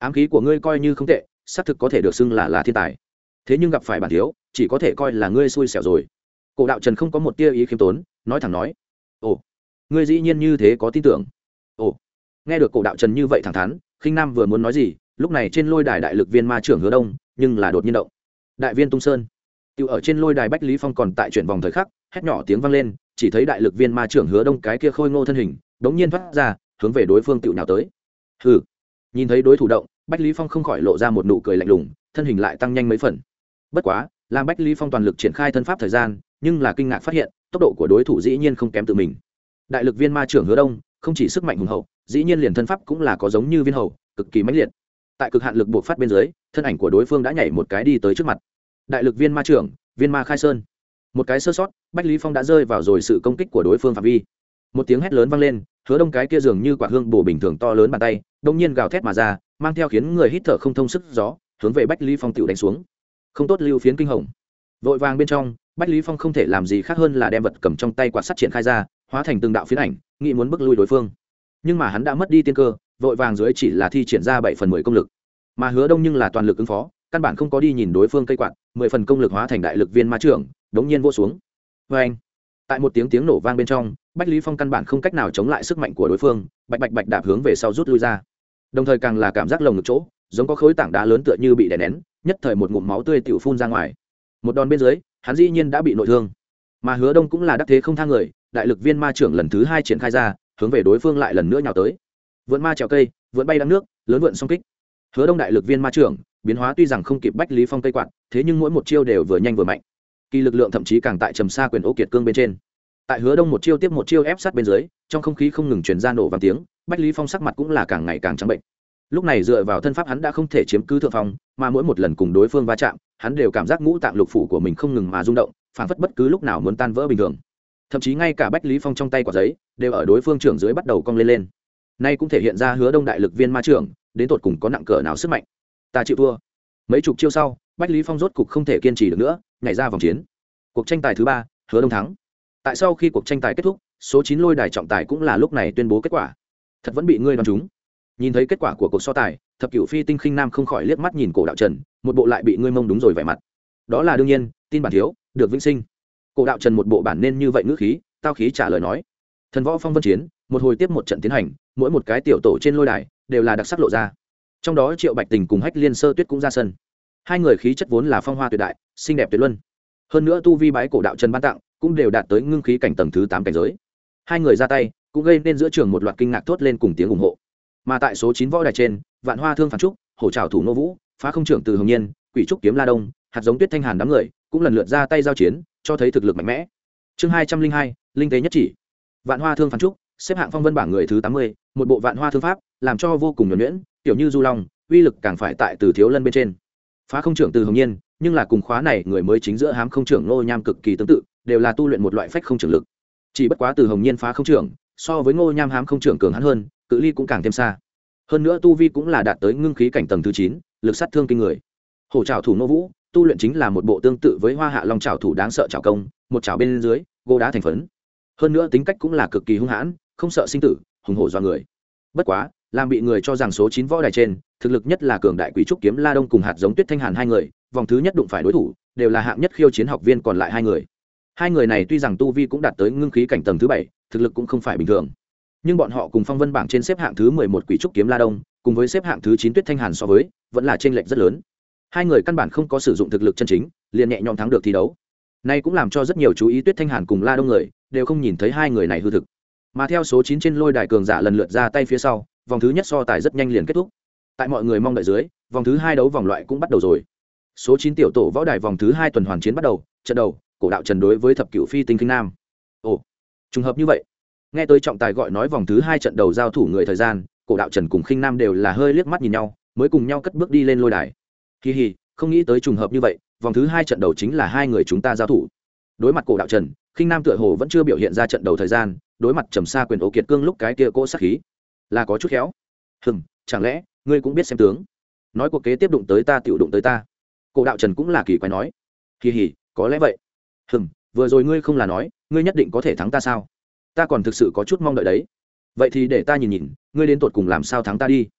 ám khí của ngươi coi như không tệ, xác thực có thể được xưng là thiên tài, thế nhưng gặp phải bản thiếu chỉ có thể coi là ngươi xui xẻo rồi. Cổ đạo trần không có một tia ý khiêm tốn, nói thẳng nói. Ồ, ngươi dĩ nhiên như thế có tin tưởng. Ồ, nghe được cổ đạo trần như vậy thẳng thắn, khinh nam vừa muốn nói gì, lúc này trên lôi đài đại lực viên ma trưởng Hứa Đông nhưng là đột nhiên động. Đại viên tung sơn, tiêu ở trên lôi đài Bách Lý Phong còn tại chuyển vòng thời khắc, hét nhỏ tiếng vang lên, chỉ thấy đại lực viên ma trưởng Hứa Đông cái kia khôi ngô thân hình đống nhiên thoát ra, hướng về đối phương tiểu nào tới. Hừ, nhìn thấy đối thủ động, Bách Lý Phong không khỏi lộ ra một nụ cười lạnh lùng, thân hình lại tăng nhanh mấy phần. Bất quá, làm Bách Lý Phong toàn lực triển khai thân pháp thời gian, nhưng là kinh ngạc phát hiện, tốc độ của đối thủ dĩ nhiên không kém tự mình. Đại lực viên ma trưởng Hứa Đông, không chỉ sức mạnh hùng hậu, dĩ nhiên liền thân pháp cũng là có giống như viên hầu, cực kỳ mãnh liệt. Tại cực hạn lực buộc phát bên dưới, thân ảnh của đối phương đã nhảy một cái đi tới trước mặt. Đại lực viên ma trưởng, viên ma khai sơn. Một cái sơ sót, Bách Lý Phong đã rơi vào rồi sự công kích của đối phương phạm vi. Một tiếng hét lớn vang lên, Hứa Đông cái kia dường như quả hương bổ bình thường to lớn bàn tay, đột nhiên gào thét mà ra, mang theo khiến người hít thở không thông sức gió, hướng về Bách Lý Phong tiểu đánh xuống. Không tốt lưu phiến kinh hồng. Vội vàng bên trong, Bách Lý Phong không thể làm gì khác hơn là đem vật cầm trong tay quạt sắt triển khai ra, hóa thành từng đạo phiến ảnh, nghĩ muốn bức lui đối phương. Nhưng mà hắn đã mất đi tiên cơ, vội vàng dưới chỉ là thi triển ra 7/10 công lực. Mà Hứa Đông nhưng là toàn lực ứng phó, căn bản không có đi nhìn đối phương cây quạt, 10 phần công lực hóa thành đại lực viên ma trưởng, đống nhiên vỗ xuống. Oeng! Tại một tiếng nổ vang bên trong, Bách Lý Phong căn bản không cách nào chống lại sức mạnh của đối phương, bạch bạch bạch đạp hướng về sau rút lui ra. Đồng thời càng là cảm giác lồng ngực chỗ, giống có khối tảng đá lớn tựa như bị đè nén, nhất thời một ngụm máu tươi tiểu phun ra ngoài. Một đòn bên dưới, hắn dĩ nhiên đã bị nội thương. Mà Hứa Đông cũng là đắc thế không tha người, đại lực viên ma trưởng lần thứ 2 triển khai ra, hướng về đối phương lại lần nữa nhào tới. Vượn ma trèo cây, vượn bay đằng nước, lớn vượn song kích. Hứa Đông đại lực viên ma trưởng, biến hóa tuy rằng không kịp Bách Lý Phong cây quạt, thế nhưng mỗi một chiêu đều vừa nhanh vừa mạnh. Kỳ lực lượng thậm chí càng tại trầm xa quyền Ô Kiệt cương bên trên. Tại Hứa Đông một chiêu tiếp một chiêu ép sát bên dưới, trong không khí không ngừng truyền ra nổ vang tiếng, Bách Lý Phong sắc mặt cũng là càng ngày càng trắng bệnh. Lúc này dựa vào thân pháp hắn đã không thể chiếm cứ thượng phong, mà mỗi một lần cùng đối phương va chạm, hắn đều cảm giác ngũ tạng lục phủ của mình không ngừng mà rung động, phảng phất bất cứ lúc nào muốn tan vỡ bình thường. Thậm chí ngay cả Bách Lý Phong trong tay quả giấy đều ở đối phương trưởng dưới bắt đầu cong lên lên. Nay cũng thể hiện ra Hứa Đông đại lực viên ma trưởng đến tột cùng có nặng cỡ nào sức mạnh. Ta chịu thua. Mấy chục chiêu sau, Bách Lý Phong rốt cục không thể kiên trì được nữa, nhảy ra vòng chiến. Cuộc tranh tài thứ 3, Hứa Đông thắng. Tại sau khi cuộc tranh tài kết thúc, số 9 lôi đài trọng tài cũng là lúc này tuyên bố kết quả. Thật vẫn bị ngươi đoán trúng. Nhìn thấy kết quả của cuộc so tài, thập cửu phi tinh khinh nam không khỏi liếc mắt nhìn Cổ Đạo Trần, một bộ lại bị ngươi mông đúng rồi vẻ mặt. Đó là đương nhiên, tin bản thiếu, được vĩnh sinh. Cổ Đạo Trần một bộ bản nên như vậy ngữ khí, tao khí trả lời nói. Thần võ phong vân chiến, một hồi tiếp một trận tiến hành, mỗi một cái tiểu tổ trên lôi đài đều là đặc sắc lộ ra. Trong đó Triệu Bạch Tình cùng Hách Liên Sơ Tuyết cũng ra sân. Hai người khí chất vốn là phong hoa tuyệt đại, xinh đẹp tuyệt luân. Hơn nữa tu vi bái Cổ Đạo Trần ban tặng, cũng đều đạt tới ngưng khí cảnh tầng thứ 8 cảnh giới. Hai người ra tay, cũng gây nên giữa trường một loạt kinh ngạc thốt lên cùng tiếng ủng hộ. Mà tại số 9 võ đài trên, Vạn Hoa Thương Phản Trúc, Hổ Trảo Thủ Nô Vũ, Phá Không Trưởng Từ Hồng Nhiên, Quỷ Trúc Kiếm La Đông, Hạt Giống Tuyết Thanh Hàn đám người, cũng lần lượt ra tay giao chiến, cho thấy thực lực mạnh mẽ. Chương 202, linh tế nhất chỉ. Vạn Hoa Thương Phản Trúc, xếp hạng phong vân bảng người thứ 80, một bộ Vạn Hoa Thương pháp, làm cho vô cùng nhuần nhuyễn, kiểu như du long, uy lực càng phải tại Từ Thiếu Lân bên trên. Phá Không Trưởng Từ Hồng Nhiên, nhưng là cùng khóa này người mới chính giữa Hám Không Trưởng Ngô Nham cực kỳ tương tự, đều là tu luyện một loại phách không trưởng lực. Chỉ bất quá Từ Hồng Nhiên Phá Không Trưởng, so với Ngô Nham Hám Không Trưởng cường hắn hơn, cự ly cũng càng thêm xa. Hơn nữa tu vi cũng là đạt tới ngưng khí cảnh tầng thứ 9, lực sát thương kinh người. Hổ Trảo Thủ Nô Vũ, tu luyện chính là một bộ tương tự với Hoa Hạ Long Trảo Thủ đáng sợ trảo công, một trảo bên dưới, gỗ đá thành phấn. Hơn nữa tính cách cũng là cực kỳ hung hãn, không sợ sinh tử, hùng hổ dọa người. Bất quá, làm bị người cho rằng số 9 võ đài trên, thực lực nhất là cường đại Quỷ Trúc Kiếm La Đông cùng Hạt Giống Tuyết Thanh Hàn hai người, vòng thứ nhất đụng phải đối thủ, đều là hạng nhất khiêu chiến học viên còn lại hai người. Hai người này tuy rằng tu vi cũng đạt tới ngưng khí cảnh tầng thứ 7, thực lực cũng không phải bình thường. Nhưng bọn họ cùng phong vân bảng trên xếp hạng thứ 11 Quỷ Trúc Kiếm La Đông, cùng với xếp hạng thứ 9 Tuyết Thanh Hàn so với, vẫn là chênh lệch rất lớn. Hai người căn bản không có sử dụng thực lực chân chính, liền nhẹ nhõm thắng được thi đấu. Nay cũng làm cho rất nhiều chú ý Tuyết Thanh Hàn cùng La Đông người, đều không nhìn thấy hai người này hư thực. Mà theo số 9 trên lôi đài cường giả lần lượt ra tay phía sau, vòng thứ nhất so tài rất nhanh liền kết thúc. Tại mọi người mong đợi dưới, vòng thứ 2 đấu vòng loại cũng bắt đầu rồi. Số 9 tiểu tổ võ đài vòng thứ 2 tuần hoàn chiến bắt đầu, trận đầu, Cổ Đạo Trần đối với Thập Cửu Phi Tinh Khinh Nam. Ồ, trùng hợp như vậy. Nghe tới trọng tài gọi nói vòng thứ 2 trận đầu giao thủ người thời gian, Cổ Đạo Trần cùng Khinh Nam đều là hơi liếc mắt nhìn nhau, mới cùng nhau cất bước đi lên lôi đài. Hi hi, không nghĩ tới trùng hợp như vậy, vòng thứ 2 trận đầu chính là hai người chúng ta giao thủ. Đối mặt Cổ Đạo Trần, Khinh Nam tựa hồ vẫn chưa biểu hiện ra trận đầu thời gian, đối mặt trầm xa quyền Ô Kiệt cương lúc cái kia cỗ sát khí, là có chút khéo. Chẳng lẽ ngươi cũng biết xem tướng? Nói cuộc kế tiếp đụng tới ta tiểu đụng tới ta. Cổ Đạo Trần cũng là kỳ quái nói. Hi hi, có lẽ vậy. Vừa rồi ngươi không là nói, ngươi nhất định có thể thắng ta sao? Ta còn thực sự có chút mong đợi đấy. Vậy thì để ta nhìn nhìn, ngươi đến tột cùng làm sao thắng ta đi.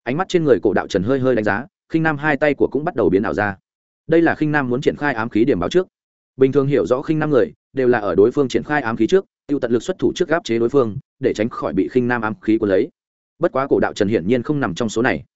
ánh mắt trên người cổ đạo trần hơi hơi đánh giá, khinh nam hai tay của cũng bắt đầu biến ảo ra. Đây là khinh nam muốn triển khai ám khí điểm báo trước. Bình thường hiểu rõ khinh nam người đều là ở đối phương triển khai ám khí trước tiêu tận lực xuất thủ trước gáp chế đối phương để tránh khỏi bị khinh nam ám khí cuốn lấy. Bất quá cổ đạo trần hiển nhiên không nằm trong số này.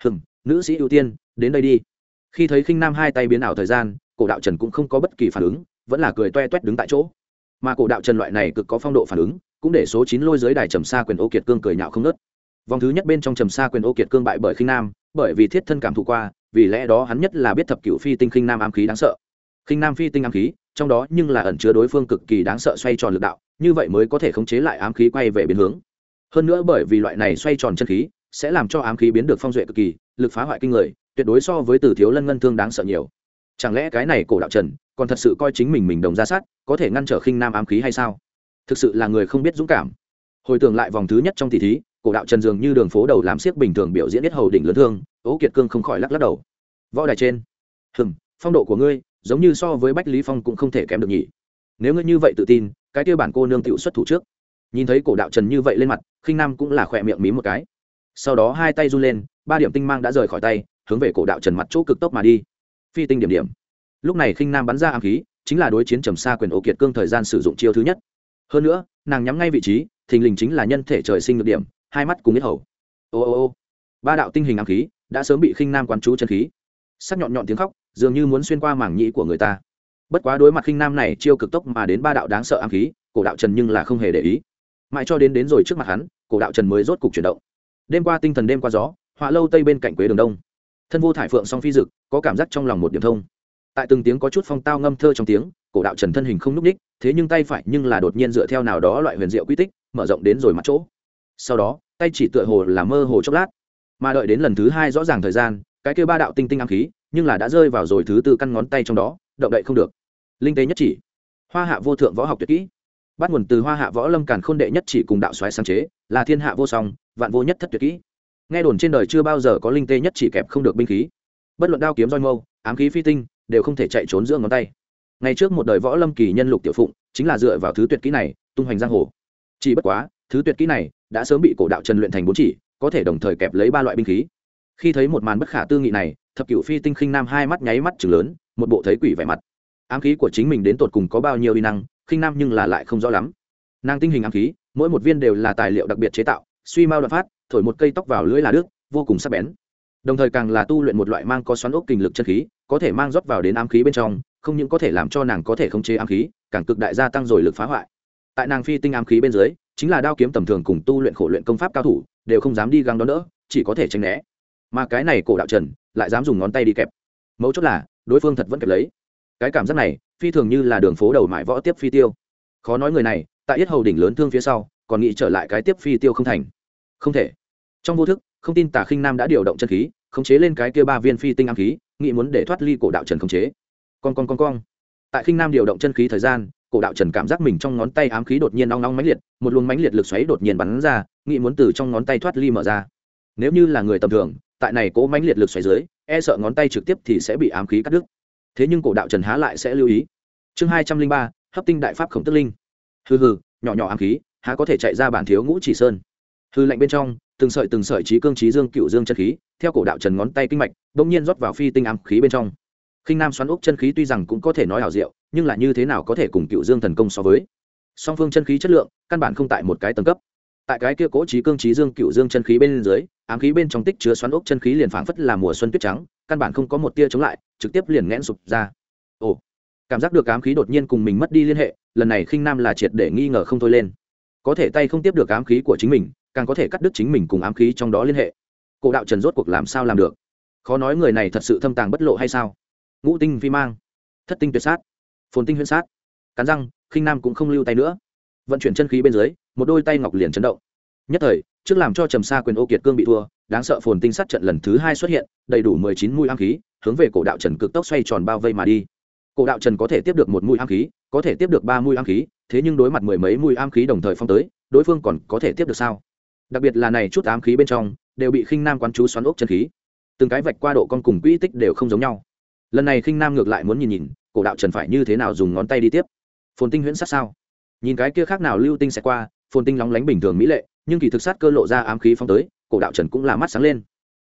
Nữ sĩ ưu tiên, đến đây đi. Khi thấy khinh nam hai tay biến ảo thời gian, cổ đạo trần cũng không có bất kỳ phản ứng, vẫn là cười toe toét đứng tại chỗ. Mà cổ đạo trần loại này cực có phong độ phản ứng, cũng để số 9 lôi giới đài trầm sa quyền Ô Kiệt Cương cười nhạo không ngớt. Vòng thứ nhất bên trong trầm sa quyền Ô Kiệt Cương bại bởi khinh nam, bởi vì thiết thân cảm thụ qua, vì lẽ đó hắn nhất là biết thập cửu phi tinh khinh nam ám khí đáng sợ. Khinh nam phi tinh ám khí, trong đó nhưng là ẩn chứa đối phương cực kỳ đáng sợ xoay tròn lực đạo, như vậy mới có thể khống chế lại ám khí quay về biến hướng. Hơn nữa bởi vì loại này xoay tròn chân khí sẽ làm cho ám khí biến được phong duệ cực kỳ, lực phá hoại kinh người, tuyệt đối so với Từ Thiếu Lân ngân thương đáng sợ nhiều. Chẳng lẽ cái này cổ đạo trần còn thật sự coi chính mình đồng ra sát, có thể ngăn trở khinh nam ám khí hay sao? Thực sự là người không biết dũng cảm. Hồi tưởng lại vòng thứ nhất trong tỷ thí, cổ đạo trần dường như đường phố đầu làm xiếc bình thường biểu diễn biết hầu đỉnh lớn thương, Ô Kiệt Cương không khỏi lắc lắc đầu. Võ đài trên, phong độ của ngươi giống như so với Bách Lý Phong cũng không thể kém được nhỉ. Nếu ngươi như vậy tự tin, cái kia bản cô nương tiểu xuất thủ trước. Nhìn thấy cổ đạo trần như vậy lên mặt, khinh nam cũng là khỏe miệng mím một cái. Sau đó hai tay run lên, 3 điểm tinh mang đã rời khỏi tay, hướng về cổ đạo trần mặt chỗ cực tốc mà đi. Phi tinh điểm điểm. Lúc này khinh nam bắn ra ám khí, chính là đối chiến trầm sa quyền Ô Kiệt Cương thời gian sử dụng chiêu thứ nhất. Hơn nữa, nàng nhắm ngay vị trí, thình lình chính là nhân thể trời sinh được điểm, hai mắt cùng yết hầu. Ô. 3 đạo tinh hình ám khí đã sớm bị khinh nam quán chú chân khí. Sắc nhọn nhọn tiếng khóc, dường như muốn xuyên qua màng nhĩ của người ta. Bất quá đối mặt khinh nam này chiêu cực tốc mà đến 3 đạo đáng sợ ám khí, cổ đạo trần nhưng là không hề để ý. Mãi cho đến rồi trước mặt hắn, cổ đạo trần mới rốt cục chuyển động. Đêm qua tinh thần đêm qua gió, họa lâu tây bên cạnh quế đường đông. Thân vô thải phượng song phi dực, có cảm giác trong lòng một điểm thông. Tại từng tiếng có chút phong tao ngâm thơ trong tiếng, cổ đạo trần thân hình không nhúc nhích, thế nhưng tay phải nhưng là đột nhiên dựa theo nào đó loại huyền diệu quy tích, mở rộng đến rồi mặt chỗ. Sau đó, tay chỉ tựa hồ là mơ hồ chốc lát, mà đợi đến lần thứ 2 rõ ràng thời gian, cái kia 3 đạo tinh tinh ám khí, nhưng là đã rơi vào rồi thứ 4 căn ngón tay trong đó, động đậy không được. Linh tế nhất chỉ, Hoa Hạ vô thượng võ học tuyệt kỹ, bắt nguồn từ Hoa Hạ võ lâm càn khôn đệ nhất chỉ cùng đạo soái sáng chế, là thiên hạ vô song, vạn vô nhất thất tuyệt kỹ. Nghe đồn trên đời chưa bao giờ có linh tê nhất chỉ kẹp không được binh khí, bất luận đao kiếm roi mâu, ám khí phi tinh, đều không thể chạy trốn giữa ngón tay. Ngày trước một đời võ lâm kỳ nhân Lục Tiểu Phụng, chính là dựa vào thứ tuyệt kỹ này tung hoành giang hồ. Chỉ bất quá, thứ tuyệt kỹ này đã sớm bị cổ đạo trần luyện thành 4 chỉ, có thể đồng thời kẹp lấy 3 loại binh khí. Khi thấy một màn bất khả tư nghị này, thập cửu phi tinh khinh nam hai mắt nháy mắt trừng lớn, một bộ thấy quỷ vẻ mặt. Ám khí của chính mình đến tột cùng có bao nhiêu uy năng, khinh nam nhưng là lại không rõ lắm. Nàng tinh hình ám khí, mỗi một viên đều là tài liệu đặc biệt chế tạo, suy mau đoạn phát, thổi một cây tóc vào lưỡi là đứt, vô cùng sắc bén. Đồng thời càng là tu luyện một loại mang có xoắn ốc kình lực chân khí, có thể mang rót vào đến ám khí bên trong, không những có thể làm cho nàng có thể khống chế ám khí, càng cực đại gia tăng rồi lực phá hoại. Tại nàng phi tinh ám khí bên dưới, chính là đao kiếm tầm thường cùng tu luyện khổ luyện công pháp cao thủ, đều không dám đi găng đón đỡ, chỉ có thể tránh né. Mà cái này cổ đạo trần lại dám dùng ngón tay đi kẹp. Mấu chốt là, đối phương thật vẫn kẹp lấy. Cái cảm giác này, phi thường như là đường phố đầu mại võ tiếp phi tiêu. Khó nói người này, tại yết hầu đỉnh lớn thương phía sau, còn nghĩ trở lại cái tiếp phi tiêu không thành. Không thể. Trong vô thức, không tin Tả Khinh Nam đã điều động chân khí, khống chế lên cái kia 3 viên phi tinh ám khí, nghĩ muốn để thoát ly cổ đạo trần khống chế. Con. Tại Khinh Nam điều động chân khí thời gian, cổ đạo trần cảm giác mình trong ngón tay ám khí đột nhiên ong ong mãnh liệt, một luồng mãnh liệt lực xoáy đột nhiên bắn ra, nghĩ muốn từ trong ngón tay thoát ly mở ra. Nếu như là người tầm thường, tại này cố mãnh liệt lực xoáy dưới, e sợ ngón tay trực tiếp thì sẽ bị ám khí cắt đứt. Thế nhưng cổ đạo trần há lại sẽ lưu ý. Chương 203, hấp tinh đại pháp khổng tức linh. Hừ, nhỏ ám khí, há có thể chạy ra bản thiếu ngũ chỉ sơn. Hư lạnh bên trong, từng sợi trí cương trí dương cựu dương chân khí, theo cổ đạo trần ngón tay kinh mạch, bỗng nhiên rót vào phi tinh ám khí bên trong. Khinh Nam xoắn ốc chân khí tuy rằng cũng có thể nói hảo diệu, nhưng là như thế nào có thể cùng cựu dương thần công so với. Song phương chân khí chất lượng, căn bản không tại một cái tầng cấp. Tại cái kia cố trí cương trí dương cựu dương chân khí bên dưới, ám khí bên trong tích chứa xoắn ốc chân khí liền phảng phất là mùa xuân tuyết trắng, căn bản không có một tia chống lại, trực tiếp liền nghẽn sụp ra. Ồ, cảm giác được ám khí đột nhiên cùng mình mất đi liên hệ, lần này Khinh Nam là triệt để nghi ngờ không thôi lên. Có thể tay không tiếp được ám khí của chính mình, càng có thể cắt đứt chính mình cùng ám khí trong đó liên hệ. Cổ đạo trần rốt cuộc làm sao làm được? Khó nói người này thật sự thâm tàng bất lộ hay sao? Ngũ tinh phi mang, thất tinh tuyệt sát, phồn tinh huyễn sát. Cắn răng, Khinh Nam cũng không lưu tay nữa, vận chuyển chân khí bên dưới, một đôi tay ngọc liền chấn động. Nhất thời, trước làm cho trầm sa quyền Ô Kiệt Cương bị thua, đáng sợ phồn tinh sát trận lần thứ 2 xuất hiện, đầy đủ 19 mũi ám khí, hướng về cổ đạo trần cực tốc xoay tròn bao vây mà đi. Cổ đạo trần có thể tiếp được 1 mũi ám khí, có thể tiếp được 3 mũi ám khí, thế nhưng đối mặt mười mấy mũi ám khí đồng thời phong tới, đối phương còn có thể tiếp được sao? Đặc biệt là này chút ám khí bên trong, đều bị Khinh Nam quán chú xoắn ốc chân khí, từng cái vạch qua độ con cùng quỹ tích đều không giống nhau. Lần này Khinh Nam ngược lại muốn nhìn cổ đạo trần phải như thế nào dùng ngón tay đi tiếp. Phồn tinh huyễn sát sao? Nhìn cái kia khác nào lưu tinh sẽ qua, phồn tinh lóng lánh bình thường mỹ lệ, nhưng kỳ thực sát cơ lộ ra ám khí phong tới, cổ đạo trần cũng là mắt sáng lên.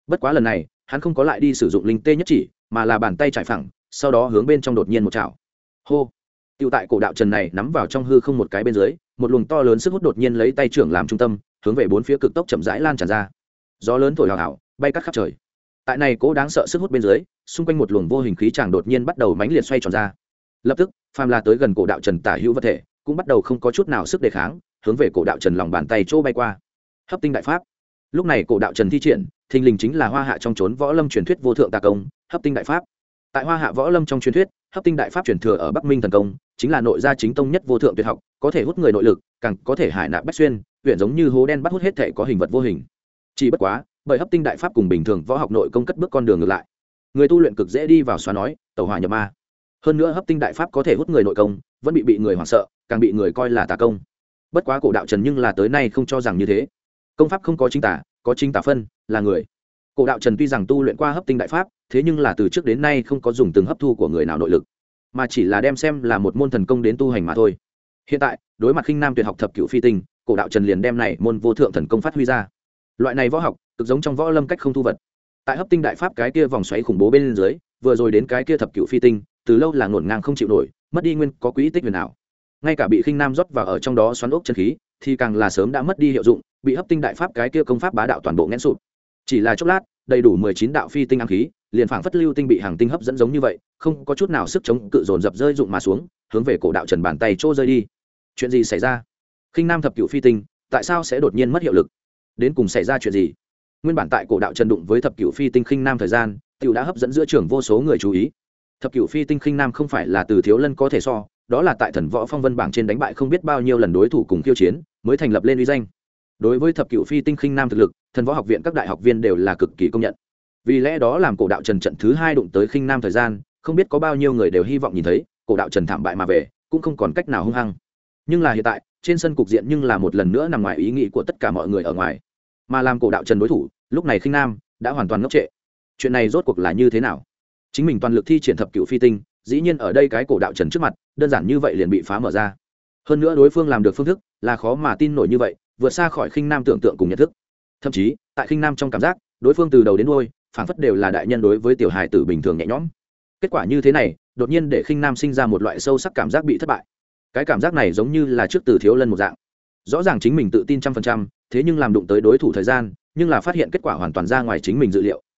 bất quá lần này hắn không có lại đi sử dụng linh tê nhất chỉ, mà là bàn tay trải phẳng, sau đó hướng bên trong đột nhiên một chảo. Hô. Tiêu tại cổ đạo trần này nắm vào trong hư không một cái bên dưới, một luồng to lớn sức hút đột nhiên lấy tay trưởng làm trung tâm, hướng về bốn phía cực tốc chậm rãi lan tràn ra. Gió lớn thổi hào hào, bay cắt khắp trời. Tại này cố đáng sợ sức hút bên dưới, xung quanh một luồng vô hình khí tràng đột nhiên bắt đầu mãnh liệt xoay tròn ra. Lập tức, phàm là tới gần cổ đạo trần tả hữu vật thể, cũng bắt đầu không có chút nào sức đề kháng, hướng về cổ đạo trần lòng bàn tay chỗ bay qua. Hấp tinh đại pháp. Lúc này cổ đạo trần thi triển, thình lình chính là hoa hạ trong chốn võ lâm truyền thuyết vô thượng tà công, hấp tinh đại pháp. Tại hoa hạ võ lâm trong truyền thuyết, hấp tinh đại pháp truyền thừa ở Bắc Minh thần công, chính là nội gia chính tông nhất vô thượng tuyệt học, có thể hút người nội lực, càng có thể hải nạp bách xuyên, huyền giống như hố đen bắt hút hết thể có hình vật vô hình. Chỉ bất quá, bởi hấp tinh đại pháp cùng bình thường võ học nội công cất bước con đường ngược lại, người tu luyện cực dễ đi vào xóa nói tẩu hỏa nhập ma. Hơn nữa hấp tinh đại pháp có thể hút người nội công, vẫn bị người hoảng sợ, càng bị người coi là tà công. Bất quá cổ đạo trần nhưng là tới nay không cho rằng như thế, công pháp không có chính tà, có chính tà phân, là người. Cổ đạo trần tuy rằng tu luyện qua hấp tinh đại pháp, thế nhưng là từ trước đến nay không có dùng từng hấp thu của người nào nội lực, mà chỉ là đem xem là một môn thần công đến tu hành mà thôi. Hiện tại đối mặt khinh nam tuyệt học thập cửu phi tinh, cổ đạo trần liền đem này môn vô thượng thần công phát huy ra. Loại này võ học cực giống trong võ lâm cách không thu vật. Tại hấp tinh đại pháp cái kia vòng xoáy khủng bố bên dưới, vừa rồi đến cái kia thập cửu phi tinh, từ lâu là ngổn ngang không chịu nổi, mất đi nguyên có quỹ tích huyền ảo. Ngay cả bị khinh nam rót vào ở trong đó xoắn ốc chân khí, thì càng là sớm đã mất đi hiệu dụng, bị hấp tinh đại pháp cái kia công pháp bá đạo toàn bộ nghẽn sụp. Chỉ là chốc lát, đầy đủ 19 đạo phi tinh ám khí, liền phảng phất lưu tinh bị hàng tinh hấp dẫn giống như vậy, không có chút nào sức chống cự, dồn dập rơi dụng mà xuống, hướng về cổ đạo trần bàn tay chỗ rơi đi. Chuyện gì xảy ra? Khinh nam thập cửu phi tinh, tại sao sẽ đột nhiên mất hiệu lực? Đến cùng xảy ra chuyện gì? Nguyên bản tại cổ đạo trần đụng với thập cửu phi tinh khinh nam thời gian, tiểu đã hấp dẫn giữa trường vô số người chú ý. Thập cửu phi tinh khinh nam không phải là từ thiếu lân có thể so, đó là tại thần võ phong vân bảng trên đánh bại không biết bao nhiêu lần đối thủ cùng khiêu chiến, mới thành lập lên uy danh. Đối với thập cửu phi tinh khinh nam thực lực, thần võ học viện các đại học viên đều là cực kỳ công nhận. Vì lẽ đó làm cổ đạo trần trận thứ 2 đụng tới khinh nam thời gian, không biết có bao nhiêu người đều hy vọng nhìn thấy cổ đạo trần thảm bại mà về, cũng không còn cách nào hung hăng. Nhưng là hiện tại, trên sân cục diện nhưng là một lần nữa nằm ngoài ý nghĩ của tất cả mọi người ở ngoài, mà làm cổ đạo trần đối thủ, lúc này khinh nam đã hoàn toàn ngốc trệ. Chuyện này rốt cuộc là như thế nào? Chính mình toàn lực thi triển thập cửu phi tinh, dĩ nhiên ở đây cái cổ đạo trần trước mặt, đơn giản như vậy liền bị phá mở ra. Hơn nữa đối phương làm được phương thức là khó mà tin nổi như vậy, vượt xa khỏi khinh nam tưởng tượng cùng nhận thức. Thậm chí tại khinh nam trong cảm giác, đối phương từ đầu đến đuôi phảng phất đều là đại nhân đối với tiểu hài tử bình thường nhẹ nhõm. Kết quả như thế này đột nhiên để khinh nam sinh ra một loại sâu sắc cảm giác bị thất bại. Cái cảm giác này giống như là trước từ thiếu lân một dạng, rõ ràng chính mình tự tin 100%, thế nhưng làm đụng tới đối thủ thời gian, nhưng là phát hiện kết quả hoàn toàn ra ngoài chính mình dự liệu.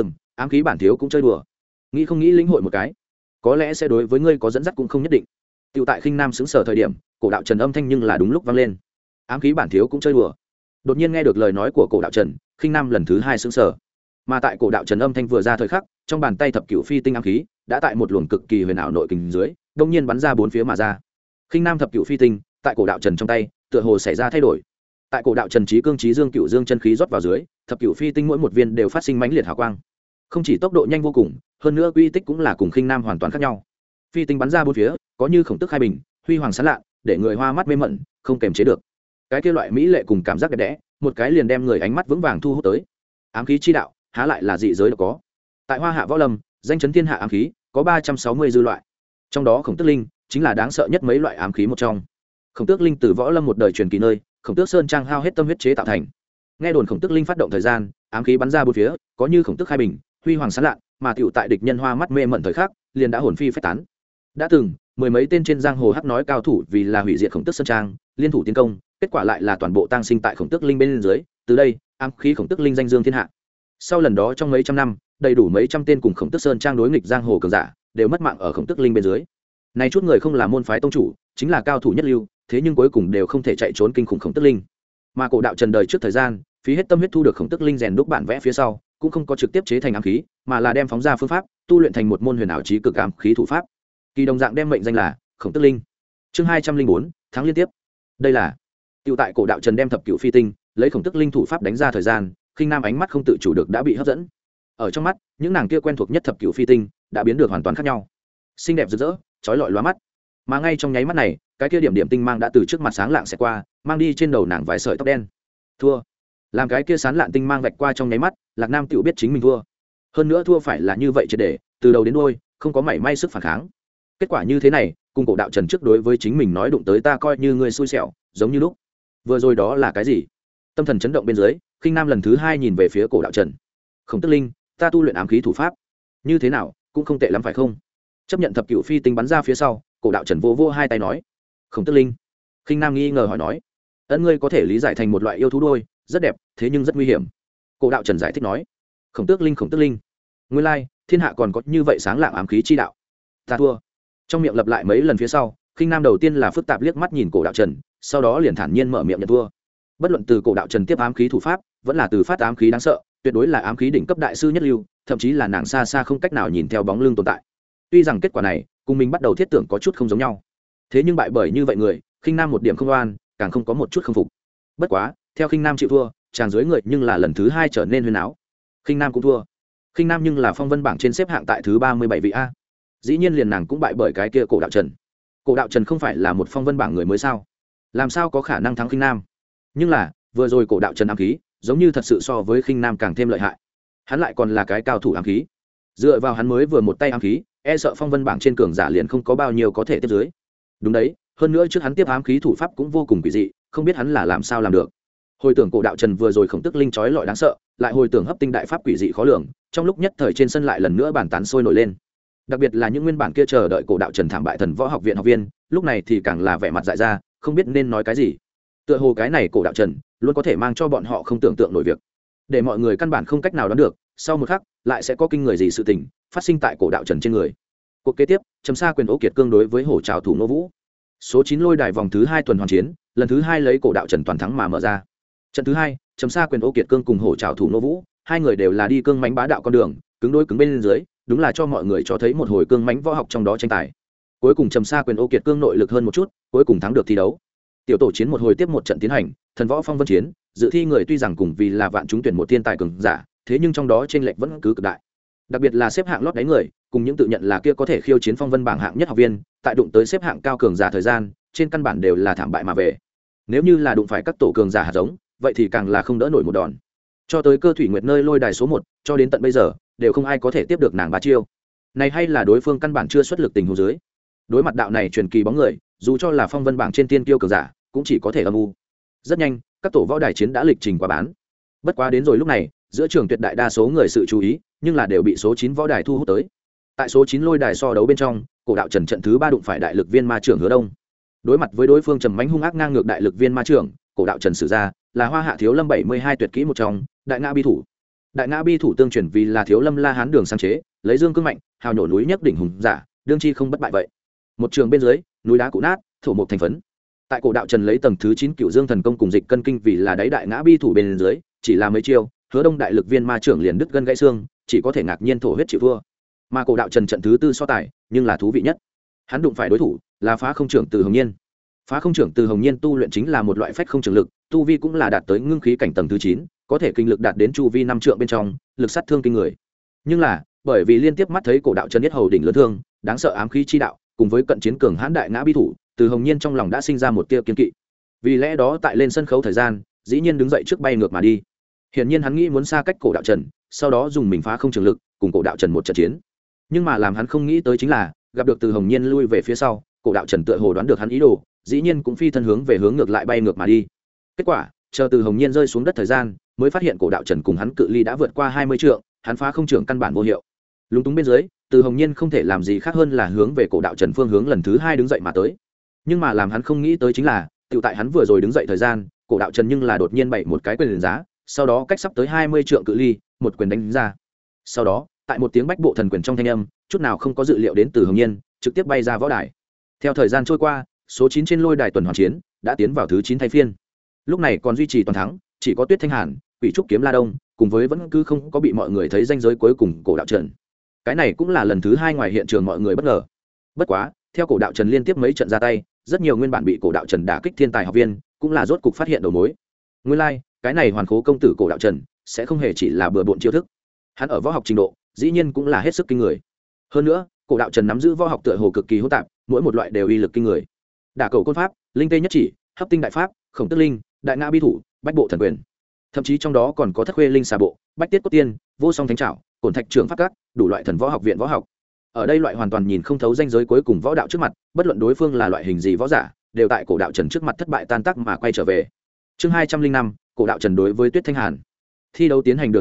Ám khí bản thiếu cũng chơi đùa, nghĩ không nghĩ lĩnh hội một cái, có lẽ sẽ đối với ngươi có dẫn dắt cũng không nhất định. Tiểu tại khinh nam xứng sở thời điểm, cổ đạo trần âm thanh nhưng là đúng lúc vang lên. Ám khí bản thiếu cũng chơi đùa. Đột nhiên nghe được lời nói của cổ đạo trần, khinh nam lần thứ 2 xứng sở. Mà tại cổ đạo trần âm thanh vừa ra thời khắc, trong bàn tay thập cửu phi tinh ám khí đã tại một luồng cực kỳ huyền ảo nội kình dưới, đông nhiên bắn ra bốn phía mà ra. Khinh nam thập cửu phi tinh tại cổ đạo trần trong tay, tựa hồ xảy ra thay đổi. Tại cổ đạo trần trí cương trí dương cửu dương chân khí rót vào dưới, thập cửu phi tinh mỗi một viên đều phát sinh mãnh liệt hào quang. Không chỉ tốc độ nhanh vô cùng, hơn nữa quy tích cũng là cùng khinh nam hoàn toàn khác nhau. Phi tinh bắn ra bốn phía, có như khổng tức khai bình, huy hoàng sáng lạ, để người hoa mắt mê mẩn, không kềm chế được. Cái kia loại mỹ lệ cùng cảm giác đẹp đẽ, một cái liền đem người ánh mắt vững vàng thu hút tới. Ám khí chi đạo, há lại là dị giới đâu có. Tại Hoa Hạ võ lâm, danh chấn thiên hạ ám khí có 360 dư loại. Trong đó khổng tức linh chính là đáng sợ nhất mấy loại ám khí một trong. Khổng tước linh từ võ lâm một đời truyền kỳ nơi, khổng tước sơn trang hao hết tâm huyết chế tạo thành. Nghe đồn khổng tước linh phát động thời gian, ám khí bắn ra bốn phía, có như khổng tước khai bình, huy hoàng sáng lạ, mà tiểu tại địch nhân hoa mắt mê mẩn thời khắc, liền đã hồn phi phách tán. Đã từng mười mấy tên trên giang hồ hắc nói cao thủ vì là hủy diệt khổng tước sơn trang, liên thủ tiến công, kết quả lại là toàn bộ tang sinh tại khổng tước linh bên dưới. Từ đây ám khí khổng tước linh danh dương thiên hạ. Sau lần đó trong mấy trăm năm, đầy đủ mấy trăm tên cùng khổng tước sơn trang đối nghịch giang hồ cường giả đều mất mạng ở khổng tước linh bên dưới. Này chút người không là môn phái tông chủ, chính là cao thủ nhất lưu, thế nhưng cuối cùng đều không thể chạy trốn kinh khủng khổng tước linh. Mà cổ đạo trần đời trước thời gian, phí hết tâm huyết thu được khổng tước linh rèn đúc bản vẽ phía sau, cũng không có trực tiếp chế thành ám khí, mà là đem phóng ra phương pháp tu luyện thành một môn huyền ảo chí cực ám khí thủ pháp. Kỳ đồng dạng đem mệnh danh là khổng tước linh. Chương 204, tháng liên tiếp. Đây là tiêu tại cổ đạo trần đem thập cửu phi tinh lấy khổng tước linh thủ pháp đánh ra thời gian, khinh nam ánh mắt không tự chủ được đã bị hấp dẫn. Ở trong mắt, những nàng kia quen thuộc nhất thập cửu phi tinh đã biến được hoàn toàn khác nhau, xinh đẹp rực rỡ, chói lọi lóa mắt. Mà ngay trong nháy mắt này, cái kia điểm điểm tinh mang đã từ trước mặt sáng lạng sẽ qua, mang đi trên đầu nàng vài sợi tóc đen. Thua. Làm cái kia sán lạn tinh mang vạch qua trong nháy mắt, Lạc Nam tự biết chính mình thua. Hơn nữa thua phải là như vậy triệt để, từ đầu đến đuôi không có mảy may sức phản kháng. Kết quả như thế này, cùng cổ đạo trần trước đối với chính mình nói đụng tới ta coi như ngươi xui xẻo, giống như lúc vừa rồi đó là cái gì? Tâm thần chấn động bên dưới, khinh nam lần thứ 2 nhìn về phía cổ đạo trần. Khổng Tức Linh, ta tu luyện ám khí thủ pháp như thế nào cũng không tệ lắm phải không? Chấp nhận thập cửu phi tinh bắn ra phía sau, cổ đạo trần vô vô hai tay nói. Khổng Tức Linh. Khinh Nam nghi ngờ hỏi nói, ân ngươi có thể lý giải thành một loại yêu thú đôi, rất đẹp, thế nhưng rất nguy hiểm. Cổ đạo trần giải thích nói. Khổng Tước Linh, Khổng Tước Linh, nguyên lai thiên hạ còn có như vậy sáng lạng ám khí chi đạo. Ta thua. Trong miệng lặp lại mấy lần phía sau, Khinh Nam đầu tiên là phức tạp liếc mắt nhìn cổ đạo trần, sau đó liền thản nhiên mở miệng nhận thua. Bất luận từ cổ đạo trần tiếp ám khí thủ pháp, vẫn là từ phát ám khí đáng sợ, tuyệt đối là ám khí đỉnh cấp đại sư nhất lưu, thậm chí là nàng xa xa không cách nào nhìn theo bóng lưng tồn tại. Tuy rằng kết quả này cùng mình bắt đầu thiết tưởng có chút không giống nhau, thế nhưng bại bởi như vậy người, Khinh Nam một điểm không oan, càng không có một chút không phục. Bất quá theo Khinh Nam chịu thua, chàng dưới người nhưng là lần thứ hai trở nên huyên áo. Khinh Nam cũng thua. Khinh Nam nhưng là phong vân bảng trên xếp hạng tại thứ 37 vị a. Dĩ nhiên liền nàng cũng bại bởi cái kia cổ đạo trần. Cổ đạo trần không phải là một phong vân bảng người mới sao? Làm sao có khả năng thắng Khinh Nam? Nhưng là vừa rồi cổ đạo trần ám khí giống như thật sự so với Khinh Nam càng thêm lợi hại. Hắn lại còn là cái cao thủ ám khí. Dựa vào hắn mới vừa một tay ám khí, e sợ phong vân bảng trên cường giả liền không có bao nhiêu có thể tiếp dưới. Đúng đấy, hơn nữa trước hắn tiếp ám khí thủ pháp cũng vô cùng quỷ dị, không biết hắn là làm sao làm được. Hồi tưởng cổ đạo trần vừa rồi Khổng Tức Linh chói lọi đáng sợ, lại hồi tưởng hấp tinh đại pháp quỷ dị khó lường, trong lúc nhất thời trên sân lại lần nữa bàn tán sôi nổi lên. Đặc biệt là những nguyên bản kia chờ đợi cổ đạo trần thảm bại thần võ học viện học viên, lúc này thì càng là vẻ mặt dại ra, không biết nên nói cái gì. Tựa hồ cái này cổ đạo trần luôn có thể mang cho bọn họ không tưởng tượng nổi việc, để mọi người căn bản không cách nào đoán được sau một khắc lại sẽ có kinh người gì sự tình phát sinh tại cổ đạo trần trên người. Cuộc kế tiếp, Trầm Sa quyền Ố Kiệt Cương đối với hổ trào thủ Nô Vũ. Số 9 lôi đài vòng thứ 2 tuần hoàn chiến, lần thứ 2 lấy cổ đạo trần toàn thắng mà mở ra. Trận thứ 2, Trầm Sa quyền Ố Kiệt Cương cùng hổ trào thủ Nô Vũ, hai người đều là đi cương mãnh bá đạo con đường, cứng đối cứng bên dưới, đúng là cho mọi người cho thấy một hồi cương mãnh võ học trong đó tranh tài. Cuối cùng Trầm Sa quyền Ố Kiệt Cương nội lực hơn một chút, cuối cùng thắng được thi đấu. Tiểu tổ chiến một hồi tiếp một trận tiến hành, thần võ phong vân chiến, dự thi người tuy rằng cùng vì là vạn chúng tuyển một thiên tài cường giả, thế nhưng trong đó chênh lệch vẫn cứ cực đại. Đặc biệt là xếp hạng lót đáy người, cùng những tự nhận là kia có thể khiêu chiến phong vân bảng hạng nhất học viên, tại đụng tới xếp hạng cao cường giả thời gian, trên căn bản đều là thảm bại mà về. Nếu như là đụng phải các tổ cường giả hạt giống, vậy thì càng là không đỡ nổi một đòn. Cho tới Cơ Thủy Nguyệt nơi lôi đài số 1, cho đến tận bây giờ, đều không ai có thể tiếp được nàng ba chiêu. Này hay là đối phương căn bản chưa xuất lực tình huống dưới. Đối mặt đạo này truyền kỳ bóng người, dù cho là phong vân bảng trên tiên tiêu cường giả, cũng chỉ có thể âm u. Rất nhanh, các tổ võ đài chiến đã lịch trình qua bán. Bất quá đến rồi lúc này, giữa trường tuyệt đại đa số người sự chú ý, nhưng là đều bị số 9 võ đài thu hút tới. Tại số 9 lôi đài so đấu bên trong, cổ đạo trần trận thứ 3 đụng phải đại lực viên ma trưởng Hứa Đông. Đối mặt với đối phương trầm mãnh hung ác ngang ngược đại lực viên ma trưởng, cổ đạo trần sử ra là Hoa Hạ Thiếu Lâm 72 tuyệt kỹ một trong, đại ngã bi thủ. Đại ngã bi thủ tương truyền vì là Thiếu Lâm La Hán đường sáng chế, lấy dương cương mạnh, hào nhổ núi nhất đỉnh hùng giả, đương chi không bất bại vậy. Một trường bên dưới, núi đá cụ nát, thổ mục thành phấn. Tại cổ đạo trần lấy tầng thứ 9 Cửu Dương thần công cùng dịch cân kinh vì là đáy đại ngã bi thủ bên dưới, chỉ là mấy chiêu, Hứa Đông đại lực viên ma trưởng liền đứt gân gãy xương, chỉ có thể ngạc nhiên thổ huyết chịu thua. Mà cổ đạo trần trận thứ 4 so tài, nhưng là thú vị nhất. Hắn đụng phải đối thủ là Phá Không trưởng Từ Hồng Nhiên. Phá Không trưởng Từ Hồng Nhiên tu luyện chính là một loại phách không trường lực, tu vi cũng là đạt tới ngưng khí cảnh tầng thứ 9, có thể kinh lực đạt đến chu vi 5 trượng bên trong, lực sát thương kinh người. Nhưng là, bởi vì liên tiếp mắt thấy cổ đạo trần nhất hầu đỉnh lớn thương, đáng sợ ám khí chi đạo, cùng với cận chiến cường hãn đại ngã bi thủ, Từ Hồng Nhiên trong lòng đã sinh ra một tia kiên kỵ. Vì lẽ đó tại lên sân khấu thời gian, dĩ nhiên đứng dậy trước bay ngược mà đi. Hiển nhiên hắn nghĩ muốn xa cách cổ đạo trần, sau đó dùng mình phá không trường lực, cùng cổ đạo trần một trận chiến. Nhưng mà làm hắn không nghĩ tới chính là, gặp được Từ Hồng Nhiên lui về phía sau, cổ đạo trần tựa hồ đoán được hắn ý đồ, dĩ nhiên cũng phi thân hướng về hướng ngược lại bay ngược mà đi. Kết quả, chờ Từ Hồng Nhiên rơi xuống đất thời gian, mới phát hiện cổ đạo trần cùng hắn cự ly đã vượt qua 20 trượng, hắn phá không trường căn bản vô hiệu. Lúng túng bên dưới, Từ Hồng Nhiên không thể làm gì khác hơn là hướng về cổ đạo trần phương hướng lần thứ 2 đứng dậy mà tới. Nhưng mà làm hắn không nghĩ tới chính là, tự tại hắn vừa rồi đứng dậy thời gian, cổ đạo trần nhưng là đột nhiên bày một cái quyền liền giá, sau đó cách sắp tới 20 trượng cự ly, một quyền đánh ra. Sau đó, tại một tiếng bách bộ thần quyền trong thanh âm, chút nào không có dự liệu đến Từ Hồng Nhiên, trực tiếp bay ra võ đài. Theo thời gian trôi qua, số 9 trên lôi đài tuần hoàn chiến đã tiến vào thứ 9 thay phiên. Lúc này còn duy trì toàn thắng, chỉ có Tuyết Thanh Hàn, Quỷ Trúc Kiếm La Đông, cùng với vẫn cứ không có bị mọi người thấy danh giới cuối cùng cổ đạo trần. Cái này cũng là lần thứ 2 ngoài hiện trường mọi người bất ngờ. Bất quá, theo cổ đạo trần liên tiếp mấy trận ra tay, rất nhiều nguyên bản bị cổ đạo trần đả kích thiên tài học viên, cũng là rốt cục phát hiện đầu mối. Nguyên lai, cái này hoàn khố công tử cổ đạo trần sẽ không hề chỉ là bừa bộn chiêu thức. Hắn ở võ học trình độ, dĩ nhiên cũng là hết sức kinh người. Hơn nữa, cổ đạo trần nắm giữ võ học tựa hồ cực kỳ hỗn tạp, mỗi một loại đều uy lực kinh người. Đả cầu côn pháp, linh tê nhất chỉ, hấp tinh đại pháp, khổng tức linh, đại ngã bi thủ, bách bộ thần quyền. Thậm chí trong đó còn có thất khuê linh xà bộ, bách tiết cốt tiên, vô song thánh trảo, cổn thạch trưởng pháp các, đủ loại thần võ học viện võ học. Ở đây loại hoàn toàn nhìn không thấu danh giới cuối cùng võ đạo trước mặt, bất luận đối phương là loại hình gì võ giả, đều tại cổ đạo trần trước mặt thất bại tan tác mà quay trở về. Chương 205, cổ đạo trần đối với Tuyết Thanh Hàn. Thi đấu tiến hành được hiện tại,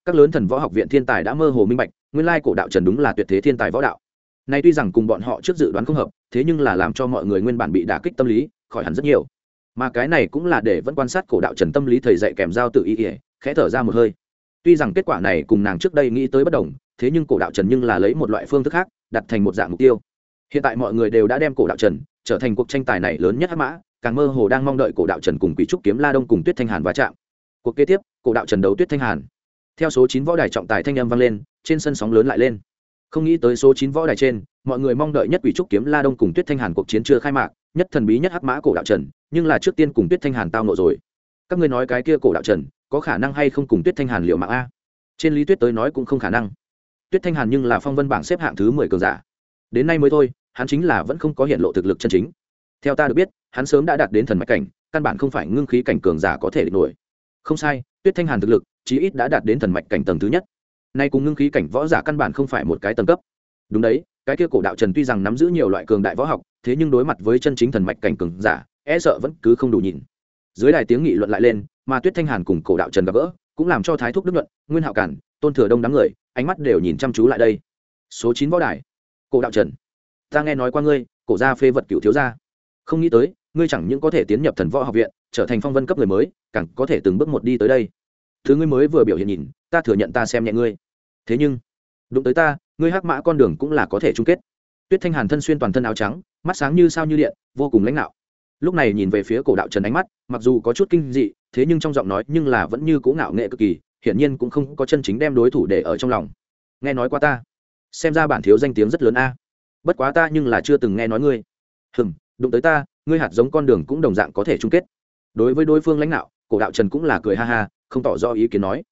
các lớn thần võ học viện thiên tài đã mơ hồ minh bạch, nguyên lai cổ đạo trần đúng là tuyệt thế thiên tài võ đạo. Này tuy rằng cùng bọn họ trước dự đoán không hợp, thế nhưng là làm cho mọi người nguyên bản bị đả kích tâm lý khỏi hẳn rất nhiều. Mà cái này cũng là để vẫn quan sát cổ đạo trần tâm lý thầy dạy kèm giao tự ý, khẽ thở ra một hơi. Tuy rằng kết quả này cùng nàng trước đây nghĩ tới bất đồng, thế nhưng cổ đạo trần nhưng là lấy một loại phương thức khác đặt thành một dạng mục tiêu. Hiện tại mọi người đều đã đem cổ đạo trần trở thành cuộc tranh tài này lớn nhất hắc mã, càng mơ hồ đang mong đợi cổ đạo trần cùng Quỷ Trúc Kiếm La Đông cùng Tuyết Thanh Hàn va chạm. Cuộc kế tiếp, cổ đạo trần đấu Tuyết Thanh Hàn. Theo số 9 võ đài trọng tài thanh âm vang lên, trên sân sóng lớn lại lên. Không nghĩ tới số 9 võ đài trên, mọi người mong đợi nhất Quỷ Trúc Kiếm La Đông cùng Tuyết Thanh Hàn cuộc chiến chưa khai mạc, nhất thần bí nhất hắc mã cổ đạo trần, nhưng là trước tiên cùng Tuyết Thanh Hàn tao nộ rồi. Các ngươi nói cái kia cổ đạo trần có khả năng hay không cùng Tuyết Thanh Hàn liều mạng a? Trên lý thuyết tới nói cũng không khả năng. Tuyết Thanh Hàn nhưng là phong vân bảng xếp hạng thứ 10 cường giả. Đến nay mới thôi, hắn chính là vẫn không có hiện lộ thực lực chân chính. Theo ta được biết, hắn sớm đã đạt đến thần mạch cảnh, căn bản không phải ngưng khí cảnh cường giả có thể địch nổi. Không sai, Tuyết Thanh Hàn thực lực chí ít đã đạt đến thần mạch cảnh tầng thứ nhất. Nay cùng ngưng khí cảnh võ giả căn bản không phải một cái tầng cấp. Đúng đấy, cái kia cổ đạo trần tuy rằng nắm giữ nhiều loại cường đại võ học, thế nhưng đối mặt với chân chính thần mạch cảnh cường giả, e sợ vẫn cứ không đủ nhìn. Dưới đài tiếng nghị luận lại lên, mà Tuyết Thanh Hàn cùng cổ đạo trần gặp gỡ, cũng làm cho Thái Thúc Đức Luận, Nguyên Hạo Cản, Tôn Thừa Đông đám người, ánh mắt đều nhìn chăm chú lại đây. Số 9 võ đài, cổ đạo trần, ta nghe nói qua ngươi, cổ gia phê vật cửu thiếu gia, không nghĩ tới ngươi chẳng những có thể tiến nhập thần võ học viện, trở thành phong vân cấp người mới, càng có thể từng bước một đi tới đây. Thứ ngươi mới vừa biểu hiện nhìn, ta thừa nhận ta xem nhẹ ngươi, thế nhưng đụng tới ta, ngươi hắc mã con đường cũng là có thể chung kết. Tuyết Thanh Hàn thân xuyên toàn thân áo trắng, mắt sáng như sao như điện, vô cùng lãnh đạo. Lúc này nhìn về phía cổ đạo trần ánh mắt, mặc dù có chút kinh dị, thế nhưng trong giọng nói nhưng là vẫn như cố ngạo nghệ cực kỳ, hiển nhiên cũng không có chân chính đem đối thủ để ở trong lòng. Nghe nói qua ta, xem ra bản thiếu danh tiếng rất lớn a. Bất quá ta nhưng là chưa từng nghe nói ngươi. Đụng tới ta, ngươi hạt giống con đường cũng đồng dạng có thể chung kết. Đối với đối phương lãnh đạo, cổ đạo trần cũng là cười ha ha, không tỏ rõ ý kiến nói.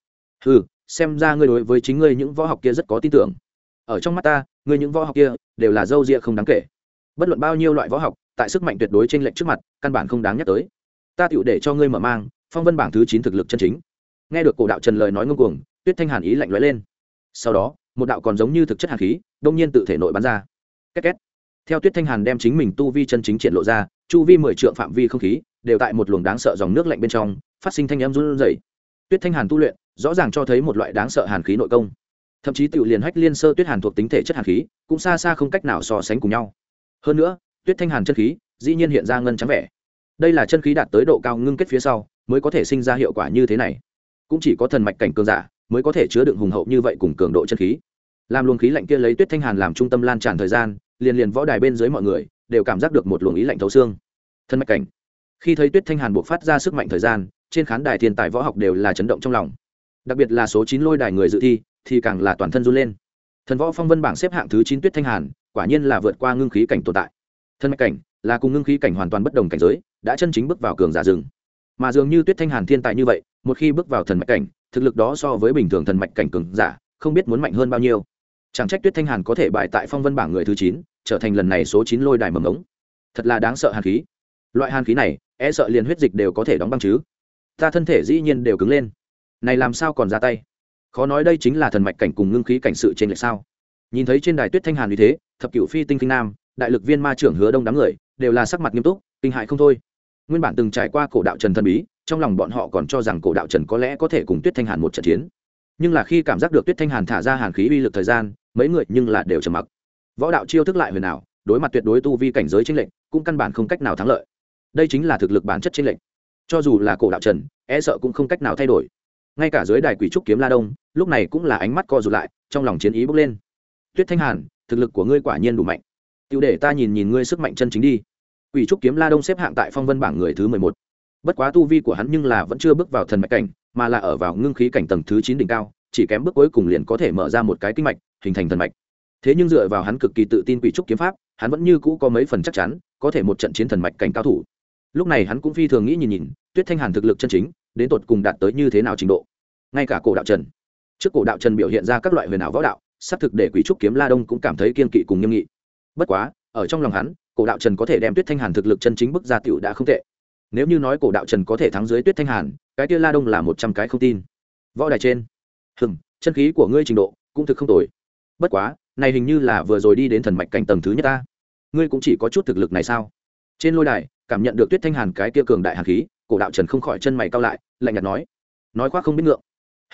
Xem ra ngươi đối với chính ngươi những võ học kia rất có tin tưởng. Ở trong mắt ta, ngươi những võ học kia đều là dâu ria không đáng kể. Bất luận bao nhiêu loại võ học, tại sức mạnh tuyệt đối trên lệnh trước mặt, căn bản không đáng nhắc tới. Ta tựu để cho ngươi mở mang phong vân bảng thứ 9 thực lực chân chính. Nghe được cổ đạo trần lời nói ngông cuồng, Tuyết Thanh Hàn ý lạnh lóe lên. Sau đó, một đạo còn giống như thực chất hàn khí, đông nhiên tự thể nội bắn ra. Két két. Theo Tuyết Thanh Hàn đem chính mình tu vi chân chính triển lộ ra, chu vi 10 trượng phạm vi không khí đều tại một luồng đáng sợ dòng nước lạnh bên trong phát sinh thanh âm run rẩy. Tuyết Thanh Hàn tu luyện rõ ràng cho thấy một loại đáng sợ hàn khí nội công, thậm chí tiểu liền hách liên sơ tuyết hàn thuộc tính thể chất hàn khí cũng xa xa không cách nào so sánh cùng nhau. Hơn nữa, Tuyết Thanh Hàn chân khí dĩ nhiên hiện ra ngân trắng vẻ. Đây là chân khí đạt tới độ cao ngưng kết phía sau mới có thể sinh ra hiệu quả như thế này. Cũng chỉ có thần mạch cảnh cường giả mới có thể chứa đựng hùng hậu như vậy cùng cường độ chân khí. Làm luồng khí lạnh kia lấy Tuyết Thanh Hàn làm trung tâm lan tràn thời gian, liền võ đài bên dưới mọi người đều cảm giác được một luồng ý lạnh thấu xương. Thần mạch cảnh. Khi thấy Tuyết Thanh Hàn buộc phát ra sức mạnh thời gian, trên khán đài thiên tài võ học đều là chấn động trong lòng. Đặc biệt là số 9 lôi đài người dự thi thì càng là toàn thân run lên. Thần võ phong vân bảng xếp hạng thứ 9 Tuyết Thanh Hàn, quả nhiên là vượt qua ngưng khí cảnh tồn tại. Thần mạch cảnh là cùng ngưng khí cảnh hoàn toàn bất đồng cảnh giới, đã chân chính bước vào cường giả rừng. Mà dường như Tuyết Thanh Hàn thiên tài như vậy, một khi bước vào thần mạch cảnh, thực lực đó so với bình thường thần mạch cảnh cường giả, không biết muốn mạnh hơn bao nhiêu. Chẳng trách Tuyết Thanh Hàn có thể bại tại phong vân bảng người thứ 9, trở thành lần này số 9 lôi đài mầm ống. Thật là đáng sợ hàn khí. Loại hàn khí này, e sợ liền huyết dịch đều có thể đóng băng chứ. Ta thân thể dĩ nhiên đều cứng lên. Này làm sao còn ra tay? Khó nói đây chính là thần mạch cảnh cùng ngưng khí cảnh sự trên lệch sao? Nhìn thấy trên đài Tuyết Thanh Hàn như thế, thập cửu phi tinh kinh nam, đại lực viên ma trưởng Hứa Đông đám người, đều là sắc mặt nghiêm túc, kinh hại không thôi. Nguyên bản từng trải qua cổ đạo Trần thần bí, trong lòng bọn họ còn cho rằng cổ đạo Trần có lẽ có thể cùng Tuyết Thanh Hàn một trận chiến. Nhưng là khi cảm giác được Tuyết Thanh Hàn thả ra hàn khí uy lực thời gian, mấy người nhưng là đều trầm mặc. Võ đạo chiêu thức lại huyền ảo, đối mặt tuyệt đối tu vi cảnh giới chênh lệch, cũng căn bản không cách nào thắng lợi. Đây chính là thực lực bản chất chênh lệch. Cho dù là cổ đạo Trần, e sợ cũng không cách nào thay đổi. Ngay cả dưới đài Quỷ Trúc Kiếm La Đông, lúc này cũng là ánh mắt co rụt lại, trong lòng chiến ý bốc lên. Tuyết Thanh Hàn, thực lực của ngươi quả nhiên đủ mạnh. Tiểu để ta nhìn nhìn ngươi sức mạnh chân chính đi. Quỷ Trúc Kiếm La Đông xếp hạng tại phong vân bảng người thứ 11. Bất quá tu vi của hắn nhưng là vẫn chưa bước vào thần mạch cảnh, mà là ở vào ngưng khí cảnh tầng thứ 9 đỉnh cao, chỉ kém bước cuối cùng liền có thể mở ra một cái kinh mạch, hình thành thần mạch. Thế nhưng dựa vào hắn cực kỳ tự tin Quỷ Trúc kiếm pháp, hắn vẫn như cũ có mấy phần chắc chắn, có thể một trận chiến thần mạch cảnh cao thủ. Lúc này hắn cũng phi thường nghĩ nhìn Tuyết Thanh Hàn thực lực chân chính, đến tột cùng đạt tới như thế nào trình độ. Ngay cả cổ đạo Trần, trước cổ đạo Trần biểu hiện ra các loại huyền ảo võ đạo, sắp thực để Quỷ Trúc kiếm La Đông cũng cảm thấy kiên kỵ cùng nghiêm nghị. Bất quá, ở trong lòng hắn, cổ đạo Trần có thể đem Tuyết Thanh Hàn thực lực chân chính bức ra tiểu đã không tệ. Nếu như nói cổ đạo Trần có thể thắng dưới Tuyết Thanh Hàn, cái kia La Đông là 100 cái không tin. Võ đài trên, chân khí của ngươi trình độ cũng thực không tồi. Bất quá, này hình như là vừa rồi đi đến thần mạch cảnh tầng thứ nhất ta. Ngươi cũng chỉ có chút thực lực này sao? Trên lôi đài, cảm nhận được Tuyết Thanh Hàn cái kia cường đại hàn khí, cổ đạo Trần không khỏi chân mày cau lại, lạnh nhạt nói khoác không biết ngượng.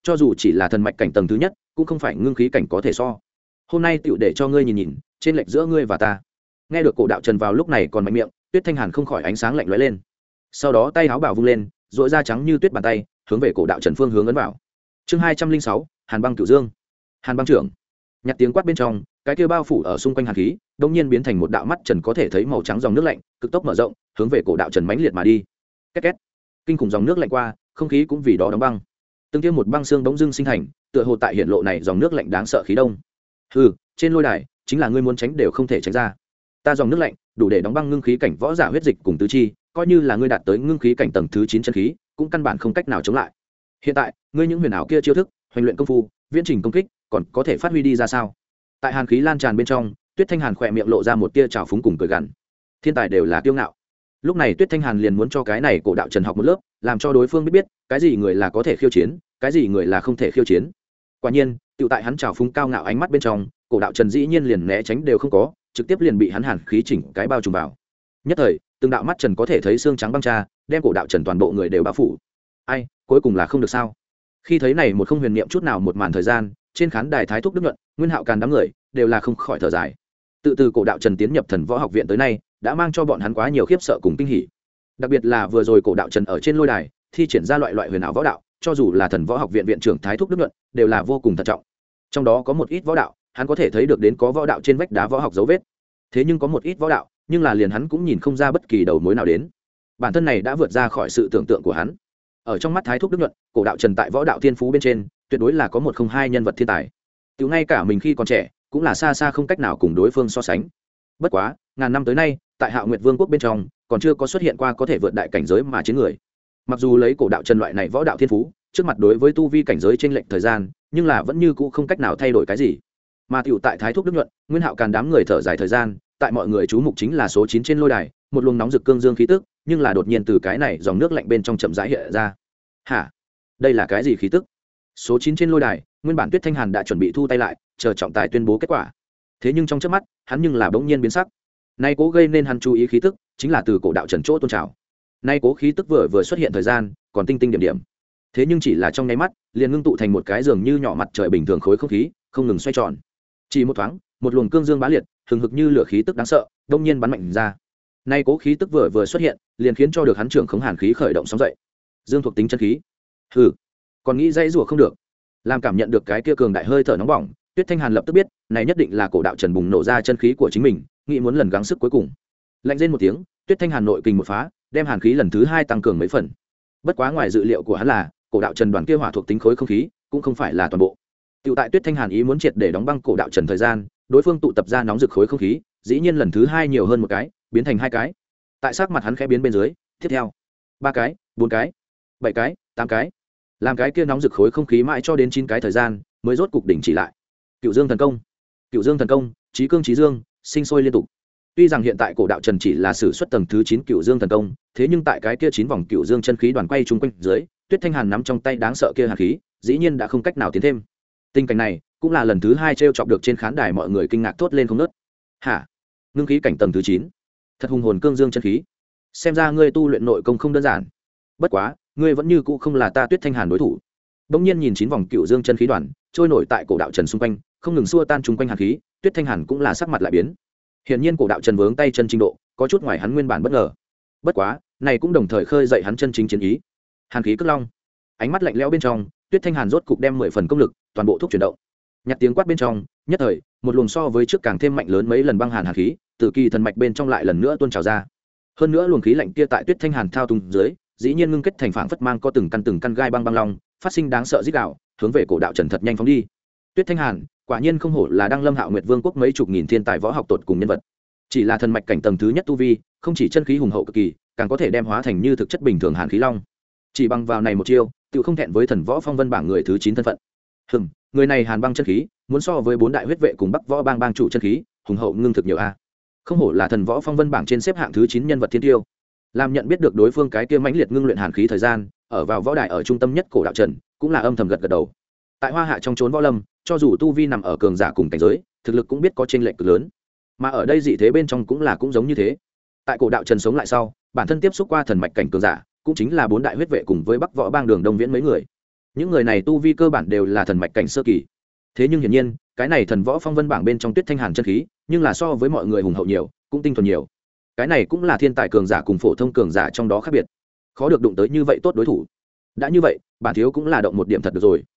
cho dù chỉ là thần mạch cảnh tầng thứ nhất cũng không phải ngưng khí cảnh có thể so. Hôm nay tựu để cho ngươi nhìn nhìn trên lệch giữa ngươi và ta. Nghe được cổ đạo trần vào lúc này còn mạnh miệng, Tuyết Thanh Hàn không khỏi ánh sáng lạnh lóe lên, sau đó tay áo bảo vung lên, dội da trắng như tuyết bàn tay hướng về cổ đạo trần phương hướng ấn vào. Chương 206, Hàn băng cửu dương. Hàn băng trưởng. Nhặt tiếng quát bên trong, cái kia bao phủ ở xung quanh hàn khí đột nhiên biến thành một đạo mắt trần có thể thấy màu trắng dòng nước lạnh cực tốc mở rộng hướng về cổ đạo trần mãnh liệt mà đi. Két két. Kinh khủng dòng nước lạnh qua, không khí cũng vì đó đóng băng. Từng tiêm một băng xương bỗng dưng sinh thành, tựa hồ tại hiện lộ này dòng nước lạnh đáng sợ khí đông. Hừ, trên lôi đài chính là ngươi muốn tránh đều không thể tránh ra. Ta dòng nước lạnh đủ để đóng băng ngưng khí cảnh võ giả huyết dịch cùng tứ chi, coi như là ngươi đạt tới ngưng khí cảnh tầng thứ 9 chân khí cũng căn bản không cách nào chống lại. Hiện tại ngươi những huyền ảo kia chiêu thức hoành luyện công phu viễn trình công kích còn có thể phát huy đi ra sao? Tại hàn khí lan tràn bên trong, Tuyết Thanh Hàn khỏe miệng lộ ra một tia trào phúng cùng cười gằn. Thiên tài đều là kiêu ngạo. Lúc này Tuyết Thanh Hàn liền muốn cho cái này cổ đạo trần học một lớp, làm cho đối phương biết cái gì người là có thể khiêu chiến, cái gì người là không thể khiêu chiến. Quả nhiên, tiểu tại hắn trào phúng cao ngạo ánh mắt bên trong, cổ đạo trần dĩ nhiên liền né tránh đều không có, trực tiếp liền bị hắn hàn khí chỉnh cái bao trùm vào. Nhất thời, từng đạo mắt trần có thể thấy xương trắng băng tra, đem cổ đạo trần toàn bộ người đều bao phủ. Ai, cuối cùng là không được sao? Khi thấy này một không huyền niệm chút nào một màn thời gian, trên khán đài Thái Thúc Đức Nhuận, Nguyên Hạo Càn đám người đều là không khỏi thở dài. Tự từ cổ đạo trần tiến nhập Thần Võ Học viện tới nay, đã mang cho bọn hắn quá nhiều khiếp sợ cùng kinh hỉ. Đặc biệt là vừa rồi cổ đạo trần ở trên lôi đài thi triển ra loại huyền ảo võ đạo, cho dù là Thần Võ Học viện viện trưởng Thái Thúc Đức Nhuận đều là vô cùng thận trọng. Trong đó có một ít võ đạo, hắn có thể thấy được đến có võ đạo trên vách đá võ học dấu vết. Thế nhưng có một ít võ đạo, nhưng là liền hắn cũng nhìn không ra bất kỳ đầu mối nào đến. Bản thân này đã vượt ra khỏi sự tưởng tượng của hắn. Ở trong mắt Thái Thúc Đức Nhuận, cổ đạo trần tại võ đạo thiên phú bên trên, tuyệt đối là có một không hai nhân vật thiên tài. Tiểu ngay cả mình khi còn trẻ, cũng là xa xa không cách nào cùng đối phương so sánh. Bất quá, ngàn năm tới nay, tại Hạo Nguyệt Vương quốc bên trong, còn chưa có xuất hiện qua có thể vượt đại cảnh giới mà chiến người. Mặc dù lấy cổ đạo trần loại này võ đạo thiên phú, trước mặt đối với tu vi cảnh giới chênh lệch thời gian, nhưng là vẫn như cũ không cách nào thay đổi cái gì. Mà tiểu tại Thái Thúc Đức Nhuận, Nguyên Hạo Càn đám người thở dài thời gian, tại mọi người chú mục chính là số 9 trên lôi đài, một luồng nóng rực cương dương khí tức, nhưng là đột nhiên từ cái này dòng nước lạnh bên trong chậm rãi hiện ra. Hả? Đây là cái gì khí tức? Số 9 trên lôi đài, nguyên bản Tuyết Thanh Hàn đã chuẩn bị thu tay lại, chờ trọng tài tuyên bố kết quả. Thế nhưng trong chớp mắt, hắn nhưng là bỗng nhiên biến sắc. Nay cố gây nên hắn chú ý khí tức, chính là từ cổ đạo trần chỗ tôn trào. Nay cố khí tức vừa xuất hiện thời gian, còn tinh tinh điểm điểm. Thế nhưng chỉ là trong nháy mắt, liền ngưng tụ thành một cái giường như nhỏ mặt trời bình thường khối không khí, không ngừng xoay tròn. Chỉ một thoáng, một luồng cương dương bá liệt, hừng hực như lửa khí tức đáng sợ, bỗng nhiên bắn mạnh ra. Nay cố khí tức vừa xuất hiện, liền khiến cho được hắn trưởng khống hàn khí khởi động sóng dậy. Dương thuộc tính chân khí. Hừ, còn nghĩ dây rủa không được. Làm cảm nhận được cái kia cường đại hơi thở nóng bỏng, Tuyết Thanh Hàn lập tức biết, này nhất định là cổ đạo trần bùng nổ ra chân khí của chính mình, nghĩ muốn lần gắng sức cuối cùng. Lạnh rên một tiếng, Tuyết Thanh Hàn nội kình một phá, đem hàn khí lần thứ 2 tăng cường mấy phần. Bất quá ngoài dự liệu của hắn là, cổ đạo trần đoàn kia hỏa thuộc tính khối không khí, cũng không phải là toàn bộ. Tiểu tại Tuyết Thanh Hàn ý muốn triệt để đóng băng cổ đạo trần thời gian, đối phương tụ tập ra nóng rực khối không khí, dĩ nhiên lần thứ 2 nhiều hơn một cái, biến thành 2 cái. Tại sắc mặt hắn khẽ biến bên dưới, tiếp theo, 3 cái, 4 cái, 7 cái, 8 cái. Làm cái kia nóng rực khối không khí mãi cho đến 9 cái thời gian, mới rốt cục đỉnh chỉ lại. Cựu Dương thần công. Cựu Dương thần công, chí cương chí dương, sinh sôi liên tục. Tuy rằng hiện tại cổ đạo trần chỉ là sử xuất tầng thứ 9 Cựu Dương thần công, thế nhưng tại cái kia 9 vòng Cựu Dương chân khí đoàn quay chung quanh dưới, Tuyết Thanh Hàn nắm trong tay đáng sợ kia hàn khí, dĩ nhiên đã không cách nào tiến thêm. Tình cảnh này, cũng là lần thứ 2 trêu chọc được trên khán đài mọi người kinh ngạc thốt lên không ngớt. Hả? Ngưng khí cảnh tầng thứ 9, thật hùng hồn cương dương chân khí. Xem ra ngươi tu luyện nội công không đơn giản. Bất quá, ngươi vẫn như cũ không là ta Tuyết Thanh Hàn đối thủ. Bỗng nhiên nhìn 9 vòng Cựu Dương chân khí đoàn trôi nổi tại cổ đạo trần xung quanh, không ngừng xua tan chung quanh hàn khí, Tuyết Thanh Hàn cũng là sắc mặt lại biến. Hiển nhiên cổ đạo trần vướng tay chân trình độ có chút ngoài hắn nguyên bản bất ngờ. Bất quá, này cũng đồng thời khơi dậy hắn chân chính chiến ý. Hàn khí cất long. Ánh mắt lạnh lẽo bên trong, Tuyết Thanh Hàn rốt cục đem 10 phần công lực, toàn bộ thúc chuyển động. Nhặt tiếng quát bên trong, nhất thời, một luồng so với trước càng thêm mạnh lớn mấy lần băng hàn khí, từ kỳ thần mạch bên trong lại lần nữa tuôn trào ra. Hơn nữa luồng khí lạnh kia tại Tuyết Thanh Hàn thao túng dưới, dĩ nhiên ngưng kết thành phảng phất mang có từng căn gai băng long, phát sinh đáng sợ rít gào, hướng về cổ đạo trần thật nhanh phóng đi. Tuyết Thanh Hàn, quả nhiên không hổ là đăng lâm Hạo Nguyệt Vương quốc mấy chục nghìn thiên tài võ học tột cùng nhân vật. Chỉ là thần mạch cảnh tầng thứ nhất tu vi, không chỉ chân khí hùng hậu cực kỳ, càng có thể đem hóa thành như thực chất bình thường hàn khí long. Chỉ bằng vào này một chiêu, tự không thẹn với thần võ phong vân bảng người thứ 9 thân phận. Người này hàn băng chân khí, muốn so với 4 đại huyết vệ cùng Bắc Võ bang bang chủ chân khí, hùng hậu ngưng thực nhiều a. Không hổ là thần võ phong vân bảng trên xếp hạng thứ 9 nhân vật thiên tiêu. Làm nhận biết được đối phương cái kia mãnh liệt ngưng luyện hàn khí thời gian, ở vào võ đài ở trung tâm nhất cổ đạo trần, cũng là âm thầm gật đầu. Tại Hoa Hạ trong chốn võ lâm, cho dù tu vi nằm ở cường giả cùng cảnh giới, thực lực cũng biết có chênh lệch cực lớn. Mà ở đây dị thế bên trong cũng giống như thế. Tại cổ đạo trần sống lại sau, bản thân tiếp xúc qua thần mạch cảnh cường giả, cũng chính là 4 đại huyết vệ cùng với Bắc Võ bang Đường Đông Viễn mấy người. những người này tu vi cơ bản đều là thần mạch cảnh sơ kỳ. Thế nhưng hiển nhiên cái này thần võ phong vân bảng bên trong Tuyết Thanh Hàn chân khí nhưng là so với mọi người hùng hậu nhiều, cũng tinh thuần nhiều. Cái này cũng là thiên tài cường giả cùng phổ thông cường giả trong đó khác biệt, khó được đụng tới như vậy tốt đối thủ. Đã như vậy bản thiếu cũng là động một điểm thật được rồi.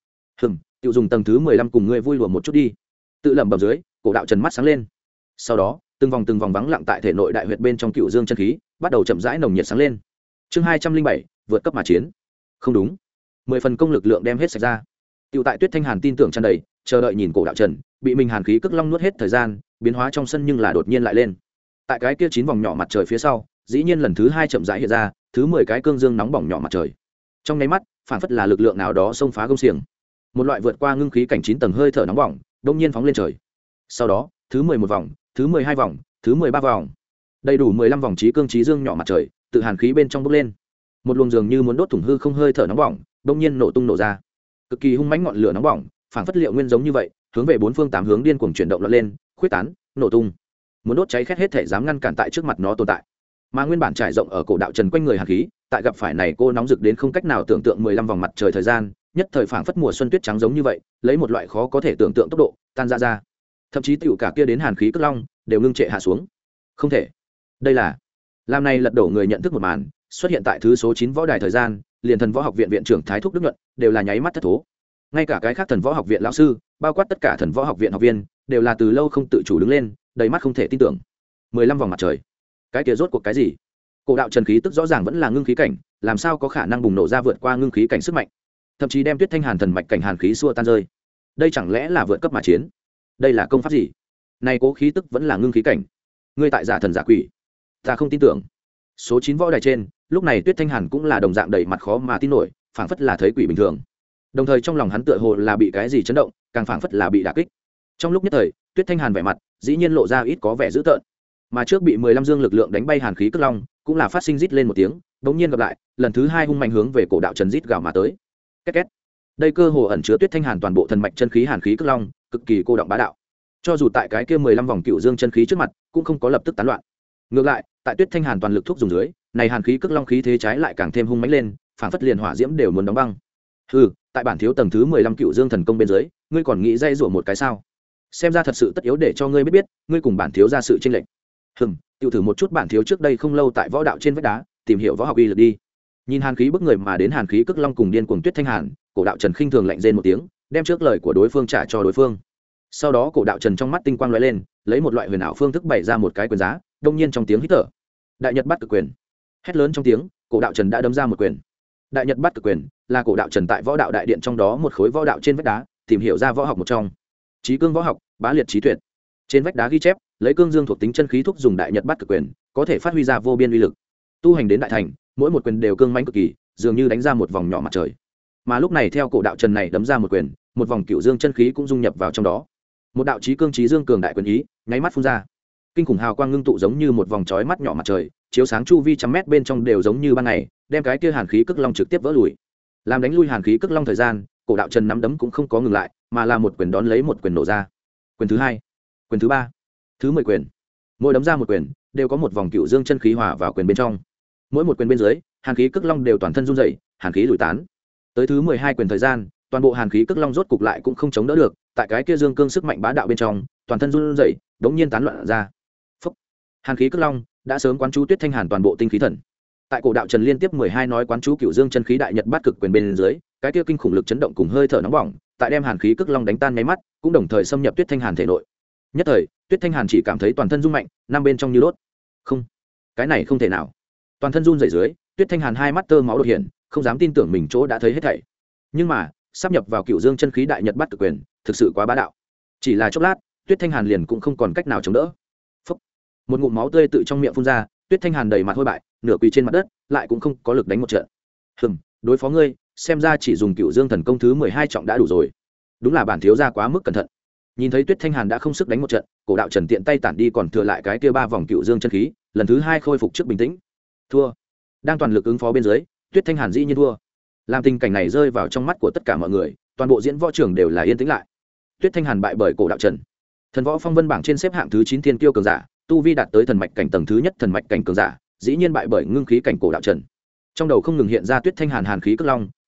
Tự dùng tầng thứ 15 cùng ngươi vui lùa một chút đi. Tự lẩm bẩm dưới, Cổ Đạo Trần mắt sáng lên. Sau đó từng vòng vắng lặng tại thể nội đại huyệt bên trong Cựu Dương chân khí bắt đầu chậm rãi nồng nhiệt sáng lên. Chương 207, vượt cấp mà chiến. Không đúng, 10 phần công lực lượng đem hết sạch ra. Tiểu tại Tuyết Thanh Hàn tin tưởng tràn đầy, chờ đợi nhìn Cổ Đạo Trần bị mình hàn khí cước long nuốt hết thời gian, biến hóa trong sân nhưng là đột nhiên lại lên. Tại cái kia 9 vòng nhỏ mặt trời phía sau, dĩ nhiên lần thứ 2 chậm rãi hiện ra, thứ 10 cái cương dương nóng bỏng nhỏ mặt trời. Trong nháy mắt, phản phất là lực lượng nào đó xông phá gông xiềng. Một loại vượt qua ngưng khí cảnh 9 tầng hơi thở nóng bỏng, đột nhiên phóng lên trời. Sau đó, thứ 11 vòng, thứ 12 vòng, thứ 13 vòng, đầy đủ 15 vòng chí cương chí dương nhỏ mặt trời, tự hàn khí bên trong bốc lên. Một luồng dường như muốn đốt thủng hư không hơi thở nóng bỏng, đột nhiên nổ tung nổ ra. Cực kỳ hung mãnh ngọn lửa nóng bỏng, phản phất liệu nguyên giống như vậy, hướng về bốn phương tám hướng điên cuồng chuyển động lọt lên, khuyết tán, nổ tung. Muốn đốt cháy khét hết thể dám ngăn cản tại trước mặt nó tồn tại. Mà nguyên bản trải rộng ở Cổ Đạo Trần quanh người hàn khí, tại gặp phải này cô nóng rực đến không cách nào tưởng tượng 15 vòng mặt trời thời gian, nhất thời phảng phất mùa xuân tuyết trắng giống như vậy, lấy một loại khó có thể tưởng tượng tốc độ tan ra. Thậm chí tiểu cả kia đến hàn khí cất long đều ngưng trệ hạ xuống. Không thể. Đây là làm này lật đổ người nhận thức một màn, xuất hiện tại thứ số 9 võ đài thời gian, liền thần võ học viện viện trưởng Thái Thúc Đức Nhuận đều là nháy mắt thất thố. Ngay cả cái khác thần võ học viện lão sư, bao quát tất cả thần võ học viện học viên, đều là từ lâu không tự chủ đứng lên, đầy mắt không thể tin tưởng. 15 vòng mặt trời, cái kia rốt cuộc cái gì? Cổ Đạo Trần khí tức rõ ràng vẫn là ngưng khí cảnh, làm sao có khả năng bùng nổ ra vượt qua ngưng khí cảnh sức mạnh, thậm chí đem Tuyết Thanh Hàn thần mạch cảnh hàn khí xua tan rơi. Đây chẳng lẽ là vượt cấp mà chiến? Đây là công pháp gì? Này cố khí tức vẫn là ngưng khí cảnh. Ngươi tại giả thần giả quỷ? Ta không tin tưởng. Số 9 võ đài trên, lúc này Tuyết Thanh Hàn cũng là đồng dạng đầy mặt khó mà tin nổi, phảng phất là thấy quỷ bình thường. Đồng thời trong lòng hắn tựa hồ là bị cái gì chấn động, càng phảng phất là bị đả kích. Trong lúc nhất thời, Tuyết Thanh Hàn vẻ mặt dĩ nhiên lộ ra ít có vẻ dữ tợn. Mà trước bị 15 dương lực lượng đánh bay hàn khí cước long, cũng là phát sinh rít lên một tiếng, bỗng nhiên gặp lại, lần thứ 2 hung mạnh hướng về Cổ Đạo Trần rít gào mà tới. Két két. Đây cơ hồ ẩn chứa Tuyết Thanh Hàn toàn bộ thần mạch chân khí hàn khí cước long, cực kỳ cô động bá đạo. Cho dù tại cái kia 15 vòng Cựu Dương chân khí trước mặt, cũng không có lập tức tán loạn. Ngược lại, tại Tuyết Thanh Hàn toàn lực thúc dùng dưới, này hàn khí cước long khí thế trái lại càng thêm hung mãnh lên, phảng phất liền hỏa diễm đều muốn đóng băng. Hừ, tại bản thiếu tầng thứ 15 Cựu Dương thần công bên dưới, ngươi còn nghĩ dây rủa một cái sao? Xem ra thật sự tất yếu để cho ngươi biết, ngươi cùng bản thiếu ra sự chênh lệch. Tiêu thử một chút bản thiếu trước đây không lâu tại võ đạo trên vách đá, tìm hiểu võ học uy lực đi. Nhìn hàn khí bức người mà đến hàn khí cước long cùng điên cuồng Tuyết Thanh Hàn, Cổ Đạo Trần khinh thường lạnh rên một tiếng, đem trước lời của đối phương trả cho đối phương. Sau đó Cổ Đạo Trần trong mắt tinh quang lóe lên, lấy một loại huyền ảo phương thức bày ra một cái quyền giá, đông nhiên trong tiếng hít thở. Đại Nhật Bát Cực Quyền. Hét lớn trong tiếng, Cổ Đạo Trần đã đấm ra một quyền. Đại Nhật Bát Cực Quyền là Cổ Đạo Trần tại võ đạo đại điện trong đó một khối võ đạo trên vách đá, tìm hiểu ra võ học một trong. Chí cương võ học, bá liệt chí tuyệt. Trên vách đá ghi chép, lấy cương dương thuộc tính chân khí thúc dùng Đại Nhật Bát Cực Quyền, có thể phát huy ra vô biên uy lực. Tu hành đến đại thành, mỗi một quyền đều cương mãnh cực kỳ, dường như đánh ra một vòng nhỏ mặt trời. Mà lúc này theo Cổ Đạo Trần này đấm ra một quyền, một vòng Cựu Dương chân khí cũng dung nhập vào trong đó. Một đạo chí cương chí dương cường đại quyền ý, nháy mắt phun ra. Kinh khủng hào quang ngưng tụ giống như một vòng chói mắt nhỏ mặt trời, chiếu sáng chu vi trăm mét bên trong đều giống như ban ngày, đem cái kia hàn khí cước long trực tiếp vỡ lùi. Làm đánh lui hàn khí cước long thời gian, Cổ Đạo Trần nắm đấm cũng không có ngừng lại, mà là một quyền đón lấy một quyền nổ ra. Quyền thứ 2, quyền thứ 3, thứ 10 quyền. Mỗi đấm ra một quyền, đều có một vòng Cựu Dương chân khí hòa vào quyền bên trong. Mỗi một quyền bên dưới, hàn khí cước long đều toàn thân run rẩy, hàn khí lùi tán. Tới thứ 12 quyền thời gian, toàn bộ hàn khí cước long rốt cục lại cũng không chống đỡ được, tại cái kia dương cương sức mạnh bá đạo bên trong, toàn thân run rẩy, đống nhiên tán loạn ra. Phốc. Hàn khí cước long đã sớm quán chú Tuyết Thanh Hàn toàn bộ tinh khí thần. Tại Cổ Đạo Trần liên tiếp 12 nói quán chú Cựu Dương chân khí Đại Nhật Bát Cực Quyền bên dưới, cái kia kinh khủng lực chấn động cùng hơi thở nóng bỏng, tại đem hàn khí cước long đánh tan nháy mắt, cũng đồng thời xâm nhập Tuyết Thanh Hàn thể nội. Nhất thời, Tuyết Thanh Hàn chỉ cảm thấy toàn thân rung mạnh, năm bên trong như đốt. Không, cái này không thể nào. Toàn thân run rẩy dưới, Tuyết Thanh Hàn hai mắt tơ máu đột hiện, không dám tin tưởng mình chỗ đã thấy hết thảy. Nhưng mà, sắp nhập vào Cựu Dương chân khí Đại Nhật Bát Cực Quyền, thực sự quá bá đạo. Chỉ là chốc lát, Tuyết Thanh Hàn liền cũng không còn cách nào chống đỡ. Phốc. Một ngụm máu tươi tự trong miệng phun ra, Tuyết Thanh Hàn đầy mặt hôi bại, nửa quỳ trên mặt đất, lại cũng không có lực đánh một trận. Đối phó ngươi, xem ra chỉ dùng Cựu Dương thần công thứ 12 trọng đã đủ rồi. Đúng là bản thiếu gia quá mức cẩn thận. Nhìn thấy Tuyết Thanh Hàn đã không sức đánh một trận, Cổ Đạo Trần tiện tay tản đi còn thừa lại cái kia 3 vòng Cựu Dương chân khí, lần thứ 2 khôi phục trước bình tĩnh. Thua. Đang toàn lực ứng phó bên dưới, Tuyết Thanh Hàn dĩ nhiên thua. Làm tình cảnh này rơi vào trong mắt của tất cả mọi người, toàn bộ diễn võ trường đều là yên tĩnh lại. Tuyết Thanh Hàn bại bởi Cổ Đạo Trần. Thần võ phong vân bảng trên xếp hạng thứ 9 thiên kiêu cường giả, tu vi đạt tới thần mạch cảnh tầng thứ nhất thần mạch cảnh cường giả, dĩ nhiên bại bởi ngưng khí cảnh Cổ Đạo Trần. Trong đầu không ngừng hiện ra Tuyết Thanh Hàn hàn khí cước long,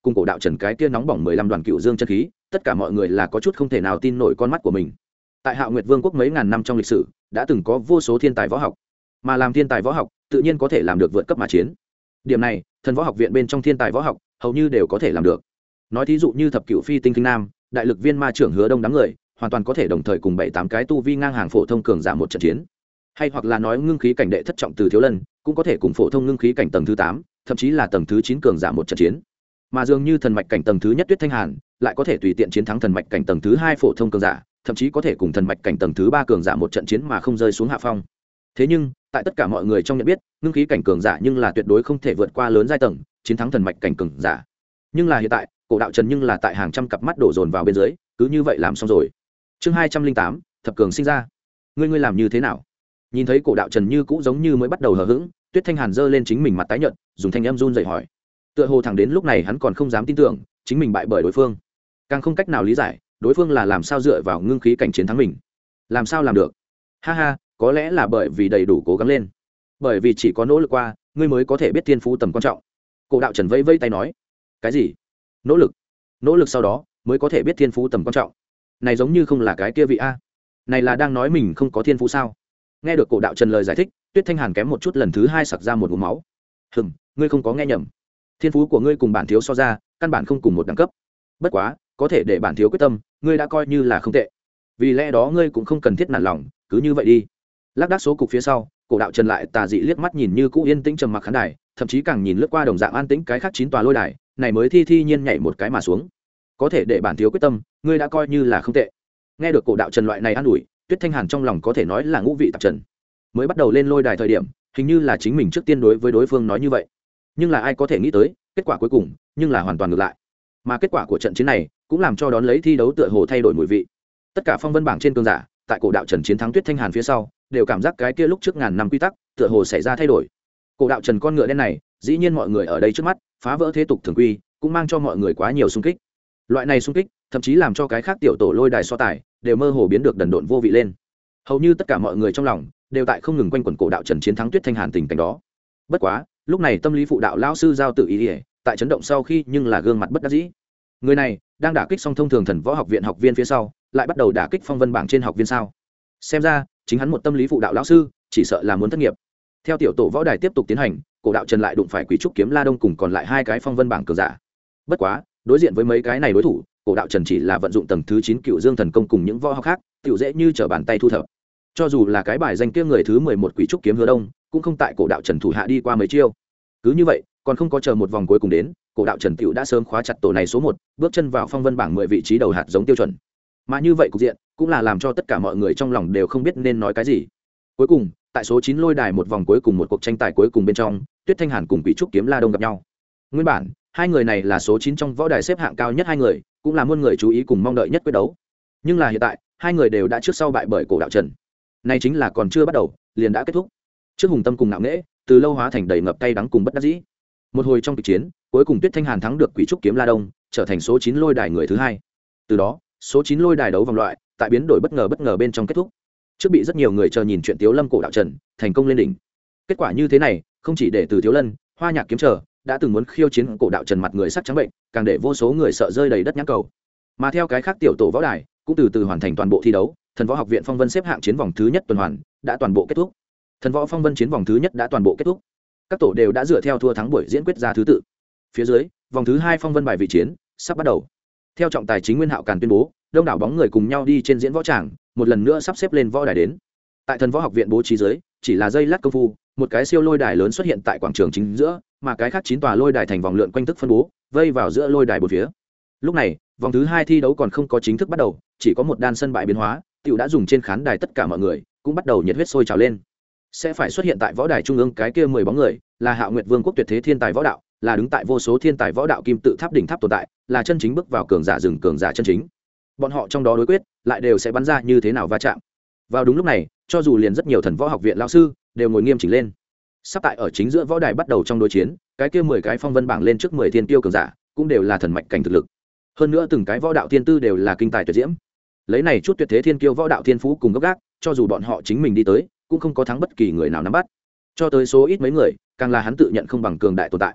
cùng cổ đạo trần cái kia nóng bỏng 15 đoàn cựu dương chân khí, tất cả mọi người là có chút không thể nào tin nổi con mắt của mình. Tại Hạo Nguyệt Vương quốc mấy ngàn năm trong lịch sử, đã từng có vô số thiên tài võ học, mà làm thiên tài võ học, tự nhiên có thể làm được vượt cấp mà chiến. Điểm này, thần võ học viện bên trong thiên tài võ học, hầu như đều có thể làm được. Nói thí dụ như thập cửu phi tinh kinh nam, đại lực viên ma trưởng Hứa Đông đám người, hoàn toàn có thể đồng thời cùng 7-8 cái tu vi ngang hàng phổ thông cường giả một trận chiến. Hay hoặc là nói ngưng khí cảnh đệ thất trọng Từ Thiếu Lân, cũng có thể cùng phổ thông ngưng khí cảnh tầng thứ 8, thậm chí là tầng thứ 9 cường giả một trận chiến. Mà dường như thần mạch cảnh tầng thứ nhất Tuyết Thanh Hàn, lại có thể tùy tiện chiến thắng thần mạch cảnh tầng thứ 2 phổ thông cường giả, thậm chí có thể cùng thần mạch cảnh tầng thứ 3 cường giả một trận chiến mà không rơi xuống hạ phong. Thế nhưng, tại tất cả mọi người trong nhận biết, ngưng khí cảnh cường giả nhưng là tuyệt đối không thể vượt qua lớn giai tầng, chiến thắng thần mạch cảnh cường giả. Nhưng là hiện tại, cổ đạo Trần nhưng là tại hàng trăm cặp mắt đổ dồn vào bên dưới, cứ như vậy làm xong rồi. Chương 208, thập cường sinh ra. Ngươi làm như thế nào? Nhìn thấy cổ đạo Trần như cũ giống như mới bắt đầu hờ hững, Tuyết Thanh Hàn giơ lên chính mình mặt tái nhợt, dùng thanh âm run rẩy hỏi. Tựa hồ thẳng đến lúc này hắn còn không dám tin tưởng, chính mình bại bởi đối phương. Càng không cách nào lý giải, đối phương là làm sao dựa vào ngưng khí cảnh chiến thắng mình. Làm sao làm được? Ha ha, có lẽ là bởi vì đầy đủ cố gắng lên. Bởi vì chỉ có nỗ lực qua, ngươi mới có thể biết thiên phú tầm quan trọng. Cổ đạo Trần vẫy vẫy tay nói. Cái gì? Nỗ lực? Nỗ lực sau đó mới có thể biết thiên phú tầm quan trọng. Này giống như không là cái kia vị a. Này là đang nói mình không có thiên phú sao? Nghe được cổ đạo Trần lời giải thích, Tuyết Thanh Hàn kém một chút lần thứ hai sặc ra một ngụm máu. Ngươi không có nghe nhầm. Thiên phú của ngươi cùng bản thiếu so ra, căn bản không cùng một đẳng cấp. Bất quá, có thể để bản thiếu quyết tâm, ngươi đã coi như là không tệ. Vì lẽ đó ngươi cũng không cần thiết nản lòng, cứ như vậy đi. Lác đác số cục phía sau, cổ đạo Trần lại tà dị liếc mắt nhìn như cũ yên tĩnh trầm mặc khán đài, thậm chí càng nhìn lướt qua đồng dạng an tĩnh cái khác 9 tòa lôi đài, này mới thi nhiên nhảy một cái mà xuống. Có thể để bản thiếu quyết tâm, ngươi đã coi như là không tệ. Nghe được cổ đạo Trần loại này an ủi, Tuyết Thanh Hàn trong lòng có thể nói là ngũ vị tạp trần. Mới bắt đầu lên lôi đài thời điểm, hình như là chính mình trước tiên đối với đối phương nói như vậy. Nhưng là ai có thể nghĩ tới, kết quả cuối cùng nhưng là hoàn toàn ngược lại. Mà kết quả của trận chiến này cũng làm cho đón lấy thi đấu tựa hồ thay đổi mùi vị. Tất cả phong vân bảng trên cường giả, tại cổ đạo Trần chiến thắng Tuyết Thanh Hàn phía sau, đều cảm giác cái kia lúc trước ngàn năm quy tắc tựa hồ xảy ra thay đổi. Cổ đạo Trần con ngựa đen này, dĩ nhiên mọi người ở đây trước mắt, phá vỡ thế tục thường quy, cũng mang cho mọi người quá nhiều xung kích. Loại này xung kích, thậm chí làm cho cái khác tiểu tổ lôi đài so tài, đều mơ hồ biến được đần độn vô vị lên. Hầu như tất cả mọi người trong lòng đều tại không ngừng quanh quẩn cổ đạo Trần chiến thắng Tuyết Thanh Hàn tình cảnh đó. Bất quá, lúc này tâm lý phụ đạo lão sư giao tự ý, tại chấn động sau khi nhưng là gương mặt bất đắc dĩ. Người này đang đả kích xong thông thường thần võ học viện học viên phía sau, lại bắt đầu đả kích phong vân bảng trên học viên sao? Xem ra, chính hắn một tâm lý phụ đạo lão sư, chỉ sợ là muốn thất nghiệp. Theo tiểu tổ võ đài tiếp tục tiến hành, cổ đạo Trần lại đụng phải Quỷ Trúc Kiếm La Đông cùng còn lại 2 cái phong vân bảng cường giả. Bất quá, đối diện với mấy cái này đối thủ, cổ đạo Trần chỉ là vận dụng tầng thứ 9 Cựu Dương thần công cùng những võ học khác, tiểu dễ như trở bàn tay thu thập. Cho dù là cái bài danh kia người thứ 11 Quỷ Trúc Kiếm Hứa Đông, cũng không tại cổ đạo Trần thủ hạ đi qua mấy chiêu. Cứ như vậy, còn không có chờ một vòng cuối cùng đến, cổ đạo Trần tiểu đã sớm khóa chặt tổ này số 1, bước chân vào phong vân bảng 10 vị trí đầu hạt giống tiêu chuẩn. Mà như vậy cục diện, cũng là làm cho tất cả mọi người trong lòng đều không biết nên nói cái gì. Cuối cùng, tại số 9 lôi đài một vòng cuối cùng một cuộc tranh tài cuối cùng bên trong, Tuyết Thanh Hàn cùng Quỷ Trúc Kiếm La Đông gặp nhau. Nguyên bản, hai người này là số 9 trong võ đài xếp hạng cao nhất hai người, cũng là muôn người chú ý cùng mong đợi nhất quyết đấu. Nhưng là hiện tại, hai người đều đã trước sau bại bởi cổ đạo Trần. Này chính là còn chưa bắt đầu, liền đã kết thúc. Trước hùng tâm cùng ngạo nghễ, từ lâu hóa thành đầy ngập cay đắng cùng bất đắc dĩ. Một hồi trong kịch chiến, cuối cùng Tuyết Thanh Hàn thắng được Quỷ Trúc Kiếm La Đông, trở thành số 9 lôi đài người thứ hai. Từ đó, số 9 lôi đài đấu vòng loại, tại biến đổi bất ngờ bên trong kết thúc. Trước bị rất nhiều người chờ nhìn chuyện Tiếu Lâm cổ đạo Trần, thành công lên đỉnh. Kết quả như thế này, không chỉ để từ Tiếu Lân, Hoa Nhạc Kiếm chờ, đã từng muốn khiêu chiến cổ đạo Trần mặt người sắc trắng bệnh, càng để vô số người sợ rơi đầy đất nhãn cầu. Mà theo cái khác tiểu tổ võ đài, cũng từ từ hoàn thành toàn bộ thi đấu, thần võ học viện phong vân xếp hạng chiến vòng thứ nhất tuần hoàn đã toàn bộ kết thúc. Thần võ phong vân chiến vòng thứ nhất đã toàn bộ kết thúc. Các tổ đều đã dựa theo thua thắng buổi diễn quyết ra thứ tự. Phía dưới, vòng thứ hai phong vân bài vị chiến sắp bắt đầu. Theo trọng tài chính Nguyên Hạo Càn tuyên bố, đông đảo bóng người cùng nhau đi trên diễn võ tràng, một lần nữa sắp xếp lên võ đài đến. Tại thần võ học viện bố trí dưới, chỉ là giây lát công phu, một cái siêu lôi đài lớn xuất hiện tại quảng trường chính giữa, mà cái khác 9 tòa lôi đài thành vòng lượn quanh thức phân bố, vây vào giữa lôi đài bốn phía. Lúc này, vòng thứ hai thi đấu còn không có chính thức bắt đầu, chỉ có một đan sân bại biến hóa, tiểu đã dùng trên khán đài tất cả mọi người cũng bắt đầu nhiệt huyết sôi trào lên. Sẽ phải xuất hiện tại võ đài trung ương cái kia 10 bóng người, là Hạo Nguyệt Vương quốc tuyệt thế thiên tài võ đạo, là đứng tại vô số thiên tài võ đạo kim tự tháp đỉnh tháp tồn tại, là chân chính bước vào cường giả rừng cường giả chân chính. Bọn họ trong đó đối quyết, lại đều sẽ bắn ra như thế nào va chạm. Vào đúng lúc này, cho dù liền rất nhiều thần võ học viện lão sư đều ngồi nghiêm chỉnh lên. Sắp tại ở chính giữa võ đài bắt đầu trong đối chiến, cái kia 10 cái phong vân bảng lên trước 10 thiên tiêu cường giả, cũng đều là thần mạch cảnh thực lực. Hơn nữa từng cái võ đạo thiên tư đều là kinh tài tuyệt diễm. Lấy này chút tuyệt thế thiên kiêu võ đạo thiên phú cùng gốc gác, cho dù bọn họ chính mình đi tới, cũng không có thắng bất kỳ người nào nắm bắt. Cho tới số ít mấy người, càng là hắn tự nhận không bằng cường đại tồn tại.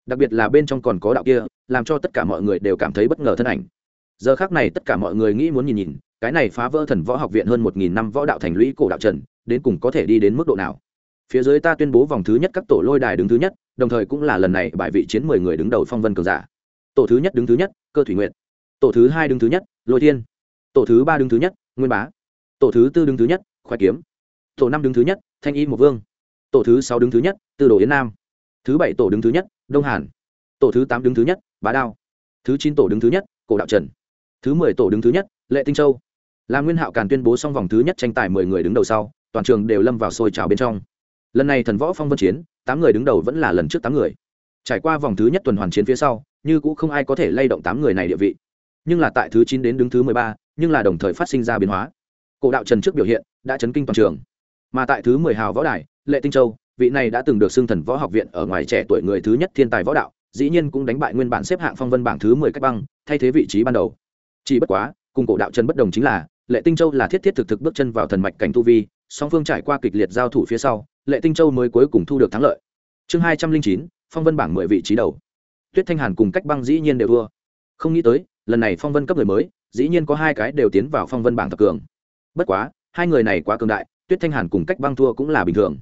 đặc biệt là bên trong còn có đạo kia làm cho tất cả mọi người đều cảm thấy bất ngờ thân ảnh. Giờ khác này tất cả mọi người nghĩ muốn nhìn nhìn cái này phá vỡ thần võ học viện hơn 1000 năm võ đạo thành lũy cổ đạo trần đến cùng có thể đi đến mức độ nào. Phía dưới ta tuyên bố vòng thứ nhất các tổ lôi đài đứng thứ nhất, đồng thời cũng là lần này bài vị chiến 10 người đứng đầu phong vân cường giả. Tổ thứ nhất đứng thứ nhất, Cơ Thủy Nguyệt. Tổ thứ hai đứng thứ nhất, Lôi Thiên. Tổ thứ ba đứng thứ nhất, Nguyên Bá. Tổ thứ tư đứng thứ nhất, Khoái Kiếm. Tổ năm đứng thứ nhất, Thanh Y Một Vương. Tổ thứ sáu đứng thứ nhất, Tư Đồ Yến Nam. Thứ bảy tổ đứng thứ nhất, Đông Hàn. Tổ thứ tám đứng thứ nhất, Bá Đao. Thứ chín tổ đứng thứ nhất, Cổ Đạo Trần. Thứ 10 tổ đứng thứ nhất, Lệ Tinh Châu. Làm Nguyên Hạo Càn tuyên bố xong vòng thứ nhất tranh tài 10 người đứng đầu sau, toàn trường đều lâm vào sôi trào bên trong. Lần này thần võ phong vân chiến, 8 người đứng đầu vẫn là lần trước 8 người. Trải qua vòng thứ nhất tuần hoàn chiến phía sau, như cũng không ai có thể lay động 8 người này địa vị. Nhưng là tại thứ 9 đến đứng thứ 13, nhưng là đồng thời phát sinh ra biến hóa. Cổ Đạo Trần trước biểu hiện đã chấn kinh toàn trường. Mà tại thứ 10 hào võ đài, Lệ Tinh Châu, vị này đã từng được xưng thần võ học viện ở ngoài trẻ tuổi người thứ nhất thiên tài võ đạo, dĩ nhiên cũng đánh bại nguyên bản xếp hạng phong vân bảng thứ 10 Cách Băng, thay thế vị trí ban đầu. Chỉ bất quá, cùng Cổ Đạo Trần bất đồng chính là, Lệ Tinh Châu là thiết thực bước chân vào thần mạch cảnh tu vi, song phương trải qua kịch liệt giao thủ phía sau, Lệ Tinh Châu mới cuối cùng thu được thắng lợi. Chương 209, phong vân bảng 10 vị trí đầu. Tuyết Thanh Hàn cùng Cách Băng dĩ nhiên đều thua. Không nghĩ tới, lần này phong vân cấp người mới, dĩ nhiên có 2 cái đều tiến vào phong vân bảng thập cường. Bất quá, 2 người này quá cường đại, Tuyết Thanh Hàn cùng Cách Băng thua cũng là bình thường.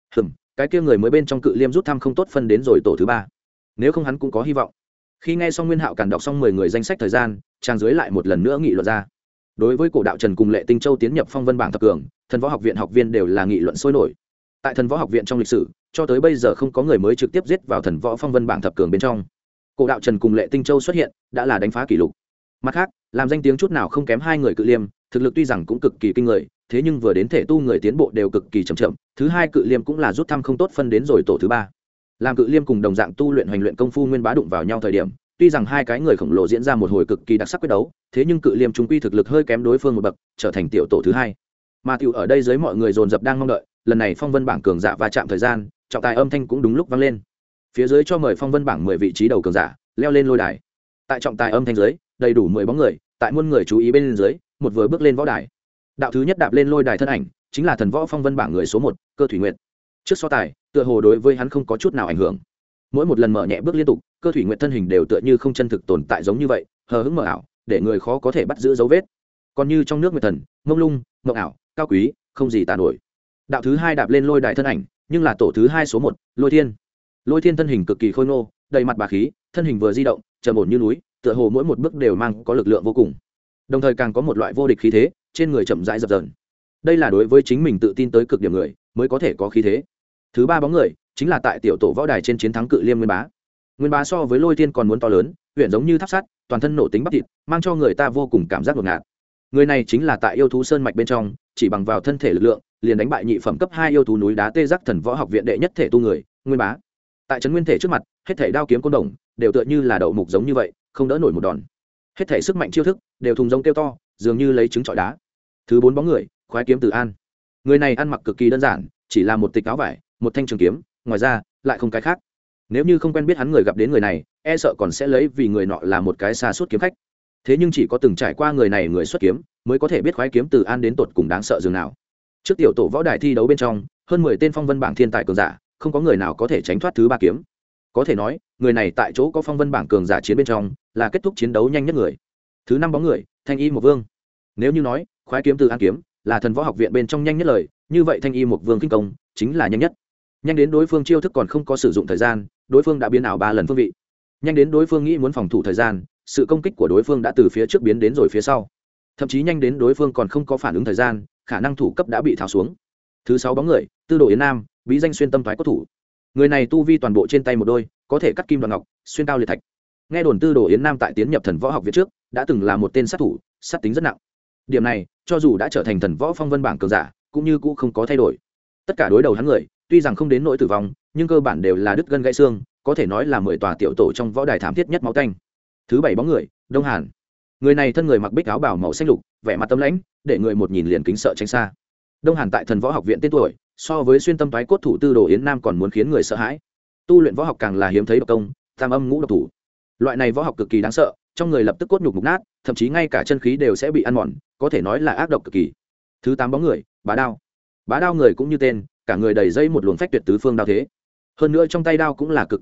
Cái kia người mới bên trong Cự Liêm rút thăm không tốt phân đến rồi tổ thứ 3. Nếu không hắn cũng có hy vọng. Khi nghe xong Nguyên Hạo Càn đọc xong 10 người danh sách thời gian, trang dưới lại một lần nữa nghị luận ra. Đối với Cổ Đạo Trần cùng Lệ Tinh Châu tiến nhập phong vân bảng thập cường, thần võ học viện học viên đều là nghị luận sôi nổi. Tại thần võ học viện trong lịch sử, cho tới bây giờ không có người mới trực tiếp giết vào thần võ phong vân bảng thập cường bên trong. Cổ Đạo Trần cùng Lệ Tinh Châu xuất hiện, đã là đánh phá kỷ lục. Mặt khác, làm danh tiếng chút nào không kém 2 người Cự Liêm, thực lực tuy rằng cũng cực kỳ kinh người, thế nhưng vừa đến thể tu người tiến bộ đều cực kỳ chậm chậm. Thứ 2 Cự Liêm cũng là rút thăm không tốt phân đến rồi tổ thứ 3. Làm Cự Liêm cùng đồng dạng tu luyện hành luyện công phu Nguyên Bá đụng vào nhau thời điểm, tuy rằng 2 cái người khổng lồ diễn ra một hồi cực kỳ đặc sắc quyết đấu, thế nhưng Cự Liêm trung quy thực lực hơi kém đối phương một bậc, trở thành tiểu tổ thứ 2. Mà tiểu ở đây dưới mọi người dồn dập đang mong đợi, lần này phong vân bảng cường giả va chạm thời gian, trọng tài âm thanh cũng đúng lúc vang lên. Phía dưới cho mời phong vân bảng 10 vị trí đầu cường giả leo lên lôi đài. Tại trọng tài âm thanh dưới, đầy đủ 10 bóng người, tại muôn người chú ý bên dưới, một vừa bước lên võ đài. Đạo thứ nhất đạp lên lôi đài thân ảnh, chính là thần võ phong vân bảng người số 1, Cơ Thủy Nguyệt. Trước so tài, tựa hồ đối với hắn không có chút nào ảnh hưởng. Mỗi một lần mở nhẹ bước liên tục, Cơ Thủy Nguyệt thân hình đều tựa như không chân thực tồn tại giống như vậy, hờ hững mờ ảo, để người khó có thể bắt giữ dấu vết. Còn như trong nước nguyệt thần, mông lung, mộng ảo, cao quý, không gì tả nổi. Đạo thứ hai đạp lên lôi đài thân ảnh, nhưng là tổ thứ 2 số 1, Lôi Thiên. Lôi Thiên thân hình cực kỳ khôi ngô, đầy mặt bá khí, thân hình vừa di động, trầm ổn như núi, tựa hồ mỗi một bước đều mang có lực lượng vô cùng. Đồng thời càng có một loại vô địch khí thế, trên người chậm rãi dập dờn. Đây là đối với chính mình tự tin tới cực điểm người, mới có thể có khí thế. Thứ 3 bóng người, chính là tại tiểu tổ võ đài trên chiến thắng Cự Liêm Nguyên Bá. Nguyên Bá so với Lôi Thiên còn muốn to lớn, huyền giống như tháp sắt, toàn thân nổ tính bắp thịt, mang cho người ta vô cùng cảm giác ngột ngạt. Người này chính là tại yêu thú sơn mạch bên trong, chỉ bằng vào thân thể lực lượng, liền đánh bại nhị phẩm cấp 2 yêu thú núi đá Tê Giác thần võ học viện đệ nhất thể tu người, Nguyên Bá. Tại trấn nguyên thể trước mặt, hết thể đao kiếm côn đồng đều tựa như là đậu mục giống như vậy, không đỡ nổi một đòn. Hết thể sức mạnh chiêu thức đều thùng giống kêu to, dường như lấy trứng trọi đá. Thứ 4 bóng người, Khoái Kiếm Từ An. Người này ăn mặc cực kỳ đơn giản, chỉ là một tịch áo vải, một thanh trường kiếm, ngoài ra lại không cái khác. Nếu như không quen biết hắn người gặp đến người này, e sợ còn sẽ lấy vì người nọ là một cái xa suốt kiếm khách. Thế nhưng chỉ có từng trải qua người này người xuất kiếm, mới có thể biết Khoái Kiếm Từ An đến tột cùng đáng sợ dường nào. Trước tiểu tổ võ đài thi đấu bên trong, hơn 10 tên phong vân bảng thiên tài cường giả, không có người nào có thể tránh thoát thứ 3 kiếm. Có thể nói, người này tại chỗ có phong vân bảng cường giả chiến bên trong, là kết thúc chiến đấu nhanh nhất người. Thứ 5 bóng người, Thanh Y Một Vương. Nếu như nói, Khoái Kiếm Từ An kiếm là thần võ học viện bên trong nhanh nhất lời, như vậy Thanh Y Một Vương kinh công chính là nhanh nhất. Nhanh đến đối phương chiêu thức còn không có sử dụng thời gian, đối phương đã biến ảo 3 lần phương vị. Nhanh đến đối phương nghĩ muốn phòng thủ thời gian, sự công kích của đối phương đã từ phía trước biến đến rồi phía sau. Thậm chí nhanh đến đối phương còn không có phản ứng thời gian, khả năng thủ cấp đã bị tháo xuống. Thứ 6 bóng người, Tư Đồ Yến Nam, bí danh xuyên tâm thoái cốt thủ. Người này tu vi toàn bộ trên tay một đôi, có thể cắt kim đoạn ngọc, xuyên cao liệt thạch. Nghe đồn Tư Đồ Yến Nam tại tiến nhập thần võ học viện trước, đã từng là một tên sát thủ, sát tính rất nặng. Điểm này, cho dù đã trở thành thần võ phong vân bảng cường giả, cũng như cũ không có thay đổi. Tất cả đối đầu hắn người, tuy rằng không đến nỗi tử vong, nhưng cơ bản đều là đứt gân gãy xương, có thể nói là 10 tòa tiểu tổ trong võ đài thảm thiết nhất máu tanh. Thứ 7 bóng người, Đông Hàn. Người này thân người mặc bích áo bào màu xanh lục, vẻ mặt tâm lãnh, để người một nhìn liền kính sợ tránh xa. Đông Hàn tại thần võ học viện tên tuổi, so với xuyên tâm toái cốt thủ Tư Đồ Yến Nam còn muốn khiến người sợ hãi. Tu luyện võ học càng là hiếm thấy độc công, tam âm ngũ độc thủ. Loại này võ học cực kỳ đáng sợ, trong người lập tức cốt nhục mục nát, thậm chí ngay cả chân khí đều sẽ bị ăn mòn, có thể nói là ác độc cực kỳ. Thứ 8 bóng người, Bá Đao. Bá Đao người cũng như tên, cả người đầy dây một luồng phách tuyệt tứ phương đao thế. Hơn nữa trong tay đao cũng là cực kỳ lớn,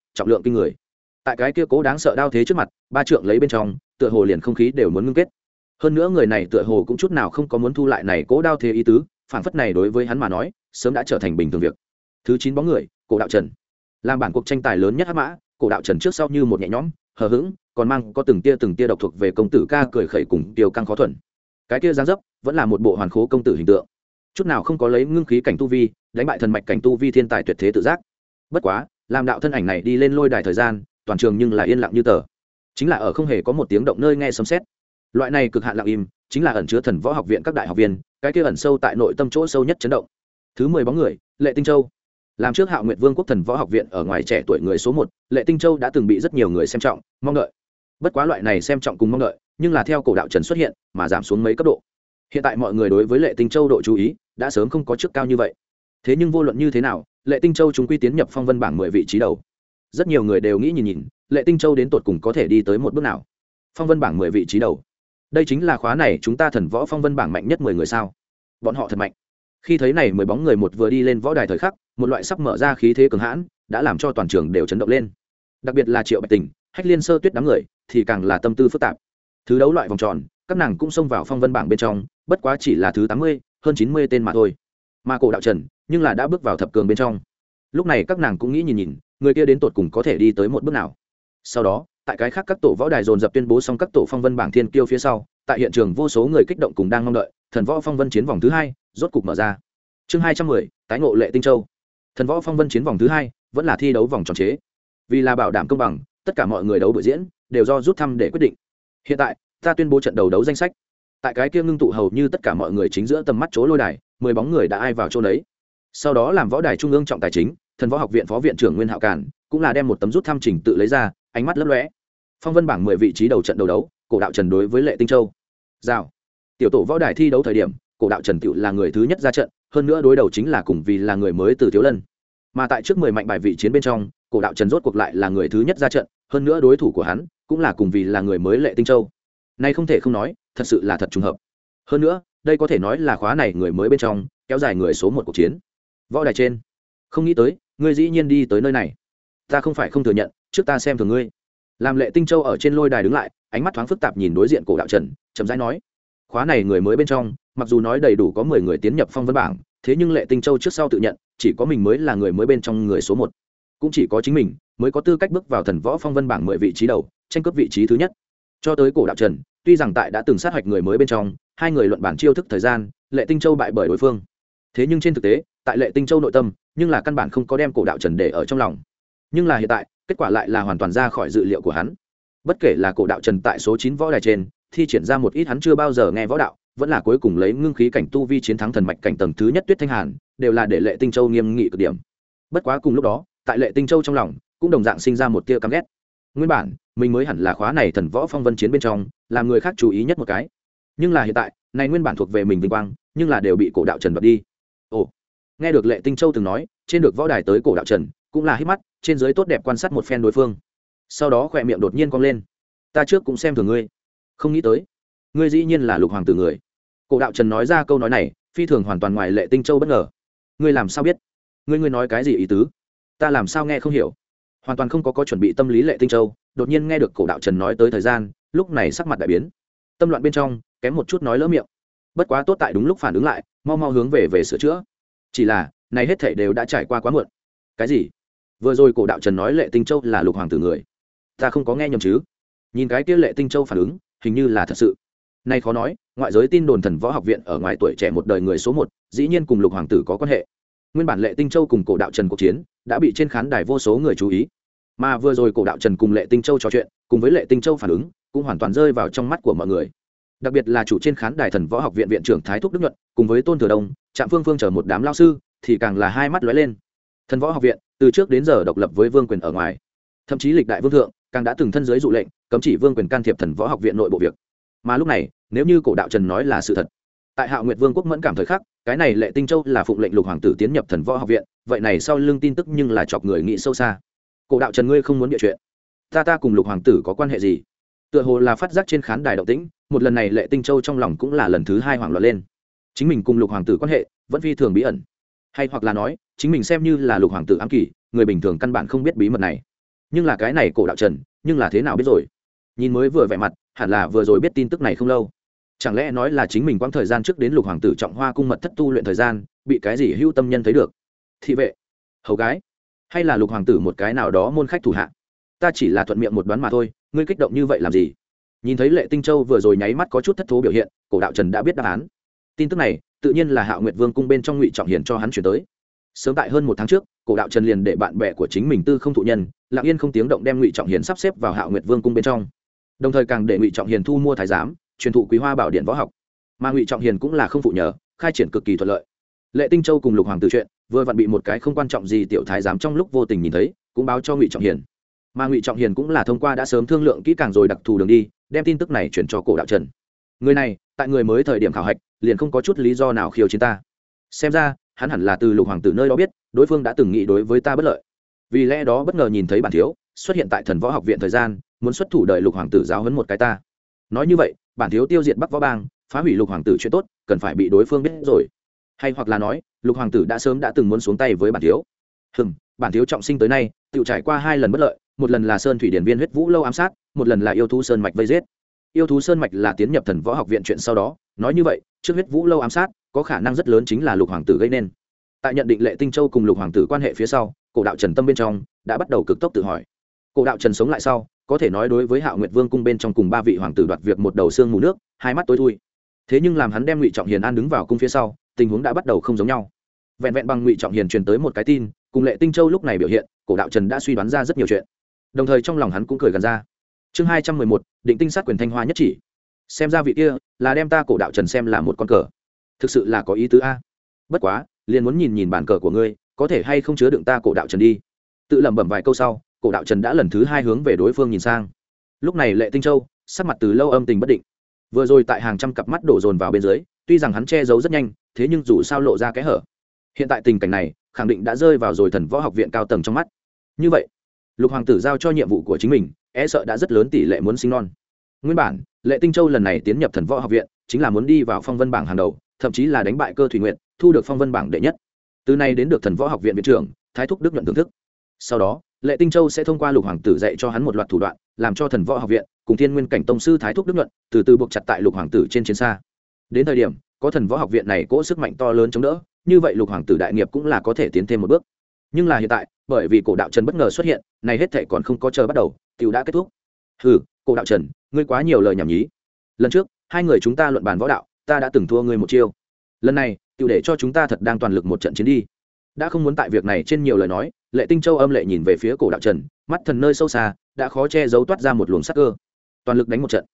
trọng lượng kinh người. Tại cái kia cố đáng sợ đao thế trước mặt, ba trượng lấy bên trong tựa hồ liền không khí đều muốn ngưng kết. Hơn nữa người này tựa hồ cũng chút nào không có muốn thu lại này cố đao thế ý tứ, phản phất này đối với hắn mà nói sớm đã trở thành bình thường việc. Thứ 9 bóng người, Cổ Đạo Trần. Làm bản cuộc tranh tài lớn nhất hắc mã, Cổ Đạo Trần trước sau như một nhẹ nhõm hờ hững, còn mang có từng tia độc thuộc về công tử ca cười khẩy cùng tiêu căng khó thuần. Cái kia dáng dấp vẫn là một bộ hoàn khố công tử hình tượng, chút nào không có lấy ngưng khí cảnh tu vi đánh bại thần mạch cảnh tu vi thiên tài tuyệt thế tự giác. Bất quá làm đạo thân ảnh này đi lên lôi đài thời gian, toàn trường nhưng là yên lặng như tờ, chính là ở không hề có một tiếng động nơi nghe sấm sét. Loại này cực hạn lặng im chính là ẩn chứa thần võ học viện các đại học viên cái kia ẩn sâu tại nội tâm chỗ sâu nhất chấn động. Thứ 10 bóng người, Lệ Tinh Châu. Làm trước Hạo Nguyệt Vương quốc thần võ học viện ở ngoài trẻ tuổi người số 1, Lệ Tinh Châu đã từng bị rất nhiều người xem trọng mong đợi. Bất quá loại này xem trọng cùng mong đợi nhưng là theo Cổ Đạo Trần xuất hiện mà giảm xuống mấy cấp độ. Hiện tại mọi người đối với Lệ Tinh Châu độ chú ý đã sớm không có trước cao như vậy. Thế nhưng vô luận như thế nào, Lệ Tinh Châu chúng quy tiến nhập phong vân bảng 10 vị trí đầu. Rất nhiều người đều nghĩ nhìn Lệ Tinh Châu đến tột cùng có thể đi tới một bước nào. Phong vân bảng 10 vị trí đầu, đây chính là khóa này chúng ta thần võ phong vân bảng mạnh nhất 10 người sao? Bọn họ thật mạnh. Khi thấy này 10 bóng người một vừa đi lên võ đài thời khắc, một loại sắp mở ra khí thế cường hãn đã làm cho toàn trường đều chấn động lên. Đặc biệt là Triệu Bạch Tình, Hách Liên Sơ Tuyết đám người thì càng là tâm tư phức tạp. Thứ đấu loại vòng tròn, các nàng cũng xông vào phong vân bảng bên trong, bất quá chỉ là thứ 80, hơn 90 tên mà thôi. Mà Cổ Đạo Trần nhưng là đã bước vào thập cường bên trong. Lúc này các nàng cũng nghĩ nhìn người kia đến tột cùng có thể đi tới một bước nào. Sau đó tại cái khác các tổ võ đài dồn dập tuyên bố xong các tổ phong vân bảng thiên kiêu phía sau, tại hiện trường vô số người kích động cùng đang mong đợi thần võ phong vân chiến vòng thứ 2 rốt cục mở ra. Chương 210, tái ngộ Lệ Tinh Châu. Thần võ phong vân chiến vòng thứ 2 vẫn là thi đấu vòng tròn chế. Vì là bảo đảm công bằng, tất cả mọi người đấu buổi diễn đều do rút thăm để quyết định. Hiện tại ta tuyên bố trận đầu đấu danh sách. Tại cái kia ngưng tụ hầu như tất cả mọi người chính giữa tầm mắt chỗ lôi đài, 10 bóng người đã ai vào chỗ đấy. Sau đó làm võ đài trung ương trọng tài chính, thần võ học viện phó viện trưởng Nguyên Hạo Cản cũng là đem một tấm rút thăm trình tự lấy ra, ánh mắt lấp lóe. Phong vân bảng 10 vị trí đầu trận đầu đấu, Cổ Đạo Trần đối với Lệ Tinh Châu. Rào. Tiểu tổ võ đài thi đấu thời điểm, Cổ Đạo Trần tiểu là người thứ nhất ra trận, hơn nữa đối đầu chính là cùng vì là người mới từ Thiếu Lân. Mà tại trước 10 mạnh bài vị chiến bên trong, Cổ Đạo Trần rốt cuộc lại là người thứ nhất ra trận, hơn nữa đối thủ của hắn cũng là cùng vì là người mới Lệ Tinh Châu. Nay không thể không nói, thật sự là thật trùng hợp. Hơn nữa, đây có thể nói là khóa này người mới bên trong kéo dài người số 1 cuộc chiến. Võ đài trên, không nghĩ tới, ngươi dĩ nhiên đi tới nơi này. Ta không phải không thừa nhận, trước ta xem thường ngươi. Làm Lệ Tinh Châu ở trên lôi đài đứng lại, ánh mắt thoáng phức tạp nhìn đối diện Cổ Đạo Trần, chậm rãi nói: khóa này người mới bên trong, mặc dù nói đầy đủ có 10 người tiến nhập phong vân bảng, thế nhưng Lệ Tinh Châu trước sau tự nhận chỉ có mình mới là người mới bên trong người số 1, cũng chỉ có chính mình mới có tư cách bước vào thần võ phong vân bảng 10 vị trí đầu, tranh cướp vị trí thứ nhất. Cho tới Cổ Đạo Trần, tuy rằng tại đã từng sát hạch người mới bên trong, hai người luận bản chiêu thức thời gian, Lệ Tinh Châu bại bởi đối phương. Thế nhưng trên thực tế, tại Lệ Tinh Châu nội tâm, nhưng là căn bản không có đem Cổ Đạo Trần để ở trong lòng. Nhưng là hiện tại, kết quả lại là hoàn toàn ra khỏi dự liệu của hắn. Bất kể là Cổ Đạo Trần tại số 9 võ đài trên thi triển ra một ít hắn chưa bao giờ nghe võ đạo, vẫn là cuối cùng lấy ngưng khí cảnh tu vi chiến thắng thần mạch cảnh tầng thứ nhất Tuyết Thanh Hàn, đều là để Lệ Tinh Châu nghiêm nghị cực điểm. Bất quá cùng lúc đó, tại Lệ Tinh Châu trong lòng cũng đồng dạng sinh ra một tia căm ghét. Nguyên bản mình mới hẳn là khóa này thần võ phong vân chiến bên trong làm người khác chú ý nhất một cái, nhưng là hiện tại này nguyên bản thuộc về mình vinh quang nhưng là đều bị Cổ Đạo Trần đoạt đi. Ồ, nghe được Lệ Tinh Châu từng nói, trên được võ đài tới Cổ Đạo Trần cũng là hít mắt trên dưới tốt đẹp quan sát một phen đối phương, sau đó khỏe miệng đột nhiên cong lên: ta trước cũng xem thường ngươi, không nghĩ tới ngươi dĩ nhiên là Lục Hoàng tử người. Cổ Đạo Trần nói ra câu nói này phi thường hoàn toàn ngoài Lệ Tinh Châu bất ngờ. Ngươi làm sao biết? Ngươi nói cái gì ý tứ? Ta làm sao nghe không hiểu? Hoàn toàn không có chuẩn bị tâm lý Lệ Tinh Châu đột nhiên nghe được Cổ Đạo Trần nói tới thời gian, lúc này sắc mặt đại biến, tâm loạn bên trong kém một chút nói lỡ miệng. Bất quá tốt tại đúng lúc phản ứng lại, mau mau hướng về sửa chữa. Chỉ là này hết thảy đều đã trải qua quá muộn. Cái gì? Vừa rồi Cổ Đạo Trần nói Lệ Tinh Châu là Lục Hoàng tử người, ta không có nghe nhầm chứ? Nhìn cái kia Lệ Tinh Châu phản ứng, hình như là thật sự. Nay khó nói, ngoại giới tin đồn thần võ học viện ở ngoài tuổi trẻ một đời người số 1, dĩ nhiên cùng Lục Hoàng tử có quan hệ. Nguyên bản Lệ Tinh Châu cùng Cổ Đạo Trần cuộc chiến đã bị trên khán đài vô số người chú ý, mà vừa rồi Cổ Đạo Trần cùng Lệ Tinh Châu trò chuyện, cùng với Lệ Tinh Châu phản ứng, cũng hoàn toàn rơi vào trong mắt của mọi người. Đặc biệt là chủ trên khán đài thần võ học viện viện trưởng Thái Thúc Đức Nhuận, cùng với Tôn Thừa Đông, Trạm Phương Phương chờ một đám lao sư, thì càng là hai mắt lóe lên. Thần võ học viện từ trước đến giờ độc lập với vương quyền ở ngoài, thậm chí lịch đại vương thượng càng đã từng thân dưới dụ lệnh cấm chỉ vương quyền can thiệp thần võ học viện nội bộ việc. Mà lúc này, nếu như Cổ Đạo Trần nói là sự thật, tại Hạo Nguyệt Vương quốc mẫn cảm thời khắc, cái này Lệ Tinh Châu là phụng lệnh Lục Hoàng tử tiến nhập thần võ học viện, vậy này sau lưng tin tức nhưng là chọc người nghĩ sâu xa. Cổ Đạo Trần, ngươi không muốn địa chuyện, ta cùng Lục Hoàng tử có quan hệ gì? Tựa hồ là phát giác trên khán đài động tĩnh, một lần này Lệ Tinh Châu trong lòng cũng là lần thứ 2 hoảng loạn lên. Chính mình cùng Lục Hoàng tử quan hệ vẫn phi thường bí ẩn, hay hoặc là nói chính mình xem như là Lục Hoàng tử ám kỳ, người bình thường căn bản không biết bí mật này. nhưng là cái này cổ đạo trần nhưng là thế nào biết rồi? Nhìn mới vừa vẻ mặt hẳn là vừa rồi biết tin tức này không lâu. Chẳng lẽ nói là chính mình quãng thời gian trước đến lục hoàng tử trọng hoa cung mật thất tu luyện thời gian bị cái gì hữu tâm nhân thấy được? Thị vệ, hầu gái, hay là lục hoàng tử một cái nào đó môn khách thủ hạ? Ta chỉ là thuận miệng một đoán mà thôi, ngươi kích động như vậy làm gì? Nhìn thấy Lệ Tinh Châu vừa rồi nháy mắt có chút thất thố biểu hiện, cổ đạo trần đã biết đáp án. Tin tức này tự nhiên là Hạo Nguyệt Vương cung bên trong Ngụy Trọng Hiền cho hắn chuyển tới. Sớm tại hơn một tháng trước, cổ đạo trần liền để bạn bè của chính mình Tư Không thụ nhân lặng yên không tiếng động đem Ngụy Trọng Hiền sắp xếp vào Hạo Nguyệt Vương cung bên trong, đồng thời càng để Ngụy Trọng Hiền thu mua thái giám, truyền thụ Quý Hoa Bảo Điện võ học. Mà Ngụy Trọng Hiền cũng là không phụ nhờ, khai triển cực kỳ thuận lợi. Lệ Tinh Châu cùng lục hoàng tử chuyện vừa vặn bị một cái không quan trọng gì tiểu thái giám trong lúc vô tình nhìn thấy, cũng báo cho Ngụy Trọng Hiền. Mà Ngụy Trọng Hiền cũng là thông qua đã sớm thương lượng kỹ càng rồi đặc thù đường đi, đem tin tức này chuyển cho cổ đạo trần. Người này tại người mới thời điểm khảo hạch liền không có chút lý do nào khiêu chiến ta, xem ra hắn hẳn là từ lục hoàng tử nơi đó biết đối phương đã từng nghĩ đối với ta bất lợi, vì lẽ đó bất ngờ nhìn thấy bản thiếu xuất hiện tại Thần Võ Học viện thời gian, muốn xuất thủ đợi lục hoàng tử giáo huấn một cái ta. Nói như vậy bản thiếu tiêu diệt Bắc Võ Bang, phá hủy lục hoàng tử chuyện tốt cần phải bị đối phương biết rồi, hay hoặc là nói lục hoàng tử đã sớm đã từng muốn xuống tay với bản thiếu. Bản thiếu trọng sinh tới nay tự trải qua 2 lần bất lợi, một lần là Sơn Thủy Điển Viên Huyết Vũ Lâu ám sát, một lần là Yêu Thú Sơn Mạch vây giết. Yêu Thú Sơn Mạch là tiến nhập Thần Võ Học viện chuyện sau đó, nói như vậy trước Huyết Vũ Lâu ám sát có khả năng rất lớn chính là lục hoàng tử gây nên. Tại nhận định Lệ Tinh Châu cùng lục hoàng tử quan hệ phía sau, cổ đạo trần tâm bên trong đã bắt đầu cực tốc tự hỏi. Cổ đạo trần sống lại sau, có thể nói đối với Hạo Nguyệt Vương cung bên trong cùng 3 vị hoàng tử đoạt việc một đầu xương mù nước, hai mắt tối thui. Thế nhưng làm hắn đem Ngụy Trọng Hiền an đứng vào cung phía sau, tình huống đã bắt đầu không giống nhau. Vẹn vẹn bằng Ngụy Trọng Hiền truyền tới một cái tin, cùng Lệ Tinh Châu lúc này biểu hiện, cổ đạo trần đã suy đoán ra rất nhiều chuyện. Đồng thời trong lòng hắn cũng cười gần ra. Chương 211, định tinh sát quyền thanh hoa nhất chỉ. Xem ra vị kia là đem ta cổ đạo trần xem là một con cờ, thực sự là có ý tứ a. Bất quá liền muốn nhìn nhìn bản cờ của ngươi có thể hay không chứa đựng ta cổ đạo trần đi. Tự lẩm bẩm vài câu sau, cổ đạo trần đã lần thứ 2 hướng về đối phương nhìn sang. Lúc này Lệ Tinh Châu sắc mặt từ lâu âm tình bất định, vừa rồi tại hàng trăm cặp mắt đổ dồn vào bên dưới, tuy rằng hắn che giấu rất nhanh, thế nhưng dù sao lộ ra cái hở. Hiện tại tình cảnh này khẳng định đã rơi vào rồi Thần Võ Học viện cao tầng trong mắt. Như vậy lục hoàng tử giao cho nhiệm vụ của chính mình e sợ đã rất lớn tỷ lệ muốn sinh non. Nguyên bản Lệ Tinh Châu lần này tiến nhập Thần Võ Học viện chính là muốn đi vào phong vân bảng hàng đầu, thậm chí là đánh bại Cơ Thủy Nguyệt, thu được phong vân bảng đệ nhất, từ nay đến được Thần Võ Học viện viện trưởng Thái Thúc Đức nhận thưởng thức. Sau đó Lệ Tinh Châu sẽ thông qua lục hoàng tử dạy cho hắn một loạt thủ đoạn, làm cho Thần Võ Học viện cùng Thiên Nguyên cảnh tông sư Thái Thúc Đức nhuận từ từ buộc chặt tại lục hoàng tử trên chiến xa. Đến thời điểm có Thần Võ Học viện này cỗ sức mạnh to lớn chống đỡ, như vậy lục hoàng tử đại nghiệp cũng là có thể tiến thêm một bước. Nhưng là hiện tại bởi vì cổ đạo trần bất ngờ xuất hiện, này hết thảy còn không có chờ bắt đầu tiểu đã kết thúc. Cổ đạo trần, ngươi quá nhiều lời nhảm nhí. Lần trước 2 người chúng ta luận bàn võ đạo, ta đã từng thua ngươi một chiêu, lần này tiểu để cho chúng ta thật đang toàn lực một trận chiến đi. Đã không muốn tại việc này trên nhiều lời nói, Lệ Tinh Châu âm lệ nhìn về phía cổ đạo trần, mắt thần nơi sâu xa đã khó che giấu toát ra một luồng sắc cơ. Toàn lực đánh một trận.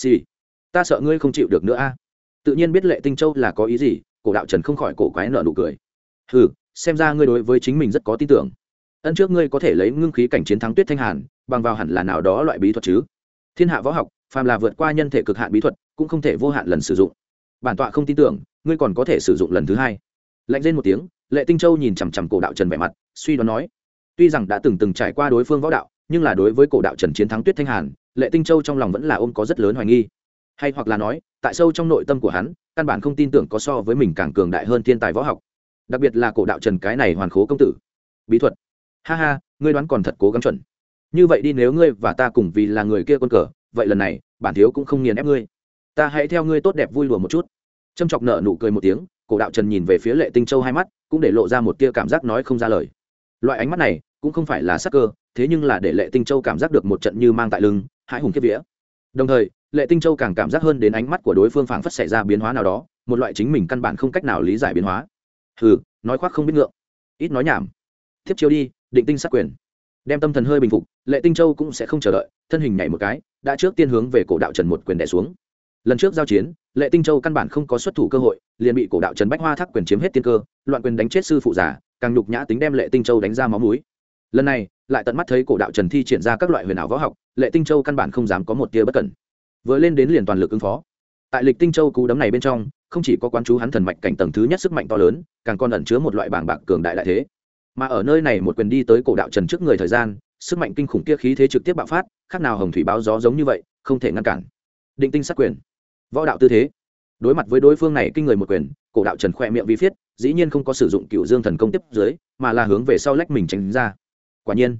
Ta sợ ngươi không chịu được nữa a. Tự nhiên biết Lệ Tinh Châu là có ý gì, cổ đạo trần không khỏi cổ quái nở nụ cười. Xem ra ngươi đối với chính mình rất có tin tưởng. Ân trước ngươi có thể lấy ngưng khí cảnh chiến thắng Tuyết Thanh Hàn, bằng vào hẳn là nào đó loại bí thuật chứ? Thiên hạ võ học, phàm là vượt qua nhân thể cực hạn bí thuật, cũng không thể vô hạn lần sử dụng. Bản tọa không tin tưởng, ngươi còn có thể sử dụng lần thứ 2. Lạnh rên một tiếng, Lệ Tinh Châu nhìn chằm chằm cổ đạo trần vẻ mặt, suy đoán nói. Tuy rằng đã từng trải qua đối phương võ đạo, nhưng là đối với cổ đạo trần chiến thắng Tuyết Thanh Hàn, Lệ Tinh Châu trong lòng vẫn là ôm có rất lớn hoài nghi. Hay hoặc là nói, tại sâu trong nội tâm của hắn, căn bản không tin tưởng có so với mình càng cường đại hơn thiên tài võ học. Đặc biệt là cổ đạo trần cái này hoàn khố công tử. Bí thuật. Ha, ngươi đoán còn thật cố gắng chuẩn. Như vậy đi, nếu ngươi và ta cùng vì là người kia quân cờ, vậy lần này bản thiếu cũng không nghiền ép ngươi, ta hãy theo ngươi tốt đẹp vui lùa một chút. Châm chọc nợ nụ cười một tiếng, cổ đạo trần nhìn về phía Lệ Tinh Châu hai mắt cũng để lộ ra một tia cảm giác nói không ra lời. Loại ánh mắt này cũng không phải là sắc cơ, thế nhưng là để Lệ Tinh Châu cảm giác được một trận như mang tại lưng hãi hùng kiếp vía. Đồng thời Lệ Tinh Châu càng cảm giác hơn đến ánh mắt của đối phương phảng phất xảy ra biến hóa nào đó, một loại chính mình căn bản không cách nào lý giải biến hóa. Nói khoác không biết ngượng, ít nói nhảm, tiếp chiêu đi, định tinh sát quyền. Đem tâm thần hơi bình phục, Lệ Tinh Châu cũng sẽ không chờ đợi, thân hình nhảy một cái, đã trước tiên hướng về cổ đạo trần một quyền đè xuống. Lần trước giao chiến, Lệ Tinh Châu căn bản không có xuất thủ cơ hội, liền bị cổ đạo trần bách hoa thác quyền chiếm hết tiên cơ, loạn quyền đánh chết sư phụ giả, càng nhục nhã tính đem Lệ Tinh Châu đánh ra máu mũi. Lần này lại tận mắt thấy cổ đạo trần thi triển ra các loại huyền ảo võ học, Lệ Tinh Châu căn bản không dám có một tia bất cẩn, vừa lên đến liền toàn lực ứng phó. Tại Lịch Tinh Châu cú đấm này bên trong, không chỉ có quán chú hắn thần mạch cảnh tầng thứ nhất sức mạnh to lớn, càng còn ẩn chứa một loại bàng bạc cường đại đại thế. Mà ở nơi này một quyền đi tới cổ đạo trần trước người thời gian, sức mạnh kinh khủng kia khí thế trực tiếp bạo phát, khác nào hồng thủy báo gió giống như vậy, không thể ngăn cản. Định tinh sát quyền, võ đạo tư thế. Đối mặt với đối phương này kinh người một quyền, cổ đạo trần khẽ miệng vi viết, dĩ nhiên không có sử dụng Cửu Dương thần công tiếp dưới, mà là hướng về sau lách mình tránh ra. Quả nhiên,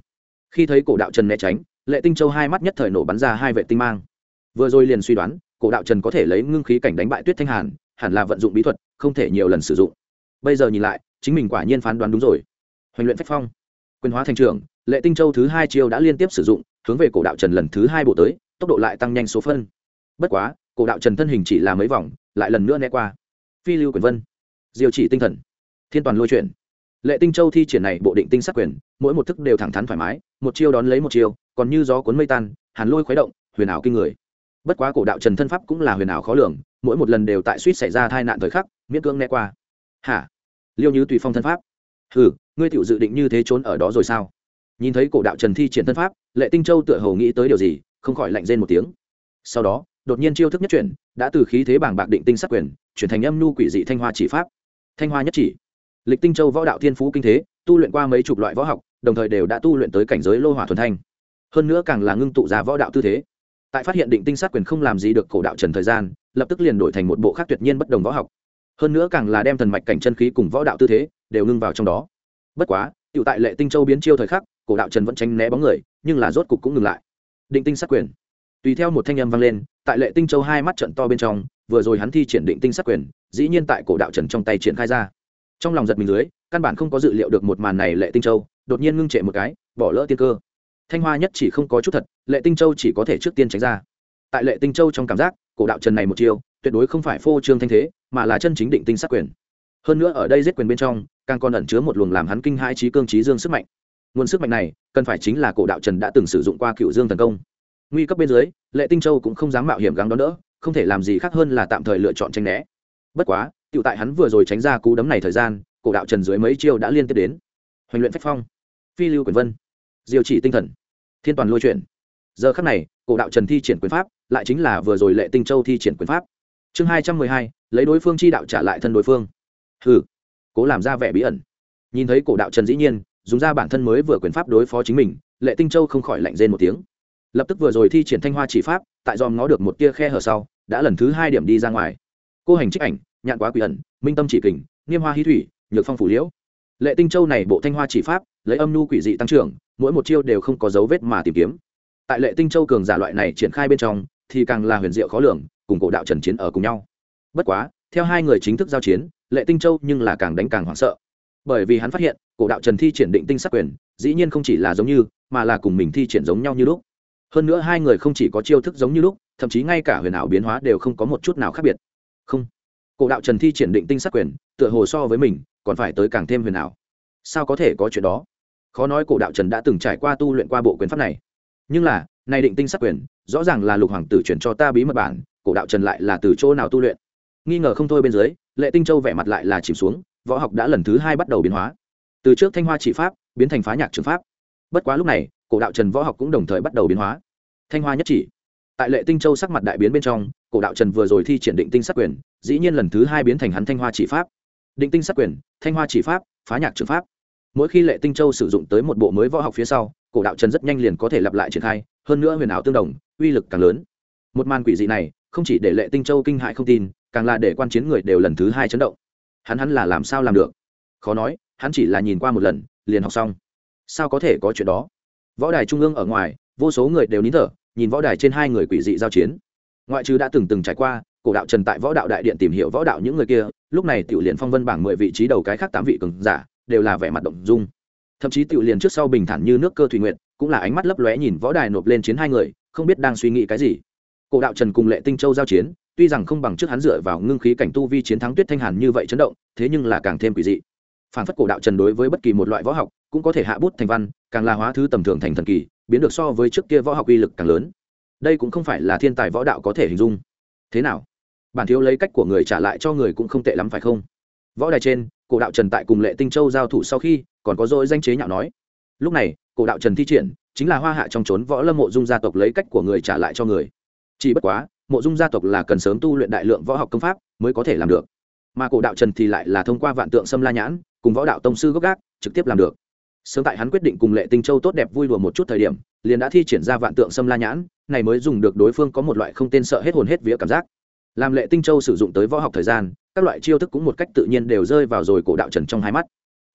Khi thấy cổ đạo trần né tránh, Lệ Tinh Châu hai mắt nhất thời nổ bắn ra hai vệ tinh mang. Vừa rồi liền suy đoán cổ đạo trần có thể lấy ngưng khí cảnh đánh bại Tuyết Thanh Hàn, hẳn là vận dụng bí thuật, không thể nhiều lần sử dụng. Bây giờ nhìn lại, chính mình quả nhiên phán đoán đúng rồi. Hoành luyện phách phong, quyền hóa thành trưởng, Lệ Tinh Châu thứ hai chiêu đã liên tiếp sử dụng, hướng về cổ đạo trần lần thứ hai bộ tới, tốc độ lại tăng nhanh số phân. Bất quá, cổ đạo trần thân hình chỉ là mấy vòng, lại lần nữa né qua. Phi lưu quyền vân, diêu chỉ tinh thần, thiên toàn lôi chuyển. Lệ Tinh Châu thi triển này bộ định tinh sắc quyền, mỗi một thức đều thẳng thắn thoải mái, một chiêu đón lấy một chiêu, còn như gió cuốn mây tan, hàn lôi khuấy động, huyền ảo kinh người. Bất quá cổ đạo trần thân pháp cũng là huyền ảo khó lường, mỗi một lần đều tại suýt xảy ra tai nạn thời khắc, miễn cưỡng né qua. Hả? Liêu Như tùy phong thân pháp? Hừ, ngươi tiểu dự định như thế trốn ở đó rồi sao? Nhìn thấy cổ đạo trần thi triển thân pháp, Lệ Tinh Châu tựa hồ nghĩ tới điều gì, không khỏi lạnh rên một tiếng. Sau đó, đột nhiên chiêu thức nhất chuyển, đã từ khí thế bảng bạc định tinh sắc quyền, chuyển thành âm nhu quỷ dị thanh hoa chỉ pháp. Thanh hoa nhất chỉ. Lịch Tinh Châu võ đạo thiên phú kinh thế, tu luyện qua mấy chục loại võ học, đồng thời đều đã tu luyện tới cảnh giới lô hỏa thuần thanh. Hơn nữa càng là ngưng tụ ra võ đạo tư thế. Tại phát hiện định tinh sát quyền không làm gì được cổ đạo trần thời gian, lập tức liền đổi thành một bộ khác tuyệt nhiên bất đồng võ học. Hơn nữa càng là đem thần mạch cảnh chân khí cùng võ đạo tư thế đều ngưng vào trong đó. Bất quá, tiểu tại Lệ Tinh Châu biến chiêu thời khắc, cổ đạo trần vẫn tránh né bóng người, nhưng là rốt cục cũng ngừng lại. Định tinh sát quyền. Tùy theo một thanh âm vang lên, tại Lệ Tinh Châu hai mắt trợn to bên trong, vừa rồi hắn thi triển định tinh sát quyền, dĩ nhiên tại cổ đạo trần trong tay triển khai ra. Trong lòng giật mình dưới, căn bản không có dự liệu được một màn này, Lệ Tinh Châu đột nhiên ngưng trệ một cái, bỏ lỡ tiên cơ. Thanh hoa nhất chỉ không có chút thật, Lệ Tinh Châu chỉ có thể trước tiên tránh ra. Tại Lệ Tinh Châu trong cảm giác, cổ đạo trần này một chiêu tuyệt đối không phải phô trương thanh thế, mà là chân chính định tinh sát quyền. Hơn nữa ở đây giết quyền bên trong, càng còn ẩn chứa một luồng làm hắn kinh hãi trí cương trí dương sức mạnh. Nguồn sức mạnh này, cần phải chính là cổ đạo trần đã từng sử dụng qua Cựu Dương thần công. Nguy cấp bên dưới, Lệ Tinh Châu cũng không dám mạo hiểm gắng đón đỡ, không thể làm gì khác hơn là tạm thời lựa chọn tránh né. Bất quá, tiểu tại hắn vừa rồi tránh ra cú đấm này thời gian, cổ đạo trần dưới mấy chiêu đã liên tiếp đến. Hoành luyện phách phong, phi lưu quyền vân, diêu chỉ tinh thần, thiên toàn lôi chuyển. Giờ khắc này, cổ đạo trần thi triển quyền pháp, lại chính là vừa rồi Lệ Tinh Châu thi triển quyền pháp. Chương 212, lấy đối phương chi đạo trả lại thân đối phương. Hừ, cố làm ra vẻ bí ẩn. Nhìn thấy cổ đạo trần dĩ nhiên dùng ra bản thân mới vừa quyền pháp đối phó chính mình, Lệ Tinh Châu không khỏi lạnh rên một tiếng. Lập tức vừa rồi thi triển thanh hoa chỉ pháp, tại dòm ngó được một tia khe hở sau, đã lần thứ hai điểm đi ra ngoài. Cô hành trích ảnh, nhạn quá quỷ ẩn, minh tâm chỉ kình, nghiêm hoa hí thủy, nhược phong phủ liễu. Lệ Tinh Châu này bộ thanh hoa chỉ pháp, lấy âm nhu quỷ dị tăng trưởng, mỗi một chiêu đều không có dấu vết mà tìm kiếm. Tại Lệ Tinh Châu cường giả loại này triển khai bên trong, thì càng là huyền diệu khó lường, cùng cổ đạo trần chiến ở cùng nhau. Bất quá, theo hai người chính thức giao chiến, Lệ Tinh Châu nhưng là càng đánh càng hoảng sợ, bởi vì hắn phát hiện cổ đạo trần thi triển định tinh sắc quyền, dĩ nhiên không chỉ là giống như, mà là cùng mình thi triển giống nhau như lúc. Hơn nữa hai người không chỉ có chiêu thức giống như lúc, thậm chí ngay cả huyền ảo biến hóa đều không có một chút nào khác biệt. Không, cổ đạo trần thi triển định tinh sắc quyền, tựa hồ so với mình còn phải tới càng thêm huyền ảo. Sao có thể có chuyện đó? Khó nói cổ đạo trần đã từng trải qua tu luyện qua bộ quyền pháp này. Nhưng là, này định tinh sắc quyền, rõ ràng là Lục hoàng tử chuyển cho ta bí mật bản, cổ đạo trần lại là từ chỗ nào tu luyện? Nghi ngờ không thôi bên dưới, Lệ Tinh Châu vẻ mặt lại là chìm xuống, võ học đã lần thứ hai bắt đầu biến hóa. Từ trước thanh hoa chỉ pháp biến thành phá nhạc trường pháp. Bất quá lúc này, cổ đạo trần võ học cũng đồng thời bắt đầu biến hóa. Thanh hoa nhất chỉ. Tại Lệ Tinh Châu sắc mặt đại biến bên trong, cổ đạo trần vừa rồi thi triển định tinh sắc quyền, dĩ nhiên lần thứ hai biến thành hắn thanh hoa chỉ pháp. Định tinh sắc quyền, thanh hoa chỉ pháp, phá nhạc trường pháp. Mỗi khi Lệ Tinh Châu sử dụng tới một bộ mới võ học phía sau, cổ đạo trần rất nhanh liền có thể lặp lại triển khai, hơn nữa huyền ảo tương đồng, uy lực càng lớn. Một màn quỷ dị này, không chỉ để Lệ Tinh Châu kinh hãi không tin, càng là để quan chiến người đều lần thứ hai chấn động. Hắn là làm sao làm được? Khó nói, hắn chỉ là nhìn qua một lần, liền học xong. Sao có thể có chuyện đó? Võ đài trung ương ở ngoài, vô số người đều nín thở, nhìn võ đài trên hai người quỷ dị giao chiến. Ngoại trừ đã từng trải qua, cổ đạo trần tại võ đạo đại điện tìm hiểu võ đạo những người kia, lúc này tiểu liền phong vân bảng 10 vị trí đầu cái khác 8 vị cường giả, đều là vẻ mặt động dung. Thậm chí tiểu liền trước sau bình thản như nước cơ thủy nguyệt, cũng là ánh mắt lấp lóe nhìn võ đài nộp lên chiến hai người, không biết đang suy nghĩ cái gì. Cổ đạo trần cùng Lệ Tinh Châu giao chiến, tuy rằng không bằng trước hắn dựa vào ngưng khí cảnh tu vi chiến thắng Tuyết Thanh Hàn như vậy chấn động, thế nhưng là càng thêm quỷ dị. Phản phất cổ đạo trần đối với bất kỳ một loại võ học cũng có thể hạ bút thành văn, càng là hóa thứ tầm thường thành thần kỳ, biến được so với trước kia võ học uy lực càng lớn. Đây cũng không phải là thiên tài võ đạo có thể hình dung. Thế nào? Bản thiếu lấy cách của người trả lại cho người cũng không tệ lắm phải không? Võ đài trên, cổ đạo trần tại cùng Lệ Tinh Châu giao thủ sau khi, còn có dỗi danh chế nhạo nói. Lúc này, cổ đạo trần thi triển chính là hoa hạ trong trốn võ lâm Mộ Dung gia tộc lấy cách của người trả lại cho người. Chỉ bất quá, Mộ Dung gia tộc là cần sớm tu luyện đại lượng võ học công pháp mới có thể làm được, mà cổ đạo trần thì lại là thông qua vạn tượng xâm la nhãn cùng võ đạo tông sư gốc gác trực tiếp làm được. Sớm tại hắn quyết định cùng Lệ Tinh Châu tốt đẹp vui đùa một chút thời điểm, liền đã thi triển ra vạn tượng xâm la nhãn, này mới dùng được đối phương có một loại không tên sợ hết hồn hết vía cảm giác. Làm Lệ Tinh Châu sử dụng tới võ học thời gian, các loại chiêu thức cũng một cách tự nhiên đều rơi vào rồi cổ đạo trần trong hai mắt.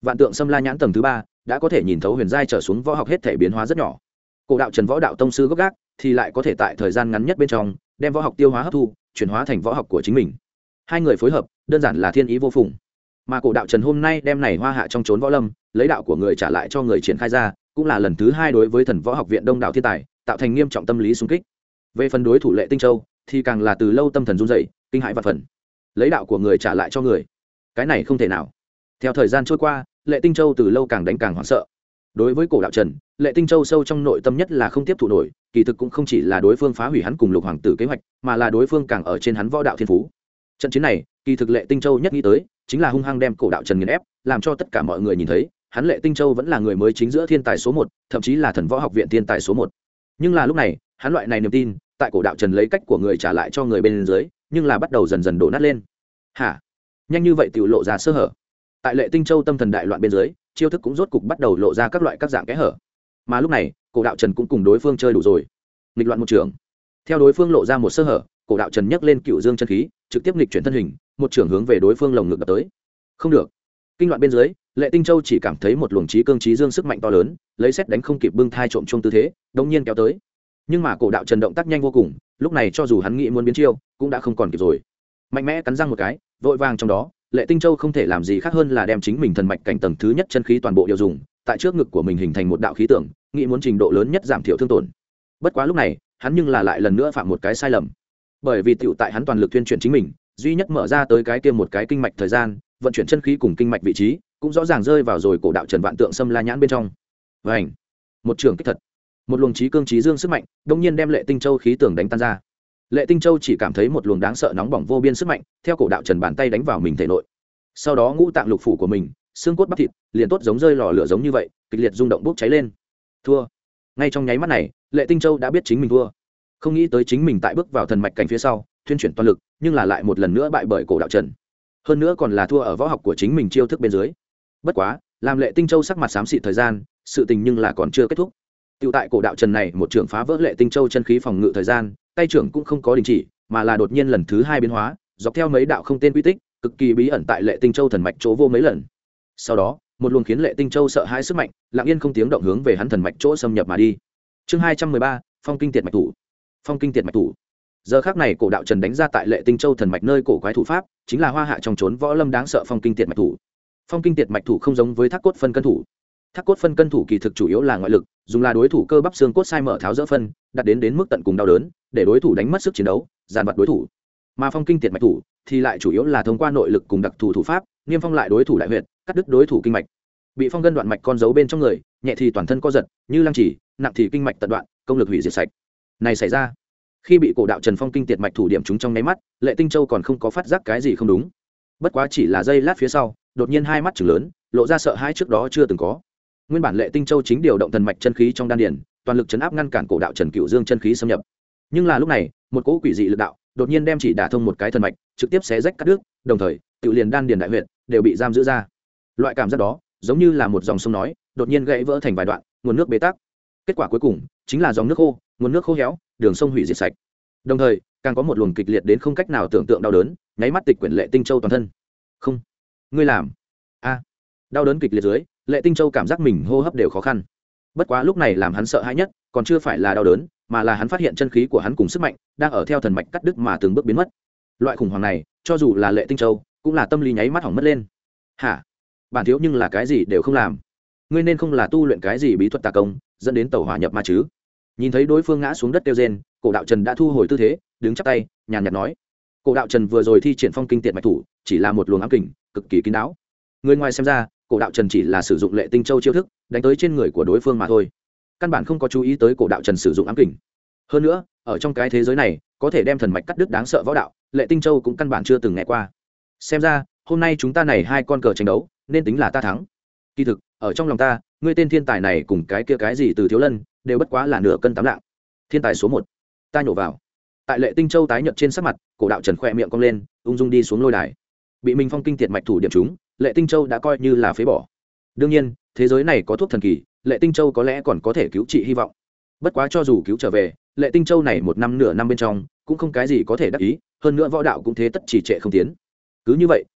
vạn tượng xâm la nhãn tầng thứ 3 đã có thể nhìn thấu huyền giai trở xuống võ học hết thể biến hóa rất nhỏ. Cổ đạo trần võ đạo tông sư gốc gác thì lại có thể tại thời gian ngắn nhất bên trong đem võ học tiêu hóa hấp thu chuyển hóa thành võ học của chính mình. Hai người phối hợp đơn giản là thiên ý vô phùng. Mà cổ đạo trần hôm nay đem này hoa hạ trong trốn võ lâm lấy đạo của người trả lại cho người triển khai ra, cũng là lần thứ 2 đối với thần võ học viện đông đảo thiên tài tạo thành nghiêm trọng tâm lý xung kích. Về phần đối thủ Lệ Tinh Châu thì càng là từ lâu tâm thần run rẩy, kinh hãi vạn phần. Lấy đạo của người trả lại cho người, cái này không thể nào. Theo thời gian trôi qua, Lệ Tinh Châu từ lâu càng đánh càng hoảng sợ. Đối với cổ đạo trần, Lệ Tinh Châu sâu trong nội tâm nhất là không tiếp thụ nổi, kỳ thực cũng không chỉ là đối phương phá hủy hắn cùng Lục hoàng tử kế hoạch, mà là đối phương càng ở trên hắn võ đạo thiên phú. Trận chiến này, kỳ thực Lệ Tinh Châu nhất nghĩ tới chính là hung hăng đem cổ đạo trần nghiền ép, làm cho tất cả mọi người nhìn thấy hắn Lệ Tinh Châu vẫn là người mới chính giữa thiên tài số 1, thậm chí là thần võ học viện thiên tài số 1. Nhưng là lúc này, hắn loại này niềm tin tại cổ đạo trần lấy cách của người trả lại cho người bên dưới, nhưng là bắt đầu dần dần đổ nát lên. Hả? Nhanh như vậy tiểu lộ ra sơ hở. Tại Lệ Tinh Châu tâm thần đại loạn bên dưới, chiêu thức cũng rốt cục bắt đầu lộ ra các loại các dạng kẽ hở. Mà lúc này, cổ đạo trần cũng cùng đối phương chơi đủ rồi. Nghịch loạn một trường. Theo đối phương lộ ra một sơ hở, cổ đạo trần nhấc lên cựu dương chân khí, trực tiếp nghịch chuyển thân hình, một trường hướng về đối phương lồng ngực đập tới. Không được. Kinh loạn bên dưới, Lệ Tinh Châu chỉ cảm thấy một luồng chí cương chí dương sức mạnh to lớn, lấy xét đánh không kịp bưng thai trộm chung tư thế, đột nhiên kéo tới. Nhưng mà cổ đạo trần động tác nhanh vô cùng, lúc này cho dù hắn nghĩ muốn biến chiêu, cũng đã không còn kịp rồi. Mạnh mẽ cắn răng một cái, vội vàng trong đó, Lệ Tinh Châu không thể làm gì khác hơn là đem chính mình thần mạch cảnh tầng thứ nhất chân khí toàn bộ điều dùng, tại trước ngực của mình hình thành một đạo khí tượng, nghĩ muốn trình độ lớn nhất giảm thiểu thương tổn. Bất quá lúc này, hắn nhưng là lại lần nữa phạm một cái sai lầm. Bởi vì tiểu tại hắn toàn lực tuyên truyền chính mình, duy nhất mở ra tới cái kia một cái kinh mạch thời gian, vận chuyển chân khí cùng kinh mạch vị trí, cũng rõ ràng rơi vào rồi cổ đạo trần vạn tượng xâm la nhãn bên trong. Vành, một trường kích thật, một luồng chí cương chí dương sức mạnh, đột nhiên đem Lệ Tinh Châu khí tưởng đánh tan ra. Lệ Tinh Châu chỉ cảm thấy một luồng đáng sợ nóng bỏng vô biên sức mạnh theo cổ đạo trần bàn tay đánh vào mình thể nội. Sau đó ngũ tạng lục phủ của mình, xương cốt bắp thịt liền tốt giống rơi lò lửa giống như vậy, kịch liệt rung động bốc cháy lên. Thua. Ngay trong nháy mắt này, Lệ Tinh Châu đã biết chính mình thua. Không nghĩ tới chính mình tại bước vào thần mạch cảnh phía sau, thuyên chuyển toàn lực, nhưng là lại một lần nữa bại bởi cổ đạo trần. Hơn nữa còn là thua ở võ học của chính mình chiêu thức bên dưới. Bất quá, làm Lệ Tinh Châu sắc mặt xám xịt thời gian, sự tình nhưng là còn chưa kết thúc. Tiểu tại cổ đạo trần này một trường phá vỡ Lệ Tinh Châu chân khí phòng ngự thời gian, tay trưởng cũng không có đình chỉ, mà là đột nhiên lần thứ 2 biến hóa, dọc theo mấy đạo không tên quy tích, cực kỳ bí ẩn tại Lệ Tinh Châu thần mạch chỗ vô mấy lần. Sau đó, một luồng khiến Lệ Tinh Châu sợ hãi sức mạnh, lặng yên không tiếng động hướng về hắn thần mạch chỗ xâm nhập mà đi. Chương 213, Phong Kinh Tiệt Mạch Thủ. Phong Kinh Tiệt Mạch Thủ. Giờ khắc này cổ đạo trần đánh ra tại Lệ Tinh Châu thần mạch nơi cổ quái thủ pháp, chính là hoa hạ trong trốn võ lâm đáng sợ Phong Kinh Tiệt Mạch Thủ. Phong Kinh Tiệt Mạch Thủ không giống với Thác Cốt Phân Cân Thủ. Thác Cốt Phân Cân Thủ kỳ thực chủ yếu là ngoại lực, dùng là đối thủ cơ bắp xương cốt sai mở tháo dỡ phân, đặt đến mức tận cùng đau đớn, để đối thủ đánh mất sức chiến đấu, giàn vật đối thủ. Mà Phong Kinh Tiệt Mạch Thủ thì lại chủ yếu là thông qua nội lực cùng đặc thù thủ pháp, niêm phong lại đối thủ đại huyệt, cắt đứt đối thủ kinh mạch. Bị phong gân đoạn mạch con dấu bên trong người, nhẹ thì toàn thân co giật, như lăng chỉ, nặng thì kinh mạch tận đoạn, công lực hủy diệt sạch. Này xảy ra, khi bị cổ đạo trần Phong Kinh Tiệt Mạch Thủ điểm trúng trong nháy mắt, Lệ Tinh Châu còn không có phát giác cái gì không đúng. Bất quá chỉ là giây lát phía sau, đột nhiên hai mắt trừng lớn, lộ ra sợ hãi trước đó chưa từng có. Nguyên bản Lệ Tinh Châu chính điều động thần mạch chân khí trong đan điền, toàn lực chấn áp ngăn cản cổ đạo trần cựu dương chân khí xâm nhập. Nhưng là lúc này, một cỗ quỷ dị lực đạo đột nhiên đem chỉ đả thông một cái thần mạch, trực tiếp xé rách cắt đứt, đồng thời, tự liền đan điền đại huyệt đều bị giam giữ ra. Loại cảm giác đó, giống như là một dòng sông nói, đột nhiên gãy vỡ thành vài đoạn, nguồn nước bế tắc. Kết quả cuối cùng chính là dòng nước khô, nguồn nước khô héo, đường sông hủy diệt sạch. Đồng thời, càng có một luồng kịch liệt đến không cách nào tưởng tượng đau đớn, nháy mắt tịch quyển Lệ Tinh Châu toàn thân. Không, ngươi làm? A. Đau đớn kịch liệt dưới, Lệ Tinh Châu cảm giác mình hô hấp đều khó khăn. Bất quá lúc này làm hắn sợ hãi nhất, còn chưa phải là đau đớn, mà là hắn phát hiện chân khí của hắn cùng sức mạnh đang ở theo thần mạch cắt đứt mà từng bước biến mất. Loại khủng hoảng này, cho dù là Lệ Tinh Châu, cũng là tâm lý nháy mắt hỏng mất lên. Hả? Bản thiếu nhưng là cái gì đều không làm. Ngươi nên không là tu luyện cái gì bí thuật tà công, dẫn đến tẩu hỏa nhập ma chứ? Nhìn thấy đối phương ngã xuống đất kêu rên, cổ đạo trần đã thu hồi tư thế, đứng chắp tay, nhàn nhạt nói: cổ đạo trần vừa rồi thi triển Phong Kinh Tiệt Mạch Thủ, chỉ là một luồng ám kình, cực kỳ kín đáo. Người ngoài xem ra, cổ đạo trần chỉ là sử dụng Lệ Tinh Châu chiêu thức, đánh tới trên người của đối phương mà thôi, căn bản không có chú ý tới cổ đạo trần sử dụng ám kình. Hơn nữa, ở trong cái thế giới này, có thể đem thần mạch cắt đứt đáng sợ võ đạo, Lệ Tinh Châu cũng căn bản chưa từng nghe qua. Xem ra, hôm nay chúng ta này hai con cờ tranh đấu, nên tính là ta thắng. Kỳ thực, ở trong lòng ta, ngươi tên thiên tài này cùng cái kia cái gì từ Thiếu Lân, đều bất quá là nửa cân tám lạng. Thiên tài số 1, ta nhổ vào. Tại Lệ Tinh Châu tái nhợt trên sắc mặt, cổ đạo trần khỏe miệng cong lên, ung dung đi xuống lôi đài. Bị mình Phong Kinh Tiệt Mạch Thủ điểm trúng, Lệ Tinh Châu đã coi như là phế bỏ. Đương nhiên, thế giới này có thuốc thần kỳ, Lệ Tinh Châu có lẽ còn có thể cứu trị hy vọng. Bất quá cho dù cứu trở về, Lệ Tinh Châu này một năm nửa năm bên trong cũng không cái gì có thể đắc ý, hơn nữa võ đạo cũng thế tất chỉ trệ không tiến. Cứ như vậy,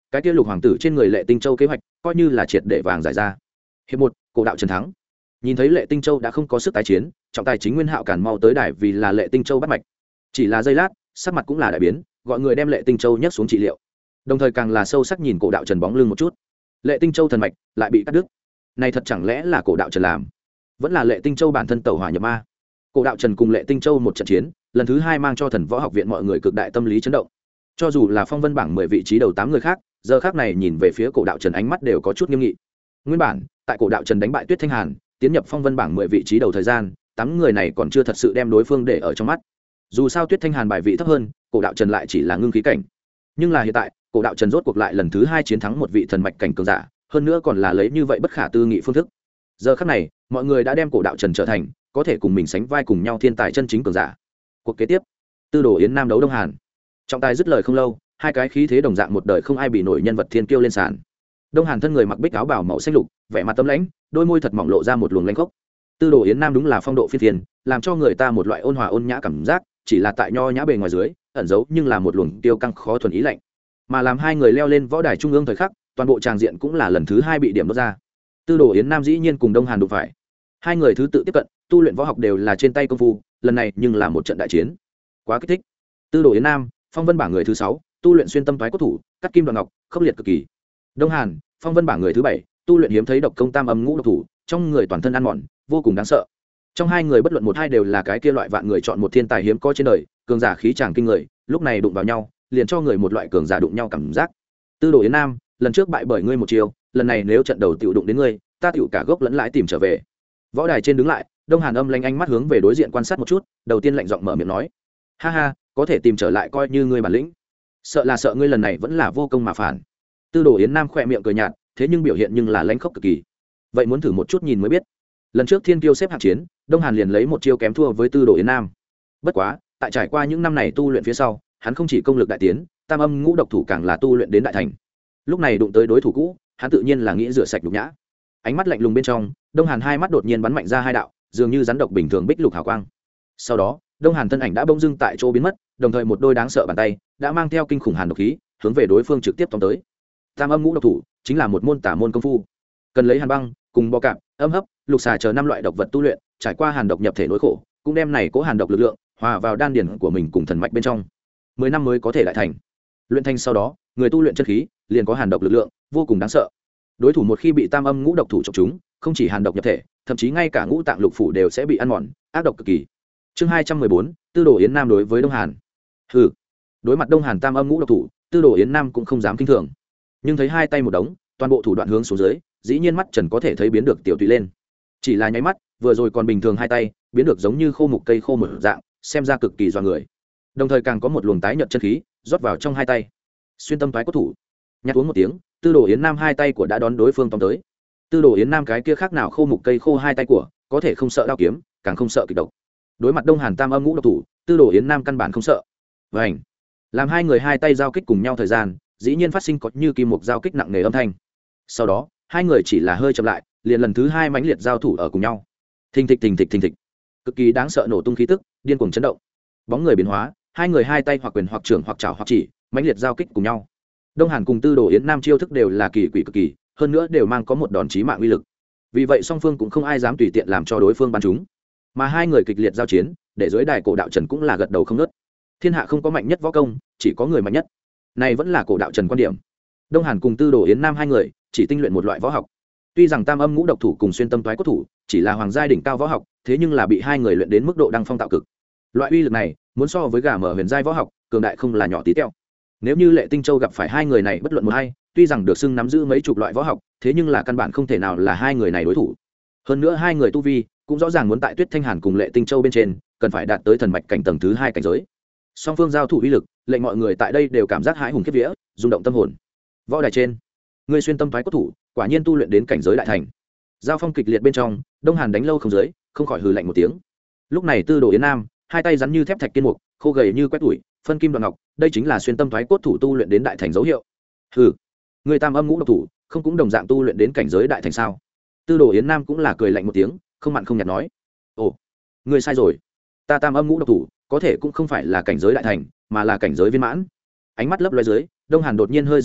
cái kia lục hoàng tử trên người Lệ Tinh Châu kế hoạch coi như là triệt để vàng giải ra. Hiệp 1, cổ đạo Trần thắng. Nhìn thấy Lệ Tinh Châu đã không có sức tái chiến, trọng tài chính Nguyên Hạo cản mau tới đài vì là Lệ Tinh Châu bắt mạch. Chỉ là giây lát, sắc mặt cũng là đại biến, gọi người đem Lệ Tinh Châu nhấc xuống trị liệu. Đồng thời càng là sâu sắc nhìn cổ đạo Trần bóng lưng một chút. Lệ Tinh Châu thần mạch lại bị cắt đứt. Này thật chẳng lẽ là cổ đạo Trần làm? Vẫn là Lệ Tinh Châu bản thân tẩu hỏa nhập ma? Cổ đạo Trần cùng Lệ Tinh Châu một trận chiến, lần thứ 2 mang cho Thần Võ Học viện mọi người cực đại tâm lý chấn động. Cho dù là phong vân bảng 10 vị trí đầu 8 người khác, giờ khác này nhìn về phía cổ đạo Trần ánh mắt đều có chút nghiêm nghị. Nguyên bản, tại cổ đạo Trần đánh bại Tuyết Thanh Hàn, tiến nhập phong vân bảng 10 vị trí đầu thời gian, 8 người này còn chưa thật sự đem đối phương để ở trong mắt. Dù sao Tuyết Thanh Hàn bài vị thấp hơn, cổ đạo Trần lại chỉ là ngưng khí cảnh. Nhưng là hiện tại, cổ đạo Trần rốt cuộc lại lần thứ 2 chiến thắng một vị thần mạch cảnh cường giả, hơn nữa còn là lấy như vậy bất khả tư nghị phương thức. Giờ khắc này, mọi người đã đem cổ đạo Trần trở thành có thể cùng mình sánh vai cùng nhau thiên tài chân chính cường giả. Cuộc kế tiếp, Tư Đồ Yến Nam đấu Đông Hàn. Trọng tài dứt lời không lâu, hai cái khí thế đồng dạng một đời không ai bị nổi nhân vật thiên kiêu lên sàn. Đông Hàn thân người mặc bích áo bào màu xanh lục, vẻ mặt tấm lãnh, đôi môi thật mỏng lộ ra một luồng lãnh khốc. Tư Đồ Yến Nam đúng là phong độ phi thiên, làm cho người ta một loại ôn hòa ôn nhã cảm giác, chỉ là tại nho nhã bề ngoài dưới, ẩn giấu nhưng là một luồng tiêu căng khó thuần ý lạnh. Mà làm hai người leo lên võ đài trung ương thời khắc, toàn bộ tràng diện cũng là lần thứ 2 bị điểm đốt ra. Tư Đồ Yến Nam dĩ nhiên cùng Đông Hàn đụng phải. Hai người thứ tự tiếp cận, tu luyện võ học đều là trên tay công phu, lần này nhưng là một trận đại chiến. Quá kích thích. Tư Đồ Yến Nam, phong vân bảng người thứ 6, tu luyện xuyên tâm toái cốt thủ, cắt kim đoạn ngọc, khốc liệt cực kỳ. Đông Hàn, phong vân bảng người thứ 7, tu luyện hiếm thấy độc công tam âm ngũ độc thủ, trong người toàn thân ăn mòn, vô cùng đáng sợ. Trong hai người bất luận một hai đều là cái kia loại vạn người chọn một thiên tài hiếm có trên đời, cường giả khí tràng kinh người, lúc này đụng vào nhau, liền cho người một loại cường giả đụng nhau cảm giác. Tư Đồ Yến Nam, lần trước bại bởi ngươi một chiều, lần này nếu trận đầu tiểu đụng đến ngươi, ta tiểu cả gốc lẫn lãi tìm trở về. Võ đài trên đứng lại, Đông Hàn âm lanh ánh mắt hướng về đối diện quan sát một chút, đầu tiên lạnh giọng mở miệng nói: "Ha ha, có thể tìm trở lại coi như ngươi bản lĩnh. Sợ là sợ ngươi lần này vẫn là vô công mà phản." Tư Đồ Yến Nam khẽ miệng cười nhạt, thế nhưng biểu hiện nhưng là lãnh khốc cực kỳ. Vậy muốn thử một chút nhìn mới biết. Lần trước Thiên Kiêu xếp hạng chiến, Đông Hàn liền lấy một chiêu kém thua với Tư Đồ Yến Nam. Bất quá, tại trải qua những năm này tu luyện phía sau, hắn không chỉ công lực đại tiến, tam âm ngũ độc thủ càng là tu luyện đến đại thành. Lúc này đụng tới đối thủ cũ, hắn tự nhiên là nghĩ rửa sạch nhục nhã. Ánh mắt lạnh lùng bên trong, Đông Hàn hai mắt đột nhiên bắn mạnh ra hai đạo, dường như rắn độc bình thường bích lục hào quang. Sau đó, Đông Hàn thân ảnh đã bỗng dưng tại chỗ biến mất, đồng thời một đôi đáng sợ bàn tay đã mang theo kinh khủng hàn độc khí, hướng về đối phương trực tiếp tóm tới. Tam âm ngũ độc thủ chính là một môn tả môn công phu, cần lấy hàn băng cùng bọ cạp, âm hấp, lục xà chờ 5 loại độc vật tu luyện, trải qua hàn độc nhập thể nỗi khổ, cũng đem này cố hàn độc lực lượng hòa vào đan điển của mình cùng thần mạch bên trong. 10 năm mới có thể đại thành. Luyện thành sau đó, người tu luyện chân khí liền có hàn độc lực lượng, vô cùng đáng sợ. Đối thủ một khi bị tam âm ngũ độc thủ chọc chúng, không chỉ hàn độc nhập thể, thậm chí ngay cả ngũ tạng lục phủ đều sẽ bị ăn mòn, ác độc cực kỳ. Chương 214, Tư Đồ Yến Nam đối với Đông Hàn. Hừ. Đối mặt Đông Hàn tam âm ngũ độc thủ, Tư Đồ Yến Nam cũng không dám kinh thường. Nhưng thấy hai tay một đống, toàn bộ thủ đoạn hướng xuống dưới, dĩ nhiên mắt Trần có thể thấy biến được tiểu tụy lên. Chỉ là nháy mắt, vừa rồi còn bình thường hai tay, biến được giống như khô mục cây khô một dạng, xem ra cực kỳ dọa người. Đồng thời càng có một luồng tái nhợt chân khí rót vào trong hai tay. Xuyên tâm toái cốt thủ. Nhạt uống một tiếng, Tư Đồ Yến Nam hai tay của đã đón đối phương tóm tới. Tư Đồ Yến Nam cái kia khác nào khô mục cây khô hai tay của, có thể không sợ đao kiếm, càng không sợ kịch độc. Đối mặt Đông Hàn tam âm ngũ độc thủ, Tư Đồ Yến Nam căn bản không sợ. Vành. Làm hai người hai tay giao kích cùng nhau thời gian, dĩ nhiên phát sinh có như kim mục giao kích nặng nề âm thanh. Sau đó, hai người chỉ là hơi chậm lại, liền lần thứ 2 mãnh liệt giao thủ ở cùng nhau. Thình thịch thình thịch thình thịch. Cực kỳ đáng sợ nổ tung khí tức, điên cuồng chấn động. Bóng người biến hóa, hai người hai tay hoặc quyền hoặc trưởng hoặc chảo hoặc chỉ, mãnh liệt giao kích cùng nhau. Đông Hàn cùng Tư Đồ Yến Nam chiêu thức đều là kỳ quỷ cực kỳ, hơn nữa đều mang có một đòn chí mạng uy lực. Vì vậy song phương cũng không ai dám tùy tiện làm cho đối phương bắn trúng. Mà hai người kịch liệt giao chiến, để dưới đài cổ đạo Trần cũng là gật đầu không ngớt. Thiên hạ không có mạnh nhất võ công, chỉ có người mạnh nhất. Này vẫn là cổ đạo Trần quan điểm. Đông Hàn cùng Tư Đồ Yến Nam hai người chỉ tinh luyện một loại võ học. Tuy rằng tam âm ngũ độc thủ cùng xuyên tâm toái cốt thủ chỉ là hoàng giai đỉnh cao võ học, thế nhưng là bị hai người luyện đến mức độ đăng phong tạo cực. Loại uy lực này, muốn so với gà mở huyền giai võ học, cường đại không là nhỏ tí tẹo. Nếu như Lệ Tinh Châu gặp phải hai người này bất luận một hay, tuy rằng được xưng nắm giữ mấy chục loại võ học, thế nhưng là căn bản không thể nào là hai người này đối thủ. Hơn nữa hai người tu vi cũng rõ ràng muốn tại Tuyết Thanh Hàn cùng Lệ Tinh Châu bên trên, cần phải đạt tới thần mạch cảnh tầng thứ 2 cảnh giới. Song phương giao thủ uy lực, lệnh mọi người tại đây đều cảm giác hãi hùng khiếp vía, rung động tâm hồn. Võ đài trên, người xuyên tâm phái cốt thủ, quả nhiên tu luyện đến cảnh giới đại thành. Giao phong kịch liệt bên trong, Đông Hàn đánh lâu không dưới, không khỏi hừ lạnh một tiếng. Lúc này Tư Đồ Yến Nam, hai tay rắn như thép thạch kiên mục, khô gầy như quét tủi, phân kim đoạn ngọc, đây chính là xuyên tâm phái cốt thủ tu luyện đến đại thành dấu hiệu. Hừ, người tam âm ngũ độc thủ, không cũng đồng dạng tu luyện đến cảnh giới đại thành sao? Tư Đồ Yến Nam cũng là cười lạnh một tiếng, không mặn không nhạt nói: "Ồ, ngươi sai rồi. Ta tam âm ngũ độc thủ, có thể cũng không phải là cảnh giới đại thành, mà là cảnh giới viên mãn." Ánh mắt lấp loé dưới, Đông Hàn đột nhiên hơi dừng lại,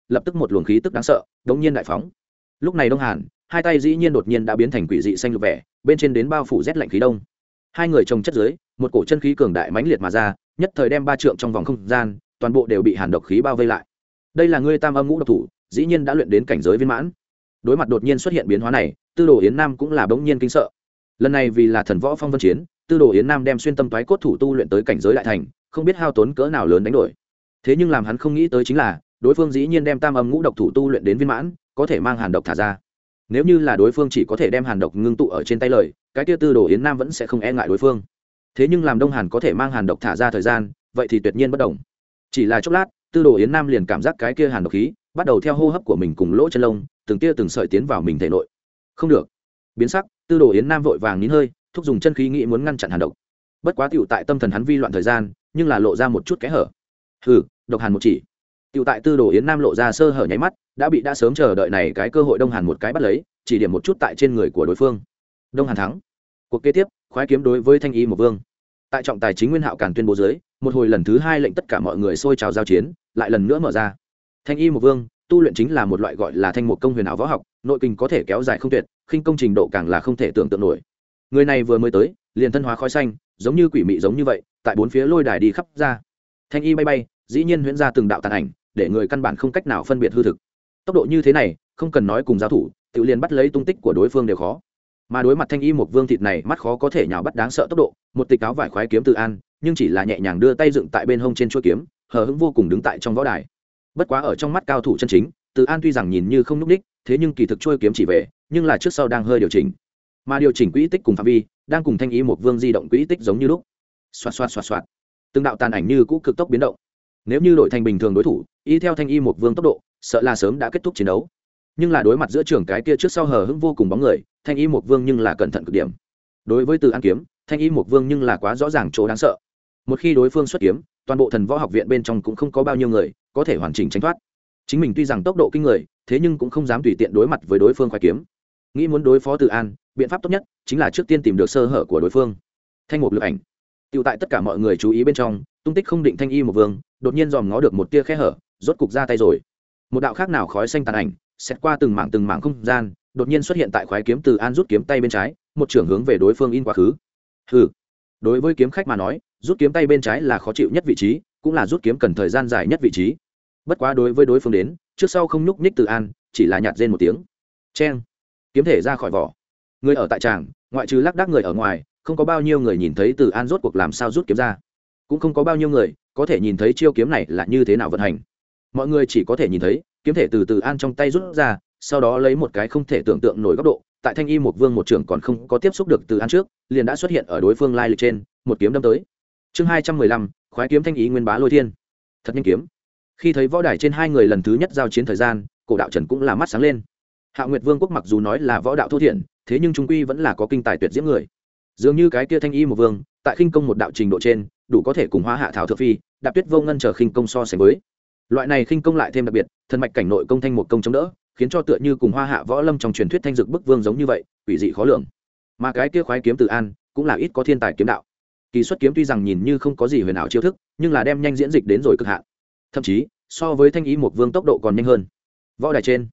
lập tức một luồng khí tức đáng sợ đống nhiên đại phóng. Lúc này Đông Hàn hai tay dĩ nhiên đột nhiên đã biến thành quỷ dị xanh lục vẻ, bên trên đến bao phủ rét lạnh khí đông. Hai người chồng chất dưới, một cổ chân khí cường đại mãnh liệt mà ra, nhất thời đem ba trượng trong vòng không gian toàn bộ đều bị hàn độc khí bao vây lại. Đây là ngươi Tam Âm Ngũ Độc Thủ, dĩ nhiên đã luyện đến cảnh giới viên mãn. Đối mặt đột nhiên xuất hiện biến hóa này, Tư Đồ Yến Nam cũng là bỗng nhiên kinh sợ. Lần này vì là thần võ phong vân chiến, Tư Đồ Yến Nam đem xuyên tâm toái cốt thủ tu luyện tới cảnh giới đại thành, không biết hao tốn cỡ nào lớn đánh đổi. Thế nhưng làm hắn không nghĩ tới chính là, đối phương dĩ nhiên đem Tam Âm Ngũ Độc Thủ tu luyện đến viên mãn, có thể mang hàn độc thả ra. Nếu như là đối phương chỉ có thể đem hàn độc ngưng tụ ở trên tay lời, cái kia Tư Đồ Yến Nam vẫn sẽ không e ngại đối phương. Thế nhưng làm Đông Hàn có thể mang hàn độc thả ra thời gian, vậy thì tuyệt nhiên bất đồng. Chỉ là chốc lát, Tư Đồ Yến Nam liền cảm giác cái kia hàn độc khí bắt đầu theo hô hấp của mình cùng lỗ chân lông, từng tia từng sợi tiến vào mình thể nội. Không được. Biến sắc, Tư Đồ Yến Nam vội vàng nín hơi, thúc dùng chân khí nghĩ muốn ngăn chặn hàn độc. Bất quá tiểu tại tâm thần hắn vi loạn thời gian, nhưng là lộ ra một chút kẽ hở. Hừ, độc hàn một chỉ. Tiểu tại Tư Đồ Yến Nam lộ ra sơ hở nháy mắt, đã sớm chờ đợi này cái cơ hội Đông Hàn một cái bắt lấy, chỉ điểm một chút tại trên người của đối phương. Đông Hàn thắng. Cuộc kế tiếp, khoái kiếm đối với Thanh Y một vương. Tại trọng tài chính Nguyên Hạo Càn tuyên bố dưới, một hồi lần thứ hai lệnh tất cả mọi người sôi trào giao chiến, lại lần nữa mở ra. Thanh Y một vương tu luyện chính là một loại gọi là thanh một công huyền ảo võ học, nội kinh có thể kéo dài không tuyệt, khinh công trình độ càng là không thể tưởng tượng nổi. Người này vừa mới tới, liền thân hóa khói xanh, giống như quỷ mị giống như vậy, tại bốn phía lôi đài đi khắp ra. Thanh Y bay bay, dĩ nhiên huyễn ra từng đạo tàn ảnh, để người căn bản không cách nào phân biệt hư thực. Tốc độ như thế này, không cần nói cùng giao thủ, tự liền bắt lấy tung tích của đối phương đều khó. Mà đối mặt Thanh Y một vương thịt này mắt khó có thể nhào bắt đáng sợ tốc độ, một tịch áo vải khoái kiếm Từ An, nhưng chỉ là nhẹ nhàng đưa tay dựng tại bên hông trên chuôi kiếm, hờ hững vô cùng đứng tại trong võ đài. Bất quá ở trong mắt cao thủ chân chính, Từ An tuy rằng nhìn như không nhúc nhích, thế nhưng kỳ thực chuôi kiếm chỉ về, nhưng là trước sau đang hơi điều chỉnh. Mà điều chỉnh quỹ tích cùng phạm vi, đang cùng Thanh Y một vương di động quỹ tích giống như lúc. Xoạt xoạt xoạt xoạt. Từng đạo tàn ảnh như cũ cực tốc biến động. Nếu như đổi thành bình thường đối thủ, y theo Thanh Y một vương tốc độ, sợ là sớm đã kết thúc chiến đấu. Nhưng là đối mặt giữa trường cái kia trước sau hờ hững vô cùng bóng người, Thanh Y một vương nhưng là cẩn thận cực điểm. Đối với Từ An kiếm, Thanh Y một vương nhưng là quá rõ ràng chỗ đáng sợ. Một khi đối phương xuất kiếm, toàn bộ thần võ học viện bên trong cũng không có bao nhiêu người có thể hoàn chỉnh tránh thoát. Chính mình tuy rằng tốc độ kinh người, thế nhưng cũng không dám tùy tiện đối mặt với đối phương khoái kiếm. Nghĩ muốn đối phó Từ An, biện pháp tốt nhất chính là trước tiên tìm được sơ hở của đối phương. Thanh một lực ảnh. Tiêu tại tất cả mọi người chú ý bên trong, tung tích không định Thanh Y một vương, đột nhiên dòm ngó được một tia khe hở, rốt cục ra tay rồi. Một đạo khác nào khói xanh tàn ảnh, xét qua từng mảng không gian, đột nhiên xuất hiện tại khoái kiếm Từ An rút kiếm tay bên trái, một trường hướng về đối phương in quá khứ. Hừ. Đối với kiếm khách mà nói, rút kiếm tay bên trái là khó chịu nhất vị trí, cũng là rút kiếm cần thời gian dài nhất vị trí. Bất quá đối với đối phương đến, trước sau không nhúc nhích Từ An, chỉ là nhạt rên một tiếng. Chen, kiếm thể ra khỏi vỏ. Người ở tại tràng, ngoại trừ lác đác người ở ngoài, không có bao nhiêu người nhìn thấy Từ An rốt cuộc làm sao rút kiếm ra, cũng không có bao nhiêu người có thể nhìn thấy chiêu kiếm này là như thế nào vận hành. Mọi người chỉ có thể nhìn thấy kiếm thể từ Từ An trong tay rút ra, sau đó lấy một cái không thể tưởng tượng nổi góc độ, tại Thanh Y một vương một trường còn không có tiếp xúc được Từ An trước, liền đã xuất hiện ở đối phương lai lịch trên, một kiếm đâm tới. Chương 215, khoái kiếm Thanh Ý Nguyên Bá Lôi Thiên. Thật nhanh kiếm. Khi thấy võ đài trên hai người lần thứ nhất giao chiến thời gian, Cổ Đạo Trần cũng là mắt sáng lên. Hạo Nguyệt Vương quốc mặc dù nói là võ đạo thô thiển, thế nhưng trung quy vẫn là có kinh tài tuyệt diễm người. Dường như cái kia Thanh Y một vương, tại khinh công một đạo trình độ trên, đủ có thể cùng Hoa Hạ Thảo Thượng Phi, Đạp Tuyết Vô Ngân chờ khinh công so sánh với. Loại này khinh công lại thêm đặc biệt, thần mạch cảnh nội công thanh một công chống đỡ, khiến cho tựa như cùng Hoa Hạ võ lâm trong truyền thuyết thanh dực bức vương giống như vậy, quỷ dị khó lường. Mà cái kia khoái kiếm Từ An, cũng là ít có thiên tài kiếm đạo. Kỳ xuất kiếm tuy rằng nhìn như không có gì huyền ảo chiêu thức, nhưng là đem nhanh diễn dịch đến rồi cực hạn. Thậm chí, so với Thanh Ý một vương tốc độ còn nhanh hơn. Võ đài trên,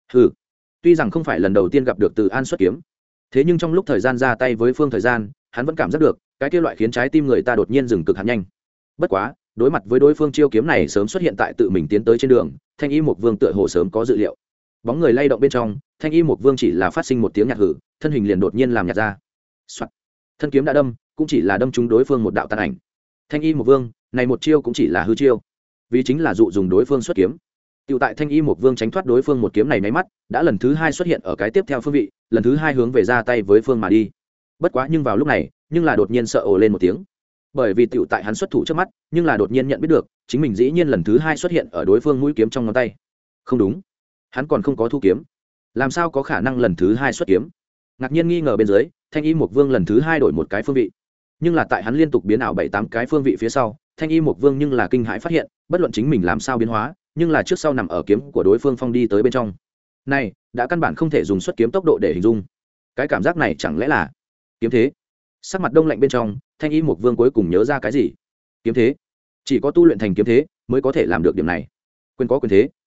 tuy rằng không phải lần đầu tiên gặp được Từ An xuất kiếm, thế nhưng trong lúc thời gian ra tay với phương thời gian, hắn vẫn cảm giác được cái kia loại khiến trái tim người ta đột nhiên dừng cực hạn nhanh. Bất quá, đối mặt với đối phương chiêu kiếm này sớm xuất hiện tại tự mình tiến tới trên đường, Thanh Y một vương tựa hồ sớm có dự liệu. Bóng người lay động bên trong, Thanh Y một vương chỉ là phát sinh một tiếng nhạt hử, thân hình liền đột nhiên làm nhạt ra. Soạt. Thân kiếm đã đâm, cũng chỉ là đâm trúng đối phương một đạo tàn ảnh. Thanh Y một vương, này một chiêu cũng chỉ là hư chiêu, vì chính là dụ dùng đối phương xuất kiếm. Tiểu tại Thanh Y một vương tránh thoát đối phương một kiếm này nháy mắt, đã lần thứ hai xuất hiện ở cái tiếp theo phương vị, lần thứ hai hướng về ra tay với phương mà đi. Bất quá nhưng vào lúc này, nhưng là đột nhiên sợ ồ lên một tiếng, bởi vì tiểu tại hắn xuất thủ trước mắt, nhưng là đột nhiên nhận biết được chính mình dĩ nhiên lần thứ hai xuất hiện ở đối phương mũi kiếm trong ngón tay. Không đúng, hắn còn không có thu kiếm, làm sao có khả năng lần thứ hai xuất kiếm? Ngạc nhiên nghi ngờ bên dưới, Thanh Y một vương lần thứ hai đổi một cái phương vị, nhưng là tại hắn liên tục biến ảo 7-8 cái phương vị phía sau, Thanh Y một vương nhưng là kinh hãi phát hiện, bất luận chính mình làm sao biến hóa, nhưng là trước sau nằm ở kiếm của đối phương phong đi tới bên trong. Này, đã căn bản không thể dùng xuất kiếm tốc độ để hình dung. Cái cảm giác này chẳng lẽ là kiếm thế? Sắc mặt đông lạnh bên trong, Thanh Y một vương cuối cùng nhớ ra cái gì. Kiếm thế, chỉ có tu luyện thành kiếm thế mới có thể làm được điểm này. Quyền có quyền thế,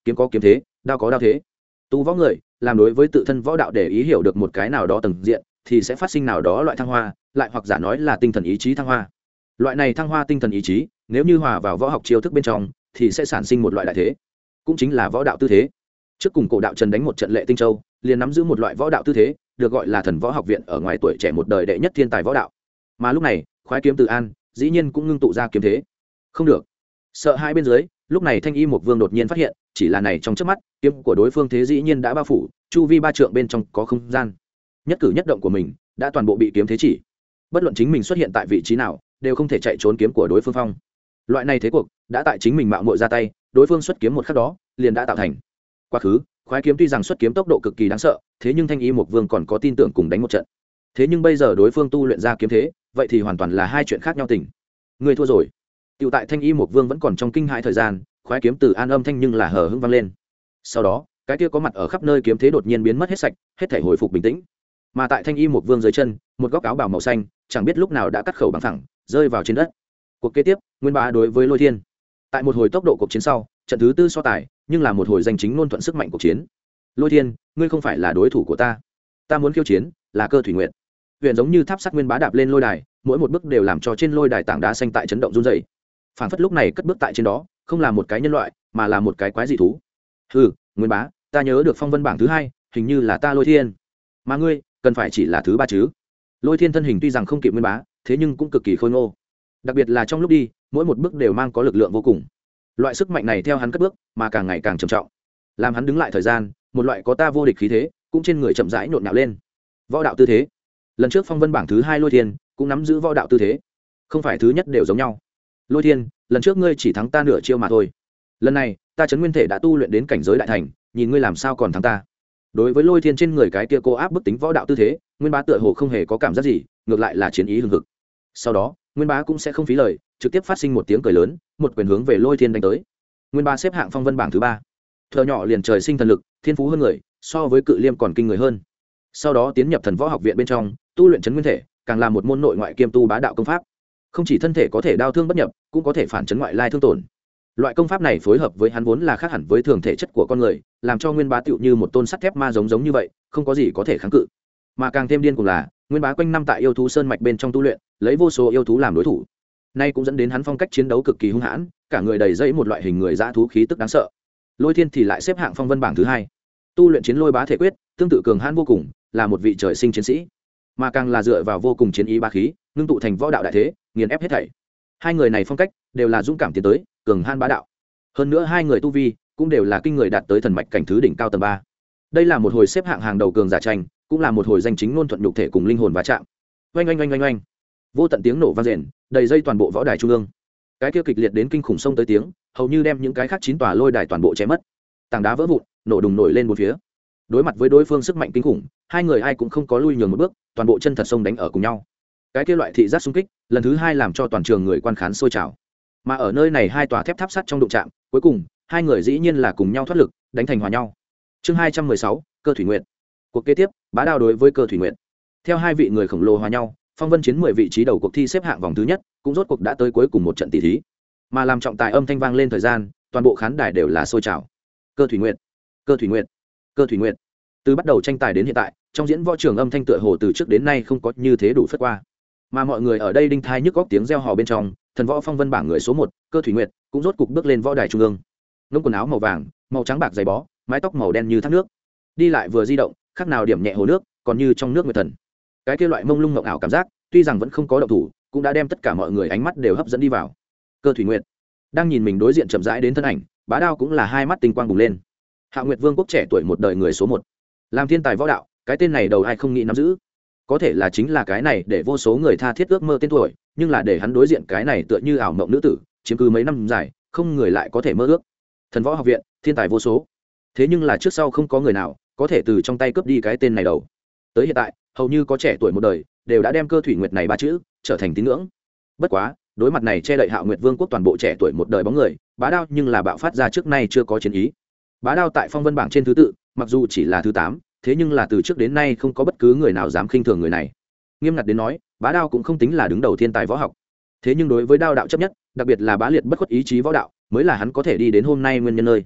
kiếm có kiếm thế, đao có đao thế. Tu võ người làm đối với tự thân võ đạo để ý hiểu được một cái nào đó tầng diện thì sẽ phát sinh nào đó loại thăng hoa, lại hoặc giả nói là tinh thần ý chí thăng hoa. Loại này thăng hoa tinh thần ý chí nếu như hòa vào võ học chiêu thức bên trong thì sẽ sản sinh một loại đại thế, cũng chính là võ đạo tư thế. Trước cùng cổ đạo Trần đánh một trận Lệ Tinh Châu, liền nắm giữ một loại võ đạo tư thế, được gọi là Thần Võ Học viện ở ngoài tuổi trẻ một đời đệ nhất thiên tài võ đạo. Mà lúc này, khoái kiếm Từ An, dĩ nhiên cũng ngưng tụ ra kiếm thế. Không được. Sợ hai bên dưới, lúc này Thanh Y Mộc Vương đột nhiên phát hiện, chỉ là này trong chớp mắt, kiếm của đối phương thế dĩ nhiên đã bao phủ, chu vi 3 trượng bên trong có không gian. Nhất cử nhất động của mình đã toàn bộ bị kiếm thế chỉ. Bất luận chính mình xuất hiện tại vị trí nào, đều không thể chạy trốn kiếm của đối phương phong. Loại này thế cuộc, đã tại chính mình mạo muội ra tay, đối phương xuất kiếm một khắc đó, liền đã tạo thành. Quá khứ, khoái kiếm tuy rằng xuất kiếm tốc độ cực kỳ đáng sợ, thế nhưng Thanh Y Mộc Vương còn có tin tưởng cùng đánh một trận. Thế nhưng bây giờ đối phương tu luyện ra kiếm thế, vậy thì hoàn toàn là hai chuyện khác nhau tình. Người thua rồi. Tiểu tại Thanh Y Mộc Vương vẫn còn trong kinh hãi thời gian, khoái kiếm Từ An âm thanh nhưng là hờ hững vang lên. Sau đó, cái kia có mặt ở khắp nơi kiếm thế đột nhiên biến mất hết sạch, hết thảy hồi phục bình tĩnh. Mà tại Thanh Y Mộc Vương dưới chân, một góc áo bào màu xanh, chẳng biết lúc nào đã cắt khẩu bằng thẳng, rơi vào trên đất. Cuộc kế tiếp, Nguyên Bá đối với Lôi Thiên. Tại một hồi tốc độ cuộc chiến sau, trận thứ tư so tài, nhưng là một hồi danh chính ngôn thuận sức mạnh cuộc chiến. Lôi Thiên, ngươi không phải là đối thủ của ta. Ta muốn khiêu chiến, là Cơ Thủy Nguyệt. Huyền giống như tháp sắt Nguyên Bá đạp lên lôi đài, mỗi một bước đều làm cho trên lôi đài tảng đá xanh tại chấn động run rẩy. Phản phất lúc này cất bước tại trên đó, không là một cái nhân loại, mà là một cái quái dị thú. Hừ, Nguyên Bá, ta nhớ được phong vân bảng thứ 2, hình như là ta Lôi Thiên. Mà ngươi, cần phải chỉ là thứ 3 chứ? Lôi Thiên thân hình tuy rằng không kịp Nguyên Bá, thế nhưng cũng cực kỳ khôi ngô. Đặc biệt là trong lúc đi, mỗi một bước đều mang có lực lượng vô cùng. Loại sức mạnh này theo hắn cất bước, mà càng ngày càng trầm trọng. Làm hắn đứng lại thời gian, một loại có ta vô địch khí thế, cũng trên người chậm rãi nhộn nhạo lên. Võ đạo tư thế. Lần trước phong vân bảng thứ 2 Lôi Thiên cũng nắm giữ võ đạo tư thế, không phải thứ nhất đều giống nhau. Lôi Thiên, lần trước ngươi chỉ thắng ta nửa chiêu mà thôi. Lần này, ta Trấn Nguyên Thể đã tu luyện đến cảnh giới đại thành, nhìn ngươi làm sao còn thắng ta. Đối với Lôi Thiên trên người cái kia cô áp bức tính võ đạo tư thế, Nguyên Bá tựa hồ không hề có cảm giác gì, ngược lại là chiến ý hừng hực. Sau đó, Nguyên Bá cũng sẽ không phí lời, trực tiếp phát sinh một tiếng cười lớn, một quyền hướng về Lôi Thiên đánh tới. Nguyên Bá xếp hạng phong vân bảng thứ 3. Thợ nhỏ liền trời sinh thần lực, thiên phú hơn người, so với Cự Liêm còn kinh người hơn. Sau đó tiến nhập Thần Võ Học viện bên trong, tu luyện Trấn Nguyên Thể, càng là một môn nội ngoại kiêm tu bá đạo công pháp. Không chỉ thân thể có thể đao thương bất nhập, cũng có thể phản chấn ngoại lai thương tổn. Loại công pháp này phối hợp với hắn vốn là khác hẳn với thường thể chất của con người, làm cho Nguyên Bá tựu như một tôn sắt thép ma giống như vậy, không có gì có thể kháng cự. Mà càng thêm điên cuồng là, Nguyên Bá quanh năm tại yêu thú sơn mạch bên trong tu luyện, lấy vô số yêu thú làm đối thủ. Nay cũng dẫn đến hắn phong cách chiến đấu cực kỳ hung hãn, cả người đầy dẫy một loại hình người dã thú khí tức đáng sợ. Lôi Thiên thì lại xếp hạng phong vân bảng thứ 2. Tu luyện chiến lôi bá thể quyết, tương tự cường hãn vô cùng, là một vị trời sinh chiến sĩ. Mà càng là dựa vào vô cùng chiến ý bá khí, ngưng tụ thành võ đạo đại thế, nghiền ép hết thảy. Hai người này phong cách đều là dũng cảm tiến tới, cường hãn bá đạo. Hơn nữa hai người tu vi cũng đều là kinh người đạt tới thần mạch cảnh thứ đỉnh cao tầng 3. Đây là một hồi xếp hạng hàng đầu cường giả tranh, cũng là một hồi danh chính ngôn thuận nhục thể cùng linh hồn va chạm. Oanh oanh oanh oanh oanh. Vô tận tiếng nổ vang rền, đầy dây toàn bộ võ đài trung ương. Cái kia kịch liệt đến kinh khủng sông tới tiếng, hầu như đem những cái khác 9 tòa lôi đài toàn bộ che mất. Tảng đá vỡ vụn, nổ đùng nổi lên bốn phía. Đối mặt với đối phương sức mạnh kinh khủng, hai người ai cũng không có lui nhường một bước, toàn bộ chân thật sông đánh ở cùng nhau. Cái kia loại thị giác xung kích, lần thứ 2 làm cho toàn trường người quan khán sôi trào. Mà ở nơi này hai tòa thép tháp sắt trong đụng chạm, cuối cùng hai người dĩ nhiên là cùng nhau thoát lực, đánh thành hòa nhau. Chương 216, Cơ Thủy Nguyệt. Cuộc kế tiếp, Bá Đao đối với Cơ Thủy Nguyệt. Theo hai vị người khổng lồ hòa nhau, phong vân chiến 10 vị trí đầu cuộc thi xếp hạng vòng thứ nhất, cũng rốt cuộc đã tới cuối cùng một trận tỷ thí. Mà làm trọng tài âm thanh vang lên thời gian, toàn bộ khán đài đều là sôi trào. Cơ Thủy Nguyệt, Cơ Thủy Nguyệt, Cơ Thủy Nguyệt. Từ bắt đầu tranh tài đến hiện tại, trong diễn võ trường âm thanh tựa hồ từ trước đến nay không có như thế đủ phất qua. Mà mọi người ở đây đinh thai nhức góc tiếng reo hò bên trong, thần võ phong vân bảng người số 1, Cơ Thủy Nguyệt, cũng rốt cục bước lên võ đài trung ương. Ngông quần áo màu vàng, màu trắng bạc dày bó, mái tóc màu đen như thác nước. Đi lại vừa di động, khác nào điểm nhẹ hồ nước, còn như trong nước nguyệt thần. Cái kia loại mông lung ngộng ảo cảm giác, tuy rằng vẫn không có động thủ, cũng đã đem tất cả mọi người ánh mắt đều hấp dẫn đi vào. Cơ Thủy Nguyệt đang nhìn mình đối diện chậm rãi đến thân ảnh, Bá Đao cũng là hai mắt tinh quang bùng lên. Hạo Nguyệt Vương quốc trẻ tuổi một đời người số 1, làm thiên tài võ đạo, cái tên này đầu ai không nghĩ nắm giữ. Có thể là chính là cái này để vô số người tha thiết ước mơ tên tuổi, nhưng là để hắn đối diện cái này tựa như ảo mộng nữ tử, chiếm cứ mấy năm dài, không người lại có thể mơ ước. Thần võ học viện, thiên tài vô số, thế nhưng là trước sau không có người nào có thể từ trong tay cướp đi cái tên này đầu. Tới hiện tại, hầu như có trẻ tuổi một đời đều đã đem Cơ Thủy Nguyệt này ba chữ trở thành tín ngưỡng. Bất quá, đối mặt này che đậy Hạo Nguyệt Vương quốc toàn bộ trẻ tuổi một đời bóng người, Bá Đao nhưng là bạo phát ra trước nay chưa có chiến ý. Bá Đao tại phong vân bảng trên thứ tự, mặc dù chỉ là thứ 8, thế nhưng là từ trước đến nay không có bất cứ người nào dám khinh thường người này. Nghiêm ngặt đến nói, Bá Đao cũng không tính là đứng đầu thiên tài võ học, thế nhưng đối với đao đạo chấp nhất, đặc biệt là bá liệt bất khuất ý chí võ đạo, mới là hắn có thể đi đến hôm nay nguyên nhân nơi.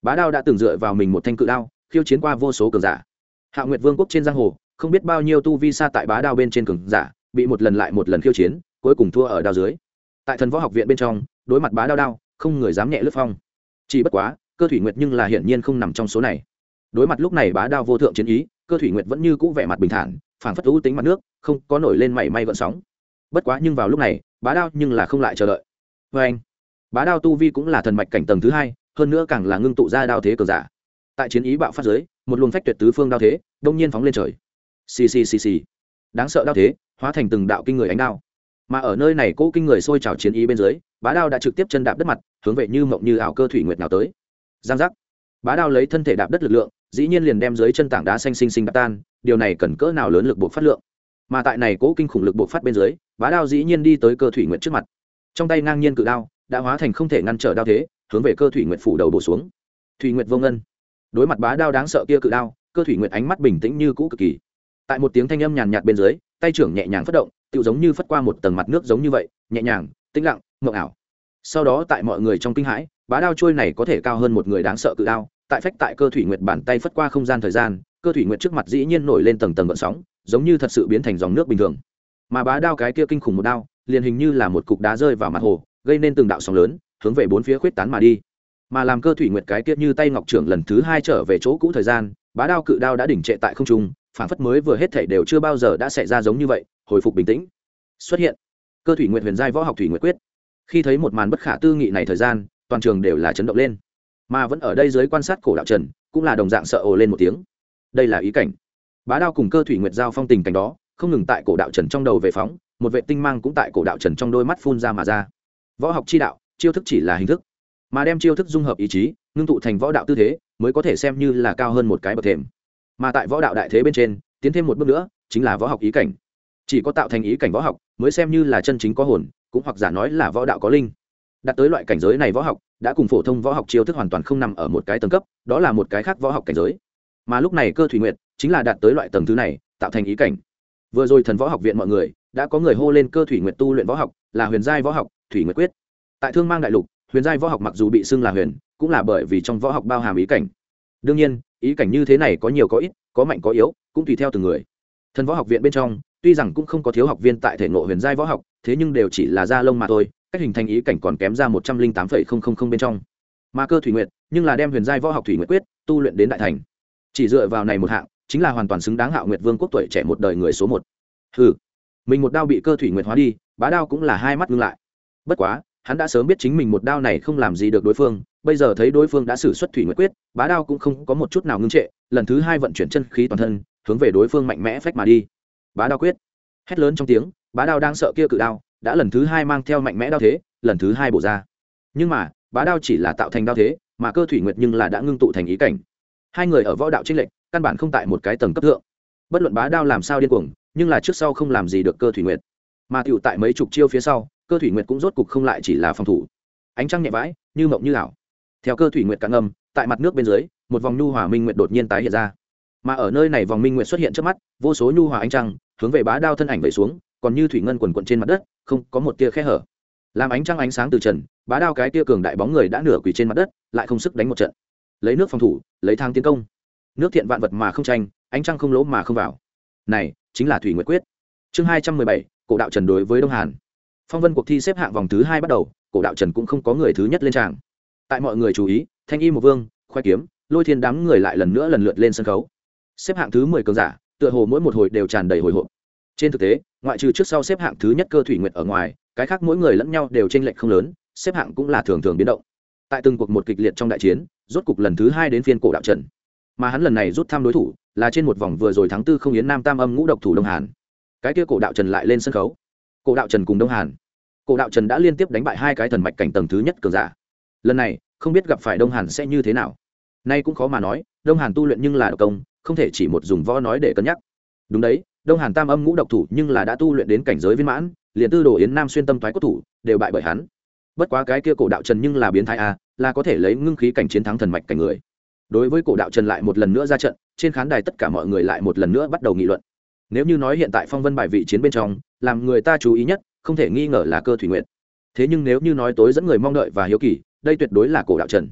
Bá đao đã từng dựa vào mình một thanh cự đao khiêu chiến qua vô số cường giả. Hạo Nguyệt Vương quốc trên giang hồ không biết bao nhiêu tu vi xa tại bá đao bên trên cường giả bị một lần lại một lần khiêu chiến, cuối cùng thua ở đao dưới. Tại thần võ học viện bên trong, đối mặt bá đao không người dám nhẹ lướt phong. Chỉ bất quá Cơ Thủy Nguyệt nhưng là hiển nhiên không nằm trong số này. Đối mặt lúc này bá đao vô thượng chiến ý, Cơ Thủy Nguyệt vẫn như cũ vẻ mặt bình thản, phảng phất u tính mặt nước, không có nổi lên mảy may gợn sóng. Bất quá nhưng vào lúc này bá đao nhưng là không lại chờ đợi. Vê anh, bá đao tu vi cũng là thần mạch cảnh tầng thứ 2, hơn nữa càng là ngưng tụ ra đao thế cường giả. Tại chiến ý bạo phát giới, một luồng phách tuyệt tứ phương đao thế đông nhiên phóng lên trời. Xì xì xì xì, đáng sợ đao thế hóa thành từng đạo kinh người ánh đao. Mà ở nơi này cỗ kinh người sôi trào chiến ý bên dưới, bá đao đã trực tiếp chân đạp đất mặt, hướng về như mộng như ảo Cơ Thủy Nguyệt nào tới. Giang giác, bá đao lấy thân thể đạp đất lực lượng, dĩ nhiên liền đem dưới chân tảng đá xanh xinh xinh đạp tan. Điều này cần cỡ nào lớn lực buộc phát lượng. Mà tại này cỗ kinh khủng lực buộc phát bên dưới, bá đao dĩ nhiên đi tới Cơ Thủy Nguyệt trước mặt, trong tay ngang nhiên cự đao đã hóa thành không thể ngăn trở đao thế, hướng về Cơ Thủy Nguyệt phủ đầu bổ xuống. Thủy Nguyệt vô ngân. Đối mặt bá đao đáng sợ kia cự đao, Cơ Thủy Nguyệt ánh mắt bình tĩnh như cũ cực kỳ. Tại một tiếng thanh âm nhàn nhạt bên dưới, tay trưởng nhẹ nhàng phất động, tựu giống như phất qua một tầng mặt nước giống như vậy, nhẹ nhàng, tĩnh lặng, mộng ảo. Sau đó tại mọi người trong kinh hãi, bá đao trôi này có thể cao hơn một người đáng sợ cự đao, tại phách tại Cơ Thủy Nguyệt bàn tay phất qua không gian thời gian, Cơ Thủy Nguyệt trước mặt dĩ nhiên nổi lên tầng tầng gợn sóng, giống như thật sự biến thành dòng nước bình thường. Mà bá đao cái kia kinh khủng một đao, liền hình như là một cục đá rơi vào mặt hồ, gây nên từng đạo sóng lớn, hướng về bốn phía khuyết tán mà đi. Mà làm Cơ Thủy Nguyệt cái kia như tay ngọc trưởng lần thứ 2 trở về chỗ cũ thời gian, bá đao cự đao đã đỉnh trệ tại không trung, phản phất mới vừa hết thảy đều chưa bao giờ đã xảy ra giống như vậy, hồi phục bình tĩnh. Xuất hiện Cơ Thủy Nguyệt huyền giai võ học Thủy Nguyệt quyết. Khi thấy một màn bất khả tư nghị này thời gian, toàn trường đều là chấn động lên. Mà vẫn ở đây dưới quan sát Cổ Đạo Trần, cũng là đồng dạng sợ ồ lên một tiếng. Đây là ý cảnh. Bá đao cùng Cơ Thủy Nguyệt giao phong tình cảnh đó, không ngừng tại Cổ Đạo Trần trong đầu về phóng, một vệ tinh mang cũng tại Cổ Đạo Trần trong đôi mắt phun ra mà ra. Võ học chi đạo, chiêu thức chỉ là hình thức, mà đem chiêu thức dung hợp ý chí, ngưng tụ thành võ đạo tư thế, mới có thể xem như là cao hơn một cái bậc thềm. Mà tại võ đạo đại thế bên trên, tiến thêm một bước nữa, chính là võ học ý cảnh. Chỉ có tạo thành ý cảnh võ học, mới xem như là chân chính có hồn, cũng hoặc giả nói là võ đạo có linh. Đạt tới loại cảnh giới này võ học, đã cùng phổ thông võ học chiêu thức hoàn toàn không nằm ở một cái tầng cấp, đó là một cái khác võ học cảnh giới. Mà lúc này Cơ Thủy Nguyệt chính là đạt tới loại tầng thứ này, tạo thành ý cảnh. Vừa rồi thần võ học viện mọi người đã có người hô lên Cơ Thủy Nguyệt tu luyện võ học là huyền giai võ học Thủy Nguyệt quyết. Tại Thương Mang đại lục, huyền giai võ học mặc dù bị xưng là huyền, cũng là bởi vì trong võ học bao hàm ý cảnh. Đương nhiên, ý cảnh như thế này có nhiều có ít, có mạnh có yếu, cũng tùy theo từng người. Thần võ học viện bên trong, tuy rằng cũng không có thiếu học viên tại thể ngộ huyền giai võ học, thế nhưng đều chỉ là da lông mà thôi, cách hình thành ý cảnh còn kém ra 108,000 bên trong. Mà Cơ Thủy Nguyệt nhưng là đem huyền giai võ học Thủy Nguyệt quyết tu luyện đến đại thành. Chỉ dựa vào này một hạng, chính là hoàn toàn xứng đáng Hạo Nguyệt Vương quốc tuổi trẻ một đời người số 1. Hừ, mình một đao bị Cơ Thủy Nguyệt hóa đi, bá đao cũng là hai mắt ngưng lại. Bất quá, hắn đã sớm biết chính mình một đao này không làm gì được đối phương, bây giờ thấy đối phương đã sử xuất Thủy Nguyệt quyết, bá đao cũng không có một chút nào ngưng trệ, lần thứ 2 vận chuyển chân khí toàn thân, hướng về đối phương mạnh mẽ phách mà đi. Bá đao quyết. Hét lớn trong tiếng, bá đao đang sợ kia cự đao, đã lần thứ 2 mang theo mạnh mẽ đao thế, lần thứ 2 bổ ra. Nhưng mà, bá đao chỉ là tạo thành đao thế, mà Cơ Thủy Nguyệt nhưng là đã ngưng tụ thành ý cảnh. Hai người ở võ đạo chênh lệch, căn bản không tại một cái tầng cấp thượng. Bất luận bá đao làm sao điên cuồng, nhưng là trước sau không làm gì được Cơ Thủy Nguyệt. Mà tiểu tại mấy chục chiêu phía sau, Cơ Thủy Nguyệt cũng rốt cục không lại chỉ là phòng thủ. Ánh trăng nhẹ vãi, như mộng như ảo. Theo Cơ Thủy Nguyệt cạn ngâm, tại mặt nước bên dưới, một vòng nhu hòa minh nguyệt đột nhiên tái hiện ra. Mà ở nơi này vòng minh nguyệt xuất hiện trước mắt, vô số nhu hòa ánh trăng hướng về bá đao thân ảnh vẩy xuống, còn như thủy ngân quần quần trên mặt đất, không có một tia khe hở. Làm ánh trăng ánh sáng từ trần, bá đao cái tia cường đại bóng người đã nửa quỳ trên mặt đất, lại không sức đánh một trận. Lấy nước phòng thủ, lấy thang tiến công. Nước thiện vạn vật mà không tranh, ánh trăng không lỗ mà không vào. Này chính là Thủy Nguyệt quyết. Chương 217, Cổ Đạo Trần đối với Đông Hàn. Phong vân cuộc thi xếp hạng vòng thứ 2 bắt đầu, Cổ Đạo Trần cũng không có người thứ nhất lên tràng. Tại mọi người chú ý, Thanh Y một vương, Khoai Kiếm, Lôi Thiên đám người lại lần nữa lần lượt lên sân khấu. Xếp hạng thứ 10 cường giả, tựa hồ mỗi một hồi đều tràn đầy hồi hộp. Trên thực tế, ngoại trừ trước sau xếp hạng thứ nhất Cơ Thủy Nguyệt ở ngoài, cái khác mỗi người lẫn nhau đều chênh lệch không lớn, xếp hạng cũng là thường thường biến động. Tại từng cuộc một kịch liệt trong đại chiến, rốt cục lần thứ 2 đến phiên Cổ Đạo Trần. Mà hắn lần này rút thăm đối thủ, là trên một vòng vừa rồi tháng 4 không yến Nam Tam Âm ngũ độc thủ Đông Hàn. Cái kia Cổ Đạo Trần lại lên sân khấu. Cổ Đạo Trần cùng Đông Hàn. Cổ Đạo Trần đã liên tiếp đánh bại hai cái thần mạch cảnh tầng thứ nhất cường giả. Lần này, không biết gặp phải Đông Hàn sẽ như thế nào. Nay cũng khó mà nói, Đông Hàn tu luyện nhưng là độc công, không thể chỉ một dùng võ nói để cân nhắc. Đúng đấy, Đông Hàn Tam Âm ngũ độc thủ nhưng là đã tu luyện đến cảnh giới viên mãn, liền tư đồ yến Nam xuyên tâm toái cốt thủ đều bại bởi hắn. Bất quá cái kia Cổ Đạo Trần nhưng là biến thái a, là có thể lấy ngưng khí cảnh chiến thắng thần mạch cảnh người. Đối với Cổ Đạo Trần lại một lần nữa ra trận, trên khán đài tất cả mọi người lại một lần nữa bắt đầu nghị luận. Nếu như nói hiện tại phong vân bài vị chiến bên trong, làm người ta chú ý nhất, không thể nghi ngờ là Cơ Thủy Nguyệt. Thế nhưng nếu như nói tối dẫn người mong đợi và hiếu kỳ, đây tuyệt đối là Cổ Đạo Trần.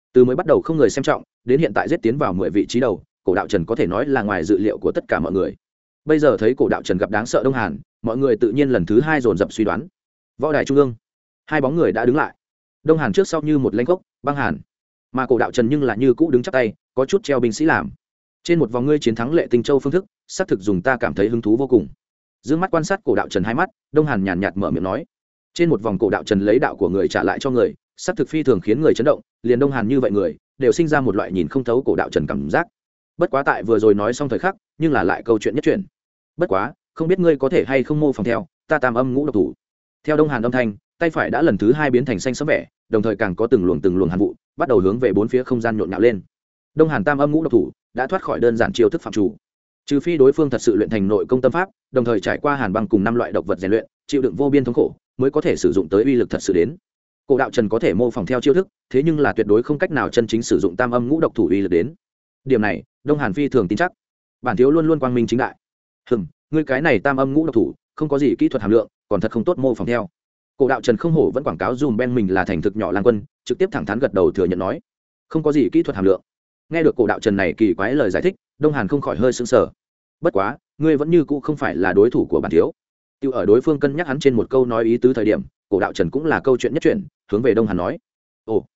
Từ mới bắt đầu không người xem trọng đến hiện tại giết tiến vào 10 vị trí đầu, cổ đạo trần có thể nói là ngoài dự liệu của tất cả mọi người. Bây giờ thấy cổ đạo trần gặp đáng sợ Đông Hàn, mọi người tự nhiên lần thứ hai dồn dập suy đoán. Võ đài trung ương, hai bóng người đã đứng lại, Đông Hàn trước sau như một lãnh gốc băng hàn, mà cổ đạo trần nhưng là như cũ đứng chắp tay, có chút treo binh sĩ làm. Trên một vòng ngươi chiến thắng Lệ Tinh Châu phương thức, xác thực dùng ta cảm thấy hứng thú vô cùng. Dương mắt quan sát cổ đạo trần hai mắt, Đông Hàn nhàn nhạt mở miệng nói. Trên một vòng cổ đạo trần lấy đạo của người trả lại cho người, xác thực phi thường khiến người chấn động, liền Đông Hàn như vậy người đều sinh ra một loại nhìn không thấu cổ đạo trần cảm giác. Bất quá tại vừa rồi nói xong thời khắc, nhưng là lại câu chuyện nhất chuyển. Bất quá, không biết ngươi có thể hay không mô phỏng theo ta tam âm ngũ độc thủ. Theo Đông Hàn âm thanh, tay phải đã lần thứ hai biến thành xanh sẫm vẻ, đồng thời càng có từng luồng hàn vụ bắt đầu hướng về bốn phía không gian nhộn nhạo lên. Đông Hàn tam âm ngũ độc thủ đã thoát khỏi đơn giản chiêu thức phạm chủ, trừ phi đối phương thật sự luyện thành nội công tâm pháp, đồng thời trải qua hàn băng cùng 5 loại độc vật rèn luyện, chịu đựng vô biên thống khổ, mới có thể sử dụng tới uy lực thật sự đến. Cổ đạo trần có thể mô phỏng theo chiêu thức, thế nhưng là tuyệt đối không cách nào chân chính sử dụng tam âm ngũ độc thủ uy lực đến. Điểm này Đông Hàn phi thường tin chắc. Bản thiếu luôn luôn quang minh chính đại. Ngươi cái này tam âm ngũ độc thủ không có gì kỹ thuật hàm lượng, còn thật không tốt mô phỏng theo. Cổ đạo trần không hổ vẫn quảng cáo dùm ben mình là thành thực nhỏ lang quân, trực tiếp thẳng thắn gật đầu thừa nhận nói, không có gì kỹ thuật hàm lượng. Nghe được cổ đạo trần này kỳ quái lời giải thích, Đông Hàn không khỏi hơi sững sờ. Bất quá, ngươi vẫn như cũ không phải là đối thủ của bản thiếu. Tiêu ở đối phương cân nhắc hắn trên một câu nói ý tứ thời điểm, cổ đạo trần cũng là câu chuyện nhất chuyển, hướng về Đông Hàn nói, ồ,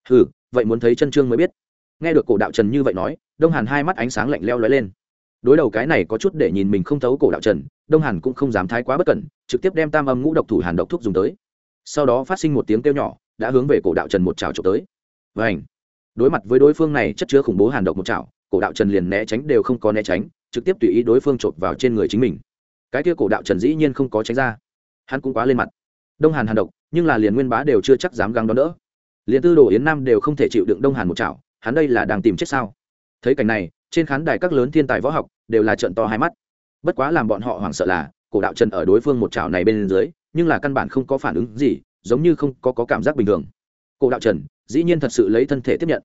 vậy muốn thấy chân chương mới biết. Nghe được cổ đạo trần như vậy nói, Đông Hàn hai mắt ánh sáng lạnh lẽo lóe lên. Đối đầu cái này có chút để nhìn mình không thấu cổ đạo trần, Đông Hàn cũng không dám thái quá bất cẩn, trực tiếp đem tam âm ngũ độc thủ hàn độc thuốc dùng tới. Sau đó phát sinh một tiếng kêu nhỏ, đã hướng về cổ đạo trần một chảo chụp tới. Vành. Đối mặt với đối phương này chất chứa khủng bố hàn độc một chảo, cổ đạo trần liền né tránh đều không có né tránh, trực tiếp tùy ý đối phương chộp vào trên người chính mình. Cái kia cổ đạo trần dĩ nhiên không có tránh ra, hắn cũng quá lên mặt. Đông Hàn hàn độc, nhưng là liền Nguyên Bá đều chưa chắc dám gắng đón đỡ, liền Tư Đồ Yến Nam đều không thể chịu đựng Đông Hàn một chảo, hắn đây là đang tìm chết sao? Thấy cảnh này, trên khán đài các lớn thiên tài võ học đều là trợn to hai mắt. Bất quá làm bọn họ hoảng sợ là, cổ đạo trần ở đối phương một chảo này bên dưới, nhưng là căn bản không có phản ứng gì, giống như không có cảm giác bình thường. Cổ đạo trần dĩ nhiên thật sự lấy thân thể tiếp nhận.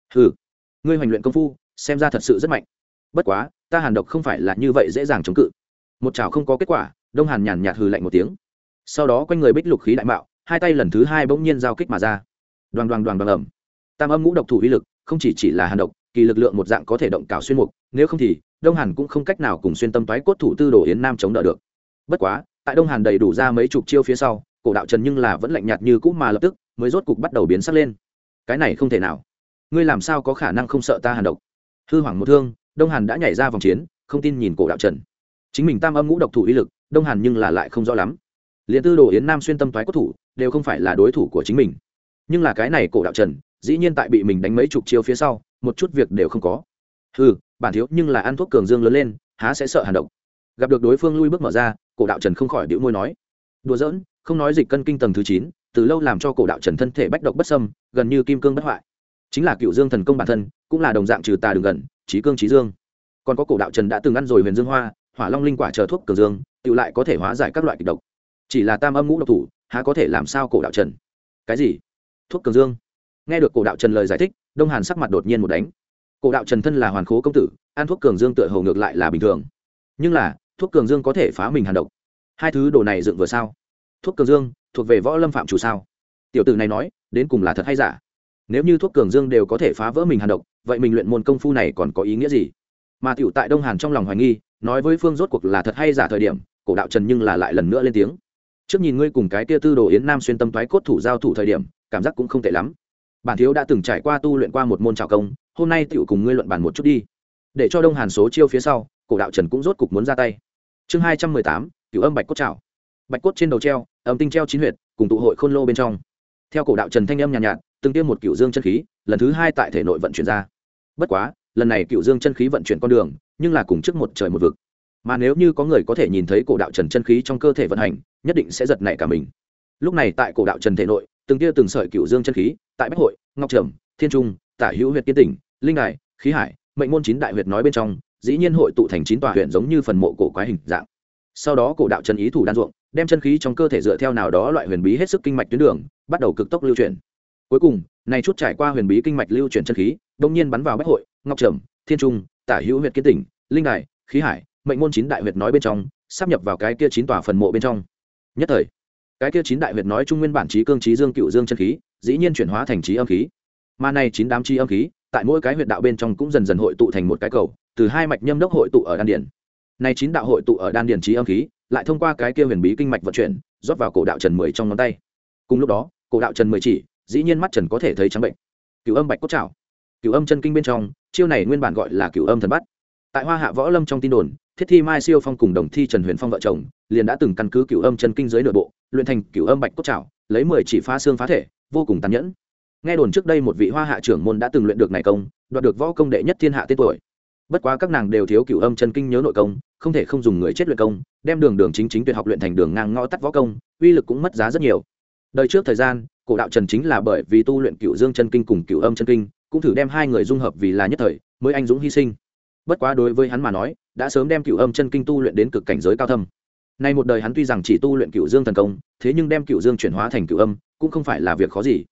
Ngươi hoành luyện công phu xem ra thật sự rất mạnh. Bất quá ta hàn độc không phải là như vậy dễ dàng chống cự. Một chảo không có kết quả, Đông Hàn nhàn nhạt hừ lạnh một tiếng. Sau đó quanh người bích lục khí đại mạo, hai tay lần thứ hai bỗng nhiên giao kích mà ra. Đoàng đoàng đoàng đoàng ầm. Tam âm ngũ độc thủ uy lực không chỉ là hàn độc, kỳ lực lượng một dạng có thể động cào xuyên mục, nếu không thì Đông Hàn cũng không cách nào cùng xuyên tâm toái cốt thủ Tư Đồ Yến Nam chống đỡ được. Bất quá tại Đông Hàn đầy đủ ra mấy chục chiêu phía sau, cổ đạo trần nhưng là vẫn lạnh nhạt như cũ, mà lập tức mới rốt cục bắt đầu biến sắc lên. Cái này không thể nào, ngươi làm sao có khả năng không sợ ta hàn độc? Hư hoảng một thương, Đông Hàn đã nhảy ra vòng chiến, không tin nhìn cổ đạo trần. Chính mình tam âm ngũ độc thủ uy lực, Đông Hàn nhưng là lại không rõ lắm. Liên Tư Đồ Yến Nam xuyên tâm toái cốt thủ đều không phải là đối thủ của chính mình, nhưng là cái này cổ đạo trần dĩ nhiên tại bị mình đánh mấy chục chiêu phía sau, một chút việc đều không có. Bản thiếu nhưng là ăn thuốc cường dương lớn lên, há sẽ sợ hàn độc? Gặp được đối phương lui bước mở ra, cổ đạo trần không khỏi bĩu môi nói, đùa giỡn, không nói dịch cân kinh tầng thứ 9, từ lâu làm cho cổ đạo trần thân thể bách độc bất xâm, gần như kim cương bất hoại. Chính là Cựu Dương thần công bản thân, cũng là đồng dạng trừ tà đường gần, trí cương trí dương. Còn có cổ đạo trần đã từng ăn rồi huyền dương hoa, hỏa long linh quả chờ thuốc cường dương, tự lại có thể hóa giải các loại kịch độc. Chỉ là tam âm ngũ độc thủ, há có thể làm sao cổ đạo trần? Cái gì? Thuốc cường dương? Nghe được cổ đạo trần lời giải thích, Đông Hàn sắc mặt đột nhiên một đánh. Cổ đạo trần thân là hoàn khố công tử, ăn thuốc cường dương tựa hồ ngược lại là bình thường, nhưng là thuốc cường dương có thể phá mình hàn độc, hai thứ đồ này dựng vừa sao? Thuốc cường dương thuộc về võ lâm phạm chủ sao? Tiểu tử này nói đến cùng là thật hay giả? Nếu như thuốc cường dương đều có thể phá vỡ mình hàn độc, vậy mình luyện môn công phu này còn có ý nghĩa gì? Mà tiểu tại Đông Hàn trong lòng hoài nghi, nói với phương rốt cuộc là thật hay giả thời điểm, cổ đạo trần nhưng là lại lần nữa lên tiếng. Trước nhìn ngươi cùng cái kia Tư Đồ Yến Nam xuyên tâm toái cốt thủ giao thủ thời điểm, cảm giác cũng không tệ lắm. Bản thiếu đã từng trải qua tu luyện qua một môn trảo công, hôm nay tiểu cùng ngươi luận bàn một chút đi. Để cho Đông Hàn số chiêu phía sau, cổ đạo trần cũng rốt cục muốn ra tay. Chương 218, Cửu Âm Bạch Cốt Trảo. Bạch cốt trên đầu treo, âm tinh treo 9 huyệt, cùng tụ hội khôn lô bên trong. Theo cổ đạo trần thanh âm nhàn nhạt, từng tiêm một cửu dương chân khí, lần thứ 2 tại thể nội vận chuyển ra. Bất quá, lần này cửu dương chân khí vận chuyển con đường, nhưng là cùng trước một trời một vực. Mà nếu như có người có thể nhìn thấy cổ đạo trần chân khí trong cơ thể vận hành, nhất định sẽ giật nảy cả mình. Lúc này tại cổ đạo trần thể nội, từng tia từng sợi cửu dương chân khí, tại Bách Hội, Ngọc Trầm, Thiên Trung, Tả Hữu huyệt Kiên Tỉnh, Linh Đài, Khí Hải, Mệnh môn 9 đại huyệt nói bên trong, dĩ nhiên hội tụ thành 9 tòa huyện giống như phần mộ cổ quái hình dạng. Sau đó cổ đạo trần ý thủ đan ruộng, đem chân khí trong cơ thể dựa theo nào đó loại huyền bí hết sức kinh mạch tuyến đường, bắt đầu cực tốc lưu chuyển. Cuối cùng, này chút trải qua huyền bí kinh mạch lưu chuyển chân khí, đột nhiên bắn vào Bách Hội, Ngọc Trầm, Thiên Trung, Tả Hữu huyệt Kiên Tỉnh, Linh Đài, Khí Hải, Mệnh môn 9 đại huyệt nói bên trong, sắp nhập vào cái kia 9 tòa phần mộ bên trong. Nhất thời, cái kia 9 đại huyệt nói trung nguyên bản trí cương trí dương cựu dương chân khí, dĩ nhiên chuyển hóa thành trí âm khí. mà này 9 đám chi âm khí tại mỗi cái huyệt đạo bên trong cũng dần dần hội tụ thành một cái cầu, từ hai mạch nhâm đốc hội tụ ở đan điền. Này 9 đạo hội tụ ở đan điền chi âm khí lại thông qua cái kia huyền bí kinh mạch vận chuyển rót vào cổ đạo trần 10 trong ngón tay. Cùng lúc đó cổ đạo trần 10 chỉ dĩ nhiên mắt trần có thể thấy trắng bệnh. Cửu âm bạch cốt trảo, cửu âm chân kinh bên trong chiêu này nguyên bản gọi là cửu âm thần bắt. Tại Hoa Hạ Võ Lâm trong tin đồn, Thiết Thi Mai Siêu Phong cùng đồng thi Trần Huyền Phong vợ chồng liền đã từng căn cứ cửu âm chân kinh dưới nội bộ luyện thành cửu âm bạch cốt trảo, lấy 10 chỉ phá xương phá thể, vô cùng tàn nhẫn. Nghe đồn trước đây một vị Hoa Hạ trưởng môn đã từng luyện được này công, đoạt được võ công đệ nhất thiên hạ tên tuổi. Bất quá các nàng đều thiếu cửu âm chân kinh nhớ nội công, không thể không dùng người chết luyện công, đem đường đường chính chính tuyệt học luyện thành đường ngang ngõ tắt võ công, uy lực cũng mất giá rất nhiều. Đời trước thời gian, cổ đạo Trần chính là bởi vì tu luyện cửu dương chân kinh cùng cửu âm chân kinh, cũng thử đem hai người dung hợp vì là nhất thời, mới anh dũng hy sinh. Bất quá đối với hắn mà nói, đã sớm đem cửu âm chân kinh tu luyện đến cực cảnh giới cao thâm. Nay một đời hắn tuy rằng chỉ tu luyện cửu dương thần công, thế nhưng đem cửu dương chuyển hóa thành cửu âm, cũng không phải là việc khó gì.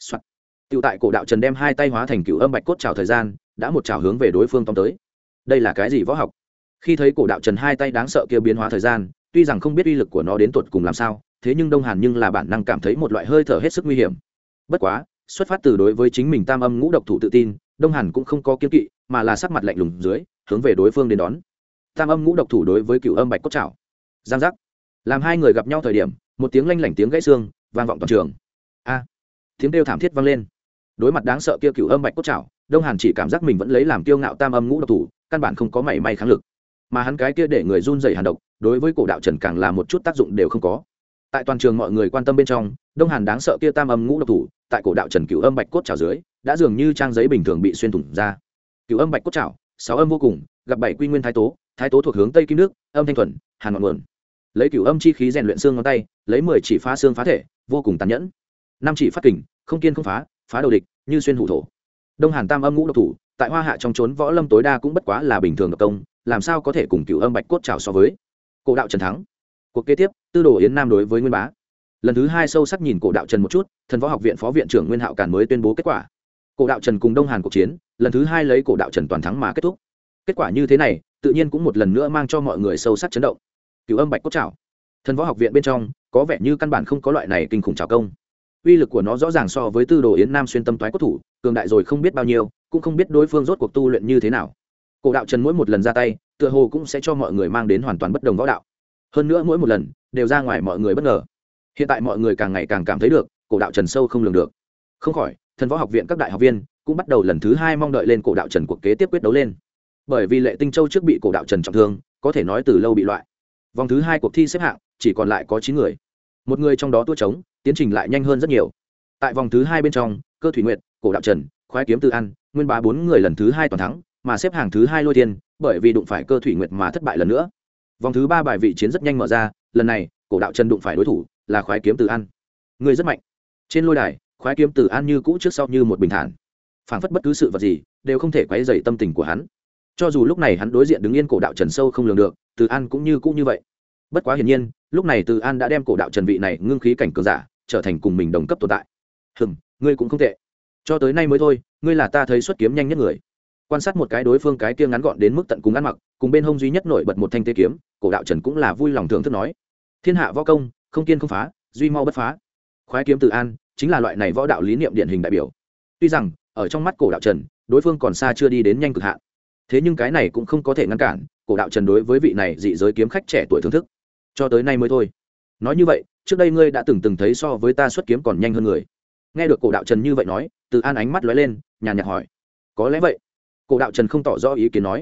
Tiểu tại cổ đạo Trần đem hai tay hóa thành cửu âm bạch cốt trảo thời gian, đã một trảo hướng về đối phương tóm tới. Đây là cái gì võ học? Khi thấy cổ đạo Trần hai tay đáng sợ kia biến hóa thời gian, tuy rằng không biết uy lực của nó đến tột cùng làm sao, thế nhưng Đông Hàn nhưng là bản năng cảm thấy một loại hơi thở hết sức nguy hiểm. Bất quá, xuất phát từ đối với chính mình tam âm ngũ độc thủ tự tin, Đông Hàn cũng không có kiêng kỵ, mà là sắc mặt lạnh lùng dưới, hướng về đối phương đến đón. Tam âm ngũ độc thủ đối với cửu âm bạch cốt trảo. Giang giác. Làm hai người gặp nhau thời điểm, một tiếng lanh lảnh tiếng gãy xương vang vọng toàn trường. A! Tiếng kêu thảm thiết vang lên. Đối mặt đáng sợ kia cửu âm bạch cốt trảo, Đông Hàn chỉ cảm giác mình vẫn lấy làm kiêu ngạo tam âm ngũ độc thủ, căn bản không có mảy may kháng lực. Mà hắn cái kia để người run rẩy hàn độc, đối với cổ đạo Trần càng là một chút tác dụng đều không có. Tại toàn trường mọi người quan tâm bên trong, Đông Hàn đáng sợ kia tam âm ngũ độc thủ, tại cổ đạo Trần cửu âm bạch cốt trảo dưới, đã dường như trang giấy bình thường bị xuyên thủng ra. Cửu âm bạch cốt trảo, 6 âm vô cùng, gặp 7 quy nguyên thái tố thuộc hướng tây kim nước, âm thanh thuần, hàn ngọn nguồn. Lấy cửu âm chi khí rèn luyện xương ngón tay, lấy 10 chỉ phá xương phá thể, vô cùng tàn nhẫn. 5 chỉ phát kình, không kiên không phá, phá đầu địch, như xuyên hủ thổ. Đông Hàn tam âm ngũ độc thủ, tại Hoa Hạ trong chốn võ lâm tối đa cũng bất quá là bình thường độc công, làm sao có thể cùng cửu âm bạch cốt trảo so với. Cổ đạo Trần thắng. Cuộc kế tiếp, Tư Đồ Yến Nam đối với Nguyên Bá. Lần thứ 2 sâu sắc nhìn cổ đạo Trần một chút, Thần Võ Học viện phó viện trưởng Nguyên Hạo Càn mới tuyên bố kết quả. Cổ đạo Trần cùng Đông Hàn cuộc chiến, lần thứ 2 lấy cổ đạo Trần toàn thắng mà kết thúc. Kết quả như thế này, tự nhiên cũng một lần nữa mang cho mọi người sâu sắc chấn động. Cửu âm bạch cốt trảo. Thần Võ Học viện bên trong, có vẻ như căn bản không có loại này kinh khủng trảo công. Uy lực của nó rõ ràng so với Tư Đồ Yến Nam xuyên tâm toái cốt thủ, cường đại rồi không biết bao nhiêu, cũng không biết đối phương rốt cuộc tu luyện như thế nào. Cổ đạo Trần mỗi một lần ra tay, tựa hồ cũng sẽ cho mọi người mang đến hoàn toàn bất đồng võ đạo. Hơn nữa mỗi một lần đều ra ngoài mọi người bất ngờ. Hiện tại mọi người càng ngày càng cảm thấy được, cổ đạo Trần sâu không lường được. Không khỏi, Thần Võ Học viện các đại học viên cũng bắt đầu lần thứ 2 mong đợi lên cổ đạo Trần cuộc kế tiếp quyết đấu lên. Bởi vì Lệ Tinh Châu trước bị cổ đạo Trần trọng thương, có thể nói từ lâu bị loại. Vòng thứ 2 cuộc thi xếp hạng chỉ còn lại có 9 người. Một người trong đó tua trống, tiến trình lại nhanh hơn rất nhiều. Tại vòng thứ 2 bên trong, Cơ Thủy Nguyệt, cổ đạo Trần, Khoái Kiếm Từ An, Nguyên Bá 4 người lần thứ 2 toàn thắng, mà xếp hàng thứ 2 Lôi Tiên, bởi vì đụng phải Cơ Thủy Nguyệt mà thất bại lần nữa. Vòng thứ 3 bài vị chiến rất nhanh mở ra, lần này, cổ đạo Trần đụng phải đối thủ là Khoái Kiếm Từ An. Người rất mạnh. Trên lôi đài, Khoái Kiếm Từ An như cũ trước sau như một bình thản, phảng phất bất cứ sự vật gì đều không thể quấy rầy tâm tình của hắn. Cho dù lúc này hắn đối diện đứng yên cổ đạo Trần sâu không lường được, Từ An cũng như cũ như vậy. Bất quá hiển nhiên, lúc này Từ An đã đem cổ đạo Trần vị này ngưng khí cảnh cường giả trở thành cùng mình đồng cấp tồn tại. Ngươi cũng không tệ. Cho tới nay mới thôi, ngươi là ta thấy xuất kiếm nhanh nhất người. Quan sát một cái đối phương cái kia ngắn gọn đến mức tận cùng ăn mặc, cùng bên hông duy nhất nổi bật một thanh tê kiếm, cổ đạo Trần cũng là vui lòng thưởng thức nói: thiên hạ võ công, không kiên không phá, duy mau bất phá. Khoái Kiếm Từ An chính là loại này võ đạo lý niệm điển hình đại biểu. Tuy rằng ở trong mắt cổ đạo Trần, đối phương còn xa chưa đi đến nhanh cực hạn, thế nhưng cái này cũng không có thể ngăn cản cổ đạo Trần đối với vị này dị giới kiếm khách trẻ tuổi thưởng thức. Cho tới nay mới thôi. Nói như vậy, trước đây ngươi đã từng thấy so với ta xuất kiếm còn nhanh hơn người. Nghe được cổ đạo Trần như vậy nói, Từ An ánh mắt lóe lên, nhàn nhạt hỏi: có lẽ vậy. Cổ đạo Trần không tỏ rõ ý kiến nói: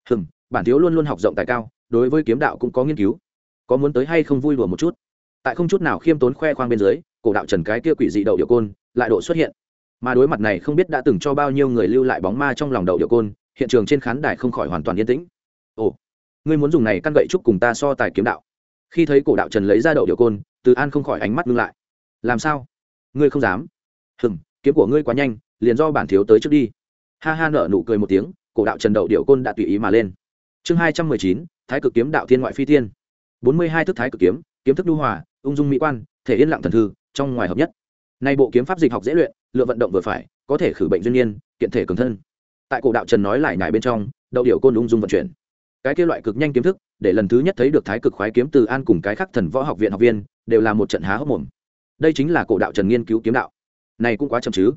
bản thiếu luôn luôn học rộng tài cao, đối với kiếm đạo cũng có nghiên cứu, có muốn tới hay không vui đùa một chút. Tại không chút nào khiêm tốn khoe khoang bên dưới, cổ đạo Trần cái kia quỷ dị đậu điệu côn lại độ xuất hiện. Mà đối mặt này không biết đã từng cho bao nhiêu người lưu lại bóng ma trong lòng đậu điệu côn, hiện trường trên khán đài không khỏi hoàn toàn yên tĩnh. Ồ, ngươi muốn dùng này căn gậy trúc cùng ta so tài kiếm đạo? Khi thấy cổ đạo Trần lấy ra đậu điệu côn, Từ An không khỏi ánh mắt ngưng lại. Làm sao? Ngươi không dám? Kiếm của ngươi quá nhanh, liền do bản thiếu tới trước đi. Ha ha, nở nụ cười một tiếng, cổ đạo Trần đậu điệu côn đã tùy ý mà lên. Chương 219, Thái Cực Kiếm Đạo Thiên Ngoại Phi Tiên. 42 thức Thái Cực Kiếm, kiếm thức nhu hòa, ung dung mỹ quan, thể yên lặng thần thư, trong ngoài hợp nhất. Nay bộ kiếm pháp dịch học dễ luyện, lựa vận động vừa phải, có thể khử bệnh duyên niên, kiện thể cường thân. Tại cổ đạo Trần nói lại nhải bên trong, đậu điệu côn ung dung vận chuyển. Cái kia loại cực nhanh kiếm thức, để lần thứ nhất thấy được Thái Cực Khoái Kiếm Từ An cùng cái khác Thần Võ Học viện học viên, đều là một trận há hốc mồm. Đây chính là cổ đạo Trần nghiên cứu kiếm đạo. Này cũng quá chậm chứ.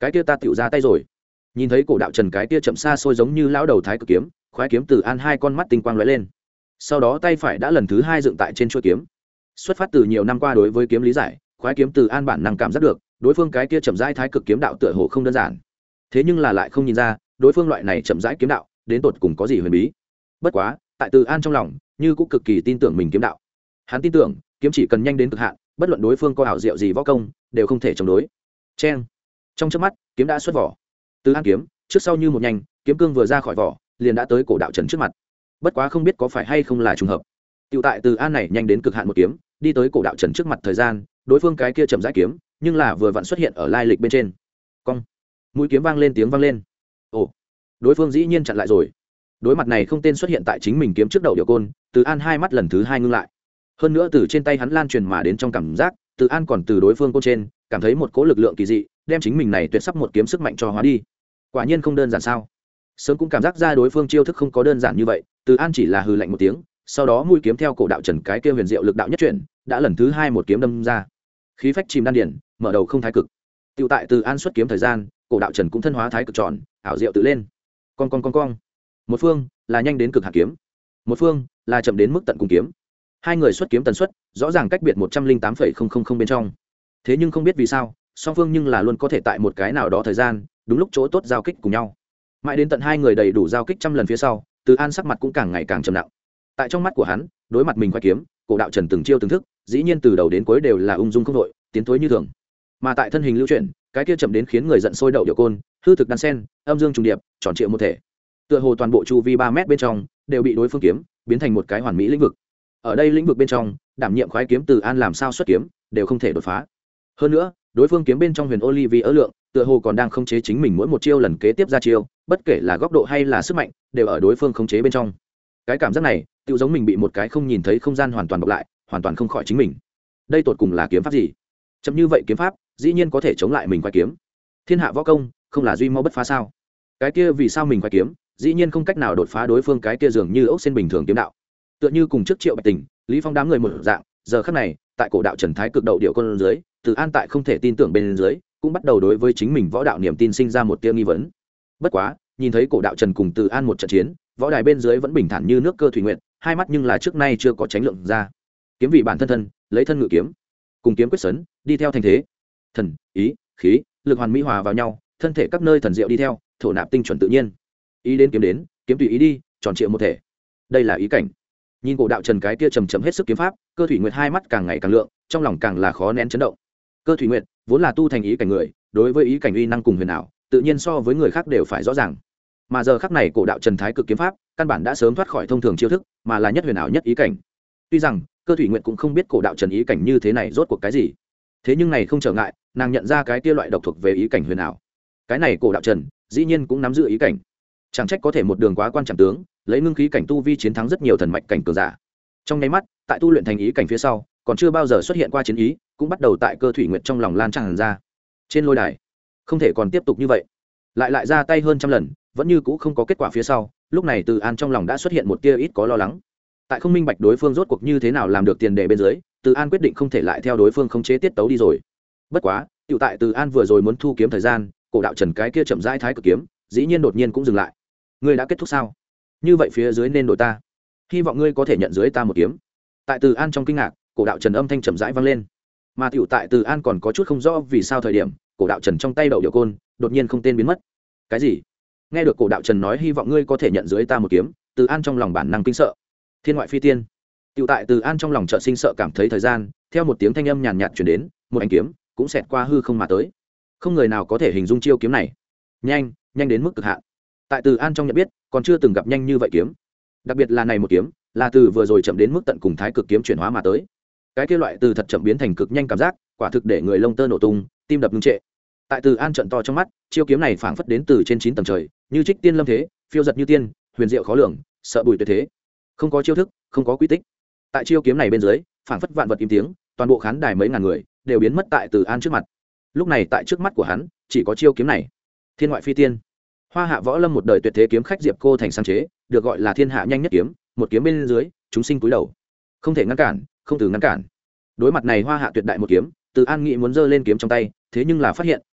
cái kia ta tựu ra tay rồi. Nhìn thấy cổ đạo trần cái kia chậm xa xôi giống như lão đầu thái cực kiếm, khoái kiếm Từ An hai con mắt tinh quang lóe lên, sau đó tay phải đã lần thứ hai dựng tại trên chuôi kiếm. Xuất phát từ nhiều năm qua đối với kiếm lý giải, khoái kiếm Từ An bản năng cảm giác được đối phương cái kia chậm rãi thái cực kiếm đạo tựa hồ không đơn giản, thế nhưng là lại không nhìn ra đối phương loại này chậm rãi kiếm đạo đến tột cùng có gì huyền bí. Bất quá tại Từ An trong lòng như cũng cực kỳ tin tưởng mình kiếm đạo. Hắn tin tưởng kiếm chỉ cần nhanh đến cực hạn, bất luận đối phương có ảo diệu gì võ công đều không thể chống đối. Chen, trong chớp mắt kiếm đã xuất vỏ. Từ An kiếm trước sau như một nhanh, kiếm cương vừa ra khỏi vỏ liền đã tới cổ đạo trần trước mặt. Bất quá không biết có phải hay không là trùng hợp, tiểu tại Từ An này nhanh đến cực hạn một kiếm đi tới cổ đạo trần trước mặt thời gian, đối phương cái kia chậm rãi kiếm nhưng là vừa vặn xuất hiện ở lai lịch bên trên. Cong, mũi kiếm vang lên tiếng vang lên. Ồ, đối phương dĩ nhiên chặn lại rồi. Đối mặt này không tên xuất hiện tại chính mình kiếm trước đầu điệu côn, Từ An hai mắt lần thứ hai ngưng lại. Hơn nữa từ trên tay hắn lan truyền mà đến trong cảm giác, Từ An còn từ đối phương côn trên cảm thấy một cỗ lực lượng kỳ dị, đem chính mình này tuyệt sắp một kiếm sức mạnh cho hóa đi. Quả nhiên không đơn giản sao? Sớm cũng cảm giác ra đối phương chiêu thức không có đơn giản như vậy, Từ An chỉ là hừ lạnh một tiếng, sau đó mũi kiếm theo cổ đạo trần cái kia huyền diệu lực đạo nhất chuyển, đã lần thứ hai một kiếm đâm ra. Khí phách chìm đan điển, mở đầu không thái cực. Tiểu tại Từ An xuất kiếm thời gian, cổ đạo trần cũng thân hóa thái cực tròn, ảo diệu tự lên. Con. Một phương là nhanh đến cực hạt kiếm, một phương là chậm đến mức tận cùng kiếm. Hai người xuất kiếm tần suất rõ ràng cách biệt 108,000 bên trong. Thế nhưng không biết vì sao, song phương nhưng là luôn có thể tại một cái nào đó thời gian, đúng lúc chỗ tốt giao kích cùng nhau. Mãi đến tận hai người đầy đủ giao kích trăm lần phía sau, Từ An sắc mặt cũng càng ngày càng trầm nặng. Tại trong mắt của hắn, đối mặt mình khoái kiếm, cổ đạo trần từng chiêu từng thức, dĩ nhiên từ đầu đến cuối đều là ung dung không đội, tiến thối như thường. Mà tại thân hình lưu chuyển, cái kia chậm đến khiến người giận sôi đậu điệu côn, hư thực đan sen, âm dương trùng điệp, tròn trịa một thể. Tựa hồ toàn bộ chu vi 3 mét bên trong đều bị đối phương kiếm biến thành một cái hoàn mỹ lĩnh vực. Ở đây lĩnh vực bên trong, đảm nhiệm khoái kiếm Từ An làm sao xuất kiếm đều không thể đột phá. Hơn nữa, đối phương kiếm bên trong huyền Olivier lượng, tựa hồ còn đang khống chế chính mình mỗi một chiêu lần kế tiếp ra chiêu, bất kể là góc độ hay là sức mạnh, đều ở đối phương khống chế bên trong. Cái cảm giác này, tựu giống mình bị một cái không nhìn thấy không gian hoàn toàn bọc lại, hoàn toàn không khỏi chính mình. Đây tột cùng là kiếm pháp gì? Chậm như vậy kiếm pháp, dĩ nhiên có thể chống lại mình khoái kiếm. Thiên hạ võ công, không là duy mau bất phá sao? Cái kia vì sao mình khoái kiếm, dĩ nhiên không cách nào đột phá đối phương cái kia dường như ốc sen bình thường kiếm đạo. Tựa như cùng trước Triệu Bạch Tình, Lý Phong đám người một dạng, giờ khắc này, tại cổ đạo Trần Thái cực đậu điệu côn dưới, Từ An tại không thể tin tưởng bên dưới, cũng bắt đầu đối với chính mình võ đạo niềm tin sinh ra một tia nghi vấn. Bất quá, nhìn thấy cổ đạo Trần cùng Từ An một trận chiến, võ đài bên dưới vẫn bình thản như nước Cơ Thủy Nguyệt, hai mắt nhưng là trước nay chưa có tránh lượng ra. Kiếm vị bản thân, lấy thân ngự kiếm, cùng kiếm quyết sấn, đi theo thành thế. Thần, ý, khí, lực hoàn mỹ hòa vào nhau, thân thể các nơi thần diệu đi theo, thổ nạp tinh chuẩn tự nhiên. Ý đến, kiếm tùy ý đi, tròn trịa một thể. Đây là ý cảnh. Nhìn cổ đạo Trần cái kia trầm trầm hết sức kiếm pháp, Cơ Thủy Nguyệt hai mắt càng ngày càng lượng, trong lòng càng là khó nén chấn động. Cơ Thủy Nguyệt vốn là tu thành ý cảnh người, đối với ý cảnh uy năng cùng huyền ảo, tự nhiên so với người khác đều phải rõ ràng. Mà giờ khắc này cổ đạo Trần Thái cực kiếm pháp, căn bản đã sớm thoát khỏi thông thường chiêu thức, mà là nhất huyền ảo nhất ý cảnh. Tuy rằng Cơ Thủy Nguyệt cũng không biết cổ đạo Trần ý cảnh như thế này rốt cuộc cái gì, thế nhưng này không trở ngại, nàng nhận ra cái kia loại độc thuộc về ý cảnh huyền ảo. Cái này cổ đạo Trần, dĩ nhiên cũng nắm giữ ý cảnh. Chẳng trách có thể một đường quá quan trọng tướng, lấy ngưng khí cảnh tu vi chiến thắng rất nhiều thần mạch cảnh cường giả. Trong nháy mắt, tại tu luyện thành ý cảnh phía sau, còn chưa bao giờ xuất hiện qua chiến ý, cũng bắt đầu tại Cơ Thủy Nguyệt trong lòng lan tràn ra. Trên lôi đài, không thể còn tiếp tục như vậy, lại ra tay hơn trăm lần, vẫn như cũ không có kết quả phía sau, lúc này Từ An trong lòng đã xuất hiện một tia ít có lo lắng. Tại không minh bạch đối phương rốt cuộc như thế nào làm được tiền đề bên dưới, Từ An quyết định không thể lại theo đối phương khống chế tiết tấu đi rồi. Bất quá, tiểu tại Từ An vừa rồi muốn thu kiếm thời gian, cổ đạo Trần cái kia chậm rãi thái cực kiếm, dĩ nhiên đột nhiên cũng dừng lại. Ngươi đã kết thúc sao? Như vậy phía dưới nên đổi ta. Hy vọng ngươi có thể nhận dưới ta một kiếm. Tại Từ An trong kinh ngạc, cổ đạo Trần âm thanh chậm rãi vang lên. Mà tiểu tại Từ An còn có chút không rõ vì sao thời điểm, cổ đạo Trần trong tay đậu điệu côn đột nhiên không tên biến mất. Cái gì? Nghe được cổ đạo Trần nói hy vọng ngươi có thể nhận dưới ta một kiếm, Từ An trong lòng bản năng kinh sợ. Thiên ngoại phi tiên. Tiểu tại Từ An trong lòng chợt sinh sợ cảm thấy thời gian, theo một tiếng thanh âm nhàn nhạt truyền đến, một ánh kiếm cũng xẹt qua hư không mà tới. Không người nào có thể hình dung chiêu kiếm này. Nhanh đến mức cực hạn. Tại Từ An trong nhận biết, còn chưa từng gặp nhanh như vậy kiếm. Đặc biệt là này một kiếm, là từ vừa rồi chậm đến mức tận cùng thái cực kiếm chuyển hóa mà tới. Cái kia loại từ thật chậm biến thành cực nhanh cảm giác, quả thực để người lông tơ nổ tung, tim đập ngưng trệ. Tại Từ An trợn to trong mắt, chiêu kiếm này phảng phất đến từ trên 9 tầng trời, như trích tiên lâm thế, phiêu giật như tiên, huyền diệu khó lường, sợ bùi tuyệt thế. Không có chiêu thức, không có quy tích. Tại chiêu kiếm này bên dưới, phảng phất vạn vật im tiếng, toàn bộ khán đài mấy ngàn người đều biến mất tại Từ An trước mặt. Lúc này tại trước mắt của hắn, chỉ có chiêu kiếm này. Thiên ngoại phi tiên. Hoa Hạ võ lâm một đời tuyệt thế kiếm khách Diệp Cô thành sáng chế, được gọi là thiên hạ nhanh nhất kiếm, một kiếm bên dưới, chúng sinh cúi đầu. Không thể ngăn cản, không từ ngăn cản. Đối mặt này Hoa Hạ tuyệt đại một kiếm, Từ An nghĩ muốn giơ lên kiếm trong tay, thế nhưng là phát hiện,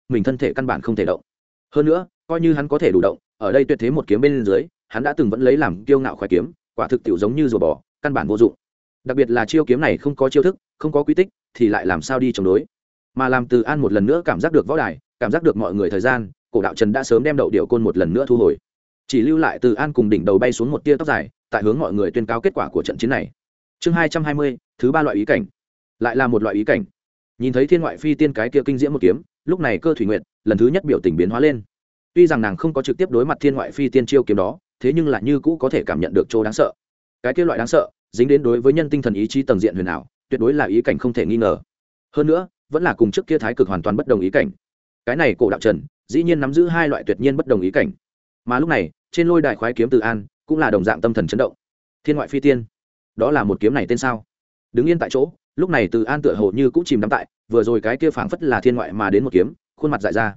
mình thân thể căn bản không thể động. Hơn nữa coi như hắn có thể đủ động, ở đây tuyệt thế một kiếm bên dưới hắn đã từng vẫn lấy làm kiêu ngạo khoái kiếm, quả thực tiểu giống như rùa bò, căn bản vô dụng. Đặc biệt là chiêu kiếm này không có chiêu thức, không có quy tích, thì lại làm sao đi chống đối. Mà làm Từ An một lần nữa cảm giác được võ đài, cảm giác được mọi người thời gian, Cổ Đạo Trần đã sớm đem đậu điệu côn một lần nữa thu hồi, chỉ lưu lại Từ An cùng đỉnh đầu bay xuống một tia tóc dài, tại hướng mọi người tuyên cáo kết quả của trận chiến này. Chương 220, thứ ba loại ý cảnh. Lại là một loại ý cảnh. Nhìn thấy thiên ngoại phi tiên cái kia kinh diễm một kiếm, lúc này Cơ Thủy Nguyệt lần thứ nhất biểu tình biến hóa lên. Tuy rằng nàng không có trực tiếp đối mặt thiên ngoại phi tiên chiêu kiếm đó, thế nhưng là như cũ có thể cảm nhận được chỗ đáng sợ. Cái kia loại đáng sợ, dính đến đối với nhân tinh thần ý chí tầng diện huyền ảo, tuyệt đối là ý cảnh không thể nghi ngờ. Hơn nữa, vẫn là cùng trước kia thái cực hoàn toàn bất đồng ý cảnh. Cái này Cổ Đạo Trần, dĩ nhiên nắm giữ hai loại tuyệt nhiên bất đồng ý cảnh. Mà lúc này, trên lôi đài khoái kiếm Từ An, cũng là đồng dạng tâm thần chấn động. Thiên ngoại phi tiên, đó là một kiếm này tên sao? Đứng yên tại chỗ, lúc này Từ An tựa hồ như cũng chìm đắm tại, vừa rồi cái kia phảng phất là thiên ngoại mà đến một kiếm, khuôn mặt dại ra.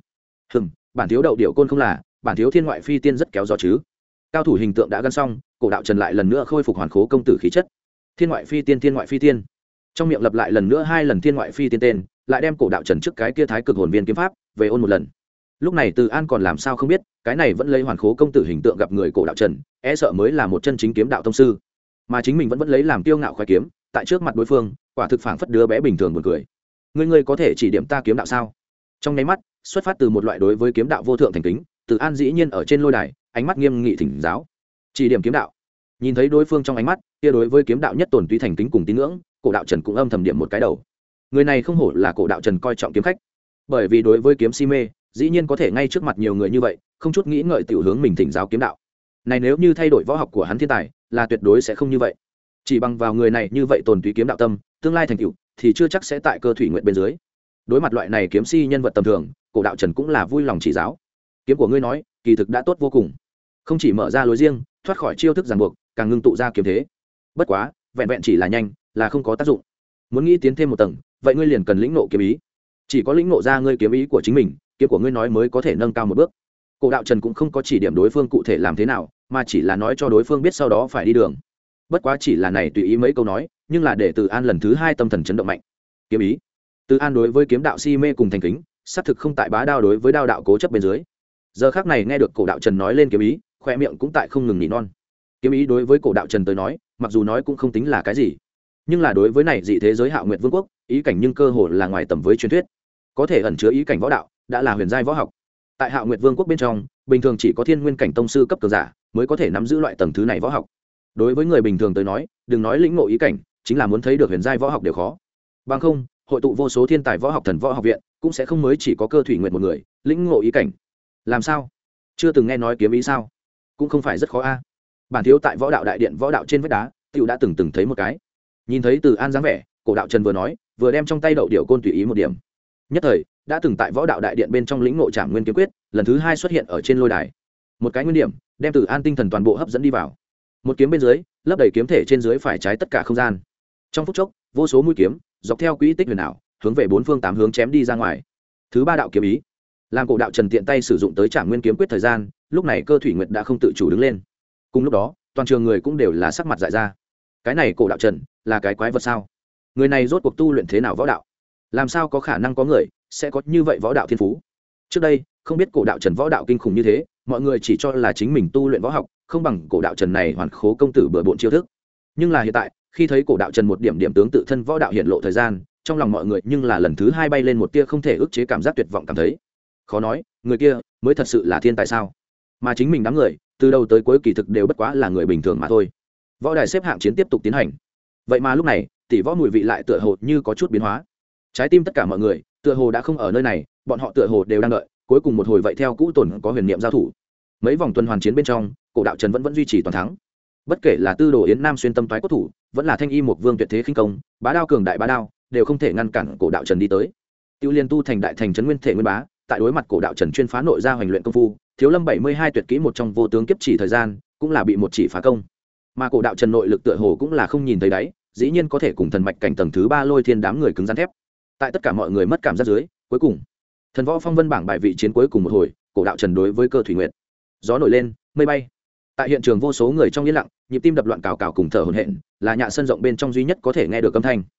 Bản thiếu đậu điệu côn không là, bản thiếu thiên ngoại phi tiên rất kéo gió chứ. Cao thủ hình tượng đã gắn xong, Cổ Đạo Trần lại lần nữa khôi phục hoàn khố công tử khí chất. Thiên ngoại phi tiên, thiên ngoại phi tiên. Trong miệng lặp lại lần nữa hai lần thiên ngoại phi tiên tên, lại đem Cổ Đạo Trần trước cái kia thái cực hồn viên kiếm pháp về ôn một lần. Lúc này Từ An còn làm sao không biết, cái này vẫn lấy hoàn khố công tử hình tượng gặp người Cổ Đạo Trần, e sợ mới là một chân chính kiếm đạo tông sư, mà chính mình vẫn lấy làm kiêu ngạo khoái kiếm, tại trước mặt đối phương, quả thực phảng phất đứa bé bình thường buồn cười. Ngươi có thể chỉ điểm ta kiếm đạo sao? Trong nháy mắt, xuất phát từ một loại đối với kiếm đạo vô thượng thành kính, Từ An dĩ nhiên ở trên lôi đài, ánh mắt nghiêm nghị thỉnh giáo. Chỉ điểm kiếm đạo. Nhìn thấy đối phương trong ánh mắt, kia đối với kiếm đạo nhất tồn túy thành kính cùng tín ngưỡng, Cổ Đạo Trần cũng âm thầm điểm một cái đầu. Người này không hổ là Cổ Đạo Trần coi trọng kiếm khách, bởi vì đối với kiếm si mê, dĩ nhiên có thể ngay trước mặt nhiều người như vậy, không chút nghĩ ngợi tiểu hướng mình thỉnh giáo kiếm đạo. Này nếu như thay đổi võ học của hắn thiên tài, là tuyệt đối sẽ không như vậy. Chỉ bằng vào người này như vậy tồn túy kiếm đạo tâm, tương lai thành tựu thì chưa chắc sẽ tại Cơ Thủy Nguyệt bên dưới. Đối mặt loại này kiếm si nhân vật tầm thường, Cổ Đạo Trần cũng là vui lòng chỉ giáo. Kiếm của ngươi nói, kỳ thực đã tốt vô cùng, không chỉ mở ra lối riêng, thoát khỏi chiêu thức ràng buộc, càng ngưng tụ ra kiếm thế. Bất quá, vẹn vẹn chỉ là nhanh, là không có tác dụng. Muốn nghĩ tiến thêm một tầng, vậy ngươi liền cần lĩnh ngộ kiếm ý. Chỉ có lĩnh ngộ ra ngươi kiếm ý của chính mình, kiếm của ngươi nói mới có thể nâng cao một bước. Cổ Đạo Trần cũng không có chỉ điểm đối phương cụ thể làm thế nào, mà chỉ là nói cho đối phương biết sau đó phải đi đường. Bất quá chỉ là này tùy ý mấy câu nói, nhưng là để Từ An lần thứ hai tâm thần chấn động mạnh. Kiếm ý. Từ An đối với kiếm đạo si mê cùng thành kính, xác thực không tại bá đao đối với đao đạo cố chấp bên dưới. Giờ khắc này nghe được Cổ Đạo Trần nói lên kiếm ý, khoe miệng cũng tại không ngừng nỉ non. Kiếm ý đối với Cổ Đạo Trần tới nói, mặc dù nói cũng không tính là cái gì, nhưng là đối với này dị thế giới Hạo Nguyệt Vương quốc, ý cảnh nhưng cơ hồ là ngoài tầm với truyền thuyết. Có thể ẩn chứa ý cảnh võ đạo, đã là huyền giai võ học. Tại Hạo Nguyệt Vương quốc bên trong, bình thường chỉ có thiên nguyên cảnh tông sư cấp cường giả mới có thể nắm giữ loại tầng thứ này võ học. Đối với người bình thường tới nói, đừng nói lĩnh ngộ ý cảnh, chính là muốn thấy được huyền giai võ học đều khó. Bằng không, hội tụ vô số thiên tài võ học thần võ học viện, cũng sẽ không mới chỉ có Cơ Thủy Nguyệt một người lĩnh ngộ ý cảnh. Làm sao? Chưa từng nghe nói kiếm ý sao? Cũng không phải rất khó a. Bản thiếu tại Võ Đạo Đại Điện võ đạo trên vách đá, tiểu đã từng thấy một cái. Nhìn thấy Từ An dáng vẻ, Cổ Đạo Trần vừa nói, vừa đem trong tay đậu điểu côn tùy ý một điểm. Nhất thời, đã từng tại Võ Đạo Đại Điện bên trong lĩnh ngộ Trảm Nguyên kiếm quyết, lần thứ hai xuất hiện ở trên lôi đài. Một cái nguyên điểm, đem Từ An tinh thần toàn bộ hấp dẫn đi vào. Một kiếm bên dưới, lấp đầy kiếm thể trên dưới phải trái tất cả không gian. Trong phút chốc, vô số mũi kiếm dọc theo quỹ tích huyền ảo, hướng về bốn phương tám hướng chém đi ra ngoài. Thứ ba đạo kiếm ý, làm Cổ Đạo Trần tiện tay sử dụng tới Trảm Nguyên kiếm quyết thời gian, lúc này Cơ Thủy Nguyệt đã không tự chủ đứng lên. Cùng lúc đó, toàn trường người cũng đều là sắc mặt dại ra. Cái này Cổ Đạo Trần là cái quái vật sao? Người này rốt cuộc tu luyện thế nào võ đạo? Làm sao có khả năng có người sẽ có như vậy võ đạo thiên phú? Trước đây, không biết Cổ Đạo Trần võ đạo kinh khủng như thế, mọi người chỉ cho là chính mình tu luyện võ học không bằng Cổ Đạo Trần này hoàn khố công tử bừa bộn chiêu thức. Nhưng là hiện tại, khi thấy Cổ Đạo Trần một điểm điểm tướng tự thân võ đạo hiện lộ thời gian, trong lòng mọi người nhưng là lần thứ hai bay lên một tia không thể ức chế cảm giác tuyệt vọng, cảm thấy khó nói, người kia mới thật sự là thiên tài sao? Mà chính mình đám người, từ đầu tới cuối kỳ thực đều bất quá là người bình thường mà thôi. Võ đài xếp hạng chiến tiếp tục tiến hành. Vậy mà lúc này, tỷ võ mùi vị lại tựa hồ như có chút biến hóa. Trái tim tất cả mọi người, tựa hồ đã không ở nơi này, bọn họ tựa hồ đều đang đợi, cuối cùng một hồi vậy theo cũ tồn có huyền niệm giao thủ. Mấy vòng tuần hoàn chiến bên trong, Cổ Đạo Trần vẫn duy trì toàn thắng. Bất kể là Tư Đồ Yến Nam xuyên tâm toái cốt thủ, vẫn là Thanh Y Mộc Vương tuyệt thế khinh công, bá đao cường đại bá đao, đều không thể ngăn cản Cổ Đạo Trần đi tới. Tiêu Liên tu thành đại thành trấn nguyên thể nguyên bá, tại đối mặt Cổ Đạo Trần chuyên phá nội gia hoành luyện công phu, Thiếu Lâm 72 tuyệt kỹ một trong vô tướng kiếp chỉ thời gian, cũng là bị một chỉ phá công. Mà Cổ Đạo Trần nội lực tựa hồ cũng là không nhìn thấy đáy, dĩ nhiên có thể cùng thần mạch cảnh tầng thứ 3 lôi thiên đám người cứng rắn thép. Tại tất cả mọi người mất cảm giác dưới, cuối cùng, thần võ phong vân bảng bài vị chiến cuối cùng một hồi, Cổ Đạo Trần đối với Cơ Thủy Nguyệt. Gió nổi lên, mây bay. Tại hiện trường vô số người trong yên lặng, nhịp tim đập loạn cào cào cùng thở hổn hển, là nhạ sân rộng bên trong duy nhất có thể nghe được âm thanh.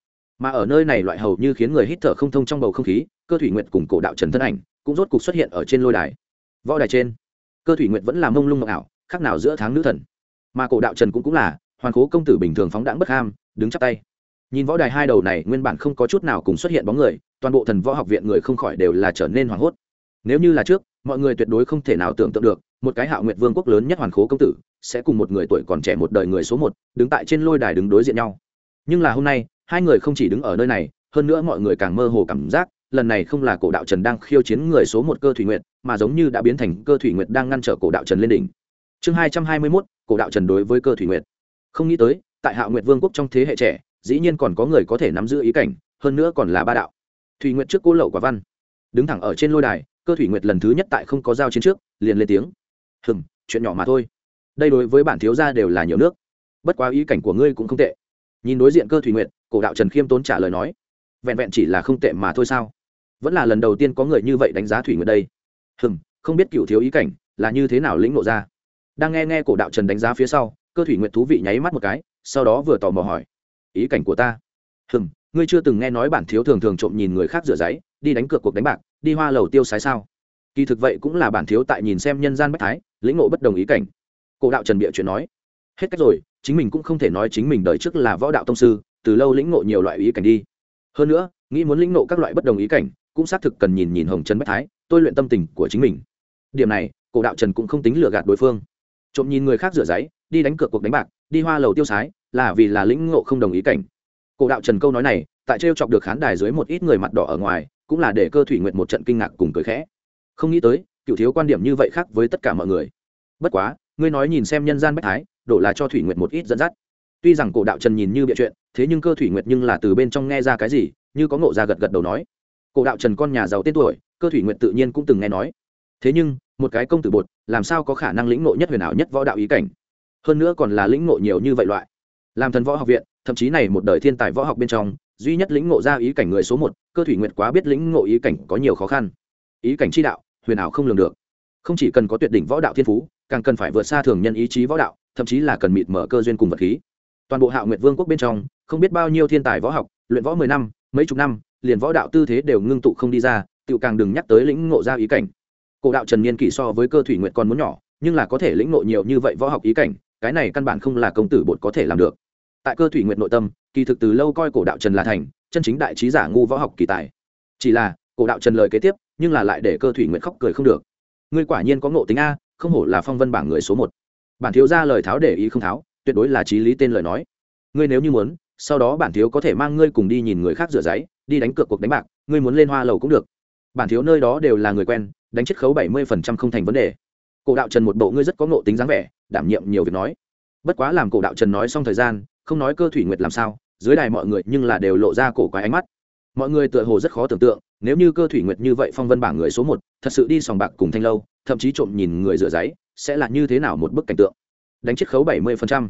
mà ở nơi này loại hầu như khiến người hít thở không thông trong bầu không khí, Cơ Thủy Nguyệt cùng Cổ Đạo Trần thân ảnh cũng rốt cục xuất hiện ở trên lôi đài. Võ đài trên, Cơ Thủy Nguyệt vẫn là mông lung mộng ảo, khác nào giữa tháng nữ thần, mà Cổ Đạo Trần cũng là hoàn cố công tử bình thường phóng đãng bất ham, đứng chắp tay. Nhìn võ đài hai đầu này nguyên bản không có chút nào cùng xuất hiện bóng người, toàn bộ Thần Võ Học viện người không khỏi đều là trở nên hoảng hốt. Nếu như là trước, mọi người tuyệt đối không thể nào tưởng tượng được, một cái Hạo Nguyệt Vương quốc lớn nhất hoàn cố công tử sẽ cùng một người tuổi còn trẻ một đời người số một đứng tại trên lôi đài đứng đối diện nhau. Nhưng là hôm nay, hai người không chỉ đứng ở nơi này, hơn nữa mọi người càng mơ hồ cảm giác, lần này không là Cổ Đạo Trần đang khiêu chiến người số một Cơ Thủy Nguyệt, mà giống như đã biến thành Cơ Thủy Nguyệt đang ngăn trở Cổ Đạo Trần lên đỉnh. Chương 221, Cổ Đạo Trần đối với Cơ Thủy Nguyệt. Không nghĩ tới, tại Hạo Nguyệt Vương quốc trong thế hệ trẻ, dĩ nhiên còn có người có thể nắm giữ ý cảnh, hơn nữa còn là ba đạo. Thủy Nguyệt trước Cô Lậu Quả Văn, đứng thẳng ở trên lôi đài, Cơ Thủy Nguyệt lần thứ nhất tại không có giao chiến trước, liền lên tiếng. Chuyện nhỏ mà thôi. Đây đối với bản thiếu gia đều là nhiều nước. Bất quá ý cảnh của ngươi cũng không tệ. Nhìn đối diện Cơ Thủy Nguyệt, Cổ Đạo Trần khiêm tốn trả lời nói, vẹn vẹn chỉ là không tệ mà thôi sao? Vẫn là lần đầu tiên có người như vậy đánh giá Thủy Nguyệt đây. Không biết cựu thiếu ý cảnh là như thế nào lĩnh ngộ ra. Đang nghe Cổ Đạo Trần đánh giá phía sau, Cơ Thủy Nguyệt thú vị nháy mắt một cái, sau đó vừa tò mò hỏi, ý cảnh của ta? Ngươi chưa từng nghe nói bản thiếu thường thường trộm nhìn người khác rửa giấy, đi đánh cược cuộc đánh bạc, đi hoa lầu tiêu sái sao? Kỳ thực vậy cũng là bản thiếu tại nhìn xem nhân gian bách thái, lĩnh ngộ bất đồng ý cảnh. Cổ Đạo Trần bịa chuyện nói, hết cách rồi, chính mình cũng không thể nói chính mình đời trước là võ đạo tông sư, từ lâu lĩnh ngộ nhiều loại ý cảnh đi. Hơn nữa, nghĩ muốn lĩnh ngộ các loại bất đồng ý cảnh, cũng xác thực cần nhìn hồng trần bách thái, tôi luyện tâm tình của chính mình. Điểm này, Cổ Đạo Trần cũng không tính lừa gạt đối phương. Trộm nhìn người khác rửa giấy, đi đánh cược cuộc đánh bạc, đi hoa lầu tiêu sái, là vì là lĩnh ngộ không đồng ý cảnh. Cổ Đạo Trần câu nói này, tại trêu chọc được khán đài dưới một ít người mặt đỏ ở ngoài, cũng là để Cơ Thủy Nguyệt một trận kinh ngạc cùng cười khẽ. Không nghĩ tới, cựu thiếu quan điểm như vậy khác với tất cả mọi người. Bất quá, ngươi nói nhìn xem nhân gian bách thái, đổ là cho Thủy Nguyệt một ít dẫn dắt. Tuy rằng Cổ Đạo Trần nhìn như bịa chuyện, thế nhưng Cơ Thủy Nguyệt nhưng là từ bên trong nghe ra cái gì, như có ngộ ra gật gật đầu nói. Cổ Đạo Trần con nhà giàu tên tuổi, Cơ Thủy Nguyệt tự nhiên cũng từng nghe nói. Thế nhưng, một cái công tử bột, làm sao có khả năng lĩnh ngộ nhất huyền ảo nhất võ đạo ý cảnh? Hơn nữa còn là lĩnh ngộ nhiều như vậy loại. Làm Thần Võ Học viện, thậm chí này một đời thiên tài võ học bên trong, duy nhất lĩnh ngộ ra ý cảnh người số một, Cơ Thủy Nguyệt quá biết lĩnh ngộ ý cảnh có nhiều khó khăn. Ý cảnh chi đạo, huyền ảo không lường được. Không chỉ cần có tuyệt đỉnh võ đạo thiên phú, càng cần phải vượt xa thường nhân ý chí võ đạo, thậm chí là cần mịt mở cơ duyên cùng vật khí. Toàn bộ Hạo Nguyệt Vương quốc bên trong, không biết bao nhiêu thiên tài võ học, luyện võ 10 năm, mấy chục năm, liền võ đạo tư thế đều ngưng tụ không đi ra, tự càng đừng nhắc tới lĩnh ngộ ra ý cảnh. Cổ Đạo Trần niên kỷ so với Cơ Thủy Nguyệt còn muốn nhỏ, nhưng là có thể lĩnh ngộ nhiều như vậy võ học ý cảnh, cái này căn bản không là công tử bột có thể làm được. Tại Cơ Thủy Nguyệt nội tâm, kỳ thực từ lâu coi Cổ Đạo Trần là thành chân chính đại trí giả ngu võ học kỳ tài. Chỉ là, Cổ Đạo Trần lời kế tiếp, nhưng là lại để Cơ Thủy Nguyệt khóc cười không được. Ngươi quả nhiên có ngộ tính a, không hổ là phong vân bảng người số một. Bản thiếu gia lời tháo để ý không tháo, tuyệt đối là chí lý tên lời nói. Ngươi nếu như muốn, sau đó bản thiếu có thể mang ngươi cùng đi nhìn người khác rửa giấy, đi đánh cược cuộc đánh bạc, ngươi muốn lên hoa lầu cũng được. Bản thiếu nơi đó đều là người quen, đánh chiết khấu 70% không thành vấn đề. Cổ Đạo Trần một bộ ngươi rất có ngộ tính dáng vẻ, đảm nhiệm nhiều việc nói. Bất quá làm Cổ Đạo Trần nói xong thời gian, không nói Cơ Thủy Nguyệt làm sao, dưới đài mọi người nhưng là đều lộ ra cổ quái ánh mắt. Mọi người tựa hồ rất khó tưởng tượng, nếu như Cơ Thủy Nguyệt như vậy phong vân bảng người số một, thật sự đi sòng bạc cùng thanh lâu, thậm chí trộm nhìn người rửa giấy, sẽ là như thế nào một bức cảnh tượng. Đánh chiết khấu 70%.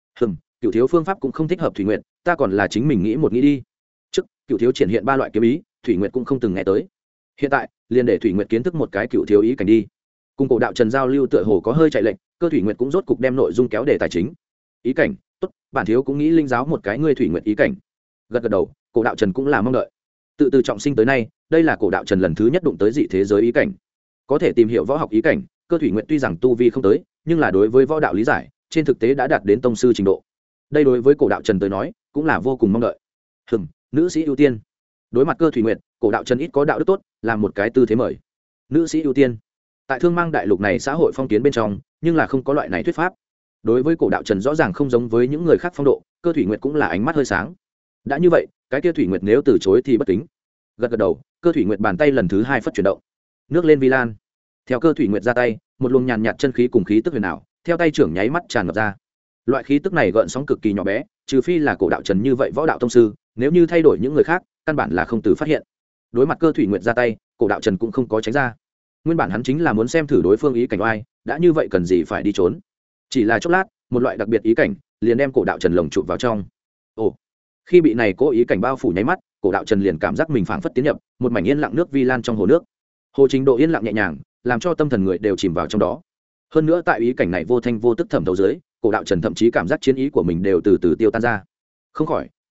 Cửu thiếu phương pháp cũng không thích hợp Thủy Nguyệt, ta còn là chính mình nghĩ một nghĩ đi. Trước, Cửu thiếu triển hiện 3 loại kiếm ý, Thủy Nguyệt cũng không từng nghe tới. Hiện tại, liền để Thủy Nguyệt kiến thức một cái Cửu thiếu ý cảnh đi. Cùng Cổ Đạo Trần giao lưu tựa hồ có hơi chạy lệnh, Cơ Thủy Nguyệt cũng rốt cục đem nội dung kéo đề tài chính. Ý cảnh, tốt, bản thiếu cũng nghĩ linh giáo một cái ngươi Thủy Nguyệt ý cảnh. Gật gật đầu, Cổ Đạo Trần cũng là mong đợi. Từ trọng sinh tới nay, đây là Cổ Đạo Trần lần thứ nhất đụng tới dị thế giới ý cảnh. Có thể tìm hiểu võ học ý cảnh, Cơ Thủy Nguyệt tuy rằng tu vi không tới, nhưng là đối với võ đạo lý giải, trên thực tế đã đạt đến tông sư trình độ. Đây đối với Cổ Đạo Trần tới nói, cũng là vô cùng mong đợi. Nữ sĩ ưu tiên. Đối mặt Cơ Thủy Nguyệt, Cổ Đạo Trần ít có đạo đức tốt, làm một cái tư thế mời. Nữ sĩ ưu tiên. Tại Thương Mang đại lục này xã hội phong kiến bên trong, nhưng là không có loại này thuyết pháp. Đối với Cổ Đạo Trần rõ ràng không giống với những người khác phong độ, Cơ Thủy Nguyệt cũng là ánh mắt hơi sáng. Đã như vậy, cái kia Thủy Nguyệt nếu từ chối thì bất kính. Gật gật đầu, Cơ Thủy Nguyệt bàn tay lần thứ 2 phất chuyển động. Nước lên vi lan. Theo Cơ Thủy Nguyệt ra tay, một luồng nhàn nhạt chân khí cùng khí tức huyền ảo, theo tay trưởng nháy mắt tràn ngập ra. Loại khí tức này gợn sóng cực kỳ nhỏ bé, trừ phi là Cổ Đạo Trần như vậy võ đạo tông sư, nếu như thay đổi những người khác, căn bản là không từ phát hiện. Đối mặt Cơ Thủy Nguyệt ra tay, Cổ Đạo Trần cũng không có tránh ra. Nguyên bản hắn chính là muốn xem thử đối phương ý cảnh oai, đã như vậy cần gì phải đi trốn. Chỉ là chốc lát, một loại đặc biệt ý cảnh liền đem Cổ Đạo Trần lồng chụp vào trong. Ồ, khi bị này cố ý cảnh bao phủ nháy mắt, Cổ Đạo Trần liền cảm giác mình phảng phất tiến nhập một mảnh yên lặng nước vi lan trong hồ nước. Hồ trình độ yên lặng nhẹ nhàng, làm cho tâm thần người đều chìm vào trong đó. Hơn nữa tại ý cảnh này vô thanh vô tức thẩm thấu dưới, Cổ Đạo Trần thậm chí cảm giác chiến ý của mình đều từ từ tiêu tan ra. Không khỏi,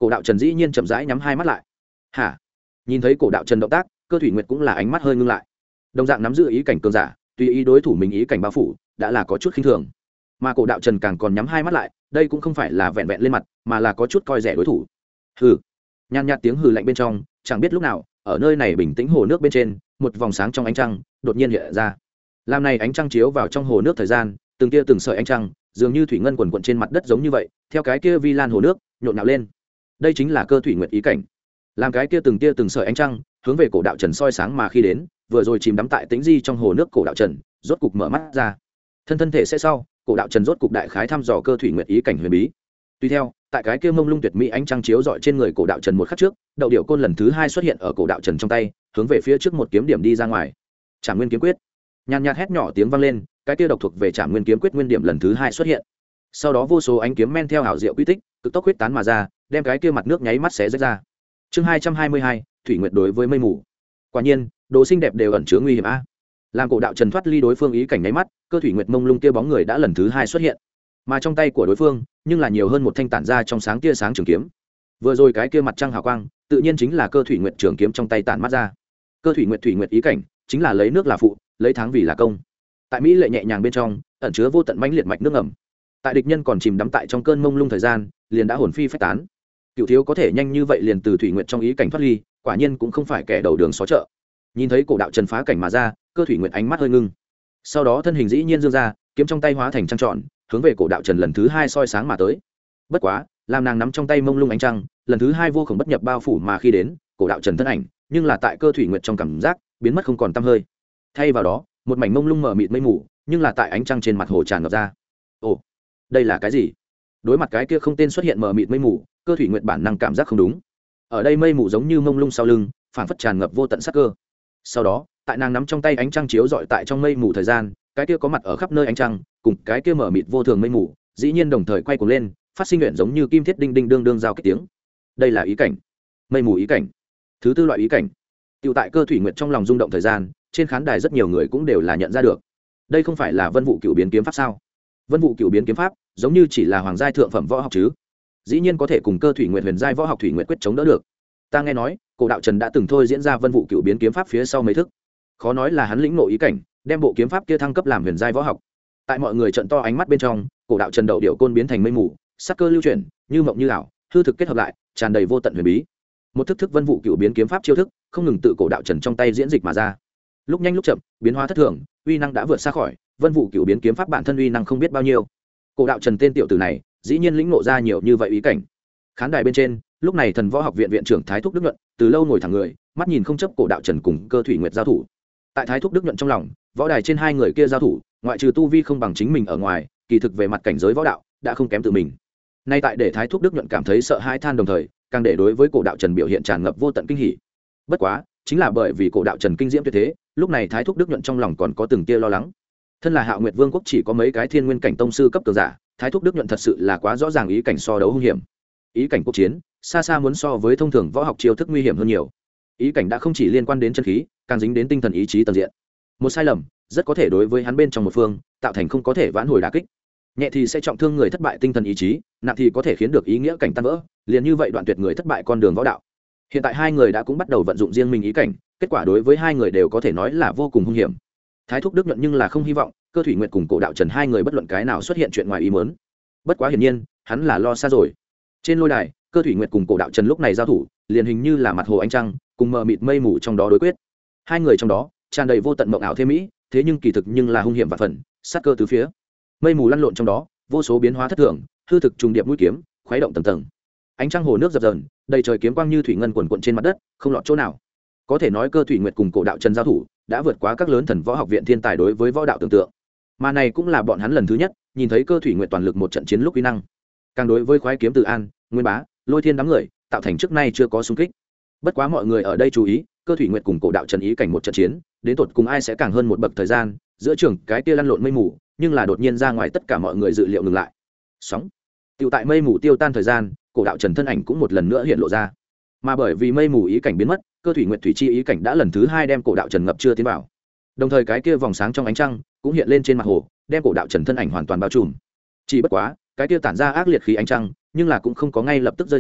cổ đạo trần dĩ nhiên chậm rãi nhắm hai mắt lại. Hả? Nhìn thấy cổ đạo trần động tác, Cơ Thủy Nguyệt cũng là ánh mắt hơi ngưng lại. Đồng dạng nắm giữ ý cảnh cường giả, tùy ý đối thủ mình ý cảnh bao phủ, đã là có chút khinh thường. Mà cổ đạo trần càng còn nhắm hai mắt lại, đây cũng không phải là vẹn vẹn lên mặt, mà là có chút coi rẻ đối thủ. Hừ. Nhàn nhạt tiếng hừ lạnh bên trong, chẳng biết lúc nào, ở nơi này bình tĩnh hồ nước bên trên, một vòng sáng trong ánh trăng đột nhiên hiện ra. Làm này ánh trăng chiếu vào trong hồ nước thời gian, từng tia từng sợi ánh trăng, dường như thủy ngân quần quần trên mặt đất giống như vậy, theo cái kia vi lan hồ nước, nhộn nhạo lên. Đây chính là Cơ Thủy Nguyệt ý cảnh. Làm cái kia từng tia từng sợi ánh trăng, hướng về cổ đạo trần soi sáng mà khi đến, vừa rồi chìm đắm tại tĩnh di trong hồ nước cổ đạo trần, rốt cục mở mắt ra. Thân thể sẽ sau, cổ đạo trần rốt cục đại khái thăm dò Cơ Thủy Nguyệt ý cảnh huyền bí. Tuy theo, tại cái kia mông lung tuyệt mỹ ánh trăng chiếu rọi trên người cổ đạo trần một khắc trước, đậu điệu côn lần thứ hai xuất hiện ở cổ đạo trần trong tay, hướng về phía trước một kiếm điểm đi ra ngoài. Trảm Nguyên kiếm quyết. Nhàn nhạt hét nhỏ tiếng vang lên, cái kia độc thuộc về Trảm Nguyên kiếm quyết nguyên điểm lần thứ hai xuất hiện. Sau đó vô số ánh kiếm men theo ảo diệu quy tích, cực tốc huyết tán mà ra, đem cái kia mặt nước nháy mắt xé rách ra. Chương 222, Thủy Nguyệt đối với mây mù. Quả nhiên, đồ xinh đẹp đều ẩn chứa nguy hiểm a. Làm cổ đạo trần thoát ly đối phương ý cảnh nháy mắt, Cơ Thủy Nguyệt mông lung kia bóng người đã lần thứ hai xuất hiện. Mà trong tay của đối phương, nhưng là nhiều hơn một thanh tản ra trong sáng tia sáng trường kiếm. Vừa rồi cái kia mặt trăng hào quang, tự nhiên chính là Cơ Thủy Nguyệt trường kiếm trong tay tản mắt ra. Cơ Thủy Nguyệt ý cảnh, chính là lấy nước là phụ, lấy tháng vì là công. Tại mỹ lệ nhẹ nhàng bên trong, ẩn chứa vô tận mãnh liệt mạch nước ngầm. Tại địch nhân còn chìm đắm tại trong cơn mông lung thời gian, liền đã hồn phi phách tán. Cựu thiếu có thể nhanh như vậy liền từ Thủy Nguyệt trong ý cảnh thoát ly, quả nhiên cũng không phải kẻ đầu đường xó chợ. Nhìn thấy cổ đạo trần phá cảnh mà ra, Cơ Thủy Nguyệt ánh mắt hơi ngưng. Sau đó thân hình dĩ nhiên dương ra, kiếm trong tay hóa thành trăng tròn, hướng về cổ đạo trần lần thứ hai soi sáng mà tới. Bất quá, làm nàng nắm trong tay mông lung ánh trăng, lần thứ hai vô cùng bất nhập bao phủ mà khi đến, cổ đạo trần thân ảnh, nhưng là tại Cơ Thủy Nguyệt trong cảm giác biến mất không còn tăm hơi. Thay vào đó, một mảnh mông lung mờ mịt mây mù, nhưng là tại ánh trăng trên mặt hồ tràn ngập ra. Ồ, đây là cái gì? Đối mặt cái kia không tên xuất hiện mờ mịt mây mù, Cơ Thủy Nguyệt bản năng cảm giác không đúng. Ở đây mây mù giống như mông lung sau lưng, phản phất tràn ngập vô tận sát cơ. Sau đó, tại nàng nắm trong tay ánh trăng chiếu rọi tại trong mây mù thời gian, cái kia có mặt ở khắp nơi ánh trăng, cùng cái kia mờ mịt vô thường mây mù, dĩ nhiên đồng thời quay cuồng lên, phát sinh luyện giống như kim thiết đinh đinh đương đương giao kích tiếng. Đây là ý cảnh, mây mù ý cảnh. Thứ tư loại ý cảnh. Tiểu tại Cơ Thủy Nguyệt trong lòng rung động thời gian, trên khán đài rất nhiều người cũng đều là nhận ra được. Đây không phải là Vân Vũ Cửu biến kiếm pháp sao? Vân Vũ Cửu biến kiếm pháp, giống như chỉ là hoàng giai thượng phẩm võ học chứ, dĩ nhiên có thể cùng Cơ Thủy Nguyệt huyền giai võ học Thủy Nguyệt quyết chống đỡ được. Ta nghe nói, cổ đạo trần đã từng thôi diễn ra Vân Vũ Cửu biến kiếm pháp phía sau mấy thức, khó nói là hắn lĩnh ngộ ý cảnh, đem bộ kiếm pháp kia thăng cấp làm huyền giai võ học. Tại mọi người trợn to ánh mắt bên trong, cổ đạo trần đậu điệu côn biến thành mây mù, sắc cơ lưu chuyển, như mộng như ảo, hư thực kết hợp lại, tràn đầy vô tận huyền bí. Một thức Vân Vũ Cửu biến kiếm pháp chiêu thức, không ngừng tự cổ đạo trần trong tay diễn dịch mà ra. Lúc nhanh lúc chậm, biến hóa thất thường, uy năng đã vượt xa khỏi Vân Vũ Cửu biến kiếm pháp bản thân uy năng không biết bao nhiêu. Cổ đạo trần tên tiểu tử này, dĩ nhiên lĩnh ngộ ra nhiều như vậy ý cảnh. Khán đài bên trên, lúc này Thần Võ Học viện viện trưởng Thái Thúc Đức Nhuận, từ lâu ngồi thẳng người, mắt nhìn không chấp cổ đạo trần cùng Cơ Thủy Nguyệt giao thủ. Tại Thái Thúc Đức Nhuận trong lòng, võ đài trên hai người kia giao thủ, ngoại trừ tu vi không bằng chính mình ở ngoài, kỳ thực về mặt cảnh giới võ đạo đã không kém tự mình. Nay tại để Thái Thúc Đức Nhuận cảm thấy sợ hãi than đồng thời, càng để đối với cổ đạo trần biểu hiện tràn ngập vô tận kinh hỉ. Bất quá, chính là bởi vì cổ đạo trần kinh diễm tuyệt thế, lúc này Thái Thúc Đức Nhuận trong lòng còn có từng tia lo lắng. Thân là Hạo Nguyệt Vương quốc chỉ có mấy cái thiên nguyên cảnh tông sư cấp cường giả, Thái Thúc Đức Nhuận thật sự là quá rõ ràng ý cảnh so đấu hung hiểm. Ý cảnh quốc chiến, xa xa muốn so với thông thường võ học chiêu thức nguy hiểm hơn nhiều. Ý cảnh đã không chỉ liên quan đến chân khí, càng dính đến tinh thần ý chí tầng diện. Một sai lầm, rất có thể đối với hắn bên trong một phương, tạo thành không có thể vãn hồi đả kích. Nhẹ thì sẽ trọng thương người thất bại tinh thần ý chí, nặng thì có thể khiến được ý nghĩa cảnh tan vỡ, liền như vậy đoạn tuyệt người thất bại con đường võ đạo. Hiện tại hai người đã cũng bắt đầu vận dụng riêng mình ý cảnh, kết quả đối với hai người đều có thể nói là vô cùng hung hiểm. Thái Thúc Đức Nhuận nhưng là không hy vọng Cơ Thủy Nguyệt cùng cổ đạo trần hai người bất luận cái nào xuất hiện chuyện ngoài ý muốn. Bất quá hiển nhiên, hắn là lo xa rồi. Trên lôi đài, Cơ Thủy Nguyệt cùng cổ đạo trần lúc này giao thủ, liền hình như là mặt hồ ánh trăng, cùng mờ mịt mây mù trong đó đối quyết. Hai người trong đó tràn đầy vô tận mộng ảo thế mỹ, thế nhưng kỳ thực nhưng là hung hiểm và phần, sát cơ tứ phía. Mây mù lăn lộn trong đó, vô số biến hóa thất thường, hư thực trùng điệp mũi kiếm, khuấy động tầng tầng. Ánh trăng hồ nước dập dờn, đầy trời kiếm quang như thủy ngân quần quần trên mặt đất, không lọt chỗ nào. Có thể nói Cơ Thủy Nguyệt cùng cổ đạo trần giao thủ, đã vượt quá các lớn Thần Võ Học viện thiên tài đối với võ đạo tưởng tượng. Mà này cũng là bọn hắn lần thứ nhất nhìn thấy Cơ Thủy Nguyệt toàn lực một trận chiến lúc uy năng. Càng đối với khoái kiếm Từ An, Nguyên Bá, Lôi Thiên đám người, tạo thành trước nay chưa có xung kích. Bất quá mọi người ở đây chú ý, Cơ Thủy Nguyệt cùng cổ đạo trần ý cảnh một trận chiến, đến tột cùng ai sẽ càng hơn một bậc thời gian, giữa trường cái kia lăn lộn mây mù, nhưng là đột nhiên ra ngoài tất cả mọi người dự liệu ngừng lại. Sóng. Tiêu tại mây mù tiêu tan thời gian, cổ đạo trần thân ảnh cũng một lần nữa hiện lộ ra. Mà bởi vì mây mù ý cảnh biến mất, Cơ Thủy Nguyệt thủy chi ý cảnh đã lần thứ hai đem cổ đạo trần ngập chưa tiến vào. Đồng thời cái kia vòng sáng trong ánh trăng cũng hiện lên trên mặt hồ, đem cổ đạo trần thân ảnh hoàn toàn bao trùm. Chỉ bất quá, cái kia tản ra ác liệt khí ánh trăng, nhưng là cũng không có ngay lập tức rơi xuống,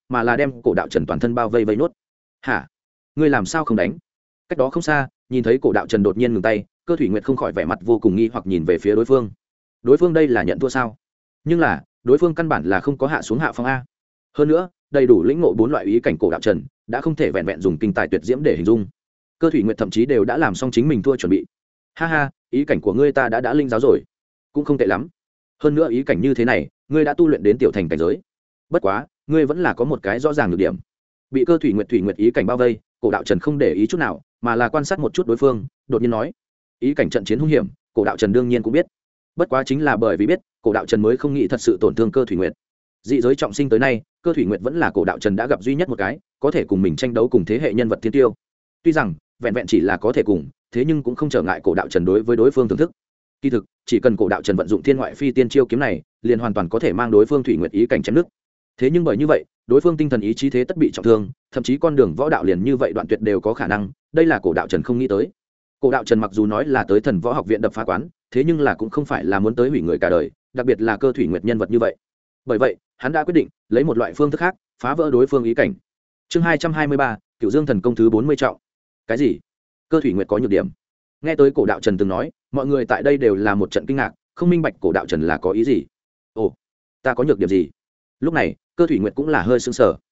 mà là đem cổ đạo trần toàn thân bao vây vây nốt. Hả? Ngươi làm sao không đánh? Cách đó không xa, nhìn thấy cổ đạo trần đột nhiên ngừng tay, Cơ Thủy Nguyệt không khỏi vẻ mặt vô cùng nghi hoặc nhìn về phía đối phương. Đối phương đây là nhận thua sao? Nhưng là đối phương căn bản là không có hạ xuống hạ phong a. Hơn nữa đầy đủ lĩnh ngộ 4 loại ý cảnh cổ đạo trần đã không thể vẹn vẹn dùng kinh tài tuyệt diễm để hình dung. Cơ Thủy Nguyệt thậm chí đều đã làm xong chính mình thua chuẩn bị. Ha ha, ý cảnh của ngươi ta đã linh giáo rồi, cũng không tệ lắm. Hơn nữa ý cảnh như thế này ngươi đã tu luyện đến tiểu thành cảnh giới. Bất quá ngươi vẫn là có một cái rõ ràng nhược điểm. Bị Cơ Thủy Nguyệt ý cảnh bao vây, cổ đạo trần không để ý chút nào mà là quan sát một chút đối phương, đột nhiên nói: ý cảnh trận chiến hung hiểm, cổ đạo trần đương nhiên cũng biết. Bất quá chính là bởi vì biết, cổ đạo trần mới không nghĩ thật sự tổn thương Cơ Thủy Nguyệt. Dị giới trọng sinh tới nay, Cơ Thủy Nguyệt vẫn là cổ đạo trần đã gặp duy nhất một cái có thể cùng mình tranh đấu cùng thế hệ nhân vật thiên tiêu. Tuy rằng vẹn vẹn chỉ là có thể cùng, thế nhưng cũng không trở ngại cổ đạo trần đối với đối phương thưởng thức. Kỳ thực chỉ cần cổ đạo trần vận dụng thiên ngoại phi tiên chiêu kiếm này, liền hoàn toàn có thể mang đối phương Thủy Nguyệt ý cảnh chém nước. Thế nhưng bởi như vậy, đối phương tinh thần ý chí thế tất bị trọng thương, thậm chí con đường võ đạo liền như vậy đoạn tuyệt đều có khả năng. Đây là cổ đạo trần không nghĩ tới. Cổ đạo trần mặc dù nói là tới thần võ học viện đập phá quán, thế nhưng là cũng không phải là muốn tới hủy người cả đời, đặc biệt là Cơ Thủy Nguyệt nhân vật như vậy. Bởi vậy hắn đã quyết định lấy một loại phương thức khác phá vỡ đối phương ý cảnh. Chương 223, Cửu Dương thần công thứ 40 trọng. Cái gì? Cơ Thủy Nguyệt có nhược điểm? Nghe tới cổ đạo trần từng nói, mọi người tại đây đều là một trận kinh ngạc, không minh bạch cổ đạo trần là có ý gì. Ồ, ta có nhược điểm gì? Lúc này Cơ Thủy Nguyệt cũng là hơi sững sờ.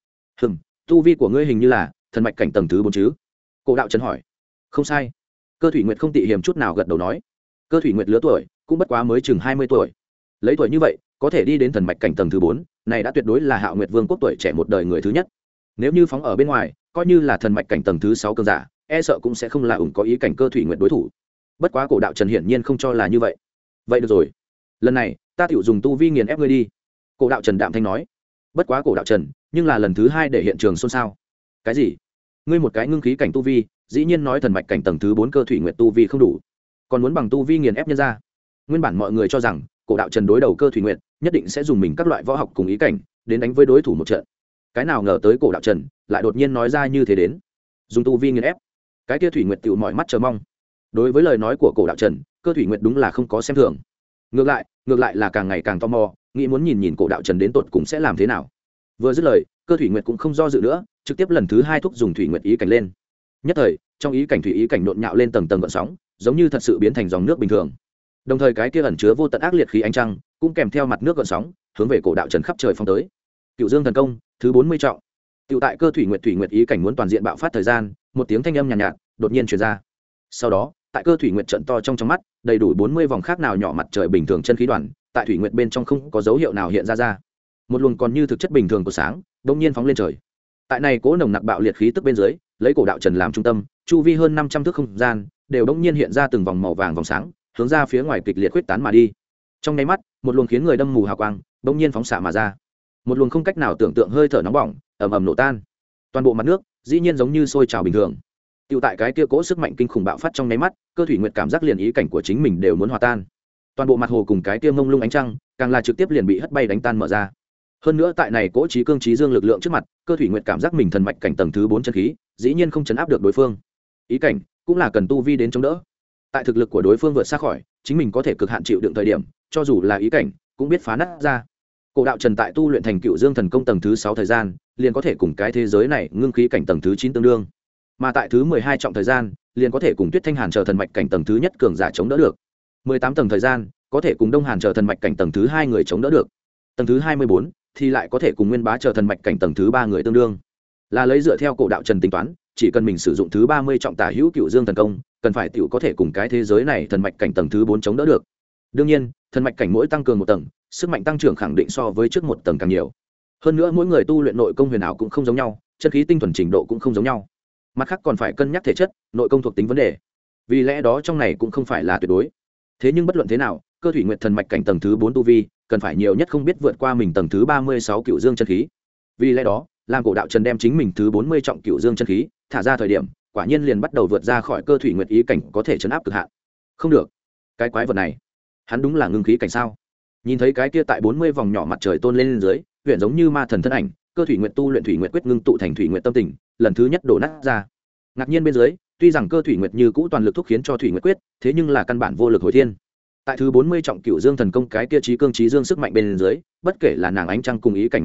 Tu vi của ngươi hình như là thần mạch cảnh tầng thứ 4 chứ? Cổ đạo trần hỏi. Không sai. Cơ Thủy Nguyệt không tị hiềm chút nào gật đầu nói. Cơ Thủy Nguyệt lứa tuổi cũng bất quá mới chừng 20 tuổi. Lấy tuổi như vậy có thể đi đến thần mạch cảnh tầng thứ 4, này đã tuyệt đối là Hạo Nguyệt Vương quốc tuổi trẻ một đời người thứ nhất. Nếu như phóng ở bên ngoài, coi như là thần mạch cảnh tầng thứ 6 cường giả, e sợ cũng sẽ không là ủng có ý cảnh Cơ Thủy Nguyệt đối thủ. Bất quá cổ đạo trần hiển nhiên không cho là như vậy. Vậy được rồi, lần này ta tiểu dùng tu vi nghiền ép ngươi đi. Cổ đạo trần đạm thanh nói. Bất quá cổ đạo trần nhưng là lần thứ 2 để hiện trường xôn xao. Cái gì? Ngươi một cái ngưng khí cảnh tu vi, dĩ nhiên nói thần mạch cảnh tầng thứ 4 Cơ Thủy Nguyệt tu vi không đủ, còn muốn bằng tu vi nghiền ép nhân ra. Nguyên bản mọi người cho rằng cổ đạo trần đối đầu Cơ Thủy Nguyệt nhất định sẽ dùng mình các loại võ học cùng ý cảnh đến đánh với đối thủ một trận. Cái nào ngờ tới cổ đạo trần lại đột nhiên nói ra như thế đến, dùng tu vi nghiền ép. Cái kia Thủy Nguyệt tiểu mọi mắt chờ mong. Đối với lời nói của cổ đạo trần, Cơ Thủy Nguyệt đúng là không có xem thường, ngược lại là càng ngày càng tò mò, nghĩ muốn nhìn cổ đạo trần đến tột cùng sẽ làm thế nào. Vừa dứt lời, Cơ Thủy Nguyệt cũng không do dự nữa, trực tiếp lần thứ 2 thúc dùng Thủy Nguyệt ý cảnh lên. Nhất thời trong ý cảnh thủy ý cảnh nhộn nhạo lên tầng tầng gợn sóng, giống như thật sự biến thành dòng nước bình thường. Đồng thời cái kia ẩn chứa vô tận ác liệt khí ánh trăng cũng kèm theo mặt nước gợn sóng hướng về cổ đạo trần khắp trời phong tới. Cửu Dương thần công thứ 40 trọng. Tiểu tại Cơ Thủy Nguyệt ý cảnh muốn toàn diện bạo phát thời gian, một tiếng thanh âm nhàn nhạt đột nhiên truyền ra. Sau đó tại Cơ Thủy Nguyệt trận to trong mắt, đầy đủ 40 vòng khác nào nhỏ mặt trời bình thường chân khí đoàn tại Thủy Nguyệt bên trong không có dấu hiệu nào hiện ra. Một luồng còn như thực chất bình thường của sáng đột nhiên phóng lên trời. Tại này cố nồng nặc bạo liệt khí tức bên dưới, lấy cổ đạo trần làm trung tâm, chu vi hơn 500 thước không gian đều đột nhiên hiện ra từng vòng màu vàng vòng sáng, hướng ra phía ngoài kịch liệt khuếch tán mà đi. Trong nháy mắt, một luồng khiến người đâm mù hào quang đột nhiên phóng xạ mà ra. Một luồng không cách nào tưởng tượng hơi thở nóng bỏng ầm ầm nổ tan. Toàn bộ mặt nước dĩ nhiên giống như sôi trào bình thường. Tiêu tại cái kia cỗ sức mạnh kinh khủng bạo phát trong nháy mắt, Cơ Thủy Nguyệt cảm giác liền ý cảnh của chính mình đều muốn hòa tan. Toàn bộ mặt hồ cùng cái kia mông lung ánh trăng, càng là trực tiếp liền bị hất bay đánh tan mở ra. Hơn nữa tại này cỗ trí cương trí dương lực lượng trước mặt, Cơ Thủy Nguyệt cảm giác mình thần mạch cảnh tầng thứ 4 chân khí, dĩ nhiên không chấn áp được đối phương. Ý cảnh cũng là cần tu vi đến chống đỡ. Tại thực lực của đối phương vượt xa khỏi chính mình có thể cực hạn chịu đựng thời điểm, cho dù là ý cảnh cũng biết phá nát ra. Cổ đạo trần tại tu luyện thành Cửu Dương thần công tầng thứ 6 thời gian, liền có thể cùng cái thế giới này ngưng khí cảnh tầng thứ 9 tương đương. Mà tại thứ 12 trọng thời gian, liền có thể cùng Tuyết Thanh Hàn chờ thần mạch cảnh tầng thứ nhất cường giả chống đỡ được. 18 tầng thời gian, có thể cùng Đông Hàn chờ thần mạch cảnh tầng thứ 2 người chống đỡ được. Tầng thứ 24 thì lại có thể cùng Nguyên Bá chờ thần mạch cảnh tầng thứ 3 người tương đương. Là lấy dựa theo cổ đạo trần tính toán, chỉ cần mình sử dụng thứ 30 trọng tả hữu Cửu Dương thần công, cần phải tiểu có thể cùng cái thế giới này thần mạch cảnh tầng thứ 4 chống đỡ được. Đương nhiên, thần mạch cảnh mỗi tăng cường một tầng, sức mạnh tăng trưởng khẳng định so với trước một tầng càng nhiều. Hơn nữa mỗi người tu luyện nội công huyền ảo cũng không giống nhau, chân khí tinh thuần trình độ cũng không giống nhau. Mặt khác còn phải cân nhắc thể chất, nội công thuộc tính vấn đề. Vì lẽ đó trong này cũng không phải là tuyệt đối. Thế nhưng bất luận thế nào, Cơ Thủy Nguyệt thần mạch cảnh tầng thứ 4 tu vi, cần phải nhiều nhất không biết vượt qua mình tầng thứ 36 Cửu Dương chân khí. Vì lẽ đó, làm cổ đạo trần đem chính mình thứ 40 trọng Cửu Dương chân khí thả ra thời điểm, quả nhiên liền bắt đầu vượt ra khỏi Cơ Thủy Nguyệt ý cảnh có thể trấn áp cực hạn. Không được, cái quái vật này, hắn đúng là ngưng khí cảnh sao? Nhìn thấy cái kia tại 40 vòng nhỏ mặt trời tôn lên dưới, huyện giống như ma thần thân ảnh, Cơ Thủy Nguyệt tu luyện Thủy Nguyệt quyết ngưng tụ thành Thủy Nguyệt tâm tình, lần thứ nhất đổ nát ra. Ngạc nhiên bên dưới, tuy rằng Cơ Thủy Nguyệt như cũ toàn lực thúc khiến cho Thủy Nguyệt quyết, thế nhưng là căn bản vô lực hồi thiên. Tại thứ 40 trọng Cửu Dương thần công cái kia trí cương trí dương sức mạnh bên dưới, bất kể là nàng ánh trăng cùng ý cảnh mặt hồ,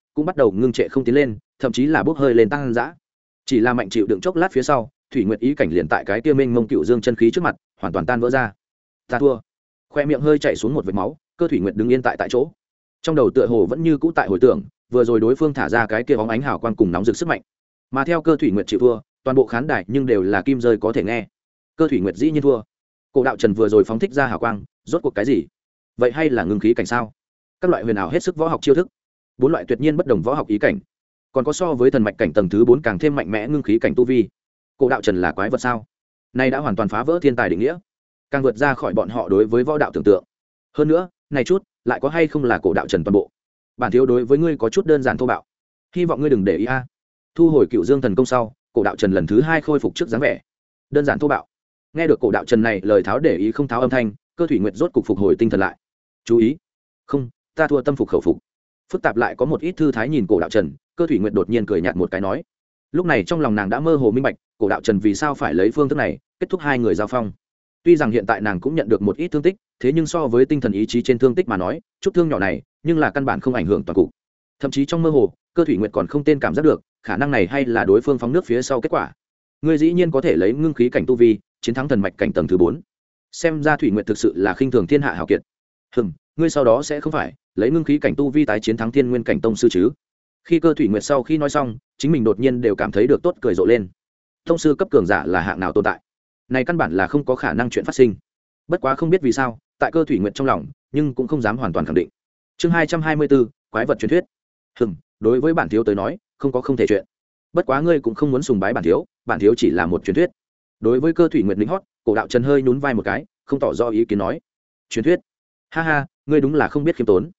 cũng bắt đầu ngưng trệ không tiến lên, thậm chí là bốc hơi lên tăng dã. Chỉ là mạnh chịu đựng chốc lát phía sau, thủy nguyệt ý cảnh liền tại cái kia mênh mông cựu dương chân khí trước mặt hoàn toàn tan vỡ ra. Ta thua. Khoe miệng hơi chảy xuống một vệt máu, Cơ Thủy Nguyệt đứng yên tại chỗ, trong đầu tựa hồ vẫn như cũ tại hồi tưởng vừa rồi đối phương thả ra cái kia bóng ánh hào quang cùng nóng rực sức mạnh, mà theo Cơ Thủy Nguyệt chịu thua, toàn bộ khán đài nhưng đều là kim rơi có thể nghe. Cơ Thủy Nguyệt dĩ nhiên thua. Cổ Đạo Trần vừa rồi phóng thích ra hào quang, rốt cuộc cái gì? Vậy hay là ngưng khí cảnh sao? Các loại huyền ảo hết sức võ học chiêu thức, bốn loại tuyệt nhiên bất đồng võ học ý cảnh, còn có so với thần mạch cảnh tầng thứ 4 càng thêm mạnh mẽ ngưng khí cảnh tu vi. Cổ Đạo Trần là quái vật sao? Này đã hoàn toàn phá vỡ thiên tài định nghĩa, càng vượt ra khỏi bọn họ đối với võ đạo tưởng tượng. Hơn nữa, này chút, lại có hay không là Cổ Đạo Trần toàn bộ? Bản thiếu đối với ngươi có chút đơn giản thô bạo, hy vọng ngươi đừng để ý a. Thu hồi Cựu Dương thần công sau, Cổ Đạo Trần lần thứ 2 khôi phục trước dáng vẻ. Đơn giản thô bạo. Nghe được Cổ Đạo Trần này lời tháo để ý không tháo âm thanh, Cơ Thủy Nguyệt rốt cục phục hồi tinh thần lại. Chú ý, không, ta thua tâm phục khẩu phục. Phức tạp lại có một ít thư thái nhìn Cổ Đạo Trần, Cơ Thủy Nguyệt đột nhiên cười nhạt một cái nói. Lúc này trong lòng nàng đã mơ hồ minh bạch, Cổ Đạo Trần vì sao phải lấy phương thức này kết thúc hai người giao phong. Tuy rằng hiện tại nàng cũng nhận được một ít thương tích, thế nhưng so với tinh thần ý chí trên thương tích mà nói, chút thương nhỏ này, nhưng là căn bản không ảnh hưởng toàn cục. Thậm chí trong mơ hồ, Cơ Thủy Nguyệt còn không tên cảm giác được, khả năng này hay là đối phương phóng nước phía sau kết quả. Ngươi dĩ nhiên có thể lấy ngưng khí cảnh tu vi, chiến thắng thần mạch cảnh tầng thứ 4. Xem ra Thủy Nguyệt thực sự là khinh thường thiên hạ hào kiệt. Ngươi sau đó sẽ không phải lấy ngưng khí cảnh tu vi tái chiến thắng thiên nguyên cảnh tông sư chứ? Khi Cơ Thủy Nguyệt sau khi nói xong, chính mình đột nhiên đều cảm thấy được tốt cười rộ lên. Tông sư cấp cường giả là hạng nào tồn tại? Này căn bản là không có khả năng chuyện phát sinh. Bất quá không biết vì sao, tại Cơ Thủy Nguyệt trong lòng, nhưng cũng không dám hoàn toàn khẳng định. Chương 224, quái vật truyền thuyết. Đối với bản thiếu tới nói, không có không thể chuyện. Bất quá ngươi cũng không muốn sùng bái bản thiếu chỉ là một truyền thuyết. Đối với Cơ Thủy Nguyệt lính hót, Cổ Đạo Trần hơi nhún vai một cái, không tỏ rõ ý kiến nói. Truyền thuyết? Ha ha, ngươi đúng là không biết khiêm tốn.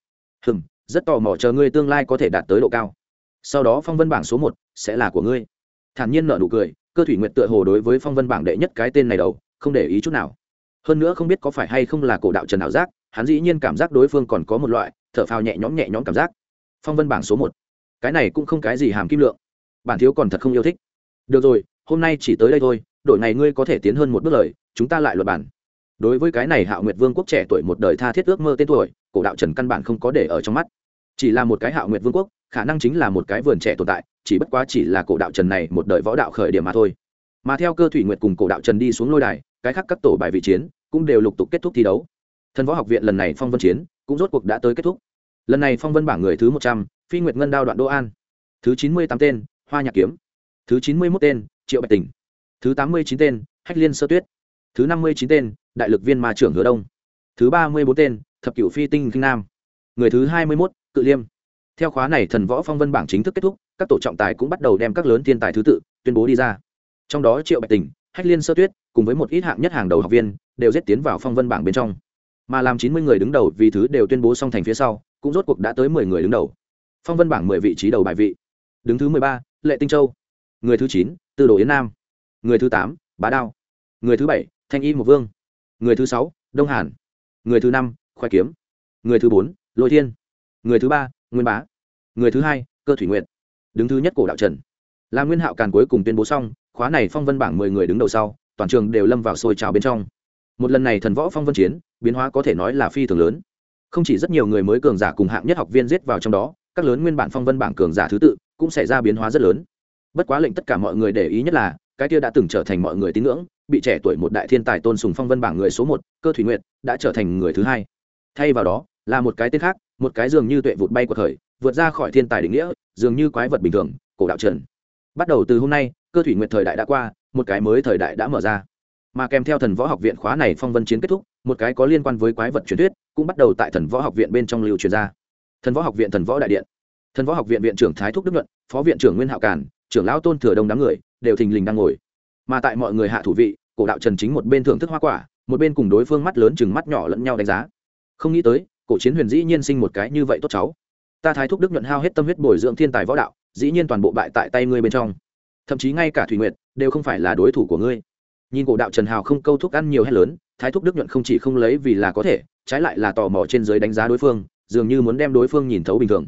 Rất tò mò chờ ngươi tương lai có thể đạt tới độ cao. Sau đó phong vân bảng số 1 sẽ là của ngươi. Thản nhiên nở nụ cười, Cơ Thủy Nguyệt tựa hồ đối với phong vân bảng đệ nhất cái tên này đầu, không để ý chút nào. Hơn nữa không biết có phải hay không là Cổ Đạo Trần ảo giác, hắn dĩ nhiên cảm giác đối phương còn có một loại thở phào nhẹ nhõm cảm giác. Phong vân bảng số 1, cái này cũng không cái gì hàm kim lượng, bản thiếu còn thật không yêu thích. Được rồi, hôm nay chỉ tới đây thôi, đổi ngày ngươi có thể tiến hơn một bước lời, chúng ta lại luận bản. Đối với cái này Hạo Nguyệt Vương quốc trẻ tuổi một đời tha thiết ước mơ tên tuổi, Cổ Đạo Trần căn bản không có để ở trong mắt. Chỉ là một cái Hạo Nguyệt Vương quốc, khả năng chính là một cái vườn trẻ tồn tại, chỉ bất quá chỉ là Cổ Đạo Trần này một đời võ đạo khởi điểm mà thôi. Mà theo Cơ Thủy Nguyệt cùng Cổ Đạo Trần đi xuống lôi đài, cái khác các tổ bài vị chiến cũng đều lục tục kết thúc thi đấu. Thần võ học viện lần này phong vân chiến cũng rốt cuộc đã tới kết thúc. Lần này phong vân bảng người thứ 100, Phi Nguyệt Ngân Đao Đoạn Đô An. Thứ 98 tên, Hoa Nhạc Kiếm. Thứ 91 tên, Triệu Bạch Tình. Thứ 89 tên, Hách Liên Sơ Tuyết. Thứ 59 tên, Đại Lực Viên Ma Trưởng Hứa Đông. Thứ 34 tên, Thập Cửu Phi Tinh Kinh Nam. Người thứ 21, Cự Liêm. Theo khóa này thần võ phong vân bảng chính thức kết thúc, các tổ trọng tài cũng bắt đầu đem các lớn thiên tài thứ tự tuyên bố đi ra. Trong đó Triệu Bạch Tình, Hách Liên Sơ Tuyết cùng với một ít hạng nhất hàng đầu học viên đều giết tiến vào phong vân bảng bên trong. Mà làm 90 người đứng đầu vì thứ đều tuyên bố xong thành phía sau, cũng rốt cuộc đã tới 10 người đứng đầu. Phong vân bảng 10 vị trí đầu bài vị. Đứng thứ 13, Lệ Tinh Châu. Người thứ 9, Tư Đồ Yến Nam. Người thứ 8, Bá Đao. Người thứ 7, Thanh Y Một Vương. Người thứ 6, Đông Hàn. Người thứ 5, Khoai Kiếm. Người thứ 4, Lôi Thiên. Người thứ 3, Nguyên Bá. Người thứ 2, Cơ Thủy Nguyệt. Đứng thứ nhất Cổ Đạo Trần. Là Nguyên Hạo Càn cuối cùng tuyên bố xong, khóa này phong vân bảng 10 người đứng đầu sau, toàn trường đều lâm vào sôi trào bên trong. Một lần này thần võ phong vân chiến, biến hóa có thể nói là phi thường lớn. Không chỉ rất nhiều người mới cường giả cùng hạng nhất học viên giết vào trong đó, các lớn nguyên bản phong vân bảng cường giả thứ tự cũng xảy ra biến hóa rất lớn. Bất quá lệnh tất cả mọi người để ý nhất là, cái kia đã từng trở thành mọi người tín ngưỡng, bị trẻ tuổi một đại thiên tài tôn sùng phong vân bảng người số 1, Cơ Thủy Nguyệt, đã trở thành người thứ 2. Thay vào đó, là một cái tên khác, một cái dường như tuệ vụt bay của thời, vượt ra khỏi thiên tài định nghĩa, dường như quái vật bình thường, Cổ Đạo Trần. Bắt đầu từ hôm nay, Cơ Thủy Nguyệt thời đại đã qua, một cái mới thời đại đã mở ra. Mà kèm theo thần võ học viện khóa này phong vân chiến kết thúc, một cái có liên quan với quái vật truyền thuyết cũng bắt đầu tại thần võ học viện bên trong lưu truyền ra. Thần võ học viện thần võ đại điện, thần võ học viện viện trưởng Thái Thúc Đức Nhuận, phó viện trưởng Nguyên Hạo Càn, trưởng lão Tôn Thừa Đông đám người đều thình lình đang ngồi. Mà tại mọi người hạ thủ vị, Cổ Đạo Trần chính một bên thưởng thức hoa quả, một bên cùng đối phương mắt lớn chừng mắt nhỏ lẫn nhau đánh giá. Không nghĩ tới, Cổ Chiến Huyền dĩ nhiên sinh một cái như vậy tốt cháu. Ta Thái Thúc Đức Nhuận hao hết tâm huyết bồi dưỡng thiên tài võ đạo, dĩ nhiên toàn bộ bại tại tay ngươi bên trong. Thậm chí ngay cả Thủy Nguyệt đều không phải là đối thủ của ngươi. Nhìn Cổ Đạo Trần hào không câu thúc ăn nhiều hay lớn, Thái Thúc Đức Nhuận không chỉ không lấy vì là có thể, trái lại là tò mò trên dưới đánh giá đối phương, dường như muốn đem đối phương nhìn thấu bình thường.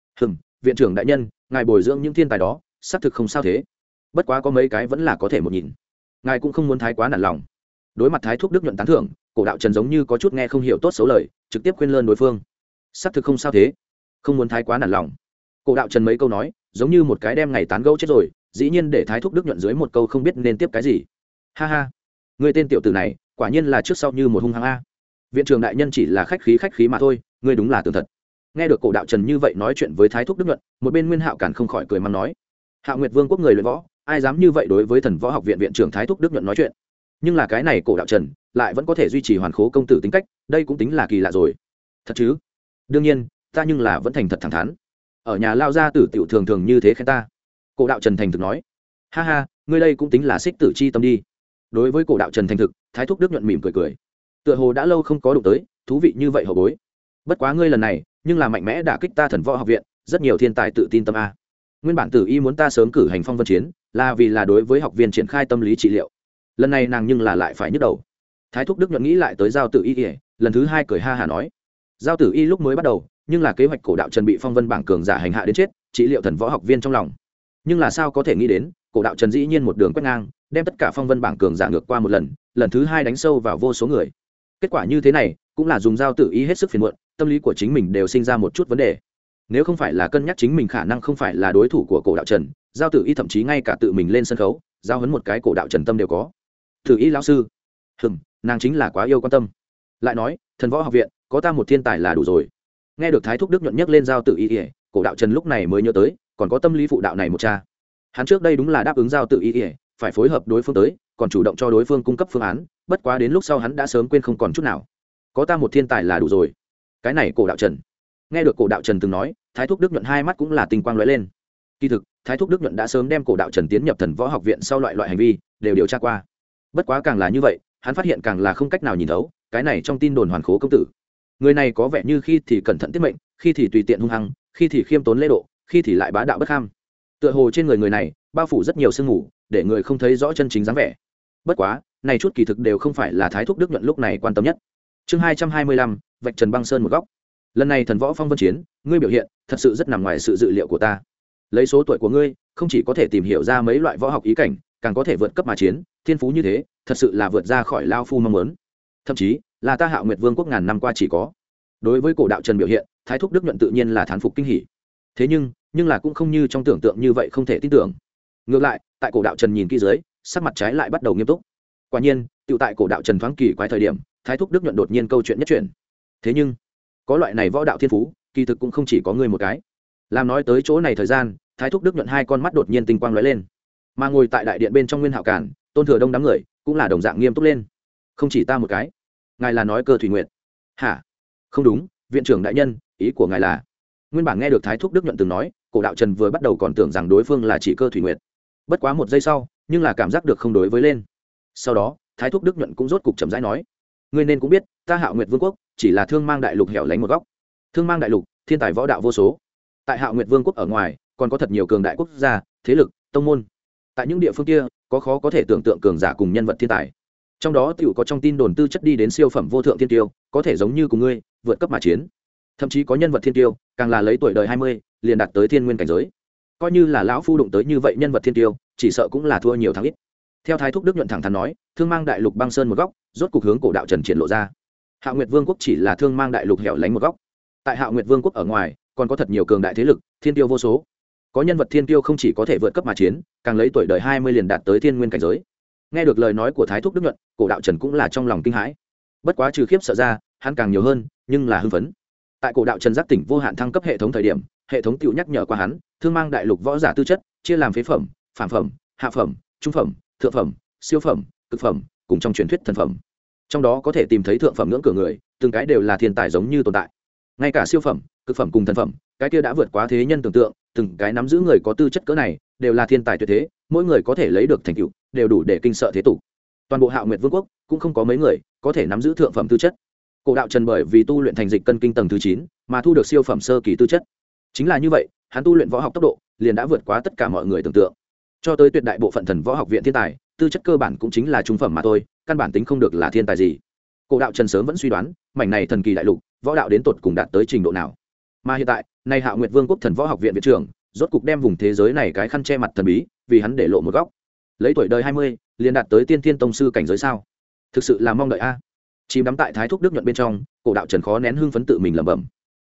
Viện trưởng đại nhân, ngài bồi dưỡng những thiên tài đó, xác thực không sao thế. Bất quá có mấy cái vẫn là có thể một nhìn. Ngài cũng không muốn thái quá nản lòng. Đối mặt Thái Thúc Đức Nhuận tán thưởng, Cổ Đạo Trần giống như có chút nghe không hiểu tốt xấu lời, trực tiếp khuyên lơn đối phương. Xác thực không sao thế, không muốn thái quá nản lòng. Cổ đạo trần mấy câu nói giống như một cái đem ngày tán gẫu chết rồi, dĩ nhiên để thái thúc đức nhuận dưới một câu không biết nên tiếp cái gì. Ha ha, người tên tiểu tử này quả nhiên là trước sau như một hung hăng a. Viện trưởng đại nhân chỉ là khách khí mà thôi, ngươi đúng là tường thật. Nghe được cổ đạo trần như vậy nói chuyện với thái thúc đức nhuận, một bên Nguyên Hạo Càn không khỏi cười mắng nói: Hạo Nguyệt Vương quốc người luyện võ, ai dám như vậy đối với Thần Võ Học viện viện trưởng thái thúc đức nhuận nói chuyện. Nhưng là cái này cổ đạo trần lại vẫn có thể duy trì hoàn khố công tử tính cách, đây cũng tính là kỳ lạ rồi. Thật chứ? Đương nhiên, ta nhưng là vẫn thành thật thẳng thắn. Ở nhà lao gia tử tiểu thường thường như thế khen ta. Cổ đạo trần thành thực nói: Ha ha, ngươi đây cũng tính là xích tử chi tâm đi. Đối với cổ đạo trần thành thực, thái thúc đức nhuận mỉm cười. Tựa hồ đã lâu không có đụng tới, thú vị như vậy hậu bối. Bất quá ngươi lần này nhưng là mạnh mẽ đả kích ta Thần Võ Học viện, rất nhiều thiên tài tự tin tâm a. Nguyên bản Tử Y muốn ta sớm cử hành phong vân chiến, là vì là đối với học viên triển khai tâm lý trị liệu. Lần này nàng nhưng là lại phải nhức đầu. Thái thúc đức nhuận nghĩ lại tới Giao Tử Y, lần thứ hai cười ha hả nói: Giao Tử Y lúc mới bắt đầu, nhưng là kế hoạch cổ đạo trần bị phong vân bảng cường giả hành hạ đến chết, trị liệu Thần Võ học viên trong lòng. Nhưng là sao có thể nghĩ đến, cổ đạo trần dĩ nhiên một đường quét ngang, đem tất cả phong vân bảng cường giả ngược qua một lần, lần thứ hai đánh sâu vào vô số người. Kết quả như thế này cũng là dùng Giao Tử Y hết sức phiền muộn, tâm lý của chính mình đều sinh ra một chút vấn đề. Nếu không phải là cân nhắc chính mình khả năng không phải là đối thủ của cổ đạo trần, Giao Tử Y thậm chí ngay cả tự mình lên sân khấu giao hấn một cái cổ đạo trần tâm đều có. Tử Y lão sư, nàng chính là quá yêu quan tâm. Lại nói Thần Võ học viện có ta một thiên tài là đủ rồi. Nghe được thái thúc đức nhuận nhắc lên Giao Tử Y, cổ đạo trần lúc này mới nhớ tới còn có tâm lý phụ đạo này một cha. Hắn trước đây đúng là đáp ứng Giao Tử Y, phải phối hợp đối phương tới, còn chủ động cho đối phương cung cấp phương án, bất quá đến lúc sau hắn đã sớm quên không còn chút nào. Có ta một thiên tài là đủ rồi. Cái này cổ đạo trần. Nghe được cổ đạo trần từng nói, thái thúc đức nhuận hai mắt cũng là tinh quang lóe lên. Kỳ thực thái thúc đức nhuận đã sớm đem cổ đạo trần tiến nhập Thần Võ học viện sau loại hành vi đều điều tra qua. Bất quá càng là như vậy, hắn phát hiện càng là không cách nào nhìn thấu cái này trong tin đồn hoàn khố công tử. Người này có vẻ như khi thì cẩn thận tiết mệnh, khi thì tùy tiện hung hăng, khi thì khiêm tốn lễ độ, khi thì lại bá đạo bất kham. Tựa hồ trên người này bao phủ rất nhiều sương mù, để người không thấy rõ chân chính dáng vẻ. Bất quá này chút kỳ thực đều không phải là thái thúc đức nhuận lúc này quan tâm nhất. Chương 225, vạch trần băng sơn một góc. Lần này Thần Võ phong vân chiến, ngươi biểu hiện thật sự rất nằm ngoài sự dự liệu của ta. Lấy số tuổi của ngươi, không chỉ có thể tìm hiểu ra mấy loại võ học ý cảnh, càng có thể vượt cấp mà chiến, thiên phú như thế thật sự là vượt ra khỏi lao phu mong muốn, thậm chí là ta Hạo Nguyệt Vương quốc ngàn năm qua chỉ có. Đối với cổ đạo trần biểu hiện, thái thúc đức nhuận tự nhiên là thán phục kinh hỉ. Thế nhưng là cũng không như trong tưởng tượng như vậy không thể tin tưởng. Ngược lại tại cổ đạo trần nhìn kỹ dưới, sắc mặt trái lại bắt đầu nghiêm túc. Quả nhiên tự tại cổ đạo trần thoáng kỳ quái thời điểm, thái thúc đức nhuận đột nhiên câu chuyện nhất chuyển. Thế nhưng có loại này võ đạo thiên phú kỳ thực cũng không chỉ có ngươi một cái. Làm nói tới chỗ này thời gian, thái thúc đức nhuận hai con mắt đột nhiên tinh quang lóe lên, mà ngồi tại đại điện bên trong Nguyên Hạo Càn, Tôn Thừa Đông đám người cũng là đồng dạng nghiêm túc lên. Không chỉ ta một cái. Ngài là nói Cơ Thủy Nguyệt? Hả? Không đúng, viện trưởng đại nhân, ý của ngài là? Nguyên bản nghe được thái thúc đức nhuận từng nói, cổ đạo trần vừa bắt đầu còn tưởng rằng đối phương là chỉ Cơ Thủy Nguyệt. Bất quá một giây sau, nhưng là cảm giác được không đối với lên. Sau đó thái thúc đức nhuận cũng rốt cục chậm rãi nói: ngươi nên cũng biết, ta Hạo Nguyệt Vương quốc chỉ là Thương Mang đại lục hẻo lánh một góc. Thương Mang đại lục thiên tài võ đạo vô số, tại Hạo Nguyệt Vương quốc ở ngoài còn có thật nhiều cường đại quốc gia, thế lực, tông môn. Tại những địa phương kia có khó có thể tưởng tượng cường giả cùng nhân vật thiên tài, trong đó tiểu có trong tin đồn tư chất đi đến siêu phẩm vô thượng thiên tiêu, có thể giống như cùng ngươi vượt cấp mà chiến. Thậm chí có nhân vật thiên tiêu càng là lấy tuổi đời 20 liền đạt tới thiên nguyên cảnh giới. Coi như là lão phu đụng tới như vậy nhân vật thiên tiêu, chỉ sợ cũng là thua nhiều thắng ít. Theo thái thúc đức nhuận thẳng thắn nói, Thương Mang đại lục băng sơn một góc rốt cục hướng cổ đạo trần triển lộ ra. Hạo Nguyệt Vương quốc chỉ là Thương Mang đại lục hẻo lánh một góc, tại Hạo Nguyệt Vương quốc ở ngoài còn có thật nhiều cường đại thế lực, thiên tiêu vô số. Có nhân vật thiên tiêu không chỉ có thể vượt cấp mà chiến, càng lấy tuổi đời 20 liền đạt tới thiên nguyên cảnh giới. Nghe được lời nói của thái thúc đức nhuận, cổ đạo trần cũng là trong lòng kinh hãi. Bất quá trừ khiếp sợ ra, hắn càng nhiều hơn nhưng là hưng phấn. Tại cổ đạo trần giác tỉnh vô hạn thăng cấp hệ thống thời điểm, hệ thống tiểu nhắc nhở qua hắn, Thương Mang đại lục võ giả tư chất chia làm phế phẩm, phản phẩm, hạ phẩm, trung phẩm, thượng phẩm, siêu phẩm, cực phẩm, cùng trong truyền thuyết thần phẩm. Trong đó có thể tìm thấy thượng phẩm ngưỡng cửa người, từng cái đều là thiên tài giống như tồn tại. Ngay cả siêu phẩm, cực phẩm cùng thần phẩm, cái kia đã vượt quá thế nhân tưởng tượng, từng cái nắm giữ người có tư chất cỡ này đều là thiên tài tuyệt thế, mỗi người có thể lấy được thành tựu đều đủ để kinh sợ thế tục. Toàn bộ Hạo Nguyệt Vương quốc cũng không có mấy người có thể nắm giữ thượng phẩm tư chất. Cổ đạo trần bởi vì tu luyện thành dịch cân kinh tầng thứ 9 mà thu được siêu phẩm sơ kỳ tư chất. Chính là như vậy, hắn tu luyện võ học tốc độ liền đã vượt quá tất cả mọi người tưởng tượng. Cho tới tuyệt đại bộ phận thần võ học viện thiên tài, tư chất cơ bản cũng chính là trung phẩm mà thôi, căn bản tính không được là thiên tài gì. Cổ đạo trần sớm vẫn suy đoán, mảnh này thần kỳ đại lục, võ đạo đến tột cùng đạt tới trình độ nào. Mà hiện tại, nay Hạo Nguyệt Vương quốc thần võ học viện viện trưởng, rốt cục đem vùng thế giới này cái khăn che mặt thần bí, vì hắn để lộ một góc. Lấy tuổi đời 20, liền đạt tới tiên thiên tông sư cảnh giới sao? Thực sự là mong đợi a. Chìm đắm tại thái thúc đức nhuận bên trong, cổ đạo trần khó nén hưng phấn tự mình lẩm bẩm.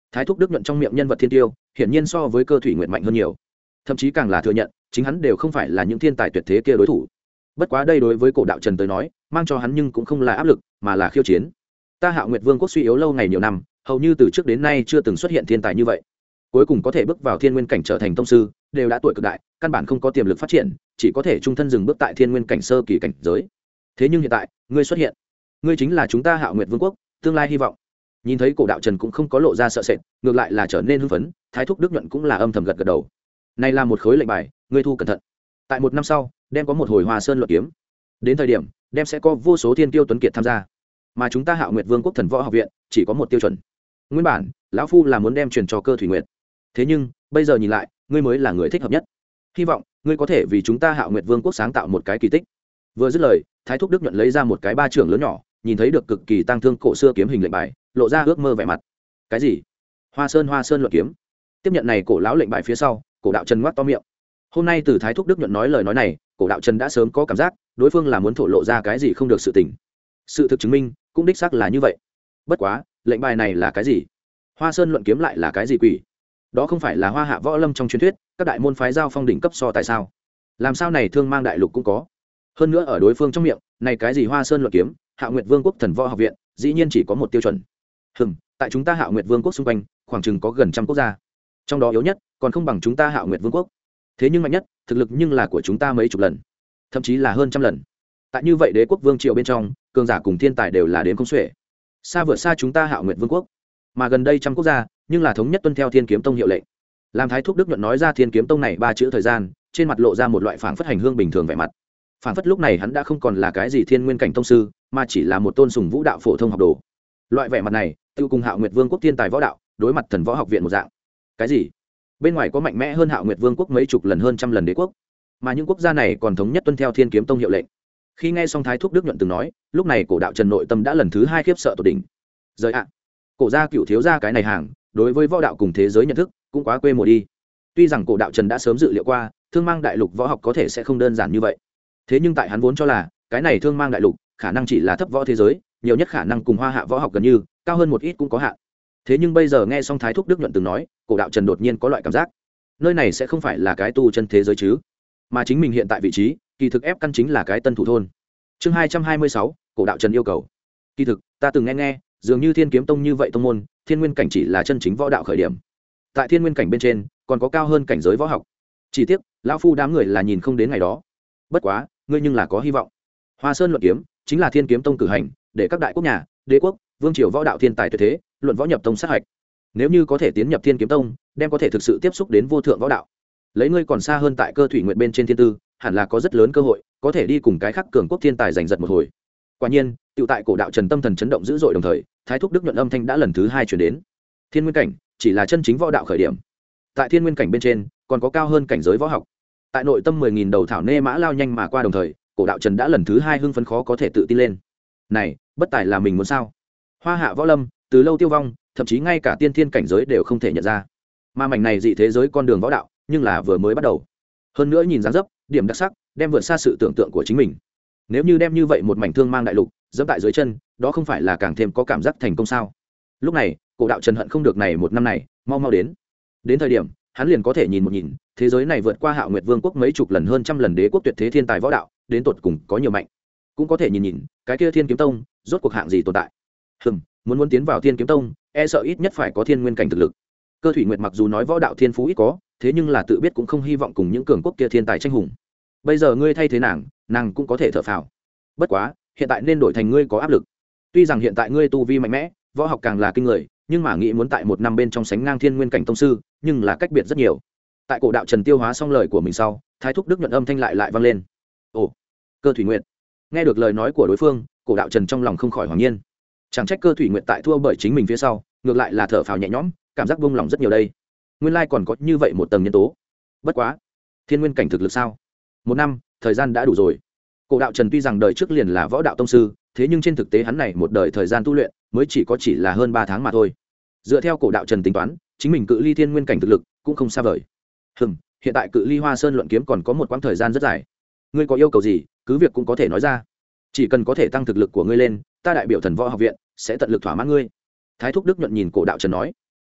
Thái thúc đức nhuận trong miệng nhân vật thiên tiêu hiển nhiên so với Cơ Thủy Nguyệt mạnh hơn nhiều, thậm chí càng là thừa nhận chính hắn đều không phải là những thiên tài tuyệt thế kia đối thủ. Bất quá đây đối với Cổ Đạo Trần tới nói mang cho hắn nhưng cũng không là áp lực mà là khiêu chiến. Ta Hạo Nguyệt Vương quốc suy yếu lâu ngày nhiều năm, hầu như từ trước đến nay chưa từng xuất hiện thiên tài như vậy, cuối cùng có thể bước vào thiên nguyên cảnh trở thành tông sư đều đã tuổi cực đại, căn bản không có tiềm lực phát triển, chỉ có thể trung thân dừng bước tại thiên nguyên cảnh sơ kỳ cảnh giới. Thế nhưng hiện tại ngươi xuất hiện, ngươi chính là chúng ta Hạo Nguyệt Vương quốc tương lai hy vọng. Nhìn thấy Cổ Đạo Trần cũng không có lộ ra sợ sệt, ngược lại là trở nên hưng phấn, Thái thúc Đức nhuận cũng là âm thầm gật gật đầu. Này là một khối lệnh bài, ngươi thu cẩn thận. Tại một năm sau đem có một hồi Hoa Sơn luận kiếm, đến thời điểm đem sẽ có vô số thiên kiêu tuấn kiệt tham gia, mà chúng ta Hạo Nguyệt Vương quốc thần võ học viện chỉ có một tiêu chuẩn. Nguyên bản lão phu là muốn đem truyền cho Cơ Thủy Nguyệt, thế nhưng bây giờ nhìn lại ngươi mới là người thích hợp nhất, hy vọng ngươi có thể vì chúng ta Hạo Nguyệt Vương quốc sáng tạo một cái kỳ tích. Vừa dứt lời, Thái thúc Đức nhuận lấy ra một cái ba trưởng lớn nhỏ, nhìn thấy được cực kỳ tăng thương cổ xưa kiếm hình lệnh bài, lộ ra ước mơ vẻ mặt. Cái gì? Hoa Sơn luận kiếm? Tiếp nhận này cổ lão lệnh bài phía sau, Cổ Đạo Trần ngoác to miệng. Hôm nay từ Thái thúc Đức nhuận nói lời nói này, Cổ Đạo Trần đã sớm có cảm giác đối phương là muốn thổ lộ ra cái gì không được sự tình. Sự thực chứng minh cũng đích xác là như vậy. Bất quá lệnh bài này là cái gì? Hoa Sơn luận kiếm lại là cái gì quỷ? Đó không phải là Hoa Hạ võ lâm trong truyền thuyết các đại môn phái giao phong đỉnh cấp so tại sao? Làm sao này Thương Mang đại lục cũng có? Hơn nữa ở đối phương trong miệng này cái gì Hoa Sơn luận kiếm, Hạo Nguyệt Vương quốc thần võ học viện dĩ nhiên chỉ có một tiêu chuẩn. Tại chúng ta Hạo Nguyệt Vương quốc xung quanh khoảng chừng có gần trăm quốc gia, trong đó yếu nhất còn không bằng chúng ta Hạo Nguyệt Vương quốc, thế nhưng mạnh nhất thực lực nhưng là của chúng ta mấy chục lần, thậm chí là hơn trăm lần. Tại như vậy đế quốc vương triều bên trong, cường giả cùng thiên tài đều là đến không xuể, xa vượt xa chúng ta Hạo Nguyệt Vương quốc. Mà gần đây trăm quốc gia nhưng là thống nhất tuân theo Thiên Kiếm Tông hiệu lệnh. Làm Thái thúc Đức nhuận nói ra Thiên Kiếm Tông này ba chữ thời gian, trên mặt lộ ra một loại phảng phất hành hương bình thường vẻ mặt. Phảng phất lúc này hắn đã không còn là cái gì thiên nguyên cảnh tông sư, mà chỉ là một tôn sùng vũ đạo phổ thông học đồ. Loại vẻ mặt này tiêu cùng Hạo Nguyệt Vương quốc thiên tài võ đạo đối mặt thần võ học viện một dạng. Cái gì? Bên ngoài có mạnh mẽ hơn Hạo Nguyệt Vương quốc mấy chục lần, hơn trăm lần đế quốc, mà những quốc gia này còn thống nhất tuân theo Thiên Kiếm Tông hiệu lệnh. Khi nghe xong Thái thúc Đức nhuận từng nói, lúc này Cổ Đạo Trần nội tâm đã lần thứ hai khiếp sợ tột đỉnh. Rời ạ, Cổ gia cựu thiếu gia cái này hàng đối với võ đạo cùng thế giới nhận thức cũng quá quê mùa đi. Tuy rằng Cổ Đạo Trần đã sớm dự liệu qua Thương Mang đại lục võ học có thể sẽ không đơn giản như vậy, thế nhưng tại hắn vốn cho là cái này Thương Mang đại lục khả năng chỉ là thấp võ thế giới, nhiều nhất khả năng cùng Hoa Hạ võ học gần như, cao hơn một ít cũng có hạn. Thế nhưng bây giờ nghe xong Thái thúc Đức nhuận từng nói, Cổ Đạo Trần đột nhiên có loại cảm giác nơi này sẽ không phải là cái tu chân thế giới chứ, mà chính mình hiện tại vị trí kỳ thực ép căn chính là cái tân thủ thôn. Chương 226, Cổ Đạo Trần yêu cầu. Kỳ thực ta từng nghe dường như Thiên Kiếm Tông như vậy tông môn thiên nguyên cảnh chỉ là chân chính võ đạo khởi điểm, tại thiên nguyên cảnh bên trên còn có cao hơn cảnh giới võ học, chỉ tiếc lão phu đám người là nhìn không đến ngày đó. Bất quá ngươi nhưng là có hy vọng. Hoa Sơn luận kiếm chính là Thiên Kiếm Tông cử hành để các đại quốc nhà, đế quốc, vương triều võ đạo thiên tài tuyệt thế luận võ nhập tông sát hạch. Nếu như có thể tiến nhập Thiên Kiếm Tông, đem có thể thực sự tiếp xúc đến vô thượng võ đạo. Lấy ngươi còn xa hơn tại Cơ Thủy Nguyệt bên trên thiên tư, hẳn là có rất lớn cơ hội có thể đi cùng cái khác cường quốc thiên tài giành giật một hồi. Quả nhiên tự tại Cổ Đạo Trần tâm thần chấn động dữ dội, đồng thời Thái thúc Đức nhuận âm thanh đã lần thứ hai truyền đến. Thiên nguyên cảnh chỉ là chân chính võ đạo khởi điểm, tại thiên nguyên cảnh bên trên còn có cao hơn cảnh giới võ học. Tại nội tâm 10.000 đầu thảo nê mã lao nhanh mà qua, đồng thời Cổ Đạo Trần đã lần thứ hai hưng phấn khó có thể tự tin lên. Này bất tài là mình muốn sao? Hoa Hạ võ lâm từ lâu tiêu vong, thậm chí ngay cả tiên thiên cảnh giới đều không thể nhận ra, mà mảnh này dị thế giới con đường võ đạo nhưng là vừa mới bắt đầu. Hơn nữa nhìn dáng dấp điểm đặc sắc đem vượt xa sự tưởng tượng của chính mình. Nếu như đem như vậy một mảnh Thương Mang đại lục dẫm tại dưới chân, đó không phải là càng thêm có cảm giác thành công sao? Lúc này Cổ Đạo Trần hận không được này một năm này mau mau đến thời điểm hắn liền có thể nhìn một nhìn thế giới này vượt qua Hạo Nguyệt Vương quốc mấy chục lần, hơn trăm lần đế quốc tuyệt thế thiên tài võ đạo đến tột cùng có nhiều mạnh, cũng có thể nhìn cái kia Thiên Kiếm Tông rốt cuộc hạng gì tồn tại. Muốn tiến vào Thiên Kiếm Tông e sợ ít nhất phải có thiên nguyên cảnh thực lực. Cơ Thủy Nguyệt mặc dù nói võ đạo thiên phú ít có, thế nhưng là tự biết cũng không hy vọng cùng những cường quốc kia thiên tài tranh hùng. Bây giờ ngươi thay thế nàng cũng có thể thở phào. Bất quá hiện tại nên đổi thành ngươi có áp lực. Tuy rằng hiện tại ngươi tu vi mạnh mẽ, võ học càng là kinh người, nhưng mà nghĩ muốn tại một năm bên trong sánh ngang thiên nguyên cảnh tông sư, nhưng là cách biệt rất nhiều. Tại Cổ Đạo Trần tiêu hóa xong lời của mình sau, Thái thúc Đức nhuận âm thanh lại vang lên. Ồ, Cơ Thủy Nguyệt. Nghe được lời nói của đối phương, Cổ Đạo Trần trong lòng không khỏi hoảng nhiên. Chẳng trách Cơ Thủy Nguyệt tại thua bởi chính mình phía sau, ngược lại là thở phào nhẹ nhõm, cảm giác buông lòng rất nhiều đây. Nguyên lai còn có như vậy một tầng nhân tố. Bất quá, thiên nguyên cảnh thực lực sao? Một năm thời gian đã đủ rồi. Cổ Đạo Trần tuy rằng đời trước liền là võ đạo tông sư, thế nhưng trên thực tế hắn này một đời thời gian tu luyện mới chỉ là hơn 3 tháng mà thôi. Dựa theo Cổ Đạo Trần tính toán, chính mình cự ly thiên nguyên cảnh thực lực cũng không xa vời. Hiện tại cự ly Hoa Sơn luận kiếm còn có một quãng thời gian rất dài. Ngươi có yêu cầu gì, cứ việc cũng có thể nói ra. Chỉ cần có thể tăng thực lực của ngươi lên, ta đại biểu Thần Võ học viện sẽ tận lực thỏa mãn ngươi. Thái thúc Đức nhuận nhìn Cổ Đạo Trần nói.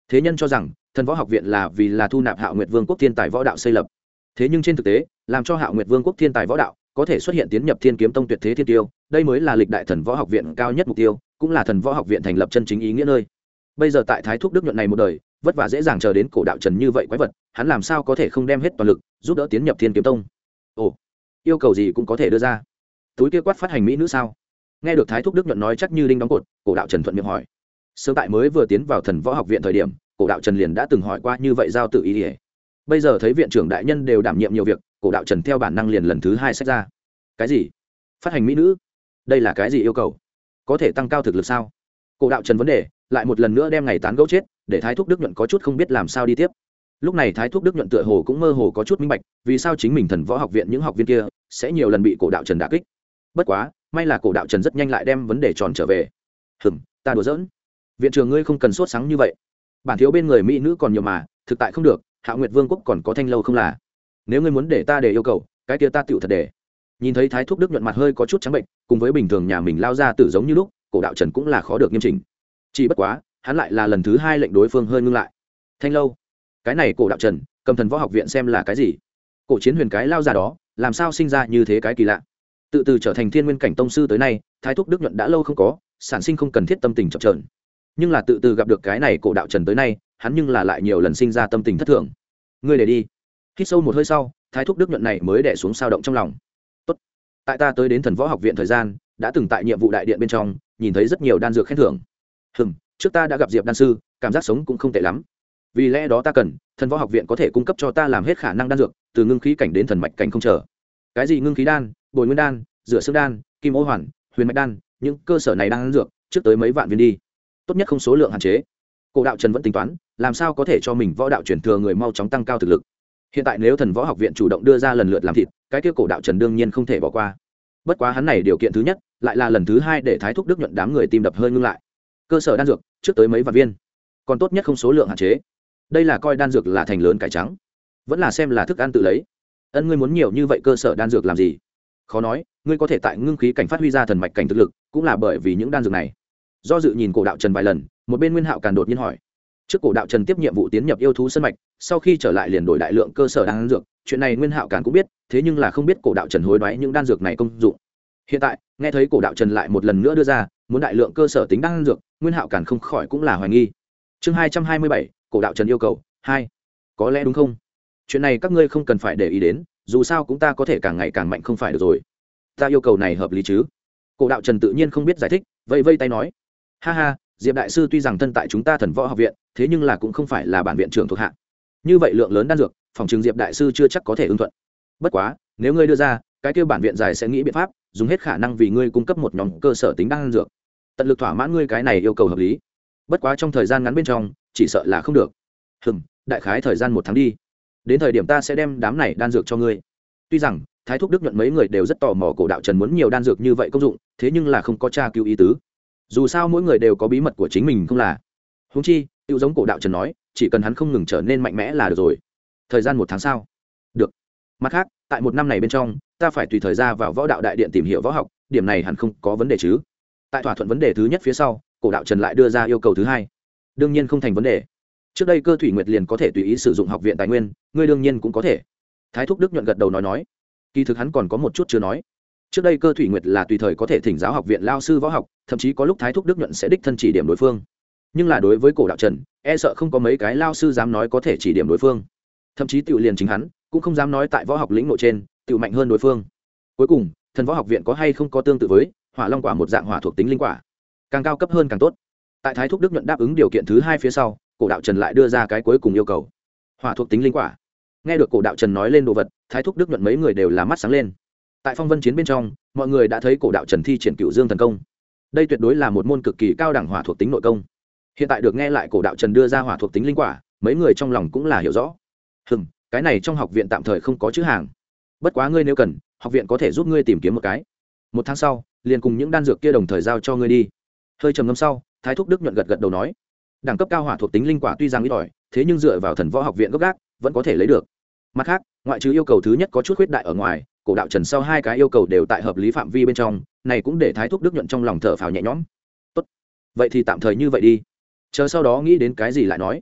thế nhân cho rằng thần võ học viện là vì là thu nạp Hạo Nguyệt Vương quốc thiên tài võ đạo xây lập, thế nhưng trên thực tế làm cho Hạo Nguyệt Vương quốc thiên tài võ đạo có thể xuất hiện tiến nhập Thiên Kiếm Tông tuyệt thế thiên tiêu, đây mới là lịch đại thần võ học viện cao nhất mục tiêu, cũng là thần võ học viện thành lập chân chính ý nghĩa nơi. Bây giờ tại Thái Thúc Đức nhuận này một đời vất vả dễ dàng chờ đến Cổ Đạo Trần như vậy quái vật, hắn làm sao có thể không đem hết toàn lực giúp đỡ tiến nhập Thiên Kiếm Tông? Ồ, yêu cầu gì cũng có thể đưa ra. Túi kia quát phát hành mỹ nữ sao? Nghe được Thái Thúc Đức nhuận nói chắc như đinh đóng cột, Cổ Đạo Trần thuận miệng hỏi. Sớm tại mới vừa tiến vào thần võ học viện thời điểm, Cổ Đạo Trần liền đã từng hỏi qua như vậy giao tự ý ỉa. Bây giờ thấy viện trưởng đại nhân đều đảm nhiệm nhiều việc, Cổ Đạo Trần theo bản năng liền lần thứ hai xét ra. Cái gì? Phát hành mỹ nữ? Đây là cái gì yêu cầu? Có thể tăng cao thực lực sao? Cổ Đạo Trần vấn đề lại một lần nữa đem ngày tán gẫu chết, để Thái Thúc Đức nhuận có chút không biết làm sao đi tiếp. Lúc này Thái Thúc Đức nhuận tựa hồ cũng mơ hồ có chút minh bạch, vì sao chính mình thần võ học viện những học viên kia sẽ nhiều lần bị Cổ Đạo Trần đả kích. Bất quá, may là Cổ Đạo Trần rất nhanh lại đem vấn đề tròn trở về. Ta đùa giỡn. Viện trưởng ngươi không cần sốt sáng như vậy. Bản thiếu bên người mỹ nữ còn nhiều mà, thực tại không được, Hạo Nguyệt Vương quốc còn có thanh lâu không là. Nếu ngươi muốn để ta để yêu cầu, cái kia ta tựu thật để. Nhìn thấy Thái Thúc Đức nhuận mặt hơi có chút trắng bệnh, cùng với bình thường nhà mình lao ra tử giống như lúc, Cổ Đạo Trần cũng là khó được nghiêm chỉnh. Chỉ bất quá, hắn lại là lần thứ hai lệnh đối phương hơi ngưng lại. Thanh lâu, cái này Cổ Đạo Trần cầm thần võ học viện xem là cái gì? Cổ Chiến Huyền cái lao ra đó làm sao sinh ra như thế cái kỳ lạ? Tự từ trở thành thiên nguyên cảnh tông sư tới nay, Thái Thúc Đức nhuận đã lâu không có sản sinh không cần thiết tâm tình chập chờn, nhưng là tự từ gặp được cái này Cổ Đạo Trần tới nay, hắn nhưng là lại nhiều lần sinh ra tâm tình thất thường. Ngươi để đi. Hít sâu một hơi sau, Thái Thúc Đức nhuận này mới đè xuống sao động trong lòng. Tốt, tại ta tới đến thần võ học viện thời gian, đã từng tại nhiệm vụ đại điện bên trong nhìn thấy rất nhiều đan dược khen thưởng. Trước ta đã gặp Diệp đan sư, cảm giác sống cũng không tệ lắm, vì lẽ đó ta cần thần võ học viện có thể cung cấp cho ta làm hết khả năng đan dược, từ ngưng khí cảnh đến thần mạch cảnh không chờ. Cái gì ngưng khí đan, bồi nguyên đan, rửa xương đan, kim ô hoàn, huyền mạch đan, những cơ sở này đang đan dược trước tới mấy vạn viên đi, tốt nhất không số lượng hạn chế. Cổ Đạo Trần vẫn tính toán làm sao có thể cho mình võ đạo truyền thừa người mau chóng tăng cao thực lực. Hiện tại nếu thần võ học viện chủ động đưa ra lần lượt làm thịt, cái kia Cổ Đạo Trần đương nhiên không thể bỏ qua. Bất quá hắn này điều kiện thứ nhất lại là lần thứ hai để Thái Thúc Đức nhuận đám người tim đập hơi ngưng lại. Cơ sở đan dược trước tới mấy vạn viên, còn tốt nhất không số lượng hạn chế. Đây là coi đan dược là thành lớn cải trắng, vẫn là xem là thức ăn tự lấy. Ngươi muốn nhiều như vậy cơ sở đan dược làm gì? Khó nói, ngươi có thể tại ngưng khí cảnh phát huy ra thần mạch cảnh thực lực, cũng là bởi vì những đan dược này. Do dự nhìn Cổ Đạo Trần vài lần, một bên Nguyên Hạo Càn đột nhiên hỏi. Trước Cổ Đạo Trần tiếp nhiệm vụ tiến nhập yêu thú sân mạch, sau khi trở lại liền đổi đại lượng cơ sở đan dược, chuyện này Nguyên Hạo Càn cũng biết, thế nhưng là không biết Cổ Đạo Trần hối đoái những đan dược này công dụng. Hiện tại, nghe thấy Cổ Đạo Trần lại một lần nữa đưa ra, muốn đại lượng cơ sở tính đan dược, Nguyên Hạo Càn không khỏi cũng là hoài nghi. Chương 227, Cổ Đạo Trần yêu cầu 2. Có lẽ đúng không? Chuyện này các ngươi không cần phải để ý đến, dù sao cũng ta có thể càng ngày càng mạnh không phải được rồi. Ta yêu cầu này hợp lý chứ? Cổ Đạo Trần tự nhiên không biết giải thích, vây vây tay nói. Ha ha, Diệp đại sư tuy rằng thân tại chúng ta thần võ học viện, thế nhưng là cũng không phải là bản viện trưởng thuộc hạ. Như vậy lượng lớn đan dược, phòng trường Diệp đại sư chưa chắc có thể ưng thuận. Bất quá, nếu ngươi đưa ra, cái kia bản viện dài sẽ nghĩ biện pháp, dùng hết khả năng vì ngươi cung cấp một nhóm cơ sở tính đan dược, tận lực thỏa mãn ngươi cái này yêu cầu hợp lý. Bất quá trong thời gian ngắn bên trong, chỉ sợ là không được. Đại khái thời gian 1 tháng đi. Đến thời điểm ta sẽ đem đám này đan dược cho ngươi. Tuy rằng Thái Thúc Đức nhuận mấy người đều rất tò mò Cổ Đạo Trần muốn nhiều đan dược như vậy công dụng, thế nhưng là không có tra cứu ý tứ. Dù sao mỗi người đều có bí mật của chính mình không là. Huống chi, tiêu giống Cổ Đạo Trần nói, chỉ cần hắn không ngừng trở nên mạnh mẽ là được rồi. Thời gian 1 tháng sao? Được. Mặt khác, tại 1 năm này bên trong, ta phải tùy thời ra vào võ đạo đại điện tìm hiểu võ học, điểm này hẳn không có vấn đề chứ? Tại thỏa thuận vấn đề thứ nhất phía sau, Cổ Đạo Trần lại đưa ra yêu cầu thứ hai. Đương nhiên không thành vấn đề. Trước đây Cơ Thủy Nguyệt liền có thể tùy ý sử dụng học viện tài nguyên, ngươi đương nhiên cũng có thể. Thái Thúc Đức nhuận gật đầu nói. Kỳ thực hắn còn có một chút chưa nói. Trước đây Cơ Thủy Nguyệt là tùy thời có thể thỉnh giáo học viện lao sư võ học, thậm chí có lúc Thái Thúc Đức nhuận sẽ đích thân chỉ điểm đối phương. Nhưng là đối với Cổ Đạo Trần, e sợ không có mấy cái lao sư dám nói có thể chỉ điểm đối phương. Thậm chí tiểu liền chính hắn cũng không dám nói tại võ học lĩnh nội trên tiểu mạnh hơn đối phương. Cuối cùng, thần võ học viện có hay không có tương tự với Hỏa Long quả một dạng hỏa thuộc tính linh quả, càng cao cấp hơn càng tốt. Tại Thái Thúc Đức nhuận đáp ứng điều kiện thứ hai phía sau, Cổ Đạo Trần lại đưa ra cái cuối cùng yêu cầu, hỏa thuộc tính linh quả. Nghe được Cổ Đạo Trần nói lên đồ vật, Thái Thúc Đức nhuận mấy người đều là mắt sáng lên. Tại phong vân chiến bên trong, mọi người đã thấy Cổ Đạo Trần thi triển Cửu Dương thần công, đây tuyệt đối là một môn cực kỳ cao đẳng hỏa thuộc tính nội công. Hiện tại được nghe lại Cổ Đạo Trần đưa ra hỏa thuộc tính linh quả, mấy người trong lòng cũng là hiểu rõ. Cái này trong học viện tạm thời không có chữ hàng, bất quá ngươi nếu cần, học viện có thể giúp ngươi tìm kiếm một cái. 1 tháng sau, liền cùng những đan dược kia đồng thời giao cho ngươi đi. Hơi trầm ngâm sau, Thái Thúc Đức nhuận gật gật đầu nói, đẳng cấp cao hỏa thuộc tính linh quả tuy rằng ít ỏi, thế nhưng dựa vào thần võ học viện gốc gác vẫn có thể lấy được. Mặt khác, ngoại trừ yêu cầu thứ nhất có chút khuyết đại ở ngoài, Cổ Đạo Trần sau 2 cái yêu cầu đều tại hợp lý phạm vi bên trong, này cũng để Thái Thúc Đức nhuận trong lòng thở phào nhẹ nhõm. Tốt, vậy thì tạm thời như vậy đi, chờ sau đó nghĩ đến cái gì lại nói.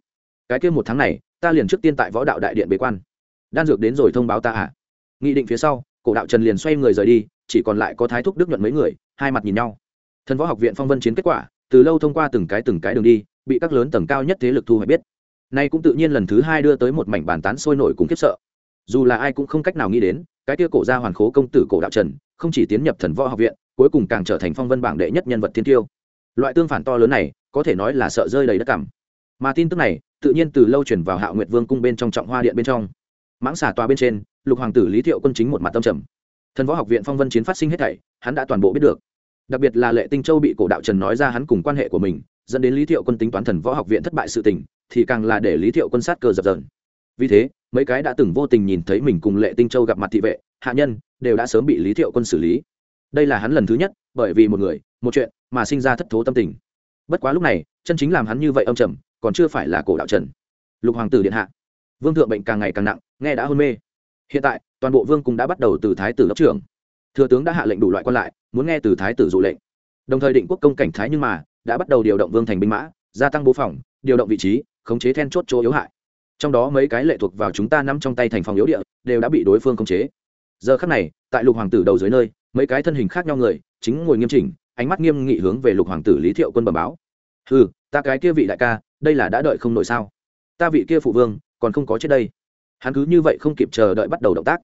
cái kia một tháng này ta liền trước tiên tại võ đạo đại điện bế quan, đan dược đến rồi thông báo ta à. Nghị định phía sau, Cổ Đạo Trần liền xoay người rời đi, chỉ còn lại có Thái Thúc Đức Nhuận mấy người, hai mặt nhìn nhau. Thần Võ Học viện phong vân chiến kết quả, từ lâu thông qua từng cái đường đi, bị các lớn tầng cao nhất thế lực thu hoạch biết. Nay cũng tự nhiên lần thứ hai đưa tới một mảnh bàn tán sôi nổi cùng khiếp sợ. Dù là ai cũng không cách nào nghĩ đến, cái kia cổ gia hoàn khố công tử Cổ Đạo Trần, không chỉ tiến nhập Thần Võ Học viện, cuối cùng càng trở thành phong vân bảng đệ nhất nhân vật thiên tiêu. Loại tương phản to lớn này, có thể nói là sợ rơi đầy đất cằm. Mà tin tức này, tự nhiên từ lâu truyền vào Hạo Nguyệt Vương cung bên trong Trọng Hoa điện bên trong. Mãng xà tòa bên trên, Lục hoàng tử Lý Thiệu Quân chính một mặt tâm trầm. Thần Võ Học viện phong vân chiến phát sinh hết thảy, hắn đã toàn bộ biết được. Đặc biệt là Lệ Tinh Châu bị Cổ Đạo Trần nói ra hắn cùng quan hệ của mình, dẫn đến Lý Thiệu Quân tính toán Thần Võ Học viện thất bại sự tình, thì càng là để Lý Thiệu Quân sát cơ dập dờn. Vì thế, mấy cái đã từng vô tình nhìn thấy mình cùng Lệ Tinh Châu gặp mặt thị vệ, hạ nhân, đều đã sớm bị Lý Thiệu Quân xử lý. Đây là hắn lần thứ nhất, bởi vì một người, một chuyện, mà sinh ra thất thố tâm tình. Bất quá lúc này, chân chính làm hắn như vậy âm trầm, còn chưa phải là Cổ Đạo Trần. Lục hoàng tử điện hạ, vương thượng bệnh càng ngày càng nặng, nghe đã hôn mê. Hiện tại, toàn bộ vương cung đã bắt đầu từ thái tử đốc trưởng, thừa tướng đã hạ lệnh đủ loại quan lại, muốn nghe từ thái tử dụ lệnh. Đồng thời định quốc công cảnh thái nhưng mà đã bắt đầu điều động vương thành binh mã, gia tăng bố phòng, điều động vị trí, khống chế then chốt chỗ yếu hại. Trong đó mấy cái lệ thuộc vào chúng ta nắm trong tay thành phòng yếu địa, đều đã bị đối phương khống chế. Giờ khắc này, tại Lục hoàng tử đầu dưới nơi, mấy cái thân hình khác nhau người, chính ngồi nghiêm chỉnh, ánh mắt nghiêm nghị hướng về Lục hoàng tử Lý Thiệu Quân bẩm báo. Hừ, ta cái kia vị đại ca, đây là đã đợi không nổi sao? Ta vị kia phụ vương còn không có chết đây. Hắn cứ như vậy không kịp chờ đợi bắt đầu động tác.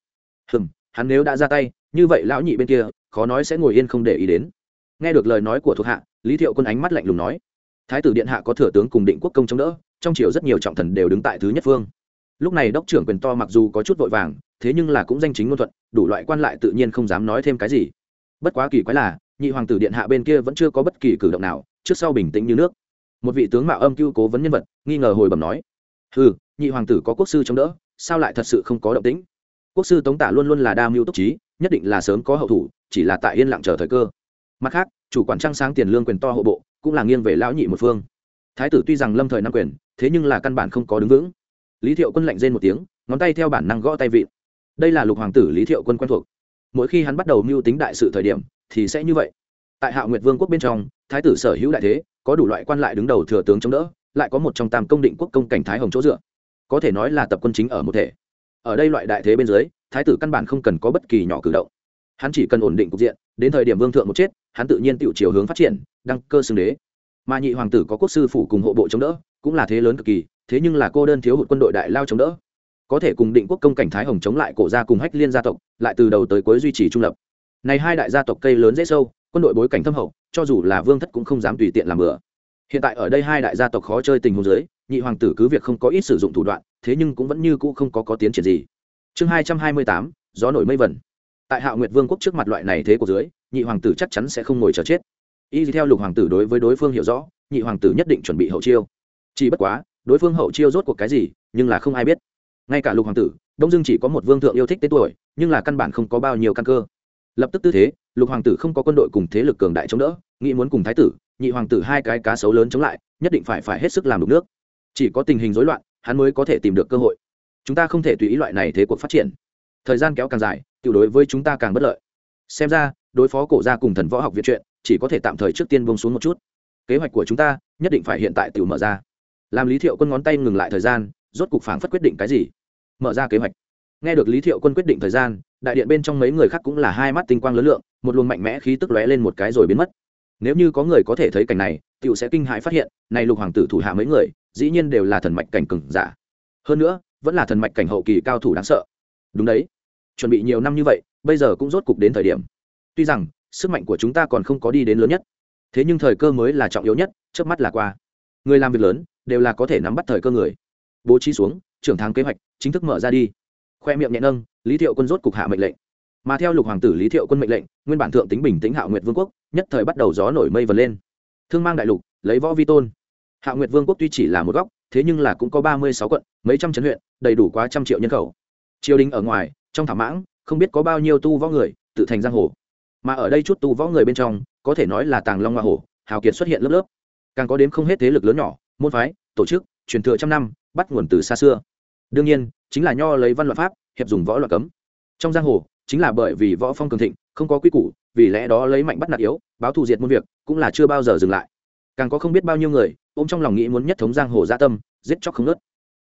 Hắn nếu đã ra tay, như vậy lão nhị bên kia khó nói sẽ ngồi yên không để ý đến. Nghe được lời nói của thuộc hạ, Lý Thiệu Quân ánh mắt lạnh lùng nói: thái tử điện hạ có thừa tướng cùng định quốc công chống đỡ, trong triều rất nhiều trọng thần đều đứng tại thứ nhất phương. Lúc này đốc trưởng quyền to mặc dù có chút vội vàng, thế nhưng là cũng danh chính ngôn thuận, đủ loại quan lại tự nhiên không dám nói thêm cái gì. Bất quá kỳ quái là, nhị hoàng tử điện hạ bên kia vẫn chưa có bất kỳ cử động nào, trước sau bình tĩnh như nước. Một vị tướng mạo âm cưu cố vấn nhân vật nghi ngờ hồi bẩm nói: nhị hoàng tử có quốc sư chống đỡ, sao lại thật sự không có động tĩnh? Quốc sư Tống Tả luôn luôn là đa mưu túc trí, nhất định là sớm có hậu thủ, chỉ là tại yên lặng chờ thời cơ. Mặt khác, chủ quản trăng sáng tiền lương quyền to hộ bộ cũng là nghiêng về lão nhị một phương. Thái tử tuy rằng lâm thời nắm quyền, thế nhưng là căn bản không có đứng vững. Lý Thiệu Quân lạnh rên một tiếng, ngón tay theo bản năng gõ tay vịn. Đây là Lục hoàng tử Lý Thiệu Quân quen thuộc. Mỗi khi hắn bắt đầu mưu tính đại sự thời điểm, thì sẽ như vậy. Tại Hạo Nguyệt Vương quốc bên trong, thái tử sở hữu đại thế, có đủ loại quan lại đứng đầu thừa tướng chống đỡ, lại có một trong tam công định quốc công cảnh thái hồng chỗ dựa, có thể nói là tập quân chính ở một thể. Ở đây loại đại thế bên dưới, thái tử căn bản không cần có bất kỳ nhỏ cử động, hắn chỉ cần ổn định cục diện, đến thời điểm vương thượng một chết, hắn tự nhiên tự chiều hướng phát triển, đăng cơ xưng đế. Mà nhị hoàng tử có quốc sư phủ cùng hộ bộ chống đỡ, cũng là thế lớn cực kỳ, thế nhưng là cô đơn thiếu hụt quân đội đại lao chống đỡ, có thể cùng định quốc công cảnh thái hồng chống lại cổ gia cùng Hách Liên gia tộc, lại từ đầu tới cuối duy trì trung lập. Này hai đại gia tộc cây lớn dễ sâu, quân đội bối cảnh thâm hậu, cho dù là vương thất cũng không dám tùy tiện làm bừa. Hiện tại ở đây hai đại gia tộc khó chơi tình huống dưới, nhị hoàng tử cứ việc không có ít sử dụng thủ đoạn, thế nhưng cũng vẫn như cũ không có tiến triển gì. Chương 228, gió nổi mây vẩn. Tại Hạo Nguyệt Vương quốc trước mặt loại này thế của dưới, nhị hoàng tử chắc chắn sẽ không ngồi chờ chết. Y theo Lục hoàng tử đối với đối phương hiểu rõ, nhị hoàng tử nhất định chuẩn bị hậu chiêu. Chỉ bất quá, đối phương hậu chiêu rốt cuộc cái gì, nhưng là không ai biết. Ngay cả Lục hoàng tử, Đông Dương chỉ có một vương thượng yêu thích tên tuổi, nhưng là căn bản không có bao nhiêu căn cơ. Lập tức tư thế, Lục hoàng tử không có quân đội cùng thế lực cường đại chống đỡ, nghĩ muốn cùng thái tử, nhị hoàng tử hai cái cá sấu lớn chống lại, nhất định phải hết sức làm đục nước. Chỉ có tình hình rối loạn, hắn mới có thể tìm được cơ hội. Chúng ta không thể tùy ý loại này thế cuộc phát triển. Thời gian kéo càng dài, tiểu đối với chúng ta càng bất lợi. Xem ra, đối phó cổ gia cùng Thần Võ học viện chuyện, chỉ có thể tạm thời trước tiên buông xuống một chút. Kế hoạch của chúng ta, nhất định phải hiện tại tiểu mở ra. Làm Lý Thiệu Quân ngón tay ngừng lại thời gian, rốt cục phảng phất quyết định cái gì? Mở ra kế hoạch. Nghe được Lý Thiệu Quân quyết định thời gian, đại điện bên trong mấy người khác cũng là hai mắt tinh quang lớn lượng, một luồng mạnh mẽ khí tức lóe lên một cái rồi biến mất. Nếu như có người có thể thấy cảnh này, tiểu sẽ kinh hãi phát hiện, này Lục hoàng tử thủ hạ mấy người, dĩ nhiên đều là thần mạch cảnh cường giả. Hơn nữa, vẫn là thần mạch cảnh hậu kỳ cao thủ đáng sợ. Đúng đấy, chuẩn bị nhiều năm như vậy, bây giờ cũng rốt cục đến thời điểm. Tuy rằng sức mạnh của chúng ta còn không có đi đến lớn nhất, thế nhưng thời cơ mới là trọng yếu nhất, chớp mắt là qua. Người làm việc lớn đều là có thể nắm bắt thời cơ người. Bố trí xuống, trưởng tháng kế hoạch chính thức mở ra đi. Khoe miệng nhẹ nâng, Lý Thiệu Quân rốt cục hạ mệnh lệnh. Mà theo Lục hoàng tử Lý Thiệu Quân mệnh lệnh, nguyên bản thượng tính bình tĩnh Hạo Nguyệt Vương quốc, nhất thời bắt đầu gió nổi mây vần lên. Thương mang đại lục, lấy võ vi tôn. Hạo Nguyệt Vương quốc tuy chỉ là một góc, thế nhưng là cũng có 36 quận, mấy trăm trấn huyện, đầy đủ quá trăm triệu nhân khẩu. Triều đình ở ngoài, trong thảo mãng, không biết có bao nhiêu tu võ người, tự thành giang hồ. Mà ở đây chút tu võ người bên trong, có thể nói là tàng long hoa hổ, hào kiệt xuất hiện lớp lớp. Càng có đến không hết thế lực lớn nhỏ, môn phái, tổ chức, truyền thừa trăm năm, bắt nguồn từ xa xưa. Đương nhiên, chính là nho lấy văn luật pháp, hiệp dùng võ luật cấm. Trong giang hồ, chính là bởi vì võ phong cường thịnh, không có quy củ, vì lẽ đó lấy mạnh bắt nạt yếu, báo thù diệt môn việc, cũng là chưa bao giờ dừng lại. Càng có không biết bao nhiêu người, ôm trong lòng nghĩ muốn nhất thống giang hồ dạ tâm, giết chóc không ngớt.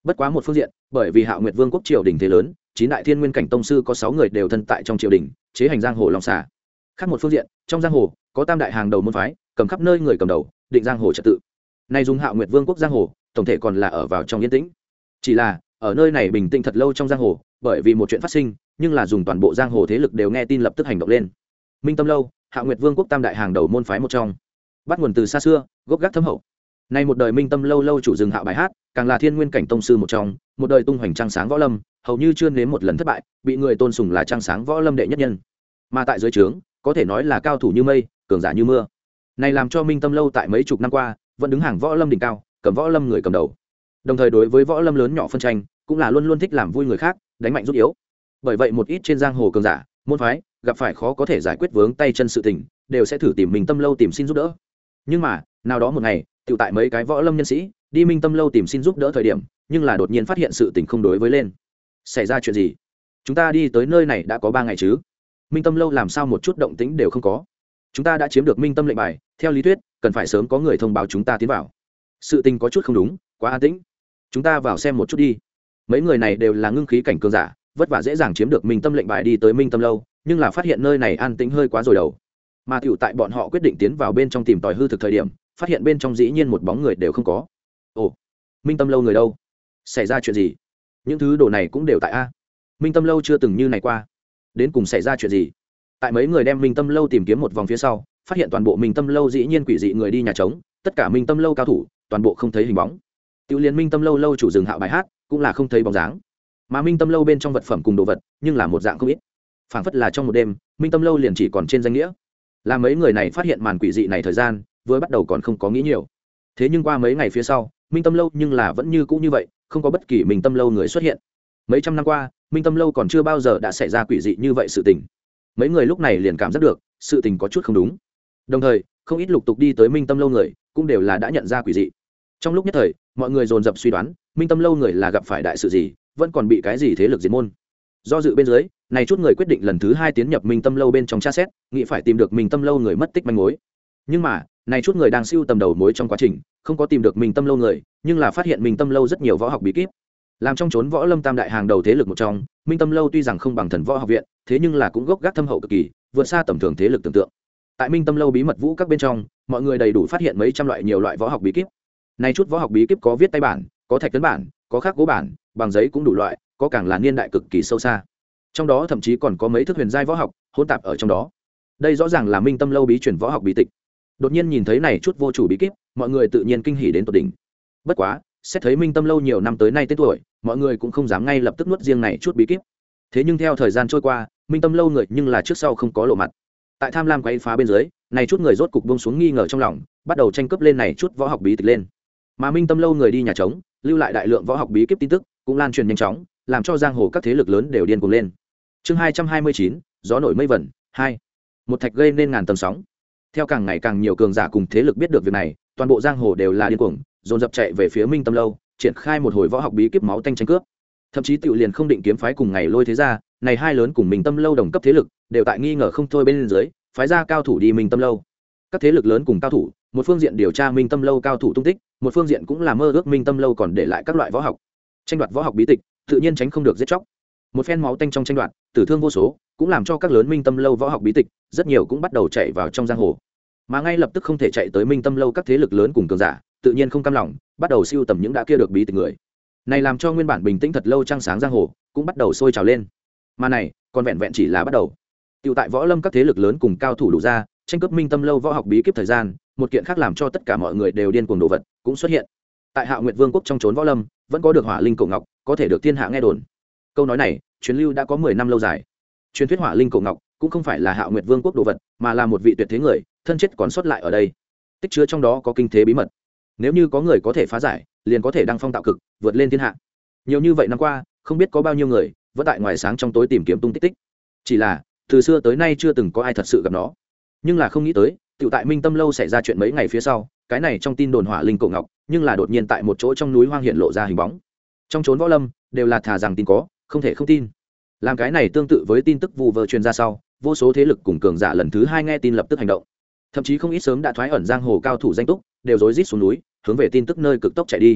Bất quá một phương diện, bởi vì Hạo Nguyệt Vương quốc triều đình thế lớn, 9 đại thiên nguyên cảnh tông sư có 6 người đều thân tại trong triều đình, chế hành giang hồ long xà. Khác một phương diện, trong giang hồ có tam đại hàng đầu môn phái, cầm khắp nơi người cầm đầu, định giang hồ trật tự. Nay dùng Hạo Nguyệt Vương quốc giang hồ, tổng thể còn là ở vào trong yên tĩnh. Chỉ là, ở nơi này bình tĩnh thật lâu trong giang hồ, bởi vì một chuyện phát sinh, nhưng là dùng toàn bộ giang hồ thế lực đều nghe tin lập tức hành động lên. Minh Tâm lâu, Hạo Nguyệt Vương quốc tam đại hàng đầu môn phái một trong, bắt nguồn từ xa xưa, gốc gác thâm hậu. Nay một đời Minh Tâm lâu lâu chủ rừng Hạo bài hát, càng là thiên nguyên cảnh tông sư một trong, một đời tung hoành trăng sáng võ lâm, hầu như chưa nếm một lần thất bại, bị người tôn sùng là trăng sáng võ lâm đệ nhất nhân. Mà tại dưới trướng, có thể nói là cao thủ như mây, cường giả như mưa. Này làm cho Minh Tâm lâu tại mấy chục năm qua, vẫn đứng hàng võ lâm đỉnh cao, cầm võ lâm người cầm đầu. Đồng thời đối với võ lâm lớn nhỏ phân tranh, cũng là luôn luôn thích làm vui người khác, đánh mạnh rút yếu. Bởi vậy một ít trên giang hồ cường giả, môn phái, gặp phải khó có thể giải quyết vướng tay chân sự tình, đều sẽ thử tìm Minh Tâm lâu tìm xin giúp đỡ. Nhưng mà, nào đó một ngày, tiểu tại mấy cái võ lâm nhân sĩ đi Minh Tâm lâu tìm xin giúp đỡ thời điểm, nhưng là đột nhiên phát hiện sự tình không đối với lên. Xảy ra chuyện gì? Chúng ta đi tới nơi này đã có 3 ngày chứ? Minh Tâm lâu làm sao một chút động tĩnh đều không có? Chúng ta đã chiếm được Minh Tâm lệnh bài, theo lý thuyết, cần phải sớm có người thông báo chúng ta tiến vào. Sự tình có chút không đúng, quá an tĩnh. Chúng ta vào xem một chút đi. Mấy người này đều là ngưng khí cảnh cường giả, vất vả dễ dàng chiếm được Minh Tâm lệnh bài đi tới Minh Tâm lâu, nhưng là phát hiện nơi này an tĩnh hơi quá rồi đầu. Mà tiểu tại bọn họ quyết định tiến vào bên trong tìm tòi hư thực thời điểm, phát hiện bên trong dĩ nhiên một bóng người đều không có. Ồ, Minh Tâm lâu người đâu? Xảy ra chuyện gì? Những thứ đồ này cũng đều tại a. Minh Tâm lâu chưa từng như này qua. Đến cùng xảy ra chuyện gì? Tại mấy người đem Minh Tâm lâu tìm kiếm một vòng phía sau, phát hiện toàn bộ Minh Tâm lâu dĩ nhiên quỷ dị người đi nhà trống, tất cả Minh Tâm lâu cao thủ, toàn bộ không thấy hình bóng. Tiểu liên Minh Tâm lâu lâu chủ rừng Hạo bài hát, cũng là không thấy bóng dáng. Mà Minh Tâm lâu bên trong vật phẩm cùng đồ vật, nhưng là một dạng không ít. Phảng phất là trong một đêm, Minh Tâm lâu liền chỉ còn trên danh nghĩa. Là mấy người này phát hiện màn quỷ dị này thời gian, vừa bắt đầu còn không có nghĩ nhiều. Thế nhưng qua mấy ngày phía sau, Minh Tâm lâu nhưng là vẫn như cũ như vậy, không có bất kỳ Minh Tâm lâu người xuất hiện. Mấy trăm năm qua, Minh Tâm lâu còn chưa bao giờ đã xảy ra quỷ dị như vậy sự tình. Mấy người lúc này liền cảm giác được, sự tình có chút không đúng. Đồng thời, không ít lục tục đi tới Minh Tâm lâu người, cũng đều là đã nhận ra quỷ dị. Trong lúc nhất thời, mọi người dồn dập suy đoán, Minh Tâm lâu người là gặp phải đại sự gì, vẫn còn bị cái gì thế lực diệt môn. Do dự bên dưới, này chút người quyết định lần thứ 2 tiến nhập Minh Tâm lâu bên trong tra xét, nghĩ phải tìm được Minh Tâm lâu người mất tích manh mối. Nhưng mà, này chút người đang siêu tầm đầu mối trong quá trình, không có tìm được Minh Tâm lâu người, nhưng là phát hiện Minh Tâm lâu rất nhiều võ học bí kíp. Làm trong chốn võ lâm tam đại hàng đầu thế lực một trong, Minh Tâm lâu tuy rằng không bằng Thần Võ học viện, thế nhưng là cũng gốc gác thâm hậu cực kỳ, vượt xa tầm thường thế lực tưởng tượng. Tại Minh Tâm lâu bí mật vũ các bên trong, mọi người đầy đủ phát hiện mấy trăm loại nhiều loại võ học bí kíp. Này chút võ học bí kíp có viết tay bản, có thạch tấn bản, có khắc gỗ bản, bằng giấy cũng đủ loại, có càng là niên đại cực kỳ sâu xa. Trong đó thậm chí còn có mấy thức huyền giai võ học hỗn tạp ở trong đó. Đây rõ ràng là Minh Tâm lâu bí truyền võ học bí tịch. Đột nhiên nhìn thấy này chút vô chủ bí kíp, mọi người tự nhiên kinh hỉ đến tột đỉnh. Bất quá, xét thấy Minh Tâm lâu nhiều năm tới nay tên tuổi, mọi người cũng không dám ngay lập tức nuốt riêng này chút bí kíp. Thế nhưng theo thời gian trôi qua, Minh Tâm lâu người nhưng là trước sau không có lộ mặt. Tại tham lam quấy phá bên dưới, này chút người rốt cục buông xuống nghi ngờ trong lòng, bắt đầu tranh cướp lên này chút võ học bí tịch lên. Mà Minh Tâm lâu người đi nhà trống, lưu lại đại lượng võ học bí kíp tin tức, cũng lan truyền nhanh chóng, làm cho giang hồ các thế lực lớn đều điên cuồng lên. Chương 229, gió nổi mây vẩn 2. Một thạch gây nên ngàn tầng sóng. Theo càng ngày càng nhiều cường giả cùng thế lực biết được việc này, toàn bộ giang hồ đều là điên cuồng, dồn dập chạy về phía Minh Tâm lâu, triển khai một hồi võ học bí kíp máu tanh tranh cướp. Thậm chí Tiểu liền không định kiếm phái cùng ngày lôi thế gia, này hai lớn cùng Minh Tâm lâu đồng cấp thế lực, đều tại nghi ngờ không thôi bên dưới, phái ra cao thủ đi Minh Tâm lâu. Các thế lực lớn cùng cao thủ, một phương diện điều tra Minh Tâm lâu cao thủ tung tích, một phương diện cũng là mơ ước Minh Tâm lâu còn để lại các loại võ học. Tranh đoạt võ học bí tịch, tự nhiên tránh không được giết chóc. Một phen máu tanh trong tranh đoạt, tử thương vô số, cũng làm cho các lớn Minh Tâm lâu võ học bí tịch, rất nhiều cũng bắt đầu chạy vào trong giang hồ. Mà ngay lập tức không thể chạy tới Minh Tâm lâu các thế lực lớn cùng cường giả, tự nhiên không cam lòng, bắt đầu siêu tầm những đã kia được bí tịch người. Này làm cho nguyên bản bình tĩnh thật lâu trăng sáng giang hồ, cũng bắt đầu sôi trào lên. Mà này, còn vẹn vẹn chỉ là bắt đầu. Tiểu tại võ lâm các thế lực lớn cùng cao thủ đủ ra, tranh cướp Minh Tâm lâu võ học bí kíp thời gian, một kiện khác làm cho tất cả mọi người đều điên cuồng đồ vật, cũng xuất hiện. Tại Hạo Nguyệt Vương quốc trong chốn võ lâm, vẫn có được Hỏa Linh Cổ Ngọc, có thể được thiên hạ nghe đồn. Câu nói này, truyền lưu đã có 10 năm lâu dài. Truyền thuyết Hỏa Linh Cổ Ngọc cũng không phải là Hạo Nguyệt Vương quốc đồ vật, mà là một vị tuyệt thế người, thân chết còn sót lại ở đây. Tích chứa trong đó có kinh thế bí mật. Nếu như có người có thể phá giải, liền có thể đăng phong tạo cực, vượt lên thiên hạ. Nhiều như vậy năm qua, không biết có bao nhiêu người vẫn tại ngoài sáng trong tối tìm kiếm tung tích tích. Chỉ là, từ xưa tới nay chưa từng có ai thật sự gặp nó. Nhưng là không nghĩ tới, tiểu tại Minh Tâm lâu xảy ra chuyện mấy ngày phía sau, cái này trong tin đồn Hỏa Linh Cổ Ngọc, nhưng là đột nhiên tại một chỗ trong núi hoang hiện lộ ra hình bóng. Trong chốn võ lâm, đều là thà rằng tin có, không thể không tin. Làm cái này tương tự với tin tức vu vơ truyền ra sau, vô số thế lực cùng cường giả lần thứ 2 nghe tin lập tức hành động. Thậm chí không ít sớm đã thoái ẩn giang hồ cao thủ danh túc, đều rối rít xuống núi, hướng về tin tức nơi cực tốc chạy đi.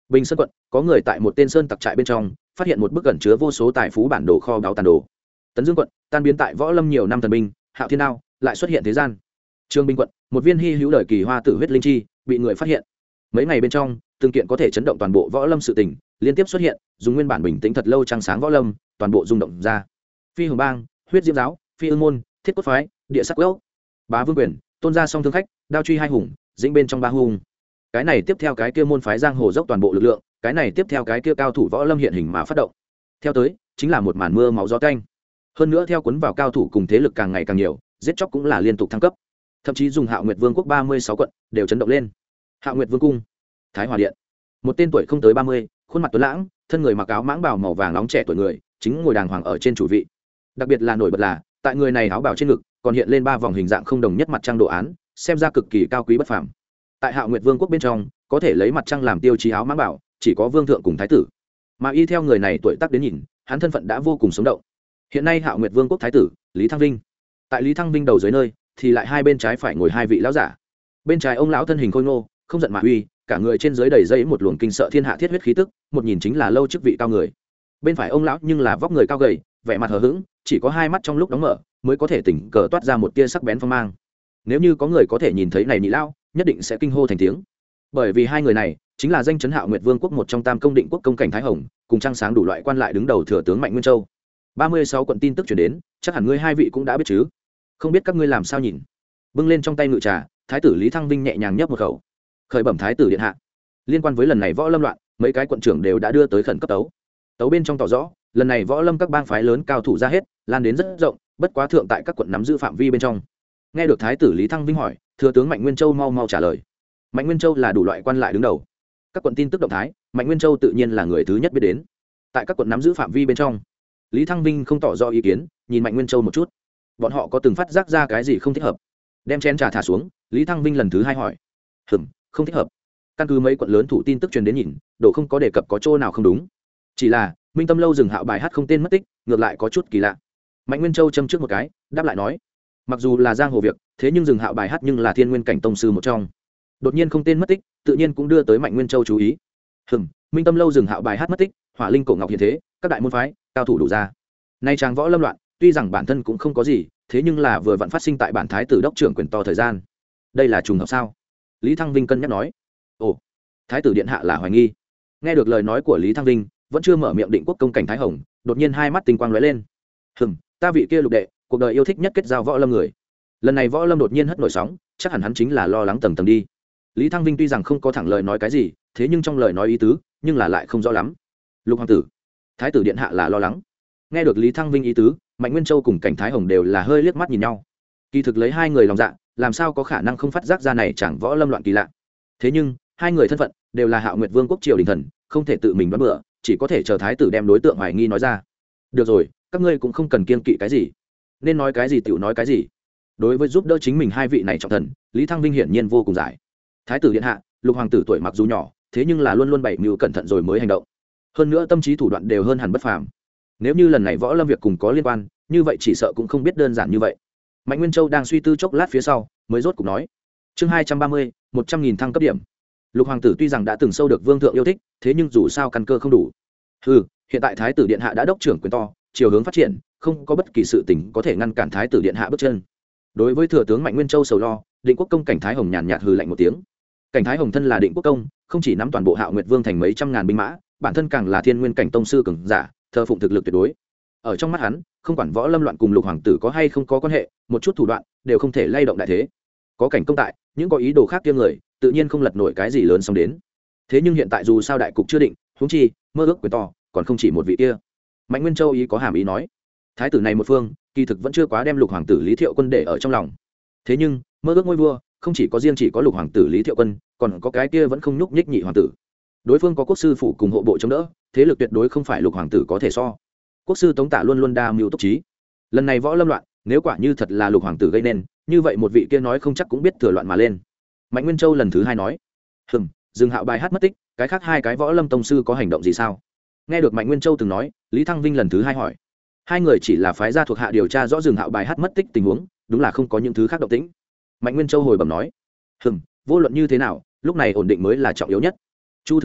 Bình Sơn quận có người tại một tên sơn tặc trại bên trong phát hiện một bức ẩn chứa vô số tài phú bản đồ kho báu tàn đồ. Tấn Dương quận tan biến tại võ lâm nhiều năm thần binh Hạo Thiên Đao lại xuất hiện thế gian. Trương Bình quận một viên hy hữu đời kỳ hoa tử huyết linh chi bị người phát hiện. Mấy ngày bên trong từng kiện có thể chấn động toàn bộ võ lâm sự tình liên tiếp xuất hiện, dùng nguyên bản bình tĩnh thật lâu trăng sáng võ lâm toàn bộ rung động ra. Phi Hồng Bang, Huyết Diễm giáo, Phi Ưng môn, Thiết Cốt phái, Địa Sắc Quốc, Bá Vương quyền, Tôn gia song thương khách, Đao truy hai hùng, dĩnh bên trong ba hùng. Cái này tiếp theo cái kia môn phái giang hồ dốc toàn bộ lực lượng, cái này tiếp theo cái kia cao thủ võ lâm hiện hình mà phát động. Theo tới chính là một màn mưa máu gió canh. Hơn nữa theo cuốn vào cao thủ cùng thế lực càng ngày càng nhiều, giết chóc cũng là liên tục thăng cấp. Thậm chí dùng Hạo Nguyệt Vương quốc 36 quận đều chấn động lên. Hạo Nguyệt Vương cung, Thái Hòa điện. Một tên tuổi không tới 30, khuôn mặt tuấn lãng, thân người mặc áo mãng bào màu vàng nóng trẻ tuổi người, chính ngồi đàng hoàng ở trên chủ vị. Đặc biệt là nổi bật là, tại người này áo bào trên ngực còn hiện lên 3 vòng hình dạng không đồng nhất mặt trăng đồ án, xem ra cực kỳ cao quý bất phàm. Tại Hạo Nguyệt Vương quốc bên trong, có thể lấy mặt trăng làm tiêu chí áo mãng bảo, chỉ có vương thượng cùng thái tử. Mà y theo người này tuổi tác đến nhìn, hắn thân phận đã vô cùng sống động. Hiện nay Hạo Nguyệt Vương quốc thái tử, Lý Thăng Vinh. Tại Lý Thăng Vinh đầu dưới nơi, thì lại hai bên trái phải ngồi hai vị lão giả. Bên trái ông lão thân hình khôi ngô, không giận mà uy, cả người trên dưới đầy dây một luồng kinh sợ thiên hạ thiết huyết khí tức, một nhìn chính là lâu chức vị cao người. Bên phải ông lão nhưng là vóc người cao gầy, vẻ mặt hờ hững, chỉ có hai mắt trong lúc đóng mở mới có thể tỉnh cờ toát ra một tia sắc bén phong mang. Nếu như có người có thể nhìn thấy này nhị lão, nhất định sẽ kinh hô thành tiếng. Bởi vì hai người này chính là danh chấn Hạo Nguyệt Vương quốc một trong tam công định quốc công cảnh Thái Hồng, cùng trăng sáng đủ loại quan lại đứng đầu thừa tướng Mạnh Nguyên Châu. 36 quận tin tức truyền đến, chắc hẳn ngươi hai vị cũng đã biết chứ? Không biết các ngươi làm sao nhìn? Bưng lên trong tay ngự trà, thái tử Lý Thăng Vinh nhẹ nhàng nhấp một khẩu. Khởi bẩm thái tử điện hạ, liên quan với lần này võ lâm loạn, mấy cái quận trưởng đều đã đưa tới khẩn cấp tấu. Tấu bên trong tỏ rõ, lần này võ lâm các bang phái lớn cao thủ ra hết, lan đến rất rộng, bất quá thượng tại các quận nắm giữ phạm vi bên trong. Nghe được thái tử Lý Thăng Vinh hỏi, thừa tướng Mạnh Nguyên Châu mau mau trả lời. Mạnh Nguyên Châu là đủ loại quan lại đứng đầu, các quận tin tức động thái, Mạnh Nguyên Châu tự nhiên là người thứ nhất biết đến. Tại các quận nắm giữ phạm vi bên trong, Lý Thăng Vinh không tỏ rõ ý kiến, nhìn Mạnh Nguyên Châu một chút. Bọn họ có từng phát giác ra cái gì không thích hợp? Đem chén trà thả xuống, Lý Thăng Vinh lần thứ hai hỏi. Không thích hợp. Căn cứ mấy quận lớn thủ tin tức truyền đến nhìn, độ không có đề cập có chỗ nào không đúng. Chỉ là Minh Tâm lâu dừng Hạo bài hát không tên mất tích, ngược lại có chút kỳ lạ. Mạnh Nguyên Châu châm trước một cái, đáp lại nói, mặc dù là giang hồ việc, thế nhưng dừng Hạo bài hát nhưng là thiên nguyên cảnh tông sư một trong. Đột nhiên không tên mất tích, tự nhiên cũng đưa tới Mạnh Nguyên Châu chú ý. Minh Tâm lâu dừng Hạo bài hát mất tích, Hỏa Linh cổ ngọc hiện thế, các đại môn phái, cao thủ đủ ra. Nay trang võ lâm loạn, tuy rằng bản thân cũng không có gì, thế nhưng là vừa vặn phát sinh tại bản thái tử đốc trưởng quyền to thời gian. Đây là trùng hợp sao? Lý Thăng Vinh cân nhắc nói. Ồ, thái tử điện hạ là hoài nghi. Nghe được lời nói của Lý Thăng Vinh, vẫn chưa mở miệng định quốc công cảnh Thái Hồng, đột nhiên hai mắt tinh quang lóe lên. Ta vị kia lục đệ, cuộc đời yêu thích nhất kết giao võ lâm người. Lần này võ lâm đột nhiên hất nổi sóng, chắc hẳn hắn chính là lo lắng tầng tầng đi. Lý Thăng Vinh tuy rằng không có thẳng lời nói cái gì, thế nhưng trong lời nói ý tứ, nhưng là lại không rõ lắm. Lục hoàng tử, thái tử điện hạ là lo lắng. Nghe được Lý Thăng Vinh ý tứ, Mạnh Nguyên Châu cùng cảnh Thái Hồng đều là hơi liếc mắt nhìn nhau. Kỳ thực lấy hai người lòng dạ, làm sao có khả năng không phát giác ra này chẳng võ lâm loạn kỳ lạ. Thế nhưng hai người thân phận đều là Hạo Nguyệt Vương quốc triều đình thần, không thể tự mình đoán bựa, chỉ có thể chờ thái tử đem đối tượng hoài nghi nói ra. Được rồi, các ngươi cũng không cần kiêng kỵ cái gì, nên nói cái gì tiểu nói cái gì. Đối với giúp đỡ chính mình hai vị này trọng thần, Lý Thăng Vinh hiển nhiên vô cùng giải. Thái tử điện hạ, Lục hoàng tử tuổi mặc dù nhỏ, thế nhưng là luôn luôn bày mưu cẩn thận rồi mới hành động. Hơn nữa tâm trí thủ đoạn đều hơn hẳn bất phàm. Nếu như lần này võ lâm việc cùng có liên quan, như vậy chỉ sợ cũng không biết đơn giản như vậy. Mạnh Nguyên Châu đang suy tư chốc lát phía sau, mới rốt cục nói. Chương 230, 100.000 thăng cấp điểm. Lục hoàng tử tuy rằng đã từng sâu được vương thượng yêu thích, thế nhưng dù sao căn cơ không đủ. Hiện tại thái tử điện hạ đã đốc trưởng quyền to, chiều hướng phát triển, không có bất kỳ sự tình có thể ngăn cản thái tử điện hạ bước chân. Đối với thừa tướng Mạnh Nguyên Châu sầu lo, định quốc công cảnh Thái Hồng nhàn nhạt hừ lạnh một tiếng. Cảnh Thái Hồng thân là định quốc công, không chỉ nắm toàn bộ Hạo Nguyệt Vương thành mấy trăm ngàn binh mã, bản thân càng là thiên nguyên cảnh tông sư cường giả, thờ phụng thực lực tuyệt đối. Ở trong mắt hắn, không quản võ lâm loạn cùng Lục hoàng tử có hay không có quan hệ, một chút thủ đoạn đều không thể lay động đại thế. Có cảnh công tại, những có ý đồ khác kia người, tự nhiên không lật nổi cái gì lớn xong đến. Thế nhưng hiện tại dù sao đại cục chưa định, huống chi mơ ước quyền to, còn không chỉ một vị kia. Mạnh Nguyên Châu ý có hàm ý nói, thái tử này một phương, kỳ thực vẫn chưa quá đem Lục hoàng tử Lý Thiệu Quân để ở trong lòng. Thế nhưng mơ ước ngôi vua, không chỉ có riêng chỉ có Lục hoàng tử Lý Thiệu Quân, còn có cái kia vẫn không nhúc nhích nhị hoàng tử. Đối phương có quốc sư phủ cùng hộ bộ chống đỡ, thế lực tuyệt đối không phải Lục hoàng tử có thể so. Quốc sư Tống Tả luôn luôn đa mưu túc trí. Lần này võ lâm loạn, nếu quả như thật là Lục hoàng tử gây nên, như vậy một vị kia nói không chắc cũng biết thừa loạn mà lên. Mạnh Nguyên Châu lần thứ hai nói, dừng Hạo bài hát mất tích, cái khác hai cái võ lâm tông sư có hành động gì sao? Nghe được Mạnh Nguyên Châu từng nói, Lý Thăng Vinh lần thứ hai hỏi. Hai người chỉ là phái gia thuộc hạ điều tra rõ dừng Hạo bài hát mất tích tình huống, đúng là không có những thứ khác động tĩnh. Mạnh Nguyên Châu hồi bẩm nói, vô luận như thế nào, lúc này ổn định mới là trọng yếu nhất. Chu thừa tướng,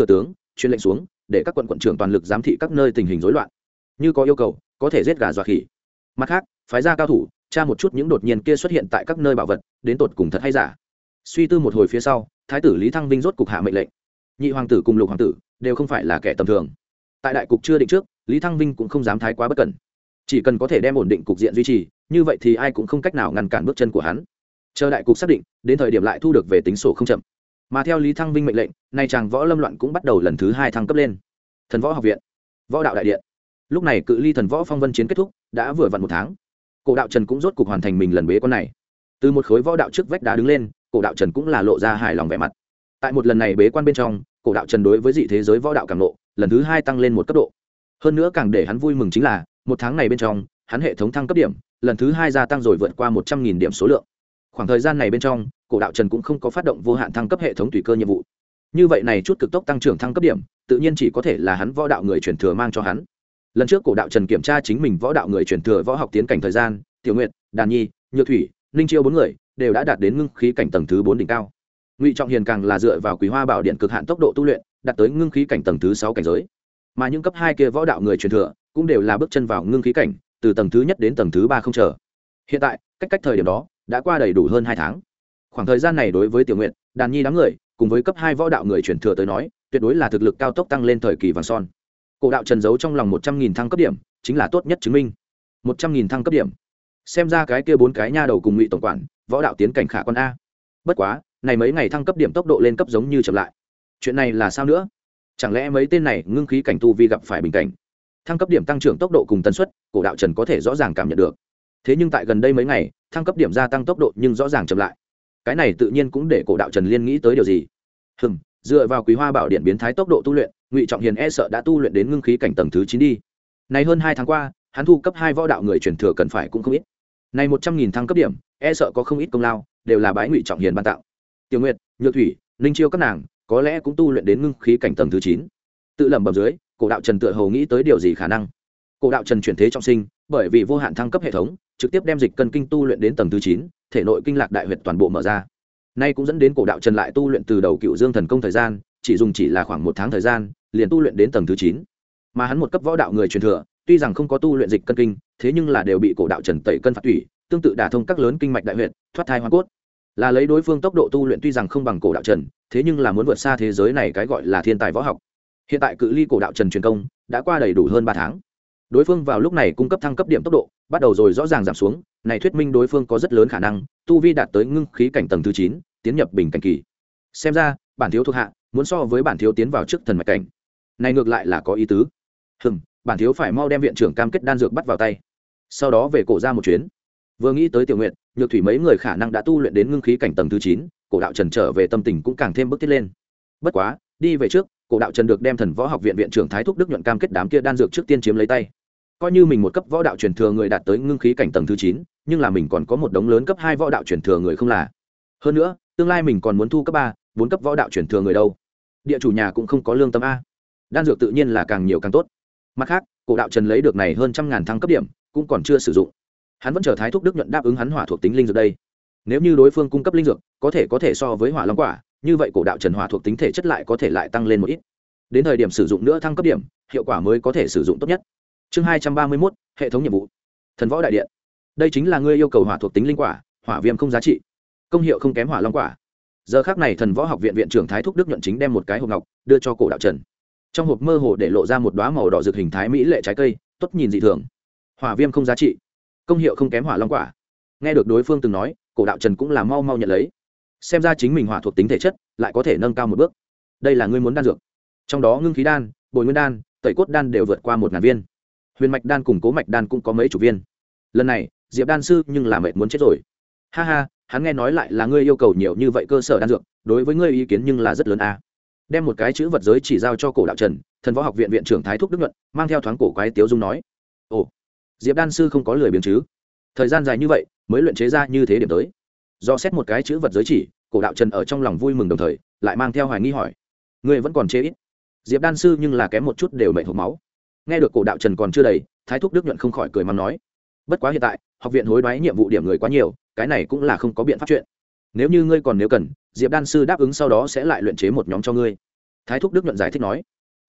truyền lệnh xuống để các quận trưởng toàn lực giám thị các nơi tình hình rối loạn, như có yêu cầu có thể giết gà dọa khỉ. Mặt khác phái ra cao thủ tra một chút những đột nhiên kia xuất hiện tại các nơi bảo vật đến tột cùng thật hay giả. Suy tư một hồi phía sau, thái tử Lý Thăng Vinh rốt cục hạ mệnh lệnh. Nhị hoàng tử cùng lục hoàng tử đều không phải là kẻ tầm thường, tại đại cục chưa định trước, Lý Thăng Vinh cũng không dám thái quá bất cẩn. Chỉ cần có thể đem ổn định cục diện duy trì, như vậy thì ai cũng không cách nào ngăn cản bước chân của hắn. Chờ đại cục xác định, đến thời điểm lại thu được về tính sổ không chậm. Mà theo Lý Thăng Vinh mệnh lệnh, nay chàng võ lâm loạn cũng bắt đầu lần thứ 2 thăng cấp lên. Thần võ học viện, võ đạo đại điện. Lúc này cự ly thần võ phong vân chiến kết thúc đã vừa vặn 1 tháng. Cổ đạo Trần cũng rốt cục hoàn thành mình lần bế con này. Từ một khối võ đạo trước vách đá đứng lên, cổ đạo Trần cũng là lộ ra hài lòng vẻ mặt. Tại một lần này bế quan bên trong, cổ đạo Trần đối với dị thế giới võ đạo cảm nộ lần thứ 2 tăng lên một cấp độ. Hơn nữa càng để hắn vui mừng chính là 1 tháng này bên trong, hắn hệ thống thăng cấp điểm lần thứ 2 gia tăng rồi vượt qua 100.000 điểm số lượng. Khoảng thời gian này bên trong, cổ đạo Trần cũng không có phát động vô hạn thăng cấp hệ thống tùy cơ nhiệm vụ. Như vậy này chút cực tốc tăng trưởng thăng cấp điểm, tự nhiên chỉ có thể là hắn võ đạo người truyền thừa mang cho hắn. Lần trước cổ đạo Trần kiểm tra chính mình võ đạo người truyền thừa võ học tiến cảnh thời gian, Tiểu Nguyệt, Đàn Nhi, Nhược Thủy, Ninh Chiêu 4 người đều đã đạt đến ngưng khí cảnh tầng thứ 4 đỉnh cao. Ngụy Trọng Hiền càng là dựa vào Quý Hoa Bảo Điện cực hạn tốc độ tu luyện, đạt tới ngưng khí cảnh tầng thứ 6 cảnh giới. Mà những cấp 2 kia võ đạo người truyền thừa cũng đều là bước chân vào ngưng khí cảnh, từ tầng thứ nhất đến tầng thứ 3 không chờ. Hiện tại, cách thời điểm đó đã qua đầy đủ hơn 2 tháng. Khoảng thời gian này đối với Tiểu Nguyệt, Đàn Nhi đám người, cùng với cấp 2 võ đạo người truyền thừa tới nói, tuyệt đối là thực lực cao tốc tăng lên thời kỳ vàng son. Cổ đạo Trần giấu trong lòng 100.000 thăng cấp điểm, chính là tốt nhất chứng minh. 100.000 thăng cấp điểm. Xem ra cái kia 4 cái nha đầu cùng Ngụy tổng quản, võ đạo tiến cảnh khả quan a. Bất quá, này mấy ngày thăng cấp điểm tốc độ lên cấp giống như chậm lại. Chuyện này là sao nữa? Chẳng lẽ mấy tên này ngưng khí cảnh tu vi gặp phải bình cảnh? Thăng cấp điểm tăng trưởng tốc độ cùng tần suất, cổ đạo Trần có thể rõ ràng cảm nhận được. Thế nhưng tại gần đây mấy ngày, thăng cấp điểm gia tăng tốc độ nhưng rõ ràng chậm lại. Cái này tự nhiên cũng để cổ đạo Trần liên nghĩ tới điều gì. Dựa vào Quý Hoa Bảo Điện biến thái tốc độ tu luyện, Ngụy Trọng Hiền e sợ đã tu luyện đến ngưng khí cảnh tầng thứ 9 đi. Này hơn 2 tháng qua, hắn thu cấp 2 võ đạo người truyền thừa cần phải cũng không ít. Này 100.000 thăng cấp điểm, e sợ có không ít công lao, đều là bái Ngụy Trọng Hiền ban tặng. Tiểu Nguyệt, Nhược Thủy, Ninh Chiêu các nàng, có lẽ cũng tu luyện đến ngưng khí cảnh tầng thứ 9. Tự lẩm bẩm dưới, cổ đạo Trần tựa hồ nghĩ tới điều gì khả năng. Cổ đạo Trần chuyển thế trọng sinh, bởi vì vô hạn thăng cấp hệ thống, trực tiếp đem dịch cân kinh tu luyện đến tầng thứ 9, thể nội kinh lạc đại huyệt toàn bộ mở ra. Nay cũng dẫn đến cổ đạo Trần lại tu luyện từ đầu Cựu Dương thần công thời gian, chỉ là khoảng 1 tháng thời gian, liền tu luyện đến tầng thứ 9. Mà hắn một cấp võ đạo người truyền thừa, tuy rằng không có tu luyện dịch cân kinh, thế nhưng là đều bị cổ đạo Trần tẩy cân phạt thủy, tương tự đả thông các lớn kinh mạch đại huyệt, thoát thai hóa cốt. Là lấy đối phương tốc độ tu luyện tuy rằng không bằng cổ đạo Trần, thế nhưng là muốn vượt xa thế giới này cái gọi là thiên tài võ học. Hiện tại cự ly cổ đạo Trần truyền công đã qua đầy đủ hơn 3 tháng. Đối phương vào lúc này cung cấp thăng cấp điểm tốc độ bắt đầu rồi rõ ràng giảm xuống, này thuyết minh đối phương có rất lớn khả năng tu vi đạt tới ngưng khí cảnh tầng thứ 9, tiến nhập bình cảnh kỳ. Xem ra bản thiếu thuộc hạ muốn so với bản thiếu tiến vào trước thần mạch cảnh, này ngược lại là có ý tứ. Bản thiếu phải mau đem viện trưởng cam kết đan dược bắt vào tay, sau đó về cổ ra một chuyến. Vừa nghĩ tới Tiểu Nguyệt, Nhược Thủy mấy người khả năng đã tu luyện đến ngưng khí cảnh tầng thứ 9, cổ đạo Trần trở về tâm tình cũng càng thêm bức thiết lên. Bất quá, đi về trước, cổ đạo Trần được đem thần võ học viện viện trưởng Thái Thúc Đức nhuận cam kết đám kia đan dược trước tiên chiếm lấy tay. Coi như mình một cấp võ đạo truyền thừa người đạt tới ngưng khí cảnh tầng thứ 9, nhưng là mình còn có một đống lớn cấp 2 võ đạo truyền thừa người không là. Hơn nữa, tương lai mình còn muốn thu cấp 3, 4 cấp võ đạo truyền thừa người đâu. Địa chủ nhà cũng không có lương tâm a. Đan dược tự nhiên là càng nhiều càng tốt. Mặt khác, cổ đạo Trần lấy được này hơn 100.000 thăng cấp điểm, cũng còn chưa sử dụng. Hắn vẫn chờ Thái Thúc Đức nhuận đáp ứng hắn hỏa thuộc tính linh dược đây. Nếu như đối phương cung cấp linh dược, có thể so với hỏa long quả, như vậy cổ đạo Trần hỏa thuộc tính thể chất lại có thể lại tăng lên một ít. Đến thời điểm sử dụng nữa thăng cấp điểm, hiệu quả mới có thể sử dụng tốt nhất. Chương 231, hệ thống nhiệm vụ. Thần võ đại điện. Đây chính là ngươi yêu cầu hỏa thuộc tính linh quả, hỏa viêm không giá trị, công hiệu không kém hỏa long quả. Giờ khắc này thần võ học viện viện trưởng Thái Thúc Đức nhuận chính đem một cái hộp ngọc đưa cho cổ đạo Trần. Trong hộp mơ hồ để lộ ra một đóa màu đỏ rực hình thái mỹ lệ trái cây, tốt nhìn dị thường. Hỏa viêm không giá trị, công hiệu không kém hỏa long quả. Nghe được đối phương từng nói, cổ đạo Trần cũng là mau nhận lấy. Xem ra chính mình hỏa thuộc tính thể chất lại có thể nâng cao một bước. Đây là ngươi muốn đan dược. Trong đó ngưng khí đan, bồi nguyên đan, tẩy cốt đan đều vượt qua 1000 viên. Huyền mạch đan cùng cố mạch đan cũng có mấy chục viên. Lần này, Diệp đan sư nhưng là mệt muốn chết rồi. Ha ha, hắn nghe nói lại là ngươi yêu cầu nhiều như vậy cơ sở đan dược, đối với ngươi ý kiến nhưng là rất lớn a. Đem một cái chữ vật giới chỉ giao cho cổ đạo Trần, thần võ học viện viện trưởng Thái Thúc Đức nhuận mang theo thoáng cổ quái tiếu dung nói: "Ồ, Diệp đan sư không có lười biếng chứ? Thời gian dài như vậy mới luyện chế ra như thế điểm tới." Do xét một cái chữ vật giới chỉ, cổ đạo Trần ở trong lòng vui mừng đồng thời lại mang theo hoài nghi hỏi: "Ngươi vẫn còn chế ít? Diệp đan sư nhưng là kém một chút đều mệt hộc máu." Nghe được cổ đạo Trần còn chưa đầy, Thái Thúc Đức nhuận không khỏi cười mắng nói: "Bất quá hiện tại học viện hối đoái nhiệm vụ điểm người quá nhiều, cái này cũng là không có biện pháp chuyện. Nếu như ngươi còn nếu cần, Diệp đan sư đáp ứng sau đó sẽ lại luyện chế một nhóm cho ngươi." Thái Thúc Đức nhuận giải thích nói: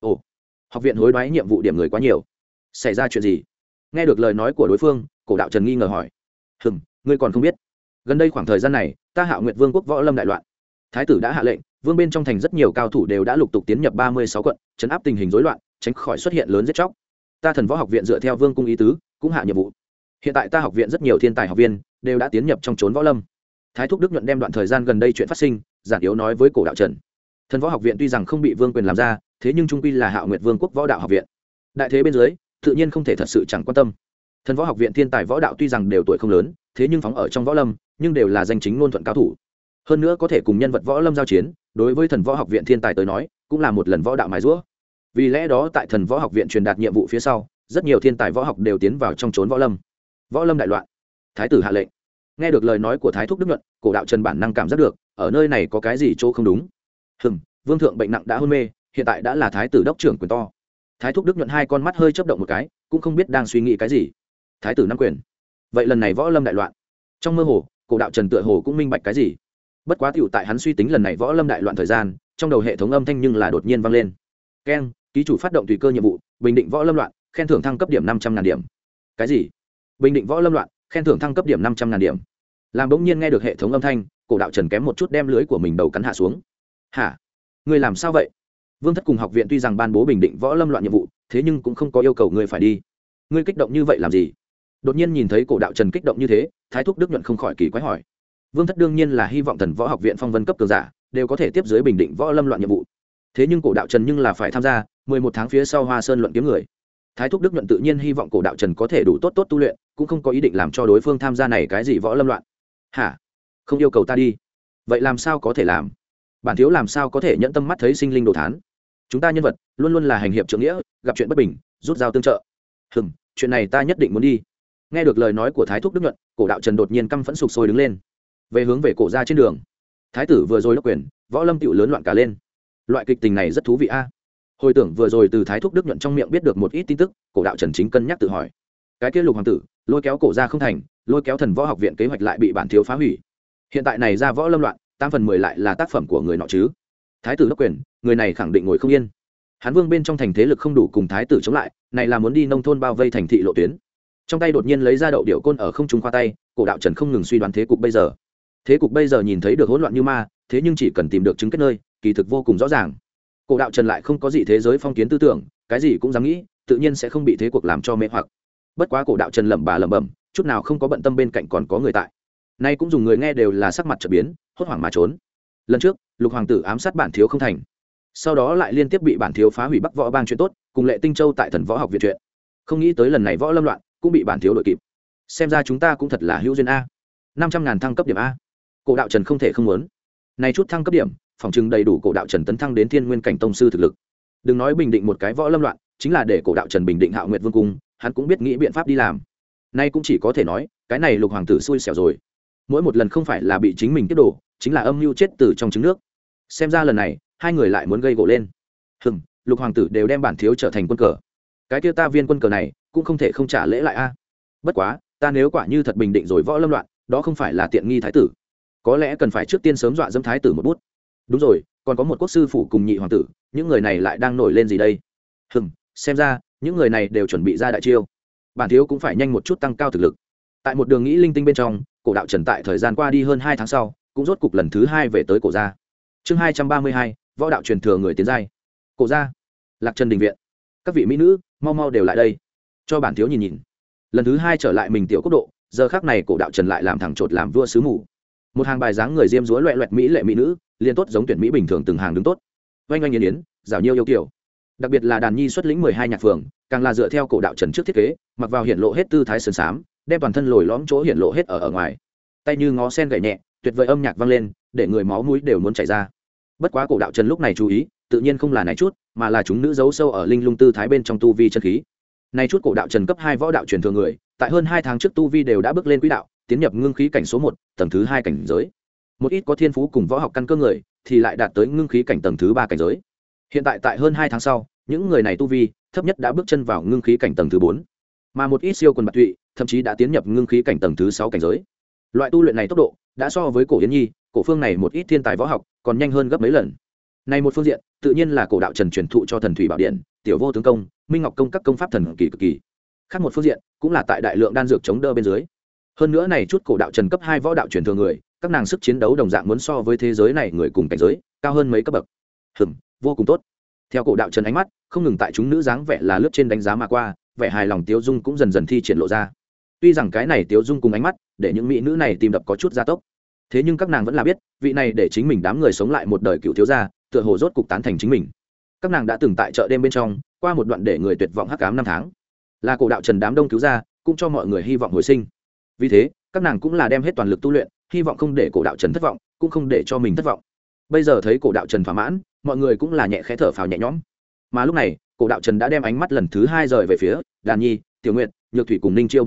ồ, học viện hối đoái nhiệm vụ điểm người quá nhiều, xảy ra chuyện gì? Nghe được lời nói của đối phương, cổ đạo trần nghi ngờ hỏi. Ngươi còn không biết, gần đây khoảng thời gian này ta Hạo Nguyệt Vương quốc võ lâm đại loạn, thái tử đã hạ lệnh, vương bên trong thành rất nhiều cao thủ đều đã lục tục tiến nhập 36 quận, chấn áp tình hình rối loạn, tránh khỏi xuất hiện lớn giết chóc. Ta Thần Võ học viện dựa theo vương cung ý tứ cũng hạ nhiệm vụ. Hiện tại ta học viện rất nhiều thiên tài học viên đều đã tiến nhập trong trốn võ lâm. Thái thúc Đức nhuận đem đoạn thời gian gần đây chuyện phát sinh giản yếu nói với cổ đạo trần. Thần Võ học viện tuy rằng không bị vương quyền làm ra, thế nhưng trung quy là Hạo Nguyệt Vương quốc võ đạo học viện, đại thế bên dưới tự nhiên không thể thật sự chẳng quan tâm. Thần Võ học viện thiên tài võ đạo tuy rằng đều tuổi không lớn, thế nhưng phóng ở trong võ lâm nhưng đều là danh chính ngôn thuận cao thủ, hơn nữa có thể cùng nhân vật võ lâm giao chiến, đối với Thần Võ học viện thiên tài tới nói cũng là một lần võ đạo mài giũa. Vì lẽ đó tại Thần Võ học viện truyền đạt nhiệm vụ phía sau, rất nhiều thiên tài võ học đều tiến vào trong trốn võ lâm. Võ lâm đại loạn, thái tử hạ lệnh. Nghe được lời nói của thái thúc Đức nhuận, cổ đạo trần bản năng cảm giác được ở nơi này có cái gì chỗ không đúng. Vương thượng bệnh nặng đã hôn mê, hiện tại đã là thái tử đốc trưởng quyền to. Thái thúc Đức nhuận hai con mắt hơi chớp động một cái, cũng không biết đang suy nghĩ cái gì. Thái tử nắm quyền, vậy lần này võ lâm đại loạn. Trong mơ hồ, cổ đạo trần tựa hồ cũng minh bạch cái gì. Bất quá tiểu tại hắn suy tính lần này võ lâm đại loạn thời gian, trong đầu hệ thống âm thanh nhưng là đột nhiên vang lên. Keng, ký chủ phát động tùy cơ nhiệm vụ, bình định võ lâm loạn, khen thưởng thăng cấp điểm 500.000 điểm. Cái gì? Bình định võ lâm loạn, khen thưởng thăng cấp điểm 500.000 điểm. Làm bỗng nhiên nghe được hệ thống âm thanh, cổ đạo trần kém một chút đem lưới của mình đầu cắn hạ xuống. Hả? Ngươi làm sao vậy? Vương thất cùng học viện tuy rằng ban bố bình định võ lâm loạn nhiệm vụ, thế nhưng cũng không có yêu cầu ngươi phải đi. Ngươi kích động như vậy làm gì? Đột nhiên nhìn thấy cổ đạo trần kích động như thế, thái thúc Đức nhuận không khỏi kỳ quái hỏi. Vương thất đương nhiên là hy vọng Thần Võ học viện phong vân cấp cường giả đều có thể tiếp dưới bình định võ lâm loạn nhiệm vụ, thế nhưng cổ đạo trần nhưng là phải tham gia 11 tháng phía sau Hoa Sơn luận kiếm người. Thái thúc Đức nhuận tự nhiên hy vọng cổ đạo trần có thể đủ tốt tu luyện, cũng không có ý định làm cho đối phương tham gia này cái gì võ lâm loạn. Hả? Không yêu cầu ta đi? Vậy làm sao có thể làm? Bản thiếu làm sao có thể nhẫn tâm mắt thấy sinh linh đồ thán? Chúng ta nhân vật luôn luôn là hành hiệp trượng nghĩa, gặp chuyện bất bình rút dao tương trợ. Chuyện này ta nhất định muốn đi. Nghe được lời nói của thái thúc Đức nhuận, cổ đạo trần đột nhiên căm phẫn sục sôi đứng lên, hướng về cổ ra trên đường. Thái tử vừa rồi đốc quyền, võ lâm tựu lớn loạn cả lên. Loại kịch tình này rất thú vị a. Hồi tưởng vừa rồi từ thái thúc Đức nhuận trong miệng biết được một ít tin tức, cổ đạo trần chính cân nhắc tự hỏi, cái kia Lục hoàng tử lôi kéo cổ ra không thành, lôi kéo Thần Võ học viện kế hoạch lại bị bản thiếu phá hủy. Hiện tại này ra võ lâm loạn, 8/10 lại là tác phẩm của người nọ chứ. Thái tử đốc quyền, người này khẳng định ngồi không yên. Hán Vương bên trong thành thế lực không đủ cùng thái tử chống lại, này là muốn đi nông thôn bao vây thành thị lộ tuyến. Trong tay đột nhiên lấy ra đậu điệu côn ở không trung khoa tay, cổ đạo trần không ngừng suy đoán thế cục bây giờ. Thế cục bây giờ nhìn thấy được hỗn loạn như ma, thế nhưng chỉ cần tìm được chứng kết nơi, kỳ thực vô cùng rõ ràng. Cổ đạo trần lại không có gì thế giới phong kiến tư tưởng, cái gì cũng dám nghĩ, tự nhiên sẽ không bị thế cuộc làm cho mê hoặc. Bất quá cổ đạo trần lẩm bẩm, chút nào không có bận tâm bên cạnh còn có người tại. Nay cũng dùng người nghe đều là sắc mặt trở biến, hốt hoảng mà trốn. Lần trước, Lục hoàng tử ám sát bản thiếu không thành, sau đó lại liên tiếp bị bản thiếu phá hủy Bắc Võ Bang chuyện tốt, cùng Lệ Tinh Châu tại Thần Võ học viện chuyện. Không nghĩ tới lần này võ lâm loạn cũng bị bản thiếu đội kịp. Xem ra chúng ta cũng thật là hữu duyên a. 500.000 thăng cấp điểm a. Cổ đạo trần không thể không muốn. Này chút thăng cấp điểm, phòng trừng đầy đủ cổ đạo trần tấn thăng đến thiên nguyên cảnh tông sư thực lực. Đừng nói bình định một cái võ lâm loạn, chính là để cổ đạo trần bình định Hạo Nguyệt Vương cung, hắn cũng biết nghĩ biện pháp đi làm. Nay cũng chỉ có thể nói, cái này Lục hoàng tử xui xẻo rồi. Mỗi một lần không phải là bị chính mình tiếp đổ, chính là âm mưu chết từ trong trứng nước. Xem ra lần này, hai người lại muốn gây gổ lên. Lục hoàng tử đều đem bản thiếu trở thành quân cờ. Cái kia ta viên quân cờ này, cũng không thể không trả lễ lại a. Bất quá, ta nếu quả như thật bình định rồi võ lâm loạn, đó không phải là tiện nghi thái tử. Có lẽ cần phải trước tiên sớm dọa dẫm thái tử một bút. Đúng rồi, còn có một quốc sư phủ cùng nhị hoàng tử, những người này lại đang nổi lên gì đây? Xem ra những người này đều chuẩn bị ra đại chiêu. Bản thiếu cũng phải nhanh một chút tăng cao thực lực. Tại một đường nghĩ linh tinh bên trong, cổ đạo trần tại thời gian qua đi hơn 2 tháng sau, cũng rốt cục lần thứ 2 về tới cổ gia. Chương 232, võ đạo truyền thừa người tiến giai. Cổ gia, Lạc Trần đình viện. Các vị mỹ nữ, mau đều lại đây, cho bản thiếu nhìn. Lần thứ 2 trở lại mình tiểu quốc độ, giờ khắc này cổ đạo trần lại làm thẳng chột làm vua sứ mù. Một hàng bài dáng người diêm dúa loẹt loẹt mỹ lệ mỹ nữ, liên tốt giống tuyển mỹ bình thường từng hàng đứng tốt. Oanh oanh yến yến, rào nhiêu yêu kiều. Đặc biệt là đàn nhi xuất lĩnh 12 nhạc phường, càng là dựa theo cổ đạo trần trước thiết kế, mặc vào hiện lộ hết tư thái sơn sám, đem toàn thân lồi lõm chỗ hiện lộ hết ở ngoài. Tay như ngó sen gảy nhẹ, tuyệt vời âm nhạc vang lên, để người máu mũi đều muốn chảy ra. Bất quá cổ đạo trần lúc này chú ý, tự nhiên không là này chút, mà là chúng nữ giấu sâu ở linh lung tư thái bên trong tu vi chân khí. Này chút cổ đạo trần cấp 2 võ đạo truyền thừa người, tại hơn 2 tháng trước tu vi đều đã bước lên quỹ đạo, tiến nhập ngưng khí cảnh số 1, tầng thứ 2 cảnh giới. Một ít có thiên phú cùng võ học căn cơ người, thì lại đạt tới ngưng khí cảnh tầng thứ 3 cảnh giới. Hiện tại hơn 2 tháng sau, những người này tu vi thấp nhất đã bước chân vào ngưng khí cảnh tầng thứ 4, mà một ít siêu quần bạt tụy, thậm chí đã tiến nhập ngưng khí cảnh tầng thứ 6 cảnh giới. Loại tu luyện này tốc độ đã so với cổ Yến Nhi, cổ Phương này một ít thiên tài võ học còn nhanh hơn gấp mấy lần. Này một phương diện, tự nhiên là cổ đạo trần truyền thụ cho thần thủy bảo điện, tiểu vô tướng công, minh ngọc công các công pháp thần kỳ cực kỳ. Khác một phương diện cũng là tại đại lượng đan dược chống đỡ bên dưới. Hơn nữa này chút cổ đạo trần cấp 2 võ đạo truyền thừa người, các nàng sức chiến đấu đồng dạng muốn so với thế giới này người cùng cảnh giới cao hơn mấy cấp bậc. Vô cùng tốt. Theo cổ đạo trần ánh mắt không ngừng tại chúng nữ dáng vẻ là lướt trên đánh giá mà qua, vẻ hài lòng tiếu dung cũng dần dần thi triển lộ ra. Tuy rằng cái này tiếu dung cùng ánh mắt để những mỹ nữ này tìm đập có chút gia tốc, thế nhưng các nàng vẫn là biết vị này để chính mình đám người sống lại một đời cựu thiếu gia tựa hồ rốt cục tán thành chính mình. Các nàng đã từng tại chợ đêm bên trong qua một đoạn để người tuyệt vọng hắc ám 5 tháng, là cổ đạo trần đám đông cứu ra, cũng cho mọi người hy vọng hồi sinh. Vì thế các nàng cũng là đem hết toàn lực tu luyện, hy vọng không để cổ đạo trần thất vọng, cũng không để cho mình thất vọng. Bây giờ thấy cổ đạo trần thỏa mãn, mọi người cũng là nhẹ khẽ thở phào nhẹ nhõm. Mà lúc này cổ đạo trần đã đem ánh mắt lần thứ 2 rời về phía Đàn Nhi, Tiểu Nguyệt, Nhược Thủy cùng Ninh Chiêu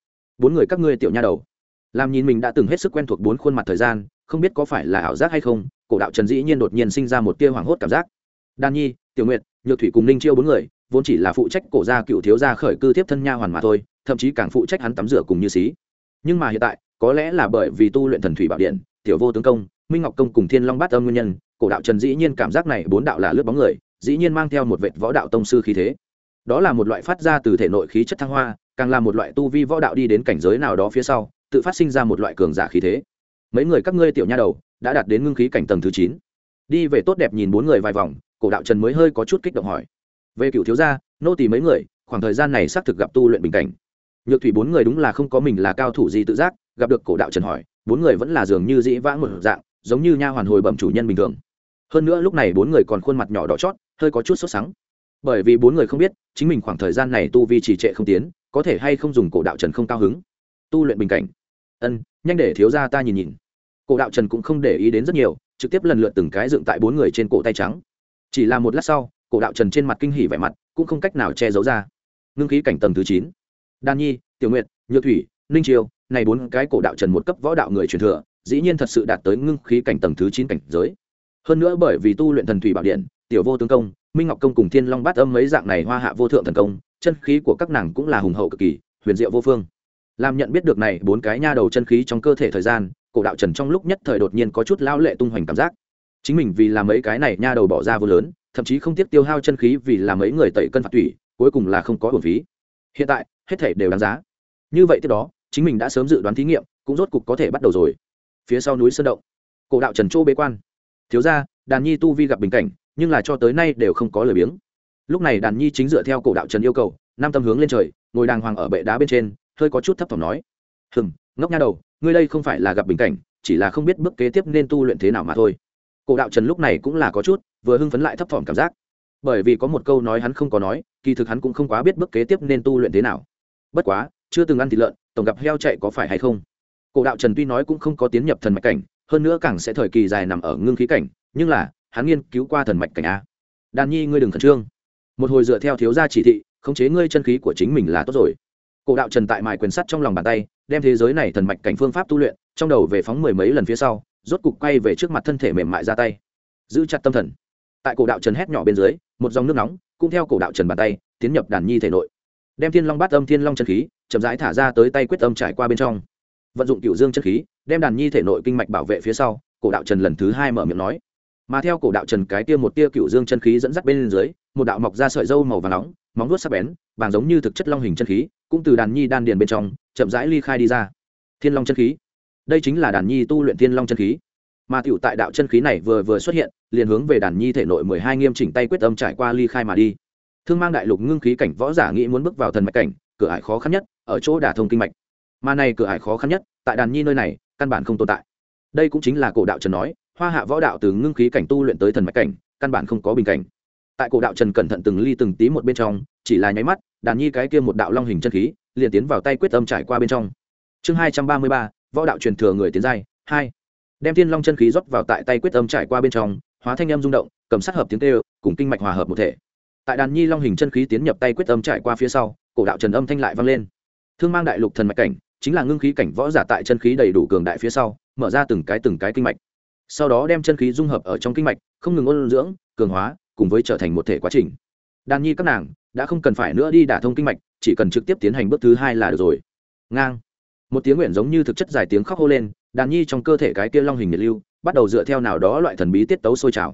4 người các ngươi tiểu nha đầu. Làm nhìn mình đã từng hết sức quen thuộc 4 khuôn mặt thời gian, không biết có phải là ảo giác hay không, cổ đạo trần dĩ nhiên đột nhiên sinh ra một tia hoảng hốt cảm giác. Đan Nhi, Tiểu Nguyệt, Nhược Thủy cùng Ninh Chiêu 4 người vốn chỉ là phụ trách cổ gia cựu thiếu gia khởi cư tiếp thân nha hoàn mà thôi, thậm chí càng phụ trách hắn tắm rửa cùng như xí. Nhưng mà hiện tại có lẽ là bởi vì tu luyện thần thủy bảo điện, tiểu vô tướng công, minh ngọc công cùng thiên long bát âm nguyên nhân, cổ đạo trần dĩ nhiên cảm giác này 4 đạo là lướt bóng người, dĩ nhiên mang theo một vệt võ đạo tông sư khí thế. Đó là một loại phát ra từ thể nội khí chất thăng hoa, càng là một loại tu vi võ đạo đi đến cảnh giới nào đó phía sau tự phát sinh ra một loại cường giả khí thế. Mấy người các ngươi tiểu nha đầu đã đạt đến ngưng khí cảnh tầng thứ 9. Đi về tốt đẹp nhìn 4 người vài vòng, cổ đạo trần mới hơi có chút kích động hỏi về cựu thiếu gia nô tỳ mấy người khoảng thời gian này xác thực gặp tu luyện bình cảnh. Nhược Thủy 4 người đúng là không có mình là cao thủ gì tự giác, gặp được cổ đạo trần hỏi 4 người vẫn là dường như dĩ vãng một dạng, giống như nha hoàn hồi bẩm chủ nhân bình thường. Hơn nữa lúc này 4 người còn khuôn mặt nhỏ đỏ chót, hơi có chút sốt sắng, bởi vì 4 người không biết chính mình khoảng thời gian này tu vi trì trệ không tiến, có thể hay không dùng cổ đạo trần không cao hứng. Tu luyện bình cảnh? Nhanh để thiếu gia ta nhìn nhìn. Cổ đạo trần cũng không để ý đến rất nhiều, trực tiếp lần lượt từng cái dựng tại 4 người trên cổ tay trắng. Chỉ là một lát sau, cổ đạo trần trên mặt kinh hỉ vẻ mặt cũng không cách nào che giấu ra. Ngưng khí cảnh tầng thứ 9. Đan Nhi, Tiểu Nguyệt, Nhược Thủy, Ninh Chiêu, này 4 cái cổ đạo trần một cấp võ đạo người truyền thừa, dĩ nhiên thật sự đạt tới ngưng khí cảnh tầng thứ 9 cảnh giới. Hơn nữa bởi vì tu luyện thần thủy bảo điện, tiểu vô tướng công, minh ngọc công cùng thiên long bát âm mấy dạng này hoa hạ vô thượng thần công, chân khí của các nàng cũng là hùng hậu cực kỳ, huyền diệu vô phương. Làm nhận biết được này 4 cái nha đầu chân khí trong cơ thể thời gian, cổ đạo trần trong lúc nhất thời đột nhiên có chút lão lệ tung hoành cảm giác. Chính mình vì làm mấy cái này nha đầu bỏ ra vô lớn, thậm chí không tiếc tiêu hao chân khí vì làm mấy người tẩy cân phạt thủy, cuối cùng là không có uổng phí. Hiện tại hết thảy đều đáng giá. Như vậy tiếp đó chính mình đã sớm dự đoán thí nghiệm, cũng rốt cục có thể bắt đầu rồi. Phía sau núi sơn động, cổ đạo trần châu bế quan. Thiếu gia, Đàn Nhi tu vi gặp bình cảnh, nhưng là cho tới nay đều không có lời biếng. Lúc này Đàn Nhi chính dựa theo cổ đạo trần yêu cầu, nam tâm hướng lên trời, ngồi đàng hoàng ở bệ đá bên trên, hơi có chút thấp thỏm nói: ngốc nha đầu, ngươi đây không phải là gặp bình cảnh, chỉ là không biết bước kế tiếp nên tu luyện thế nào mà thôi. Cổ đạo trần lúc này cũng là có chút vừa hưng phấn lại thấp thỏm cảm giác, bởi vì có một câu nói hắn không có nói, kỳ thực hắn cũng không quá biết bước kế tiếp nên tu luyện thế nào. Bất quá chưa từng ăn thịt lợn, tổng gặp heo chạy có phải hay không. Cổ đạo trần tuy nói cũng không có tiến nhập thần mạch cảnh, hơn nữa càng sẽ thời kỳ dài nằm ở ngưng khí cảnh, nhưng là hắn nghiên cứu qua thần mạch cảnh a. Đàn Nhi ngươi đừng khẩn trương, một hồi dựa theo thiếu gia chỉ thị khống chế ngươi chân khí của chính mình là tốt rồi. Cổ đạo trần tại mài quyền sắt trong lòng bàn tay, đem thế giới này thần mạch cảnh phương pháp tu luyện trong đầu về phóng 10 mấy lần phía sau, rốt cục quay về trước mặt thân thể mềm mại ra tay, giữ chặt tâm thần. Tại cổ đạo trần hét nhỏ bên dưới, một dòng nước nóng cũng theo cổ đạo trần bàn tay tiến nhập Đàn Nhi thể nội, đem thiên long bát âm thiên long chân khí chậm rãi thả ra tới tay quyết âm trải qua bên trong, vận dụng cửu dương chân khí đem Đàn Nhi thể nội kinh mạch bảo vệ phía sau, cổ đạo trần lần thứ 2 mở miệng nói. Mà theo cổ đạo trần cái tia một tia cửu dương chân khí dẫn dắt bên dưới, một đạo mọc ra sợi râu màu vàng nóng, móng vuốt sắc bén, vàng giống như thực chất long hình chân khí cũng từ Đàn Nhi đan điền bên trong chậm rãi ly khai đi ra. Thiên long chân khí, đây chính là Đàn Nhi tu luyện thiên long chân khí. Mà tiểu tại đạo chân khí này vừa xuất hiện, liền hướng về Đàn Nhi thể nội 12 nghiêm chỉnh tay quyết âm trải qua ly khai mà đi. Thương mang đại lục ngưng khí cảnh võ giả nghĩ muốn bước vào thần mạch cảnh, cửa ải khó khăn nhất ở chỗ đả thông kinh mạch. Mà này cửa ải khó khăn nhất, tại Đàn Nhi nơi này, căn bản không tồn tại. Đây cũng chính là cổ đạo trần nói, hoa hạ võ đạo từ ngưng khí cảnh tu luyện tới thần mạch cảnh, căn bản không có bình cảnh. Tại cổ đạo trần cẩn thận từng ly từng tí một bên trong, chỉ là nháy mắt, Đàn Nhi cái kia một đạo long hình chân khí liền tiến vào tay quyết âm trải qua bên trong. Chương 233, võ đạo truyền thừa người tiến giai 2. Đem thiên long chân khí rót vào tại tay quyết âm trải qua bên trong, hóa thanh âm rung động, cầm sát hợp tiếng kêu, cùng kinh mạch hòa hợp một thể. Tại Đàn Nhi long hình chân khí tiến nhập tay quyết âm trải qua phía sau, cổ đạo trần âm thanh lại vang lên. Thương mang đại lục thần mạch cảnh chính là ngưng khí cảnh võ giả tại chân khí đầy đủ cường đại phía sau, mở ra từng cái kinh mạch, sau đó đem chân khí dung hợp ở trong kinh mạch, không ngừng ôn dưỡng, cường hóa, cùng với trở thành một thể quá trình. Đàn Nhi các nàng đã không cần phải nữa đi đả thông kinh mạch, chỉ cần trực tiếp tiến hành bước thứ 2 là được rồi. Ngang, một tiếng nguyện giống như thực chất dài tiếng khóc hô lên, Đàn Nhi trong cơ thể cái kia long hình nhiệt lưu bắt đầu dựa theo nào đó loại thần bí tiết tấu sôi trào.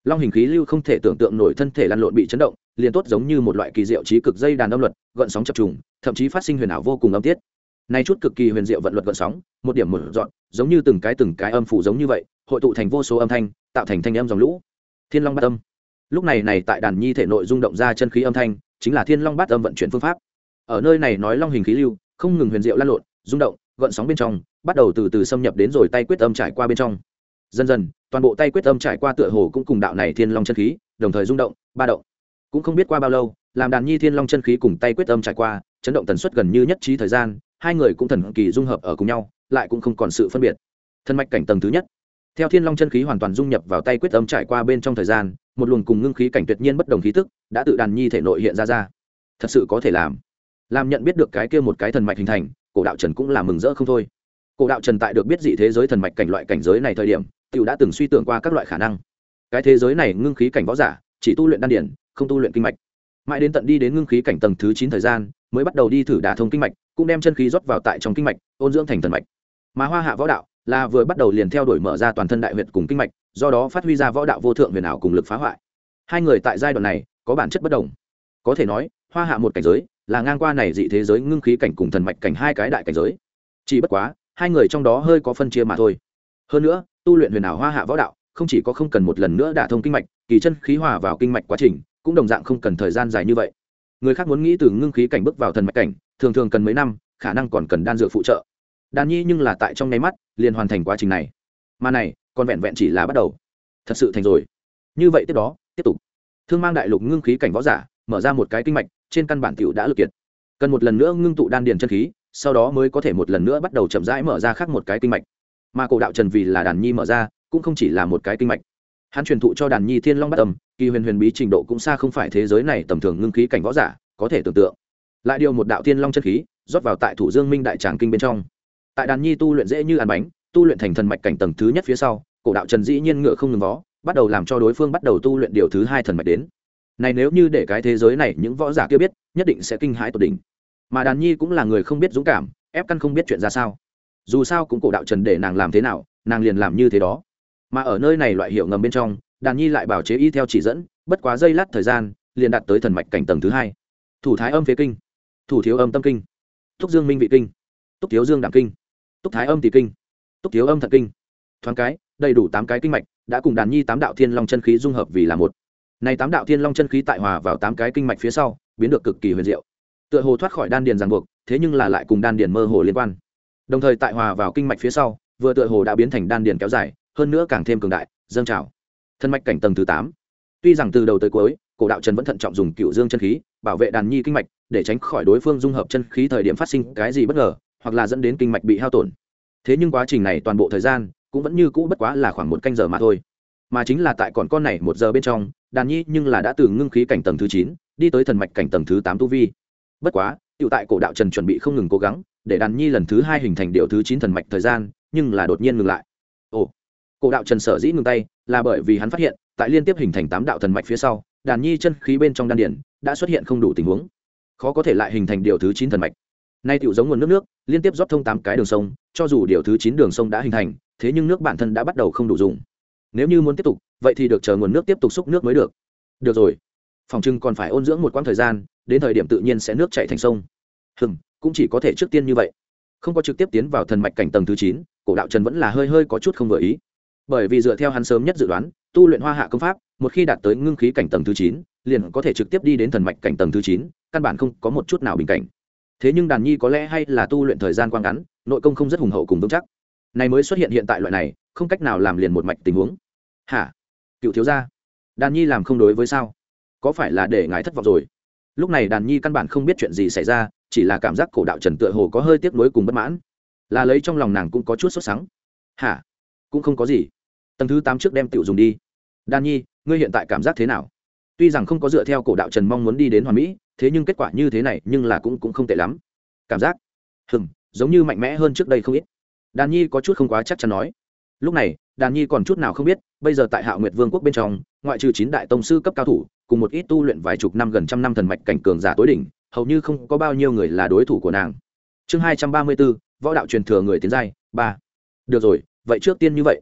long hình khí lưu không thể tưởng tượng nổi thân thể lăn lộn bị chấn động, liền tốt giống như một loại kỳ diệu trí cực dây đàn âm luật, gợn sóng chập trùng, thậm chí phát sinh huyền ảo vô cùng âm tiết. Này chút cực kỳ huyền diệu vận luật gợn sóng, một điểm một dọn, giống như từng cái âm phủ giống như vậy, hội tụ thành vô số âm thanh, tạo thành thanh âm dòng lũ. Thiên Long Bát Âm. Lúc này tại đàn nhi thể nội rung động ra chân khí âm thanh, chính là Thiên Long Bát Âm vận chuyển phương pháp. Ở nơi này nói long hình khí lưu, không ngừng huyền diệu lăn lộn, rung động, gợn sóng bên trong, bắt đầu từ từ xâm nhập đến rồi tay quyết âm trải qua bên trong. Dần dần, toàn bộ tay quyết âm trải qua tựa hồ cũng cùng đạo này Thiên Long chân khí, đồng thời rung động, ba động. Cũng không biết qua bao lâu, làm đàn nhi Thiên Long chân khí cùng tay quyết âm trải qua, chấn động tần suất gần như nhất trí thời gian, hai người cũng thần kỳ dung hợp ở cùng nhau, lại cũng không còn sự phân biệt. Thân mạch cảnh tầng thứ nhất, theo Thiên Long chân khí hoàn toàn dung nhập vào tay quyết âm trải qua bên trong thời gian, một luồng cùng ngưng khí cảnh tuyệt nhiên bất đồng khí tức đã tự đàn nhi thể nội hiện ra. Thật sự có thể làm nhận biết được cái kia một cái thần mạch hình thành, Cổ Đạo Trần cũng là mừng rỡ không thôi. Cổ Đạo Trần tại được biết dị thế giới thần mạch cảnh loại cảnh giới này thời điểm, tiểu đã từng suy tưởng qua các loại khả năng. Cái thế giới này ngưng khí cảnh võ giả chỉ tu luyện đan điển, không tu luyện kinh mạch. Mãi đến tận đi đến ngưng khí cảnh tầng thứ 9 thời gian, mới bắt đầu đi thử đả thông kinh mạch, cũng đem chân khí rót vào tại trong kinh mạch, ôn dưỡng thành thần mạch. Mà Hoa Hạ võ đạo là vừa bắt đầu liền theo đuổi mở ra toàn thân đại huyệt cùng kinh mạch, do đó phát huy ra võ đạo vô thượng huyền ảo cùng lực phá hoại. Hai người tại giai đoạn này có bản chất bất đồng. Có thể nói, Hoa Hạ một cảnh giới là ngang qua này dị thế giới ngưng khí cảnh cùng thần mạch cảnh hai cái đại cảnh giới. Chỉ bất quá, hai người trong đó hơi có phân chia mà thôi. Hơn nữa, tu luyện huyền ảo Hoa Hạ võ đạo, không chỉ có không cần một lần nữa đả thông kinh mạch, kỳ chân khí hòa vào kinh mạch quá trình, cũng đồng dạng không cần thời gian dài như vậy. Người khác muốn nghĩ từ ngưng khí cảnh bước vào thần mạch cảnh, thường thường cần mấy năm, khả năng còn cần đan dược phụ trợ. Đàn nhi nhưng là tại trong nháy mắt liền hoàn thành quá trình này, mà này còn vẹn vẹn chỉ là bắt đầu, thật sự thành rồi. Như vậy tiếp đó tiếp tục, thương mang đại lục ngưng khí cảnh võ giả mở ra một cái kinh mạch, trên căn bản tiểu đã lực kiệt, cần một lần nữa ngưng tụ đan điền chân khí, sau đó mới có thể một lần nữa bắt đầu chậm rãi mở ra khác một cái kinh mạch. Mà Cổ Đạo Trần vì là đàn nhi mở ra, cũng không chỉ là một cái kinh mạch, hắn truyền thụ cho đàn nhi Thiên Long Bát Âm, kỳ huyền huyền bí trình độ cũng xa không phải thế giới này tầm thường ngưng khí cảnh võ giả có thể tưởng tượng. Lại điều một đạo Thiên Long chân khí rót vào tại Thủ Dương Minh đại tràng kinh bên trong. Tại đàn nhi tu luyện dễ như ăn bánh, tu luyện thành thần mạch cảnh tầng thứ nhất phía sau, Cổ Đạo Trần dĩ nhiên ngựa không ngừng vó, bắt đầu làm cho đối phương bắt đầu tu luyện điều thứ hai thần mạch đến. Này nếu như để cái thế giới này những võ giả kia biết, nhất định sẽ kinh hãi tột đỉnh. Mà đàn nhi cũng là người không biết dũng cảm, ép căn không biết chuyện ra sao. Dù sao cũng Cổ Đạo Trần để nàng làm thế nào, nàng liền làm như thế đó. Mà ở nơi này loại hiệu ngầm bên trong, đàn nhi lại bảo chế y theo chỉ dẫn, bất quá giây lát thời gian liền đạt tới thần mạch cảnh tầng thứ hai. Thủ thái âm phế kinh, thủ thiếu âm tâm kinh, túc dương minh vị kinh, túc thiếu dương đảm kinh, túc thái âm tỷ kinh, túc thiếu âm thận kinh. Thoáng cái đầy đủ 8 cái kinh mạch đã cùng đàn nhi 8 đạo Thiên Long chân khí dung hợp vì là một. Này 8 đạo Thiên Long chân khí tại hòa vào 8 cái kinh mạch phía sau, biến được cực kỳ huyền diệu, tựa hồ thoát khỏi đan điền ràng buộc, thế nhưng là lại cùng đan điền mơ hồ liên quan. Đồng thời tại hòa vào kinh mạch phía sau, vừa tựa hồ đã biến thành đan điền kéo dài, hơn nữa càng thêm cường đại, dâng trào. Thân mạch cảnh tầng thứ 8. Tuy rằng từ đầu tới cuối, Cổ Đạo Trần vẫn thận trọng dùng Cửu Dương chân khí bảo vệ đàn nhi kinh mạch, để tránh khỏi đối phương dung hợp chân khí thời điểm phát sinh cái gì bất ngờ, hoặc là dẫn đến kinh mạch bị hao tổn. Thế nhưng quá trình này toàn bộ thời gian cũng vẫn như cũ bất quá là khoảng 1 canh giờ mà thôi. Mà chính là tại còn con này 1 giờ bên trong, đàn nhi nhưng là đã từ ngưng khí cảnh tầng thứ 9 đi tới thần mạch cảnh tầng thứ 8 tu vi. Bất quá, tiểu tại Cổ Đạo Trần chuẩn bị không ngừng cố gắng, để đàn nhi lần thứ 2 hình thành điều thứ 9 thần mạch thời gian, nhưng là đột nhiên ngừng lại. Ồ, Cổ Đạo Trần sở dĩ ngừng tay, là bởi vì hắn phát hiện, tại liên tiếp hình thành 8 đạo thần mạch phía sau, đàn nhi chân khí bên trong đan điển đã xuất hiện không đủ tình huống, khó có thể lại hình thành điều thứ 9 thần mạch. Nay tiểu giống nguồn nước liên tiếp rót thông 8 cái đường sông, cho dù điều thứ 9 đường sông đã hình thành, thế nhưng nước bản thân đã bắt đầu không đủ dùng. Nếu như muốn tiếp tục, vậy thì được chờ nguồn nước tiếp tục xúc nước mới được. Được rồi, phòng trưng còn phải ôn dưỡng một quãng thời gian, đến thời điểm tự nhiên sẽ nước chảy thành sông. Cũng chỉ có thể trước tiên như vậy. Không có trực tiếp tiến vào thần mạch cảnh tầng thứ 9, Cổ Đạo Trần vẫn là hơi có chút không vừa ý. Bởi vì dựa theo hắn sớm nhất dự đoán, tu luyện Hoa Hạ công pháp, một khi đạt tới ngưng khí cảnh tầng thứ 9, liền có thể trực tiếp đi đến thần mạch cảnh tầng thứ 9, căn bản không có một chút nào bình cảnh. Thế nhưng đàn nhi có lẽ hay là tu luyện thời gian quá ngắn, nội công không rất hùng hậu cùng vững chắc, này mới xuất hiện hiện tại loại này không cách nào làm liền một mạch tình huống. Hả? Cựu thiếu gia, đàn nhi làm không đối với sao? Có phải là để ngài thất vọng rồi? Lúc này đàn nhi căn bản không biết chuyện gì xảy ra, chỉ là cảm giác Cổ Đạo Trần tựa hồ có hơi tiếc nuối cùng bất mãn, là lấy trong lòng nàng cũng có chút sốt sắng. Hả? Cũng không có gì, tầng thứ 8 trước đem tiểu dùng đi. Đàn nhi, ngươi hiện tại cảm giác thế nào? Tuy rằng không có dựa theo Cổ Đạo Trần mong muốn đi đến hoàn mỹ, thế nhưng kết quả như thế này nhưng là cũng không tệ lắm. Cảm giác giống như mạnh mẽ hơn trước đây không ít. Đàn nhi có chút không quá chắc chắn nói. Lúc này đàn nhi còn chút nào không biết, bây giờ tại Hạo Nguyệt Vương quốc bên trong, ngoại trừ 9 đại tông sư cấp cao thủ cùng một ít tu luyện vài chục năm gần trăm năm thần mạch cảnh cường giả tối đỉnh, hầu như không có bao nhiêu người là đối thủ của nàng. Chương 234, võ đạo truyền thừa người tiến giai 3. Được rồi, vậy trước tiên như vậy,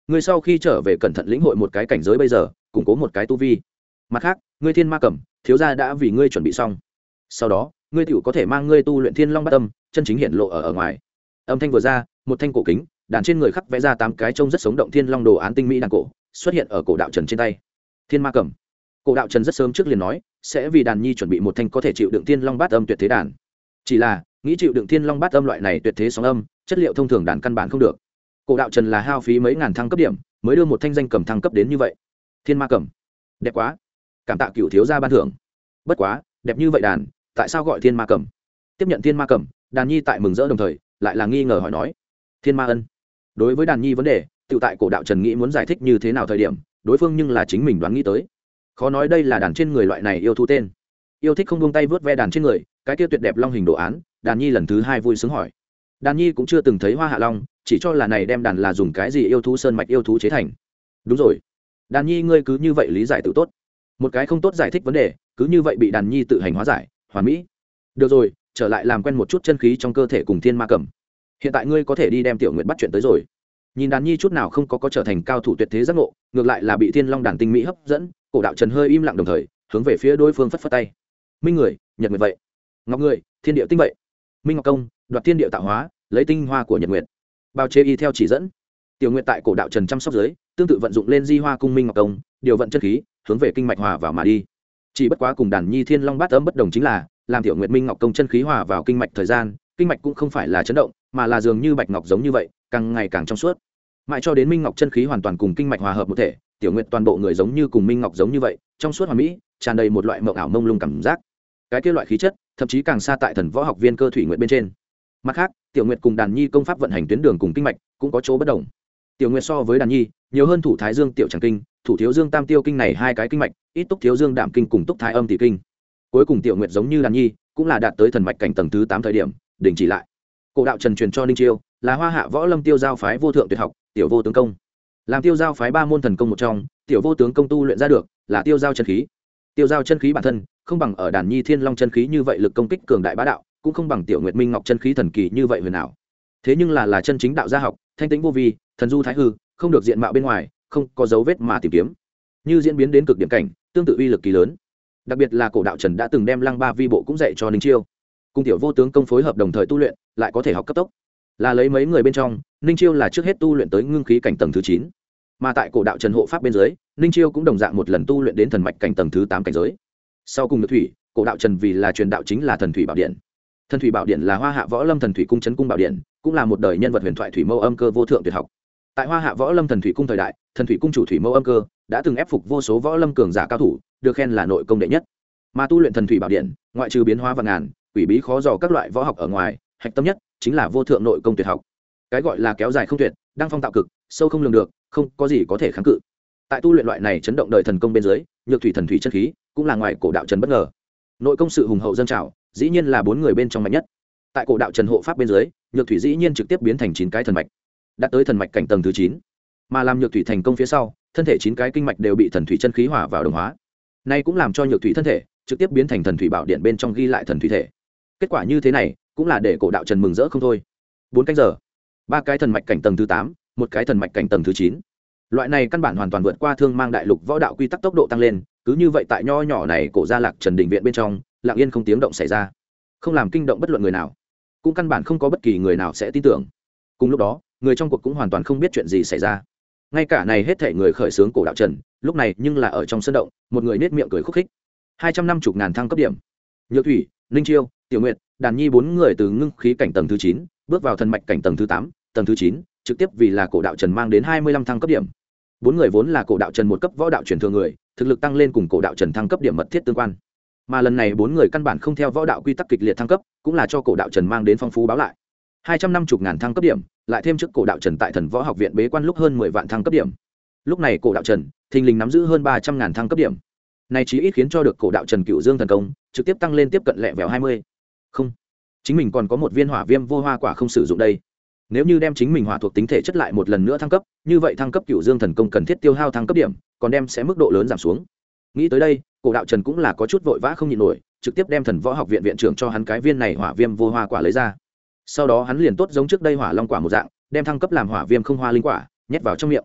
ngươi sau khi trở về cẩn thận lĩnh hội một cái cảnh giới bây giờ, củng cố một cái tu vi. Mặt khác, ngươi thiên ma cẩm thiếu gia đã vì ngươi chuẩn bị xong, sau đó ngươi tiểu có thể mang ngươi tu luyện thiên long bát âm chân chính hiện lộ ở ngoài. Âm thanh vừa ra, một thanh cổ kính đàn trên người khắc vẽ ra 8 cái trông rất sống động thiên long đồ án tinh mỹ đàn cổ xuất hiện ở cổ đạo trần trên tay. Thiên ma cẩm, cổ đạo trần rất sớm trước liền nói sẽ vì đàn nhi chuẩn bị một thanh có thể chịu đựng thiên long bát âm tuyệt thế đàn, chỉ là nghĩ chịu đựng thiên long bát âm loại này tuyệt thế sóng âm chất liệu thông thường đàn căn bản không được. Cổ đạo trần là hao phí mấy ngàn thăng cấp điểm mới đưa một thanh danh cầm thăng cấp đến như vậy. Thiên ma cẩm đẹp quá, cảm tạ cựu thiếu gia ban thưởng. Bất quá đẹp như vậy đàn tại sao gọi thiên ma cẩm? Tiếp nhận thiên ma cẩm, đàn nhi tại mừng rỡ đồng thời lại là nghi ngờ hỏi nói thiên ma ân. Đối với đàn nhi vấn đề tự tại cổ đạo trần nghĩ muốn giải thích như thế nào thời điểm, đối phương nhưng là chính mình đoán nghĩ tới. Khó nói đây là đàn trên người loại này yêu thú tên. Yêu thích không buông tay vớt ve đàn trên người cái kia tuyệt đẹp long hình đồ án, đàn nhi lần thứ 2 vui sướng hỏi. Đàn nhi cũng chưa từng thấy hoa hạ long, chỉ cho là này đem đàn là dùng cái gì yêu thú sơn mạch yêu thú chế thành. Đúng rồi, đàn nhi ngươi cứ như vậy lý giải tự tốt. Một cái không tốt giải thích vấn đề cứ như vậy bị đàn nhi tự hành hóa giải hoàn mỹ. Được rồi, trở lại làm quen một chút chân khí trong cơ thể cùng thiên ma cẩm. Hiện tại ngươi có thể đi đem tiểu nguyệt bắt chuyện tới rồi. Nhìn đàn nhi chút nào không có trở thành cao thủ tuyệt thế giác ngộ, ngược lại là bị thiên long đàn tinh mỹ hấp dẫn, cổ đạo trần hơi im lặng đồng thời hướng về phía đối phương phất phất tay. Minh người nhật nguyệt vậy, ngọc người thiên địa tinh vậy. Minh ngọc công đoạt thiên địa tạo hóa, lấy tinh hoa của nhật nguyệt bao chế y theo chỉ dẫn. Tiểu nguyệt tại cổ đạo trần chăm sóc dưới tương tự vận dụng lên di hoa cung minh ngọc công điều vận chân khí hướng về kinh mạch hòa vào mà đi. Chỉ bất quá cùng đàn nhi thiên long bát âm bất đồng chính là làm tiểu nguyệt minh ngọc công chân khí hòa vào kinh mạch thời gian, kinh mạch cũng không phải là chấn động mà là dường như bạch ngọc giống như vậy càng ngày càng trong suốt, mãi cho đến minh ngọc chân khí hoàn toàn cùng kinh mạch hòa hợp một thể, tiểu nguyệt toàn bộ người giống như cùng minh ngọc giống như vậy trong suốt hoàn mỹ, tràn đầy một loại mộng ảo mông lung cảm giác. Cái kia loại khí chất thậm chí càng xa tại thần võ học viên cơ thủy nguyệt bên trên. Mặt khác, tiểu nguyệt cùng đàn nhi công pháp vận hành tuyến đường cùng kinh mạch cũng có chỗ bất đồng. Tiểu nguyệt so với đàn nhi nhiều hơn thủ thái dương tiểu tràng kinh, thủ thiếu dương tam tiêu kinh này 2 cái kinh mạch, ít túc thiếu dương đạm kinh cùng túc thái âm tỷ kinh. Cuối cùng tiểu nguyệt giống như đàn nhi cũng là đạt tới thần mạch cảnh tầng thứ 8 thời điểm đình chỉ lại. Cổ đạo trần truyền cho ninh chiêu là hoa hạ võ lâm tiêu giao phái vô thượng tuyệt học tiểu vô tướng công, làm tiêu giao phái 3 môn thần công một trong, tiểu vô tướng công tu luyện ra được là tiêu giao chân khí. Tiêu giao chân khí bản thân không bằng ở đàn nhi thiên long chân khí như vậy lực công kích cường đại bá đạo, cũng không bằng tiểu nguyệt minh ngọc chân khí thần kỳ như vậy huyền ảo. Thế nhưng là chân chính đạo gia học, thanh tĩnh vô vi, thần du thái hư, không được diện mạo bên ngoài, không có dấu vết mà tìm kiếm, như diễn biến đến cực điểm cảnh, tương tự uy lực kỳ lớn. Đặc biệt là cổ đạo trần đã từng đem lăng ba vi bộ cũng dạy cho ninh chiêu, cùng tiểu vô tướng công phối hợp đồng thời tu luyện, lại có thể học cấp tốc. Là lấy mấy người bên trong, ninh chiêu là trước hết tu luyện tới ngưng khí cảnh tầng thứ 9, mà tại cổ đạo trần hộ pháp bên dưới, ninh chiêu cũng đồng dạng một lần tu luyện đến thần mạch cảnh tầng thứ 8 cảnh giới. Sau cùng nhược thủy, cổ đạo trần vì là truyền đạo chính là thần thủy bảo điện. Thần thủy bảo điện là hoa hạ võ lâm thần thủy cung trấn cung bảo điện, cũng là một đời nhân vật huyền thoại thủy mâu âm cơ vô thượng tuyệt học. Tại hoa hạ võ lâm thần thủy cung thời đại, thần thủy cung chủ thủy mâu âm cơ đã từng ép phục vô số võ lâm cường giả cao thủ, được khen là nội công đệ nhất. Mà tu luyện thần thủy bảo điện, ngoại trừ biến hóa vạn ngàn, quỷ bí khó dò các loại võ học ở ngoài, hạch tâm nhất chính là vô thượng nội công tuyệt học. Cái gọi là kéo dài không tuyệt, đăng phong tạo cực, sâu không lường được, không có gì có thể kháng cự. Tại tu luyện loại này chấn động đời thần công bên dưới, nhược thủy thần thủy chân khí cũng là ngoài cổ đạo trần bất ngờ. Nội công sự hùng hậu dâng trào, dĩ nhiên là 4 người bên trong mạnh nhất. Tại cổ đạo trần hộ pháp bên dưới, nhược thủy dĩ nhiên trực tiếp biến thành 9 cái thần mạch, đạt tới thần mạch cảnh tầng thứ 9. Mà làm nhược thủy thành công phía sau, thân thể 9 cái kinh mạch đều bị thần thủy chân khí hòa vào đồng hóa. Nay cũng làm cho nhược thủy thân thể trực tiếp biến thành thần thủy bảo điện bên trong ghi lại thần thủy thể. Kết quả như thế này, cũng là để cổ đạo trần mừng rỡ không thôi. 4 canh giờ, 3 cái thần mạch cảnh tầng thứ 8, 1 cái thần mạch cảnh tầng thứ 9. Loại này căn bản hoàn toàn vượt qua thương mang đại lục võ đạo quy tắc tốc độ tăng lên, cứ như vậy tại nho nhỏ này cổ gia lạc trần đình viện bên trong, lặng yên không tiếng động xảy ra, không làm kinh động bất luận người nào, cũng căn bản không có bất kỳ người nào sẽ tin tưởng. Cùng lúc đó, người trong cuộc cũng hoàn toàn không biết chuyện gì xảy ra. Ngay cả này hết thảy người khởi xướng cổ đạo trần, lúc này nhưng là ở trong sân động, một người nết miệng cười khúc khích. 250.000 thăng cấp điểm. Nhược thủy, ninh chiêu, tiểu nguyệt, đàn nhi 4 người từ ngưng khí cảnh tầng thứ 9 bước vào thần mạch cảnh tầng thứ 8, tầng thứ 9 trực tiếp vì là cổ đạo trần mang đến 25 thăng cấp điểm. 4 người vốn là cổ đạo trần một cấp võ đạo truyền thừa người, thực lực tăng lên cùng cổ đạo trần thăng cấp điểm mật thiết tương quan. Mà lần này 4 người căn bản không theo võ đạo quy tắc kịch liệt thăng cấp, cũng là cho cổ đạo trần mang đến phong phú báo lại. 250.000 thăng cấp điểm, lại thêm trước cổ đạo trần tại thần võ học viện bế quan lúc hơn 10 vạn thăng cấp điểm. Lúc này cổ đạo trần thình lình nắm giữ hơn 300.000 thăng cấp điểm. Này chí ít khiến cho được cổ đạo trần cựu dương thần công trực tiếp tăng lên tiếp cận lẹ vẹo 20. Không, chính mình còn có một viên hỏa viêm vô hoa quả không sử dụng đây. Nếu như đem chính mình hỏa thuộc tính thể chất lại một lần nữa thăng cấp, như vậy thăng cấp cựu dương thần công cần thiết tiêu hao thăng cấp điểm, còn đem sẽ mức độ lớn giảm xuống. Nghĩ tới đây, cổ đạo trần cũng là có chút vội vã không nhịn nổi, trực tiếp đem thần võ học viện viện trưởng cho hắn cái viên này hỏa viêm vô hoa quả lấy ra. Sau đó hắn liền tốt giống trước đây hỏa long quả một dạng, đem thăng cấp làm hỏa viêm không hoa linh quả nhét vào trong miệng.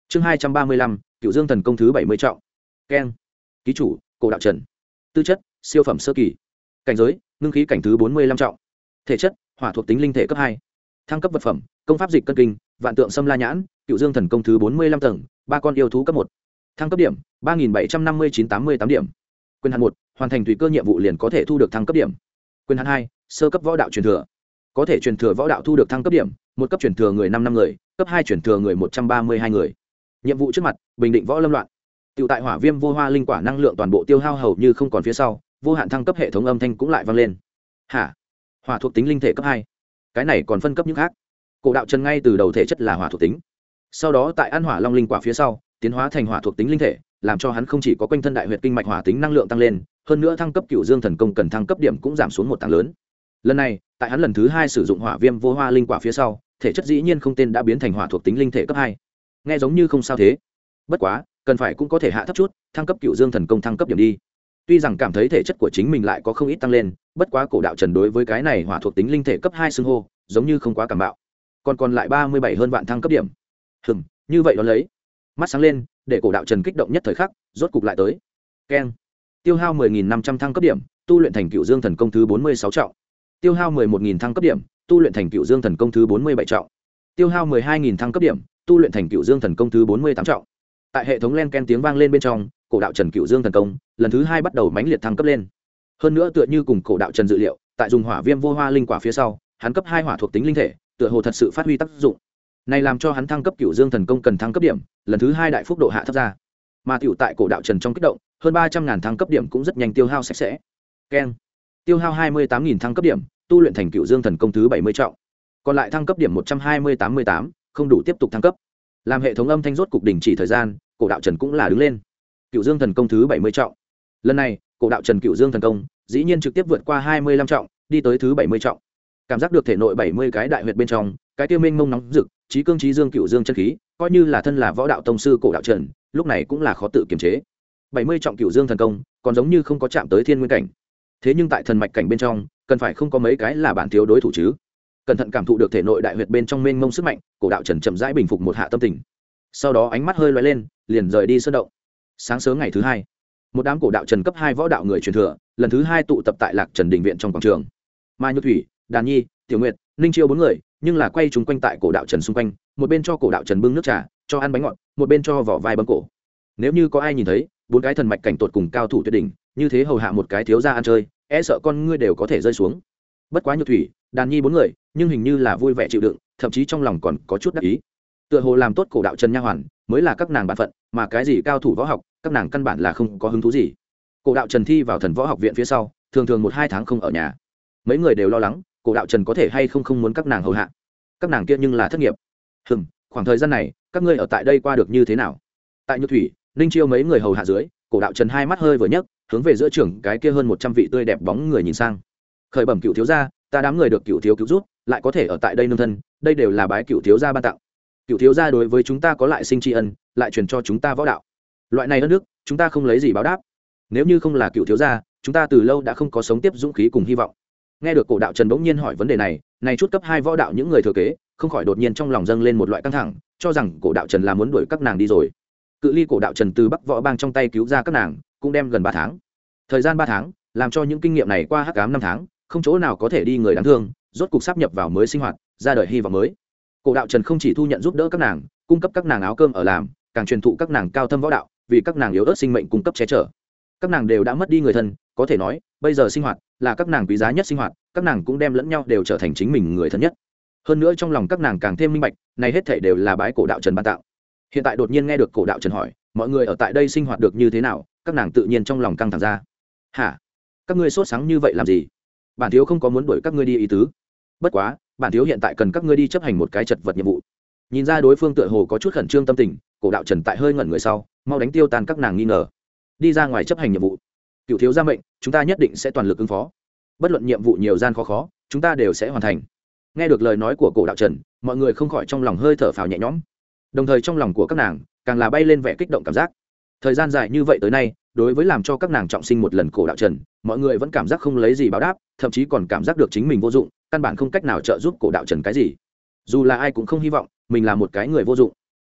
chương 235, Cựu Dương Thần Công thứ 70 trọng. Keng. Ký chủ Cổ Đạo Trần. Tư chất siêu phẩm sơ kỳ. Cảnh giới ngưng khí cảnh thứ 45 trọng. Thể chất hỏa thuộc tính linh thể cấp 2. Thăng cấp vật phẩm công pháp dịch cân kinh vạn tượng xâm la nhãn Cựu Dương Thần Công thứ 45 tầng, ba con yêu thú cấp 1. Thăng cấp điểm 3759-88 điểm. Quyền hạn 1, hoàn thành tùy cơ nhiệm vụ liền có thể thu được thăng cấp điểm. Quyền hạn 2, sơ cấp võ đạo truyền thừa. Có thể truyền thừa võ đạo thu được thăng cấp điểm, một cấp truyền thừa người 5 người, cấp 2 truyền thừa người 132 người. Nhiệm vụ trước mặt, bình định võ lâm loạn. Tiểu tại hỏa viêm vô hoa linh quả năng lượng toàn bộ tiêu hao hầu như không còn phía sau, vô hạn thăng cấp hệ thống âm thanh cũng lại vang lên. Hả? Hỏa thuộc tính linh thể cấp 2. Cái này còn phân cấp những khác. Cổ Đạo Trần ngay từ đầu thể chất là hỏa thuộc tính. Sau đó tại ăn hỏa long linh quả phía sau, tiến hóa thành hỏa thuộc tính linh thể, làm cho hắn không chỉ có quanh thân đại huyệt kinh mạch hỏa tính năng lượng tăng lên, hơn nữa thăng cấp Cựu Dương Thần Công cần thăng cấp điểm cũng giảm xuống một tầng lớn. Lần này, tại hắn lần thứ 2 sử dụng hỏa viêm vô hoa linh quả phía sau, thể chất dĩ nhiên không tên đã biến thành hỏa thuộc tính linh thể cấp 2. Nghe giống như không sao thế. Bất quá, cần phải cũng có thể hạ thấp chút, thăng cấp Cựu Dương Thần Công thăng cấp điểm đi. Tuy rằng cảm thấy thể chất của chính mình lại có không ít tăng lên, bất quá Cổ Đạo Trần đối với cái này hỏa thuộc tính linh thể cấp 2 xưng hô, giống như không quá cảm bạo. Còn lại 37 hơn vạn thăng cấp điểm. Như vậy đó lấy. Mắt sáng lên, để Cổ Đạo Trần kích động nhất thời khắc, rốt cục lại tới. Keng. Tiêu hao 10.500 thăng cấp điểm, tu luyện thành Cựu Dương Thần Công thứ 46 trọng. Tiêu hao 11.000 thăng cấp điểm, tu luyện thành Cựu Dương Thần Công thứ 47 trọng. Tiêu hao 12.000 thăng cấp điểm, tu luyện thành Cựu Dương Thần Công thứ 48 trọng. Tại hệ thống len ken tiếng vang lên bên trong, Cổ Đạo Trần Cựu Dương Thần Công lần thứ 2 bắt đầu mãnh liệt thăng cấp lên. Hơn nữa tựa như cùng Cổ Đạo Trần dự liệu, tại dùng hỏa viêm vô hoa linh quả phía sau, hắn cấp 2 hỏa thuộc tính linh thể, tựa hồ thật sự phát huy tác dụng. Này làm cho hắn thăng cấp Cựu Dương Thần Công cần thăng cấp điểm, lần thứ 2 đại phúc độ hạ thấp ra. Mà tiểu tại Cổ Đạo Trần trong kích động, hơn 300.000 thăng cấp điểm cũng rất nhanh tiêu hao sạch sẽ. Keng. Tiêu hao 28.000 thăng cấp điểm, tu luyện thành Cựu Dương Thần Công thứ 70 trọng. Còn lại thăng cấp điểm 128, không đủ tiếp tục thăng cấp. Làm hệ thống âm thanh rốt cục đình chỉ thời gian, Cổ Đạo Trần cũng là đứng lên. Cựu Dương Thần Công thứ 70 trọng. Lần này, Cổ Đạo Trần Cựu Dương Thần Công dĩ nhiên trực tiếp vượt qua 25 trọng, đi tới thứ 70 trọng. Cảm giác được thể nội 70 cái đại huyệt bên trong, cái tiêu minh mông nóng rực, trí cương trí dương Cựu Dương chân khí, coi như là thân là võ đạo tông sư Cổ Đạo Trần, lúc này cũng là khó tự kiềm chế. 70 trọng Cựu Dương Thần Công, còn giống như không có chạm tới thiên nguyên cảnh. Thế nhưng tại thần mạch cảnh bên trong, cần phải không có mấy cái là bản thiếu đối thủ chứ. Cẩn thận cảm thụ được thể nội đại huyệt bên trong mênh mông sức mạnh, Cổ Đạo Trần chậm rãi bình phục một hạ tâm tình. Sau đó ánh mắt hơi lóe lên, liền rời đi sơn động. Sáng sớm ngày thứ 2, một đám Cổ Đạo Trần cấp 2 võ đạo người truyền thừa, lần thứ 2 tụ tập tại Lạc Trần đình viện trong quảng trường. Mai Nhược Thủy, Đàn Nhi, Tiểu Nguyệt, Ninh Chiêu 4 người, nhưng là quay chúng quanh tại Cổ Đạo Trần xung quanh, một bên cho Cổ Đạo Trần bưng nước trà, cho ăn bánh ngọt, một bên cho vỏ vai bấm cổ. Nếu như có ai nhìn thấy, bốn cái thần mạch cảnh tột cùng cao thủ tuyệt đỉnh, như thế hầu hạ một cái thiếu gia ăn chơi, e sợ con ngươi đều có thể rơi xuống. Bất quá Nhược Thủy, Đàn Nhi 4 người, nhưng hình như là vui vẻ chịu đựng, thậm chí trong lòng còn có chút đắc ý. Tựa hồ làm tốt Cổ Đạo Trần nha hoàn, mới là các nàng bản phận, mà cái gì cao thủ võ học, các nàng căn bản là không có hứng thú gì. Cổ Đạo Trần thi vào thần võ học viện phía sau, thường thường 1-2 tháng không ở nhà. Mấy người đều lo lắng, Cổ Đạo Trần có thể hay không muốn các nàng hầu hạ. Các nàng kia nhưng là thất nghiệp. Khoảng thời gian này, các ngươi ở tại đây qua được như thế nào? Tại Nhược Thủy, Ninh Chiêu mấy người hầu hạ dưới, Cổ Đạo Trần hai mắt hơi vừa nhấc, hướng về giữa trưởng cái kia hơn 100 vị tươi đẹp bóng người nhìn sang. Khởi bẩm Cựu thiếu gia, ta đám người được Cựu thiếu cứu giúp, lại có thể ở tại đây nương thân, đây đều là bái Cựu thiếu gia ban tặng. Cựu thiếu gia đối với chúng ta có lại sinh tri ân, lại truyền cho chúng ta võ đạo. Loại này ân đức, chúng ta không lấy gì báo đáp. Nếu như không là Cựu thiếu gia, chúng ta từ lâu đã không có sống tiếp dũng khí cùng hy vọng. Nghe được Cổ Đạo Trần bỗng nhiên hỏi vấn đề này, chút cấp 2 võ đạo những người thừa kế, không khỏi đột nhiên trong lòng dâng lên một loại căng thẳng, cho rằng Cổ Đạo Trần là muốn đuổi các nàng đi rồi. Cự ly Cổ Đạo Trần từ Bắc Võ Bang trong tay cứu ra các nàng, cũng đem gần 3 tháng. Thời gian 3 tháng, làm cho những kinh nghiệm này qua hắc ám 5 tháng, không chỗ nào có thể đi người đáng thương, rốt cục sắp nhập vào mới sinh hoạt, ra đời hy vọng mới. Cổ Đạo Trần không chỉ thu nhận giúp đỡ các nàng, cung cấp các nàng áo cơm ở làm, càng truyền thụ các nàng cao thâm võ đạo, vì các nàng yếu ớt sinh mệnh cung cấp che chở. Các nàng đều đã mất đi người thân, có thể nói, bây giờ sinh hoạt là các nàng quý giá nhất sinh hoạt, các nàng cũng đem lẫn nhau đều trở thành chính mình người thân nhất. Hơn nữa trong lòng các nàng càng thêm minh bạch, này hết thảy đều là bái Cổ Đạo Trần ban tạo. Hiện tại đột nhiên nghe được Cổ Đạo Trần hỏi, mọi người ở tại đây sinh hoạt được như thế nào, các nàng tự nhiên trong lòng căng thẳng ra. Hả? Các ngươi sốt sáng như vậy làm gì? Bản thiếu không có muốn đuổi các ngươi đi ý tứ. Bất quá, bản thiếu hiện tại cần các ngươi đi chấp hành một cái chật vật nhiệm vụ. Nhìn ra đối phương tựa hồ có chút khẩn trương tâm tình, Cổ Đạo Trần tại hơi ngẩn người sau, mau đánh tiêu tan các nàng nghi ngờ. Đi ra ngoài chấp hành nhiệm vụ. Cựu thiếu gia mệnh, chúng ta nhất định sẽ toàn lực ứng phó. Bất luận nhiệm vụ nhiều gian khó, chúng ta đều sẽ hoàn thành. Nghe được lời nói của Cổ Đạo Trần, mọi người không khỏi trong lòng hơi thở phào nhẹ nhõm. Đồng thời trong lòng của các nàng càng là bay lên vẻ kích động cảm giác. Thời gian dài như vậy tới nay, đối với làm cho các nàng trọng sinh một lần Cổ Đạo Trần, mọi người vẫn cảm giác không lấy gì báo đáp, thậm chí còn cảm giác được chính mình vô dụng, căn bản không cách nào trợ giúp Cổ Đạo Trần cái gì. Dù là ai cũng không hy vọng mình là một cái người vô dụng.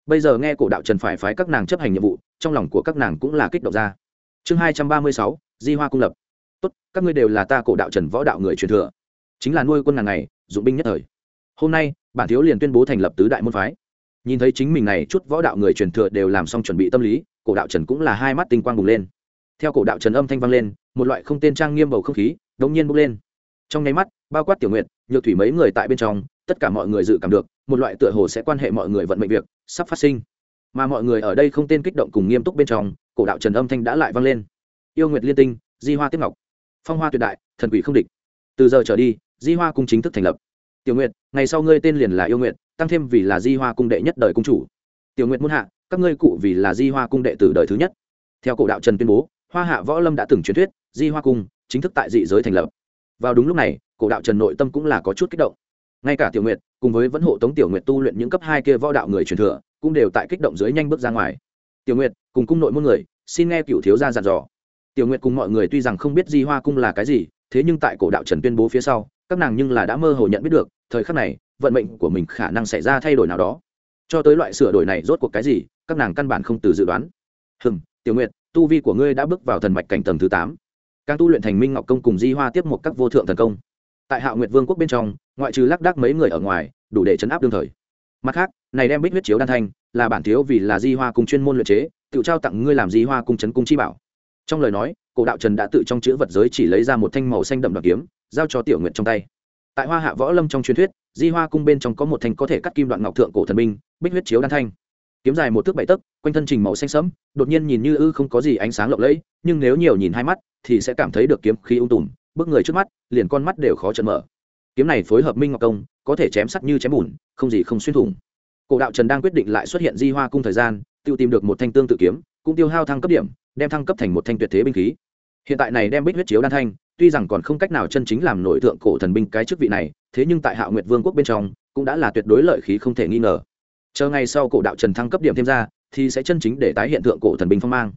bây giờ nghe cổ đạo trần phải phái các nàng chấp hành nhiệm vụ, trong lòng của các nàng cũng là kích động ra. Chương 236, Di Hoa cung lập. Tốt, các ngươi đều là ta cổ đạo trần võ đạo người truyền thừa, chính là nuôi quân ngàn ngày, dụng binh nhất thời. Hôm nay bản thiếu liền tuyên bố thành lập tứ đại môn phái. Nhìn thấy chính mình này chút võ đạo người truyền thừa đều làm xong chuẩn bị tâm lý, cổ đạo trần cũng là hai mắt tinh quang bùng lên. Theo cổ đạo trần âm thanh vang lên, một loại không tên trang nghiêm bầu không khí đột nhiên bốc lên. Trong nháy mắt, bao quát Tiểu Nguyệt, Nhược Thủy mấy người tại bên trong, tất cả mọi người dự cảm được một loại tựa hồ sẽ quan hệ mọi người vận mệnh việc sắp phát sinh. Mà mọi người ở đây không tên kích động cùng nghiêm túc bên trong, cổ đạo trần âm thanh đã lại vang lên. Yêu Nguyệt liên tinh, Di Hoa tiếp ngọc, phong hoa tuyệt đại, thần quỷ không địch. Từ giờ trở đi, Di Hoa cung chính thức thành lập. Tiểu Nguyệt, ngày sau ngươi tên liền là Yêu Nguyệt, tăng thêm vì là Di Hoa cung đệ nhất đời cung chủ. Tiểu Nguyệt muôn hạ, các ngươi cụ vì là Di Hoa cung đệ tử đời thứ nhất. Theo cổ đạo trần tuyên bố, Hoa Hạ Võ Lâm đã từng truyền thuyết, Di Hoa cung chính thức tại dị giới thành lập. Vào đúng lúc này, cổ đạo trần nội tâm cũng là có chút kích động. Ngay cả Tiểu Nguyệt cùng với vẫn hộ tống Tiểu Nguyệt tu luyện những cấp 2 kia võ đạo người truyền thừa, cũng đều tại kích động dưới nhanh bước ra ngoài. Tiểu Nguyệt cùng cung nội môn người, xin nghe cửu thiếu gia dặn dò. Tiểu Nguyệt cùng mọi người tuy rằng không biết Di Hoa cung là cái gì, thế nhưng tại cổ đạo trần tuyên bố phía sau, các nàng nhưng là đã mơ hồ nhận biết được, thời khắc này, vận mệnh của mình khả năng xảy ra thay đổi nào đó. Cho tới loại sửa đổi này rốt cuộc cái gì, các nàng căn bản không từ dự đoán. Tiểu Nguyệt, tu vi của ngươi đã bước vào thần mạch cảnh tầng thứ 8. Càng tu luyện thành Minh Ngọc công cùng Di Hoa tiếp một các vô thượng thần công. Tại Hạo Nguyệt Vương quốc bên trong, ngoại trừ lác đác mấy người ở ngoài, đủ để chấn áp đương thời. Mặt khác, này đem Bích huyết chiếu đan thanh, là bản thiếu vì là Di Hoa cung chuyên môn luyện chế, tự trao tặng ngươi làm Di Hoa cung trấn cung chi bảo. Trong lời nói, cổ đạo trần đã tự trong chữ vật giới chỉ lấy ra một thanh màu xanh đậm đoạt kiếm, giao cho Tiểu Nguyệt trong tay. Tại Hoa Hạ Võ Lâm trong truyền thuyết, Di Hoa cung bên trong có một thanh có thể cắt kim đoạn ngọc thượng cổ thần binh, Bích huyết chiếu đan thanh. Kiếm dài 1 thước 7 tấc, quanh thân trình màu xanh sẫm, đột nhiên nhìn như không có gì ánh sáng lộng lẫy, nhưng nếu nhiều nhìn hai mắt thì sẽ cảm thấy được kiếm khí ung tùm, bức người trước mắt, liền con mắt đều khó chợn mở. Kiếm này phối hợp Minh Ngọc công, có thể chém sắt như chém bùn, không gì không xuyên thủng. Cổ đạo trần đang quyết định lại xuất hiện Di Hoa cung thời gian, tiêu tìm được một thanh tương tự kiếm, cũng tiêu hao thăng cấp điểm, đem thăng cấp thành một thanh tuyệt thế binh khí. Hiện tại này đem Bích huyết chiếu đan thanh, tuy rằng còn không cách nào chân chính làm nổi thượng cổ thần binh cái chức vị này, thế nhưng tại Hạo Nguyệt Vương quốc bên trong, cũng đã là tuyệt đối lợi khí không thể nghi ngờ. Chờ ngày sau cổ đạo trần thăng cấp điểm thêm ra, thì sẽ chân chính để tái hiện thượng cổ thần binh phong mang.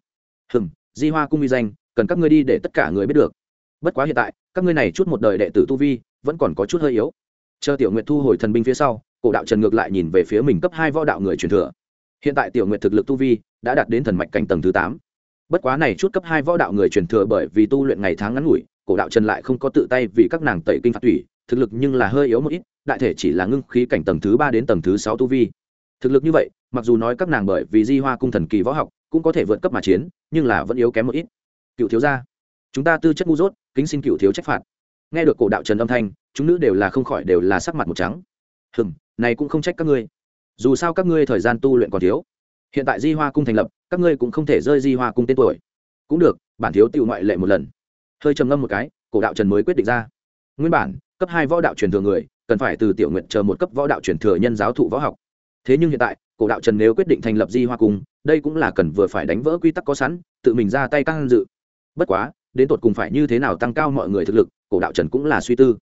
Di Hoa cung uy danh, cần các ngươi đi để tất cả người biết được. Bất quá hiện tại, các ngươi này chút một đời đệ tử tu vi, vẫn còn có chút hơi yếu. Chờ Tiểu Nguyệt thu hồi thần binh phía sau, cổ đạo trần ngược lại nhìn về phía mình cấp 2 võ đạo người truyền thừa. Hiện tại Tiểu Nguyệt thực lực tu vi đã đạt đến thần mạch cảnh tầng thứ 8. Bất quá này chút cấp 2 võ đạo người truyền thừa bởi vì tu luyện ngày tháng ngắn ngủi, cổ đạo trần lại không có tự tay vì các nàng tẩy kinh phạt thủy, thực lực nhưng là hơi yếu một ít, đại thể chỉ là ngưng khí cảnh tầng thứ 3 đến tầng thứ 6 tu vi. Thực lực như vậy, mặc dù nói các nàng bởi vì Di Hoa cung thần kỳ võ học cũng có thể vượt cấp mà chiến, nhưng là vẫn yếu kém một ít. Cựu thiếu gia, chúng ta tư chất ngu dốt, kính xin cựu thiếu trách phạt. Nghe được cổ đạo trần âm thanh, chúng nữ đều là không khỏi đều là sắc mặt một trắng. Này cũng không trách các ngươi, dù sao các ngươi thời gian tu luyện còn thiếu. Hiện tại Di Hoa cung thành lập, các ngươi cũng không thể rơi Di Hoa cung tên tuổi. Cũng được, bản thiếu tiểu ngoại lệ một lần. Hơi trầm ngâm một cái, cổ đạo trần mới quyết định ra. Nguyên bản cấp 2 võ đạo truyền thừa người, cần phải từ Tiểu Nguyệt chờ một cấp võ đạo truyền thừa nhân giáo thụ võ học. Thế nhưng hiện tại, cổ đạo trần nếu quyết định thành lập Di Hoa cung, đây cũng là cần vừa phải đánh vỡ quy tắc có sẵn, tự mình ra tay can dự. Bất quá, đến tột cùng phải như thế nào tăng cao mọi người thực lực, cổ đạo trần cũng là suy tư.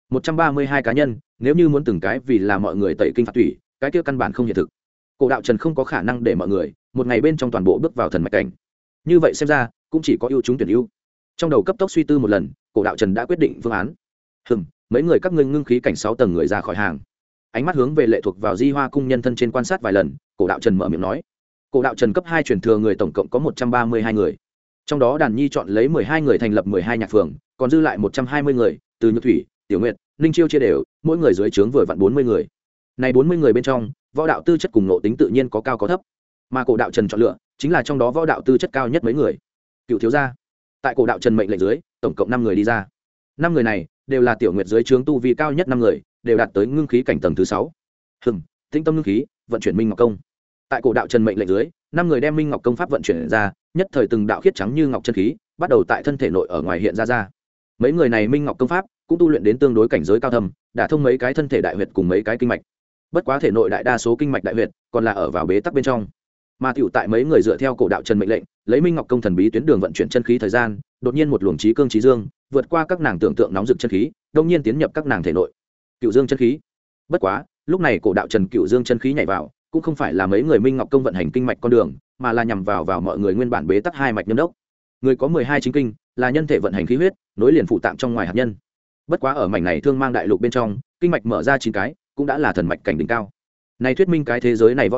132 cá nhân, nếu như muốn từng cái vì là mọi người tẩy kinh phạt thủy, cái kia căn bản không hiện thực. Cổ đạo trần không có khả năng để mọi người một ngày bên trong toàn bộ bước vào thần mạch cảnh. Như vậy xem ra, cũng chỉ có ưu chúng tuyển ưu. Trong đầu cấp tốc suy tư một lần, cổ đạo trần đã quyết định phương án. Mấy người các ngươi ngưng khí cảnh 6 tầng người ra khỏi hàng. Ánh mắt hướng về lệ thuộc vào Di Hoa cung nhân thân trên quan sát vài lần, cổ đạo trần mở miệng nói. Cổ đạo trần cấp 2 truyền thừa người tổng cộng có 132 người. Trong đó Đàn Nhi chọn lấy 12 người thành lập 12 nhạc phường, còn dư lại 120 người, từ Nhược Thủy, Tiểu Nguyệt, Ninh Chiêu chia đều, mỗi người dưới trướng vừa vặn 40 người. Này 40 người bên trong, võ đạo tư chất cùng nội tính tự nhiên có cao có thấp, mà cổ đạo trần chọn lựa chính là trong đó võ đạo tư chất cao nhất mấy người. Cựu thiếu gia, tại cổ đạo trần mệnh lệnh dưới, tổng cộng 5 người đi ra. 5 người này đều là Tiểu Nguyệt dưới trướng tu vi cao nhất 5 người, đều đạt tới ngưng khí cảnh tầng thứ 6. Tĩnh tâm ngưng khí, vận chuyển Minh Ngọc công. Tại cổ đạo trần mệnh lệnh dưới, 5 người đem Minh Ngọc công pháp vận chuyển ra, nhất thời từng đạo khiết trắng như ngọc chân khí, bắt đầu tại thân thể nội ở ngoài hiện ra. Mấy người này Minh Ngọc công pháp cũng tu luyện đến tương đối cảnh giới cao thâm, đã thông mấy cái thân thể đại huyệt cùng mấy cái kinh mạch. Bất quá thể nội đại đa số kinh mạch đại huyệt còn là ở vào bế tắc bên trong. Mà tiểu tại mấy người dựa theo cổ đạo trần mệnh lệnh, lấy Minh Ngọc công thần bí tuyến đường vận chuyển chân khí thời gian, đột nhiên một luồng chí cương chí dương, vượt qua các nàng tưởng tượng nóng rực chân khí, đột nhiên tiến nhập các nàng thể nội. Cựu dương chân khí. Bất quá, lúc này cổ đạo trần cựu dương chân khí nhảy vào, cũng không phải là mấy người Minh Ngọc công vận hành kinh mạch con đường, mà là nhằm vào mọi người nguyên bản bế tắc hai mạch nhâm đốc. Người có 12 chính kinh, là nhân thể vận hành khí huyết, nối liền phụ tạm trong ngoài hạt nhân. Bất quá ở mảnh này thương mang đại lục bên trong, kinh mạch mở ra 9 cái, cũng đã là thần mạch cảnh đỉnh cao. Này thuyết minh cái thế giới này võ giả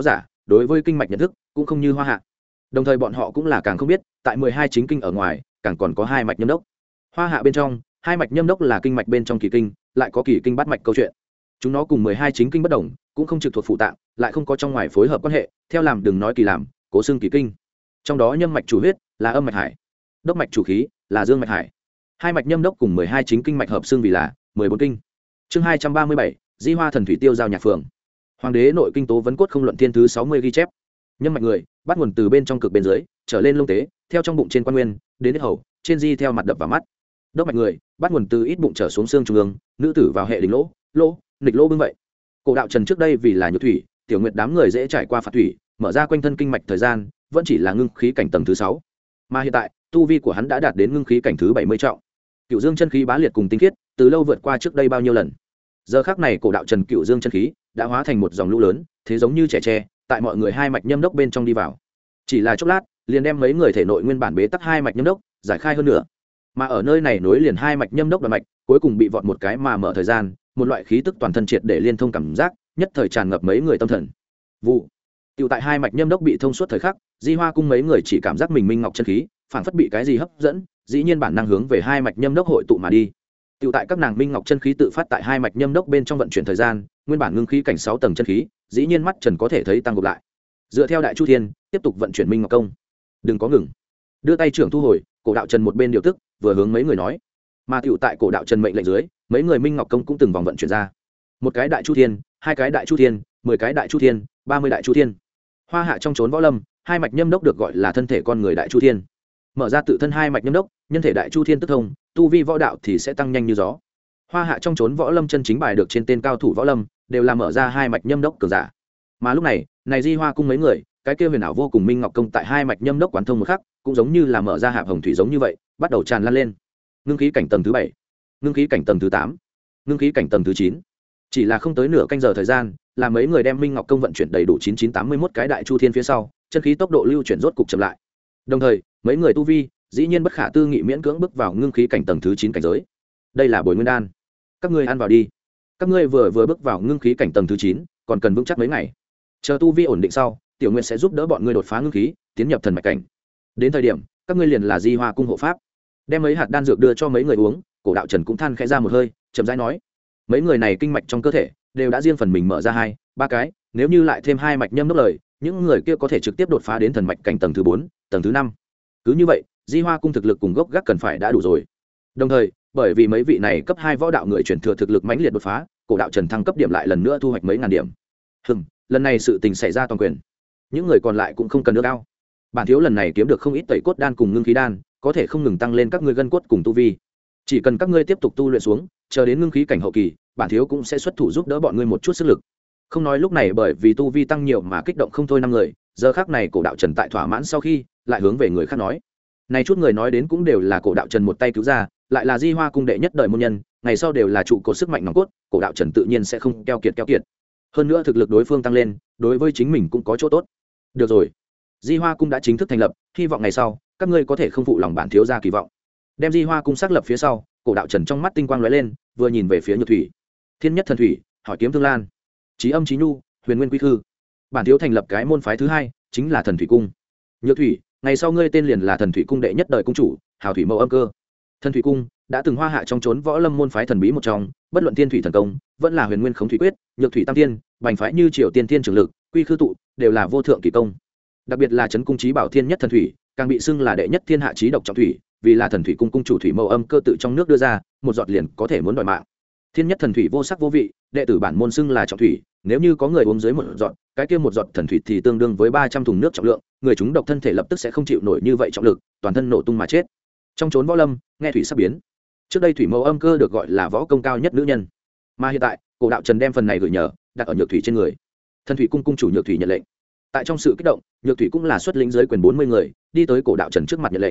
đối với kinh mạch nhận thức cũng không như Hoa Hạ. Đồng thời bọn họ cũng là càng không biết, tại 12 chính kinh ở ngoài, càng còn có hai mạch nhâm đốc. Hoa Hạ bên trong, hai mạch nhâm đốc là kinh mạch bên trong kỳ kinh, lại có kỳ kinh bát mạch câu chuyện. Chúng nó cùng 12 chính kinh bất đồng, cũng không trực thuộc phụ tạng, lại không có trong ngoài phối hợp quan hệ, theo làm đừng nói kỳ làm, cố xương kỳ kinh. Trong đó nhâm mạch chủ huyết là âm mạch hải, đốc mạch chủ khí là dương mạch hải. Hai mạch nhâm đốc cùng 12 chính kinh mạch hợp xương vì là 14 kinh. Chương 237, Di Hoa thần thủy tiêu giao nhạc phường. Hoàng đế nội kinh tố vấn cốt không luận thiên thứ 60 ghi chép. Nhâm mạch người, bắt nguồn từ bên trong cực bên dưới, trở lên lông tế, theo trong bụng trên quan nguyên, đến hết hầu, trên di theo mặt đập vào mắt. Đốc mạch người, bắt nguồn từ ít bụng trở xuống xương trung ương, nữ tử vào hệ đỉnh lỗ, lỗ, nghịch lỗ bưng vậy. Cổ đạo Trần trước đây vì là nhược thủy, tiểu nguyệt đám người dễ trải qua phạt thủy, mở ra quanh thân kinh mạch thời gian, vẫn chỉ là ngưng khí cảnh tầng thứ 6. Mà hiện tại, tu vi của hắn đã đạt đến ngưng khí cảnh thứ 70 trọng. Cựu Dương chân khí bá liệt cùng tinh khiết, từ lâu vượt qua trước đây bao nhiêu lần. Giờ khắc này cổ đạo Trần cựu Dương chân khí đã hóa thành một dòng lũ lớn, thế giống như trẻ tre, tại mọi người hai mạch nhâm đốc bên trong đi vào. Chỉ là chốc lát, liền đem mấy người thể nội nguyên bản bế tắc hai mạch nhâm đốc giải khai hơn nữa. Mà ở nơi này nối liền hai mạch nhâm đốc đoạn mạch, cuối cùng bị vọt một cái mà mở thời gian, một loại khí tức toàn thân triệt để liên thông cảm giác, nhất thời tràn ngập mấy người tâm thần. Vụ. Tiểu tại hai mạch nhâm đốc bị thông suốt thời khắc, Di Hoa cung mấy người chỉ cảm giác mình minh ngọc chân khí, phảng phất bị cái gì hấp dẫn, dĩ nhiên bản năng hướng về hai mạch nhâm đốc hội tụ mà đi. Tiểu tại các nàng minh ngọc chân khí tự phát tại hai mạch nhâm đốc bên trong vận chuyển thời gian, nguyên bản ngưng khí cảnh 6 tầng chân khí, dĩ nhiên mắt trần có thể thấy tăng gộp lại. Dựa theo đại chu thiên, tiếp tục vận chuyển minh ngọc công. Đừng có ngừng. Đưa tay trưởng thu hồi, cổ đạo Trần một bên điều tức, vừa hướng mấy người nói. Mà tiểu tại cổ đạo Trần mệnh lệnh dưới, mấy người minh ngọc công cũng từng vòng vận chuyển ra. Một cái đại chu thiên, hai cái đại chu thiên, 10 cái đại chu thiên, 30 đại chu thiên. Hoa Hạ trong chốn võ lâm, hai mạch nhâm đốc được gọi là thân thể con người đại chu thiên. Mở ra tự thân hai mạch nhâm đốc, nhân thể đại chu thiên tức thông, tu vi võ đạo thì sẽ tăng nhanh như gió. Hoa Hạ trong chốn võ lâm chân chính bài được trên tên cao thủ võ lâm, đều là mở ra hai mạch nhâm đốc cường giả. Mà lúc này, này Di Hoa cung mấy người, cái kia huyền ảo vô cùng minh ngọc công tại hai mạch nhâm đốc quán thông một khắc, cũng giống như là mở ra hạp hồng thủy giống như vậy, bắt đầu tràn lan lên. Ngưng khí cảnh tầng thứ 7, ngưng khí cảnh tầng thứ 8, ngưng khí cảnh tầng thứ 9. Chỉ là không tới nửa canh giờ thời gian, là mấy người đem minh ngọc công vận chuyển đầy đủ 9981 cái đại chu thiên phía sau, chân khí tốc độ lưu chuyển rốt cục chậm lại. Đồng thời, mấy người tu vi, dĩ nhiên bất khả tư nghị miễn cưỡng bước vào ngưng khí cảnh tầng thứ 9 cảnh giới. Đây là Bồi Nguyên đan. Các ngươi ăn vào đi. Các ngươi vừa bước vào ngưng khí cảnh tầng thứ 9, còn cần vững chắc mấy ngày. Chờ tu vi ổn định sau, Tiểu Nguyệt sẽ giúp đỡ bọn ngươi đột phá ngưng khí, tiến nhập thần mạch cảnh. Đến thời điểm, các ngươi liền là Di Hoa cung hộ pháp. Đem mấy hạt đan dược đưa cho mấy người uống, cổ đạo Trần cũng than khẽ ra một hơi, chậm rãi nói: mấy người này kinh mạch trong cơ thể đều đã riêng phần mình mở ra 2, 3 cái, nếu như lại thêm hai mạch nhâm đốc lời, những người kia có thể trực tiếp đột phá đến thần mạch cảnh tầng thứ 4, tầng thứ 5. Cứ như vậy, Di Hoa cung thực lực cùng gốc gác cần phải đã đủ rồi. Đồng thời, bởi vì mấy vị này cấp 2 võ đạo người chuyển thừa thực lực mãnh liệt đột phá, cổ đạo Trần thăng cấp điểm lại lần nữa thu hoạch mấy ngàn điểm. Lần này sự tình xảy ra toàn quyền. Những người còn lại cũng không cần nước ao. Bản thiếu lần này kiếm được không ít tẩy cốt đan cùng ngưng khí đan, có thể không ngừng tăng lên các ngươi gân cốt cùng tu vi. Chỉ cần các ngươi tiếp tục tu luyện xuống, chờ đến ngưng khí cảnh hậu kỳ, bản thiếu cũng sẽ xuất thủ giúp đỡ bọn ngươi một chút sức lực. Không nói lúc này bởi vì tu vi tăng nhiều mà kích động không thôi 5 người, giờ khắc này cổ đạo Trần tại thỏa mãn sau khi, lại hướng về người khác nói. Này chút người nói đến cũng đều là cổ đạo Trần một tay cứu ra, lại là Di Hoa cung đệ nhất đời môn nhân, ngày sau đều là trụ cột sức mạnh nòng cốt, cổ đạo Trần tự nhiên sẽ không keo kiệt. Hơn nữa thực lực đối phương tăng lên, đối với chính mình cũng có chỗ tốt. Được rồi, Di Hoa cung đã chính thức thành lập, hy vọng ngày sau các ngươi có thể không phụ lòng bản thiếu gia kỳ vọng. Đem Di Hoa cung xác lập phía sau, cổ đạo Trần trong mắt tinh quang lóe lên, vừa nhìn về phía Nhược Thủy. Thiên nhất thần thủy, hỏi kiếm thương lan, trí âm trí nhu, huyền nguyên quy khư. Bản thiếu thành lập cái môn phái thứ 2, chính là thần thủy cung. Nhược Thủy, ngày sau ngươi tên liền là thần thủy cung đệ nhất đời cung chủ, hào thủy mẫu âm cơ. Thần thủy cung đã từng Hoa Hạ trong chốn võ lâm môn phái thần bí một trong, bất luận thiên thủy thần công, vẫn là huyền nguyên khống thủy quyết, nhược thủy tam tiên, bành phái như triều tiên thiên trường lực, quy khư tụ, đều là vô thượng kỳ công. Đặc biệt là trấn cung trí bảo thiên nhất thần thủy, càng bị xưng là đệ nhất thiên hạ trí độc trọng thủy, vì là thần thủy cung cung chủ thủy mẫu âm cơ tự trong nước đưa ra, một giọt liền có thể muốn đòi mạng. Thiên nhất thần thủy vô sắc vô vị, đệ tử bản môn xưng là trọng thủy, nếu như có người uống dưới một giọt, cái kia một giọt thần thủy thì tương đương với 300 thùng nước trọng lượng, người chúng độc thân thể lập tức sẽ không chịu nổi như vậy trọng lực, toàn thân nổ tung mà chết. Trong chốn võ lâm, nghe thủy sắp biến. Trước đây thủy mẫu âm cơ được gọi là võ công cao nhất nữ nhân, mà hiện tại cổ đạo Trần đem phần này gửi nhờ đặt ở nhược thủy trên người. Thần thủy cung cung chủ nhược thủy nhận lệnh. Tại trong sự kích động, nhược thủy cũng là xuất lĩnh dưới quyền 40 người đi tới cổ đạo Trần trước mặt nhận lệnh.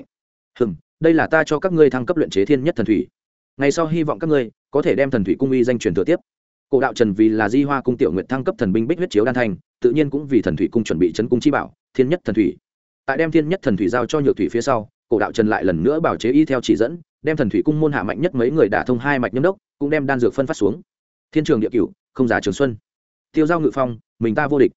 Đây là ta cho các ngươi thăng cấp luyện chế thiên nhất thần thủy, ngày sau hy vọng các ngươi có thể đem thần thủy cung uy danh truyền thừa tiếp. Cổ đạo Trần vì là Di Hoa cung tiểu nguyệt thăng cấp thần binh bích huyết chiếu đan thành, tự nhiên cũng vì thần thủy cung chuẩn bị trấn cung chi bảo thiên nhất thần thủy. Tại đem thiên nhất thần thủy giao cho nhược thủy phía sau, cổ đạo Trần lại lần nữa bảo chế y theo chỉ dẫn, đem thần thủy cung môn hạ mạnh nhất mấy người đả thông 2 mạch nhâm đốc, cũng đem đan dược phân phát xuống. Thiên trường địa cửu, không giả trường xuân, tiêu giao ngự phong, mình ta vô địch.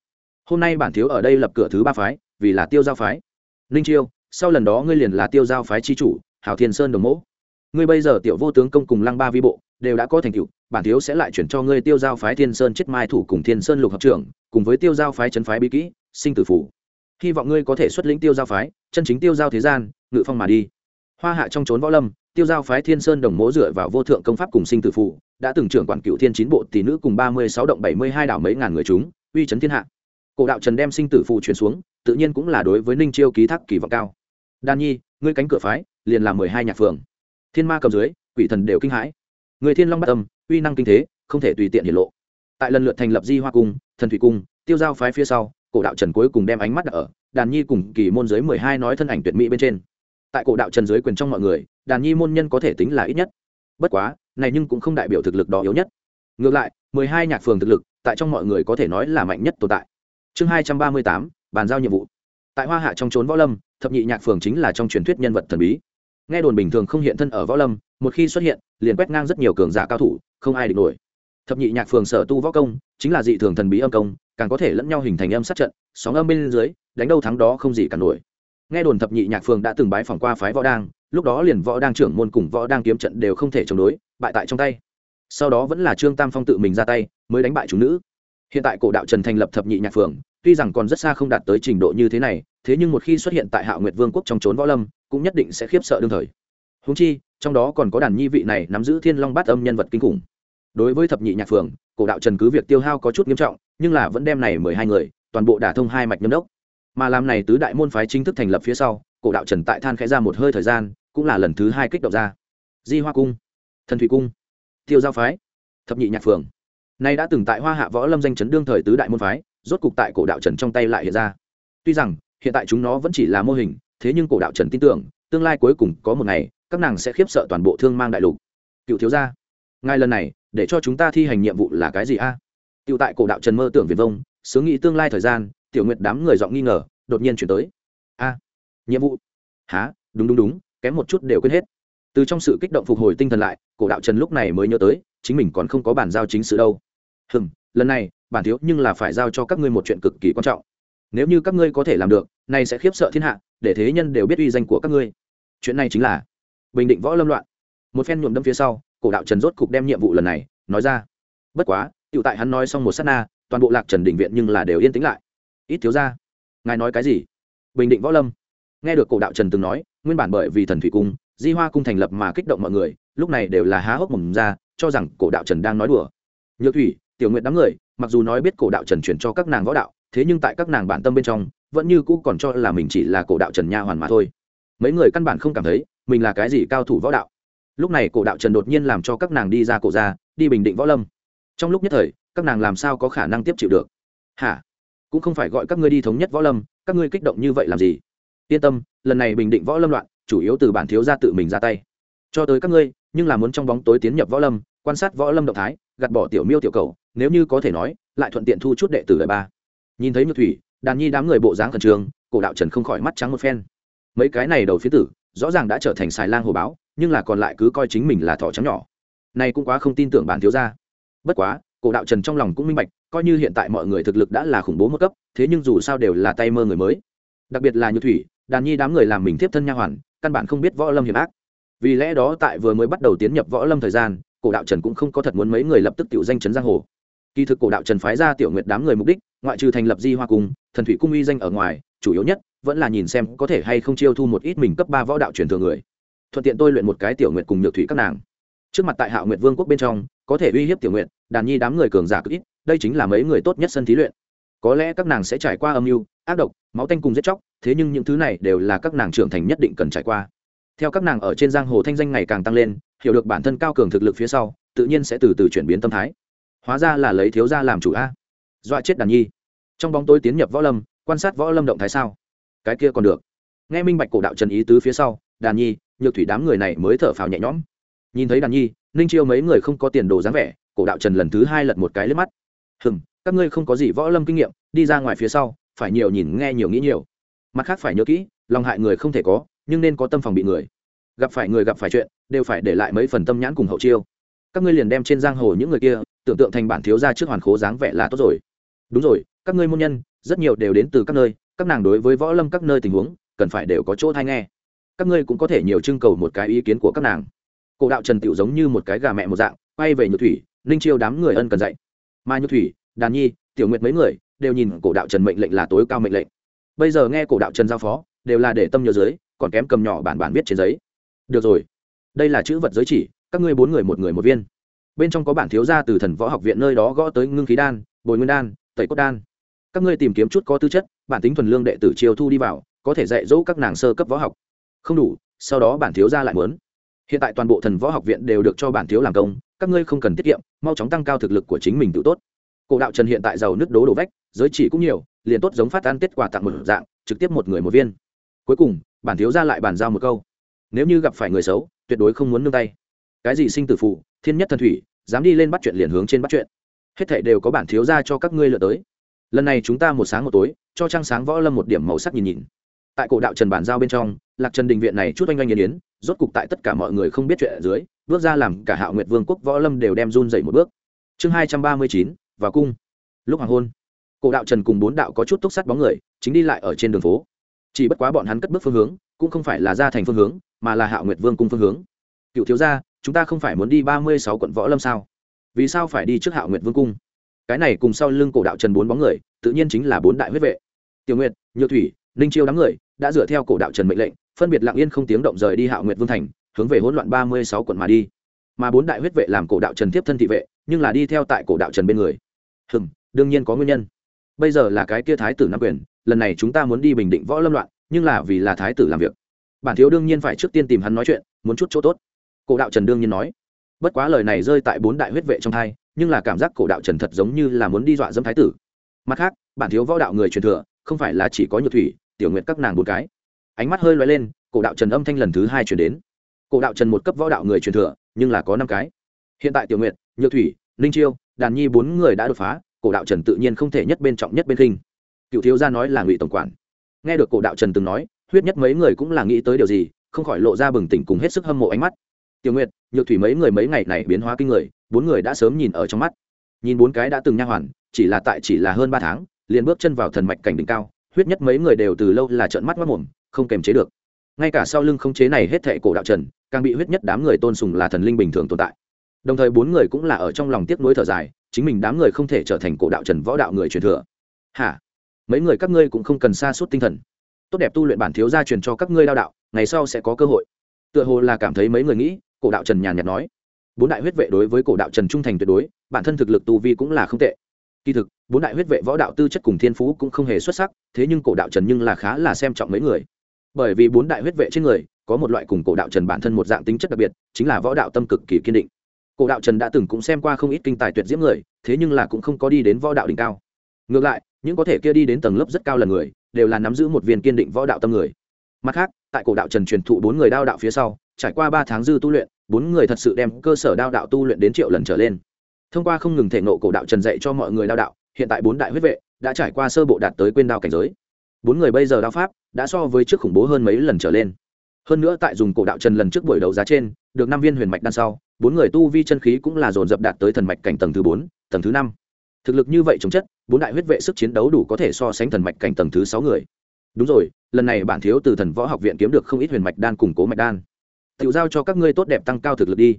hôm nay bản thiếu ở đây lập cửa thứ 3 phái, vì là Tiêu Giao phái. Ninh Chiêu, sau lần đó ngươi liền là Tiêu Giao phái chi chủ, Hào Thiên Sơn đồng mẫu. Ngươi bây giờ tiểu vô tướng công cùng Lăng Ba vi bộ đều đã có thành tựu, bản thiếu sẽ lại chuyển cho ngươi Tiêu Giao phái Thiên Sơn chết mai thủ cùng Thiên Sơn lục hợp trưởng, cùng với Tiêu Giao phái trấn phái bí kỹ, sinh tử phủ. Hy vọng ngươi có thể xuất lĩnh Tiêu Giao phái, chân chính Tiêu Giao thế gian, ngự phong mà đi. Hoa hạ trong trốn võ lâm, Tiêu Giao phái Thiên Sơn đồng mỗ dựa vào vô thượng công pháp cùng sinh tử phụ, đã từng trưởng quản cựu thiên 9 bộ tỷ nữ cùng 36 động 72 đảo mấy ngàn người chúng, uy chấn thiên hạ. Cổ đạo Trần đem sinh tử phụ truyền xuống, tự nhiên cũng là đối với Ninh Chiêu ký thác kỳ vọng cao. Đan Nhi, ngươi cánh cửa phái, liền là 12 nhạc phường. Thiên ma cầm dưới, quỷ thần đều kinh hãi. Người Thiên Long bắt âm, uy năng kinh thế, không thể tùy tiện hiển lộ. Tại lần lượt thành lập Di Hoa cung, Thần Thủy cung, Tiêu Giao phái phía sau, Cổ đạo Trần cuối cùng đem ánh mắt đặt ở Đàn Nhi cùng kỳ môn dưới 12 nói thân ảnh tuyệt mỹ bên trên. Tại Cổ đạo Trần dưới quyền trong mọi người, Đàn Nhi môn nhân có thể tính là ít nhất. Bất quá, này nhưng cũng không đại biểu thực lực đó yếu nhất. Ngược lại, 12 nhạc phường thực lực, tại trong mọi người có thể nói là mạnh nhất tồn tại. Chương 238, bàn giao nhiệm vụ. Tại Hoa Hạ trong trốn võ lâm, thập nhị nhạc phường chính là trong truyền thuyết nhân vật thần bí. Nghe đồn bình thường không hiện thân ở võ lâm, một khi xuất hiện, liền quét ngang rất nhiều cường giả cao thủ, không ai địch nổi. Thập nhị nhạc phường sở tu võ công, chính là dị thường thần bí âm công, càng có thể lẫn nhau hình thành âm sát trận, sóng âm bên dưới, đánh đâu thắng đó không gì cản nổi. Nghe đồn thập nhị nhạc phường đã từng bái phỏng qua phái võ đang, lúc đó liền võ đang trưởng môn cùng võ đang kiếm trận đều không thể chống đối, bại tại trong tay. Sau đó vẫn là Trương Tam Phong tự mình ra tay, mới đánh bại chúng nữ. Hiện tại Cổ đạo Trần thành lập thập nhị nhạc phường, tuy rằng còn rất xa không đạt tới trình độ như thế này, thế nhưng một khi xuất hiện tại Hạo Nguyệt Vương quốc trong trốn võ lâm, cũng nhất định sẽ khiếp sợ đương thời. Huống chi, trong đó còn có Đàn Nhi vị này nắm giữ Thiên Long Bát Âm nhân vật kinh khủng. Đối với thập nhị nhạc phường, Cổ đạo Trần cứ việc tiêu hao có chút nghiêm trọng, nhưng là vẫn đem này 12 người, toàn bộ đả thông hai mạch nhâm đốc. Mà làm này tứ đại môn phái chính thức thành lập phía sau, Cổ đạo Trần tại than khẽ ra một hơi thời gian, cũng là lần thứ 2 kích động ra. Di Hoa cung, Thần Thủy cung, Tiêu Giao phái, thập nhị nhạc phường. Nay đã từng tại Hoa Hạ võ lâm danh chấn đương thời tứ đại môn phái, rốt cục tại Cổ đạo Trần trong tay lại hiện ra. Tuy rằng hiện tại chúng nó vẫn chỉ là mô hình, thế nhưng Cổ đạo Trần tin tưởng, tương lai cuối cùng có một ngày, các nàng sẽ khiếp sợ toàn bộ thương mang đại lục. Cựu thiếu gia, ngài lần này để cho chúng ta thi hành nhiệm vụ là cái gì a? Cựu tại Cổ đạo Trần mơ tưởng viển vông, sướng nghĩ tương lai thời gian, Tiểu Nguyệt đám người giọng nghi ngờ, đột nhiên chuyển tới. A, nhiệm vụ? Hả? Đúng, kém một chút đều quên hết. Từ trong sự kích động phục hồi tinh thần lại, Cổ đạo Trần lúc này mới nhớ tới, chính mình còn không có bản giao chính sự đâu. Lần này, bản thiếu nhưng là phải giao cho các ngươi một chuyện cực kỳ quan trọng. Nếu như các ngươi có thể làm được, này sẽ khiếp sợ thiên hạ, để thế nhân đều biết uy danh của các ngươi. Chuyện này chính là bình định võ lâm loạn. Một phen nhuộm đâm phía sau, Cổ đạo Trần rốt cục đem nhiệm vụ lần này nói ra. Bất quá, tiểu tại hắn nói xong một sát na, toàn bộ Lạc Trần đỉnh viện nhưng là đều yên tĩnh lại. Ít thiếu gia, ngài nói cái gì? Bình định võ lâm? Nghe được Cổ đạo Trần từng nói, nguyên bản bởi vì Thần Thủy cung, Di Hoa cung thành lập mà kích động mọi người, lúc này đều là há hốc mồm ra, cho rằng Cổ đạo Trần đang nói đùa. Nhược Thủy, Tiểu Nguyệt đám người, mặc dù nói biết Cổ đạo Trần chuyển cho các nàng võ đạo, thế nhưng tại các nàng bản tâm bên trong, vẫn như cũ còn cho là mình chỉ là Cổ đạo Trần nha hoàn mà thôi. Mấy người căn bản không cảm thấy mình là cái gì cao thủ võ đạo. Lúc này Cổ đạo Trần đột nhiên làm cho các nàng đi ra cổ ra, đi bình định võ lâm. Trong lúc nhất thời, các nàng làm sao có khả năng tiếp chịu được? Hả? Cũng không phải gọi các ngươi đi thống nhất võ lâm, các ngươi kích động như vậy làm gì? Yên tâm, lần này bình định võ lâm loạn, chủ yếu từ bản thiếu gia tự mình ra tay. Cho tới các ngươi, nhưng là muốn trong bóng tối tiến nhập võ lâm, quan sát võ lâm động thái, gạt bỏ tiểu miêu tiểu cầu, nếu như có thể nói, lại thuận tiện thu chút đệ tử đời ba. Nhìn thấy Nhược Thủy, Đàn Nhi đám người bộ dáng khẩn trương, Cổ đạo Trần không khỏi mắt trắng một phen. Mấy cái này đầu phía tử, rõ ràng đã trở thành xài lang hổ báo, nhưng là còn lại cứ coi chính mình là thỏ trắng nhỏ. Này cũng quá không tin tưởng bản thiếu gia. Bất quá, Cổ đạo Trần trong lòng cũng minh bạch, coi như hiện tại mọi người thực lực đã là khủng bố một cấp, thế nhưng dù sao đều là tay mơ người mới. Đặc biệt là Nhược Thủy, Đàn Nhi đám người làm mình tiếp thân nha hoàn, căn bản không biết võ lâm hiểm ác. Vì lẽ đó tại vừa mới bắt đầu tiến nhập võ lâm thời gian, Cổ đạo Trần cũng không có thật muốn mấy người lập tức tiểu danh chấn giang hồ. Kỳ thực Cổ đạo Trần phái ra Tiểu Nguyệt đám người mục đích, ngoại trừ thành lập Di Hoa cung, Thần Thủy cung uy danh ở ngoài, chủ yếu nhất vẫn là nhìn xem có thể hay không chiêu thu một ít mình cấp 3 võ đạo truyền thừa người. Thuận tiện tôi luyện một cái Tiểu Nguyệt cùng Nhược Thủy các nàng. Trước mặt tại Hạo Nguyệt Vương quốc bên trong, có thể uy hiếp Tiểu Nguyệt, Đàn Nhi đám người cường giả cực ít, đây chính là mấy người tốt nhất sân thí luyện. Có lẽ các nàng sẽ trải qua âm mưu, ác độc, máu tanh cùng giết chóc, thế nhưng những thứ này đều là các nàng trưởng thành nhất định cần trải qua. Theo các nàng ở trên giang hồ thanh danh ngày càng tăng lên, hiểu được bản thân cao cường thực lực phía sau, tự nhiên sẽ từ từ chuyển biến tâm thái. Hóa ra là lấy thiếu gia làm chủ a. Dọa chết Đàn Nhi. Trong bóng tối tiến nhập võ lâm, quan sát võ lâm động thái sao? Cái kia còn được. Nghe minh bạch Cổ đạo Trần ý tứ phía sau, Đàn Nhi, Nhược Thủy đám người này mới thở phào nhẹ nhõm. Nhìn thấy Đàn Nhi, Ninh Chiêu mấy người không có tiền đồ dáng vẻ, Cổ đạo Trần lần thứ 2 lật một cái liếc mắt. Các ngươi không có gì võ lâm kinh nghiệm, đi ra ngoài phía sau, phải nhiều nhìn nghe nhiều nghĩ nhiều. Mặt khác phải nhớ kỹ, lòng hại người không thể có, nhưng nên có tâm phòng bị người. Gặp phải người gặp phải chuyện, đều phải để lại mấy phần tâm nhãn cùng hậu chiêu. Các ngươi liền đem trên giang hồ những người kia, tưởng tượng thành bản thiếu gia trước hoàn khố dáng vẻ là tốt rồi. Đúng rồi, các ngươi môn nhân rất nhiều đều đến từ các nơi, các nàng đối với võ lâm các nơi tình huống cần phải đều có chỗ thay nghe, các ngươi cũng có thể nhiều trưng cầu một cái ý kiến của các nàng. Cổ đạo Trần tiểu giống như một cái gà mẹ một dạng, quay về Nhược Thủy, Ninh Chiêu đám người ân cần dạy. Mà Nhược Thủy, Đàn Nhi, Tiểu Nguyệt mấy người đều nhìn cổ đạo Trần mệnh lệnh là tối cao mệnh lệnh. Bây giờ nghe cổ đạo Trần giao phó, đều là để tâm nhớ dưới, còn kém cầm nhỏ bản viết trên giấy. Được rồi, đây là chữ vật giới chỉ, các ngươi 4 người một người một viên. Bên trong có bản thiếu gia từ Thần Võ Học viện nơi đó gõ tới ngưng khí đan, bồi nguyên đan, tẩy cốt đan. Các ngươi tìm kiếm chút có tư chất, bản tính thuần lương đệ tử chiêu thu đi vào, có thể dạy dỗ các nàng sơ cấp võ học. Không đủ, sau đó bản thiếu gia lại muốn. Hiện tại toàn bộ Thần Võ Học viện đều được cho bản thiếu làm công, các ngươi không cần tiết kiệm, mau chóng tăng cao thực lực của chính mình tự tốt. Cổ đạo Trần hiện tại giàu nứt đố đổ vách, giới chỉ cũng nhiều, liền tốt giống phát ăn tết quà tặng một dạng, trực tiếp một người một viên. Cuối cùng, bản thiếu gia lại bàn giao một câu: nếu như gặp phải người xấu, tuyệt đối không muốn nương tay. Cái gì sinh tử phụ, thiên nhất thần thủy, dám đi lên bắt chuyện liền hướng trên bắt chuyện. Hết thảy đều có bản thiếu gia cho các ngươi lựa tới. Lần này chúng ta một sáng một tối, cho trăng sáng võ lâm một điểm màu sắc nhìn nhìn. Tại cổ đạo Trần bàn giao bên trong, Lạc Trần đình viện này chút oanh oanh yến yến, rốt cục tại tất cả mọi người không biết chuyện ở dưới, bước ra làm cả Hạo Nguyệt Vương quốc võ lâm đều đem run dậy một bước. Chương 239, vào cung. Lúc hoàng hôn, cổ đạo Trần cùng 4 đạo có chút túc sắt bóng người, chính đi lại ở trên đường phố. Chỉ bất quá bọn hắn cất bước phương hướng, cũng không phải là ra thành phương hướng, mà là Hạo Nguyệt Vương cung phương hướng. Cựu thiếu gia, chúng ta không phải muốn đi 36 quận võ lâm sao? Vì sao phải đi trước Hạo Nguyệt Vương cung? Cái này cùng sau lưng cổ đạo Trần 4 bóng người, tự nhiên chính là 4 đại huyết vệ. Tiểu Nguyệt, Nhược Thủy, Ninh Chiêu đám người đã dựa theo cổ đạo Trần mệnh lệnh, phân biệt lặng yên không tiếng động rời đi Hạo Nguyệt Vương thành, hướng về hỗn loạn 36 quận mà đi. Mà 4 đại huyết vệ làm cổ đạo Trần tiếp thân thị vệ, nhưng là đi theo tại cổ đạo Trần bên người. Đương nhiên có nguyên nhân. Bây giờ là cái kia thái tử nắm quyền, lần này chúng ta muốn đi bình định võ lâm loạn, nhưng là vì là thái tử làm việc. Bản thiếu đương nhiên phải trước tiên tìm hắn nói chuyện, muốn chút chỗ tốt. Cổ đạo Trần đương nhiên nói. Bất quá lời này rơi tại 4 đại huyết vệ trong tai, nhưng là cảm giác cổ đạo Trần thật giống như là muốn đi dọa dẫm thái tử. Mặt khác, bản thiếu võ đạo người truyền thừa, không phải là chỉ có Nhược Thủy, Tiểu Nguyệt các nàng 4 cái. Ánh mắt hơi lóe lên, cổ đạo Trần âm thanh lần thứ 2 truyền đến. Cổ đạo Trần một cấp võ đạo người truyền thừa, nhưng là có 5 cái. Hiện tại Tiểu Nguyệt, Nhược Thủy, Ninh Chiêu, Đàn Nhi 4 người đã đột phá, cổ đạo Trần tự nhiên không thể nhất bên trọng nhất bên khinh. Cựu thiếu gia nói là Ngụy tổng quản. Nghe được cổ đạo Trần từng nói, huyết nhất mấy người cũng là nghĩ tới điều gì, không khỏi lộ ra bừng tỉnh cùng hết sức hâm mộ ánh mắt. Tiểu Nguyệt, Nhược Thủy mấy người mấy ngày này biến hóa kinh người, 4 người đã sớm nhìn ở trong mắt. Nhìn 4 cái đã từng nha hoàn, chỉ là hơn 3 tháng, liền bước chân vào thần mạch cảnh đỉnh cao, huyết nhất mấy người đều từ lâu là trợn mắt mắt mồm, không kềm chế được. Ngay cả sau lưng không chế này hết thệ cổ đạo Trần, càng bị huyết nhất đám người tôn sùng là thần linh bình thường tồn tại. Đồng thời 4 người cũng là ở trong lòng tiếc nuối thở dài, chính mình đám người không thể trở thành cổ đạo Trần võ đạo người truyền thừa. Hả? Mấy người các ngươi cũng không cần sa sút tinh thần. Tốt đẹp tu luyện bản thiếu gia truyền cho các ngươi đao đạo, ngày sau sẽ có cơ hội. Tựa hồ là cảm thấy mấy người nghĩ, cổ đạo Trần nhàn nhạt nói. 4 đại huyết vệ đối với cổ đạo Trần trung thành tuyệt đối, bản thân thực lực tu vi cũng là không tệ. Kỳ thực, 4 đại huyết vệ võ đạo tư chất cùng thiên phú cũng không hề xuất sắc, thế nhưng cổ đạo Trần nhưng là khá là xem trọng mấy người. Bởi vì 4 đại huyết vệ trên người có một loại cùng cổ đạo Trần bản thân một dạng tính chất đặc biệt, chính là võ đạo tâm cực kỳ kiên định. Cổ đạo Trần đã từng cũng xem qua không ít kinh tài tuyệt diễm người, thế nhưng là cũng không có đi đến võ đạo đỉnh cao. Ngược lại, những có thể kia đi đến tầng lớp rất cao lần người, đều là nắm giữ một viên kiên định võ đạo tâm người. Mặt khác, tại cổ đạo Trần truyền thụ 4 người đao đạo phía sau, trải qua 3 tháng dư tu luyện, 4 người thật sự đem cơ sở đao đạo tu luyện đến triệu lần trở lên. Thông qua không ngừng thể ngộ cổ đạo Trần dạy cho mọi người đao đạo, hiện tại 4 đại huyết vệ đã trải qua sơ bộ đạt tới quên đao cảnh giới. 4 người bây giờ đao pháp đã so với trước khủng bố hơn mấy lần trở lên. Hơn nữa tại dùng cổ đạo Trần lần trước buổi đấu giá trên, được 5 viên huyền mạch đan sau, 4 người tu vi chân khí cũng là dồn dập đạt tới thần mạch cảnh tầng thứ 4, tầng thứ 5. Thực lực như vậy chống chất, 4 đại huyết vệ sức chiến đấu đủ có thể so sánh thần mạch cảnh tầng thứ 6 người. Đúng rồi, lần này bản thiếu từ Thần Võ Học viện kiếm được không ít huyền mạch đan cùng cố mạch đan. Tiểu giao cho các ngươi tốt đẹp tăng cao thực lực đi.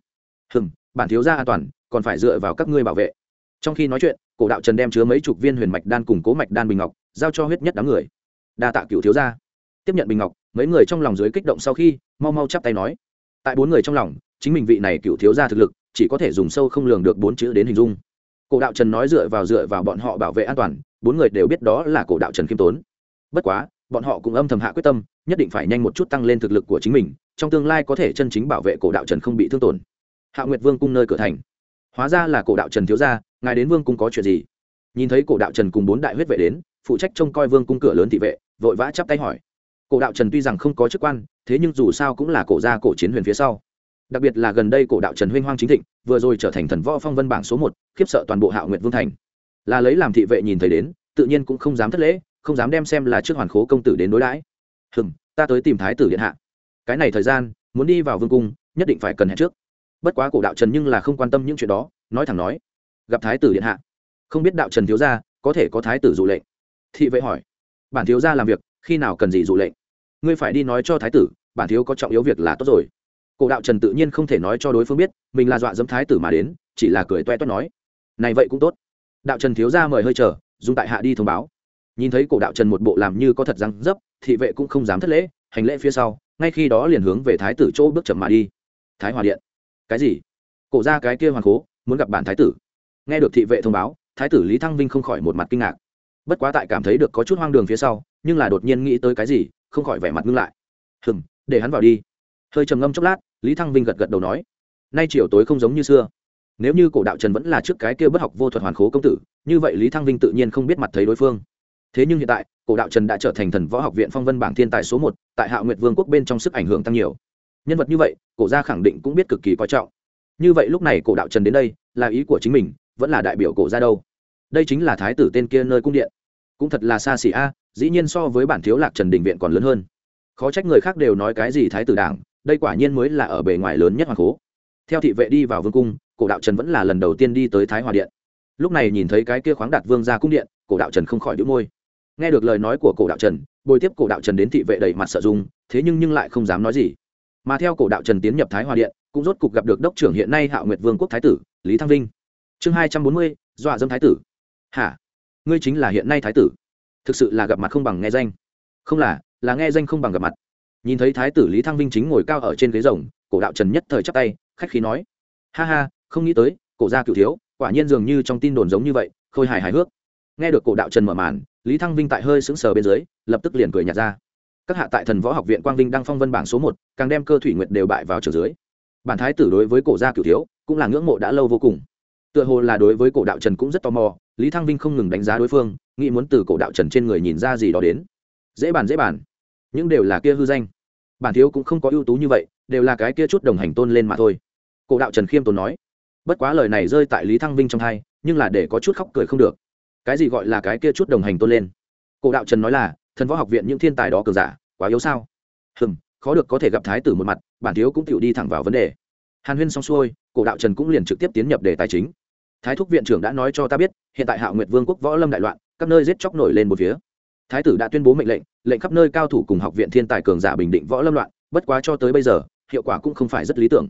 Bản thiếu gia an toàn, còn phải dựa vào các ngươi bảo vệ. Trong khi nói chuyện, cổ đạo Trần đem chứa mấy chục viên huyền mạch đan cùng cố mạch đan bình ngọc, giao cho huyết nhất đám người. Đa tạ cựu thiếu gia. Tiếp nhận bình ngọc, mấy người trong lòng dưới kích động sau khi, mau mau chắp tay nói. Tại 4 người trong lòng, chính mình vị này cựu thiếu gia thực lực, chỉ có thể dùng sâu không lường được 4 chữ đến hình dung. Cổ đạo Trần nói dựa vào bọn họ bảo vệ an toàn, 4 người đều biết đó là cổ đạo Trần khiêm tốn. Bất quá, bọn họ cũng âm thầm hạ quyết tâm, nhất định phải nhanh một chút tăng lên thực lực của chính mình, trong tương lai có thể chân chính bảo vệ cổ đạo Trần không bị thương tổn. Hạo Nguyệt Vương cung nơi cửa thành, hóa ra là cổ đạo Trần thiếu gia, ngài đến vương cung có chuyện gì? Nhìn thấy cổ đạo Trần cùng 4 đại huyết vệ đến, phụ trách trông coi vương cung cửa lớn thị vệ vội vã chắp tay hỏi. Cổ đạo Trần tuy rằng không có chức quan, thế nhưng dù sao cũng là cổ gia cổ chiến huyền phía sau. Đặc biệt là gần đây cổ đạo Trần huynh hoang chính thịnh, vừa rồi trở thành thần võ phong vân bảng số 1, khiếp sợ toàn bộ Hạo Nguyệt Vương thành. Là lấy làm thị vệ nhìn thấy đến, tự nhiên cũng không dám thất lễ, không dám đem xem là trước hoàn khố công tử đến đối đãi. Ta tới tìm thái tử điện hạ. Cái này thời gian, muốn đi vào vương cung, nhất định phải cần hẹn trước. Bất quá cổ đạo Trần nhưng là không quan tâm những chuyện đó, nói thẳng nói, gặp thái tử điện hạ. Không biết đạo Trần thiếu gia có thể có thái tử dụ lệnh. Thị vệ hỏi. Bản thiếu gia làm việc khi nào cần gì dụ lệnh? Ngươi phải đi nói cho thái tử, bản thiếu có trọng yếu việc là tốt rồi. Cổ đạo Trần tự nhiên không thể nói cho đối phương biết mình là dọa dẫm thái tử mà đến, chỉ là cười toe toét nói. Này vậy cũng tốt. Đạo Trần thiếu gia mời hơi chờ, dùng tại hạ đi thông báo. Nhìn thấy cổ đạo Trần một bộ làm như có thật răng dấp, thị vệ cũng không dám thất lễ, hành lễ phía sau, ngay khi đó liền hướng về thái tử chỗ bước chậm mà đi. Thái Hòa điện. Cái gì? Cổ ra cái kia hoàn cố muốn gặp bản thái tử. Nghe được thị vệ thông báo, thái tử Lý Thăng Vinh không khỏi một mặt kinh ngạc. Bất quá tại cảm thấy được có chút hoang đường phía sau, nhưng là đột nhiên nghĩ tới cái gì, không khỏi vẻ mặt ngưng lại. Để hắn vào đi. Hơi trầm ngâm chốc lát, Lý Thăng Vinh gật gật đầu nói, nay chiều tối không giống như xưa. Nếu như cổ đạo Trần vẫn là trước cái kia bất học vô thuật hoàn khố công tử, như vậy Lý Thăng Vinh tự nhiên không biết mặt thấy đối phương. Thế nhưng hiện tại, cổ đạo Trần đã trở thành thần võ học viện phong vân bảng thiên tài số 1, tại Hạo Nguyệt Vương quốc bên trong sức ảnh hưởng tăng nhiều. Nhân vật như vậy, cổ gia khẳng định cũng biết cực kỳ coi trọng. Như vậy lúc này cổ đạo Trần đến đây, là ý của chính mình, vẫn là đại biểu cổ gia đâu? Đây chính là thái tử tên kia nơi cung điện, cũng thật là xa xỉ a, dĩ nhiên so với bản thiếu Lạc Trần đình viện còn lớn hơn. Khó trách người khác đều nói cái gì thái tử đảng, đây quả nhiên mới là ở bề ngoài lớn nhất hoàng cố. Theo thị vệ đi vào vương cung, cổ đạo Trần vẫn là lần đầu tiên đi tới Thái Hòa điện. Lúc này nhìn thấy cái kia khoáng đạt vương gia cung điện, cổ đạo Trần không khỏi đĩu môi. Nghe được lời nói của cổ đạo Trần, bồi tiếp cổ đạo Trần đến thị vệ đầy mặt sợ dung, thế nhưng lại không dám nói gì. Mà theo cổ đạo Trần tiến nhập Thái Hòa điện, cũng rốt cục gặp được đốc trưởng hiện nay Hạo Nguyệt Vương quốc thái tử Lý Thăng Vinh. Chương 240, dọa dẫm thái tử. Hả? Ngươi chính là hiện nay thái tử? Thực sự là gặp mặt không bằng nghe danh. Không là nghe danh không bằng gặp mặt. Nhìn thấy thái tử Lý Thăng Vinh chính ngồi cao ở trên ghế rồng, cổ đạo Trần nhất thời chắp tay, khách khí nói: "Ha ha, không nghĩ tới, cổ gia cửu thiếu, quả nhiên dường như trong tin đồn giống như vậy, khôi hài hài hước." Nghe được cổ đạo Trần mở màn, Lý Thăng Vinh tại hơi sững sờ bên dưới, lập tức liền cười nhạt ra. Các hạ tại Thần Võ Học viện Quang Vinh đăng phong vân bảng số 1, càng đem Cơ Thủy Nguyệt đều bại vào trường dưới. Bản thái tử đối với cổ gia cửu thiếu, cũng là ngưỡng mộ đã lâu vô cùng. Tựa hồ là đối với cổ đạo Trần cũng rất tò mò, Lý Thăng Vinh không ngừng đánh giá đối phương, nghĩ muốn từ cổ đạo Trần trên người nhìn ra gì đó đến. Dễ bàn, những đều là kia hư danh. Bản thiếu cũng không có ưu tú như vậy, đều là cái kia chút đồng hành tôn lên mà thôi. Cổ đạo Trần khiêm tốn nói. Bất quá lời này rơi tại Lý Thăng Vinh trong tai, nhưng là để có chút khóc cười không được. Cái gì gọi là cái kia chút đồng hành tôn lên? Cổ đạo Trần nói là Thần Võ Học viện những thiên tài đó cường giả quá yếu sao? Khó được có thể gặp thái tử một mặt, bản thiếu cũng chịu đi thẳng vào vấn đề. Hàn huyên xong xuôi, cổ đạo Trần cũng liền trực tiếp tiến nhập đề tài chính. Thái thúc viện trưởng đã nói cho ta biết, hiện tại Hạo Nguyệt Vương quốc võ lâm đại loạn, các nơi giết chóc nổi lên một phía. Thái tử đã tuyên bố mệnh lệnh, lệnh khắp nơi cao thủ cùng học viện thiên tài cường giả bình định võ lâm loạn, bất quá cho tới bây giờ, hiệu quả cũng không phải rất lý tưởng.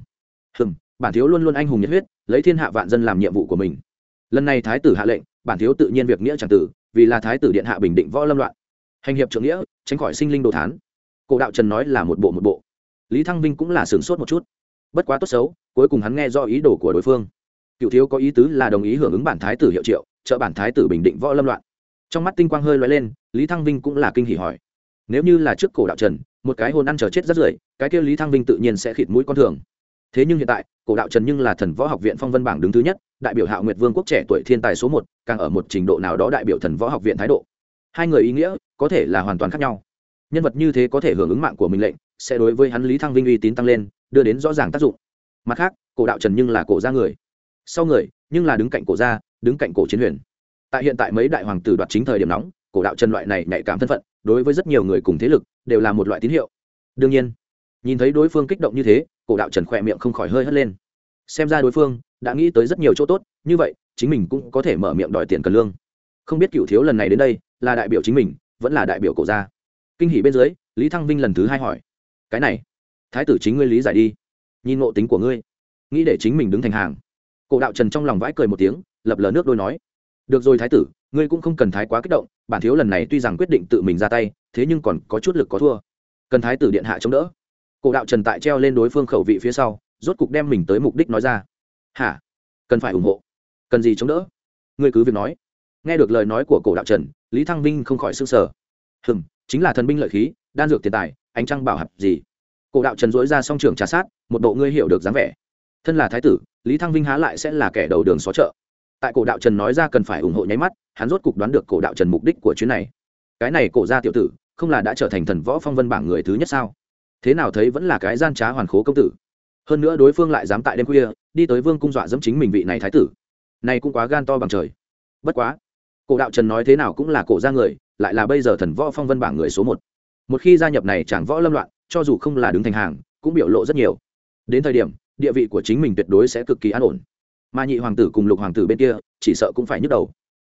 Bản thiếu luôn luôn anh hùng nhiệt huyết, lấy thiên hạ vạn dân làm nhiệm vụ của mình. Lần này thái tử hạ lệnh, bản thiếu tự nhiên việc nghĩa chẳng tử, vì là thái tử điện hạ bình định võ lâm loạn, hành hiệp trượng nghĩa, tránh khỏi sinh linh đồ thán. Cổ đạo Trần nói là một bộ. Lý Thăng Vinh cũng là sửng sốt một chút. Bất quá tốt xấu, cuối cùng hắn nghe do ý đồ của đối phương. Cựu thiếu có ý tứ là đồng ý hưởng ứng bản thái tử hiệu triệu, trợ bản thái tử bình định võ lâm loạn. Trong mắt tinh quang hơi lóe lên, Lý Thăng Vinh cũng là kinh hỉ hỏi: nếu như là trước cổ đạo Trần, một cái hồn ăn chờ chết rất rưởi, cái kia Lý Thăng Vinh tự nhiên sẽ khịt mũi con thường. Thế nhưng hiện tại, cổ đạo Trần nhưng là Thần Võ Học viện phong vân bảng đứng thứ nhất, đại biểu Hạo Nguyệt Vương quốc trẻ tuổi thiên tài số 1, càng ở một trình độ nào đó đại biểu Thần Võ Học viện thái độ. Hai người ý nghĩa có thể là hoàn toàn khác nhau. Nhân vật như thế có thể hưởng ứng mạng của mình lệnh, sẽ đối với hắn Lý Thăng Vinh uy tín tăng lên, đưa đến rõ ràng tác dụng. Mặt khác, cổ đạo Trần nhưng là cổ gia người, sau người nhưng là đứng cạnh cổ gia, đứng cạnh cổ chiến huyền. Tại hiện tại mấy đại hoàng tử đoạt chính thời điểm nóng, cổ đạo Trần loại này nhạy cảm thân phận, đối với rất nhiều người cùng thế lực đều là một loại tín hiệu. Đương nhiên, nhìn thấy đối phương kích động như thế, cổ đạo Trần khỏe miệng không khỏi hơi hất lên. Xem ra đối phương đã nghĩ tới rất nhiều chỗ tốt, như vậy chính mình cũng có thể mở miệng đòi tiền cần lương. Không biết cựu thiếu lần này đến đây là đại biểu chính mình, vẫn là đại biểu cổ gia. Kinh hỉ bên dưới, Lý Thăng Vinh lần thứ hai hỏi: cái này thái tử chính ngươi lý giải đi, nhìn ngộ tính của ngươi, nghĩ để chính mình đứng thành hàng. Cổ đạo Trần trong lòng vãi cười một tiếng, lập lờ nước đôi nói: được rồi thái tử, ngươi cũng không cần thái quá kích động, bản thiếu lần này tuy rằng quyết định tự mình ra tay, thế nhưng còn có chút lực có thua, cần thái tử điện hạ chống đỡ. Cổ đạo Trần tại treo lên đối phương khẩu vị phía sau, rốt cục đem mình tới mục đích nói ra. Hả? Cần phải ủng hộ? Cần gì chống đỡ? Ngươi cứ việc nói. Nghe được lời nói của cổ đạo Trần, Lý Thăng Vinh không khỏi sửng sở. Chính là thần binh lợi khí, đan dược tiền tài, ánh trăng bảo hạp gì? Cổ đạo Trần dỗi ra song trường trà sát, một bộ ngươi hiểu được dáng vẻ. Thân là thái tử, Lý Thăng Vinh há lại sẽ là kẻ đầu đường xó chợ. Tại cổ đạo Trần nói ra cần phải ủng hộ nháy mắt, hắn rốt cục đoán được cổ đạo Trần mục đích của chuyến này. Cái này cổ gia tiểu tử, không là đã trở thành thần võ phong vân bảng người thứ nhất sao? Thế nào thấy vẫn là cái gian trá hoàn khố công tử. Hơn nữa đối phương lại dám tại đêm khuya đi tới vương cung dọa dẫm chính mình vị này thái tử, này cũng quá gan to bằng trời. Bất quá, cổ đạo Trần nói thế nào cũng là cổ gia người, lại là bây giờ thần võ phong vân bảng người số 1. Một khi gia nhập này chẳng võ lâm loạn, cho dù không là đứng thành hàng, cũng biểu lộ rất nhiều. Đến thời điểm, địa vị của chính mình tuyệt đối sẽ cực kỳ an ổn. Mà nhị hoàng tử cùng lục hoàng tử bên kia, chỉ sợ cũng phải nhức đầu.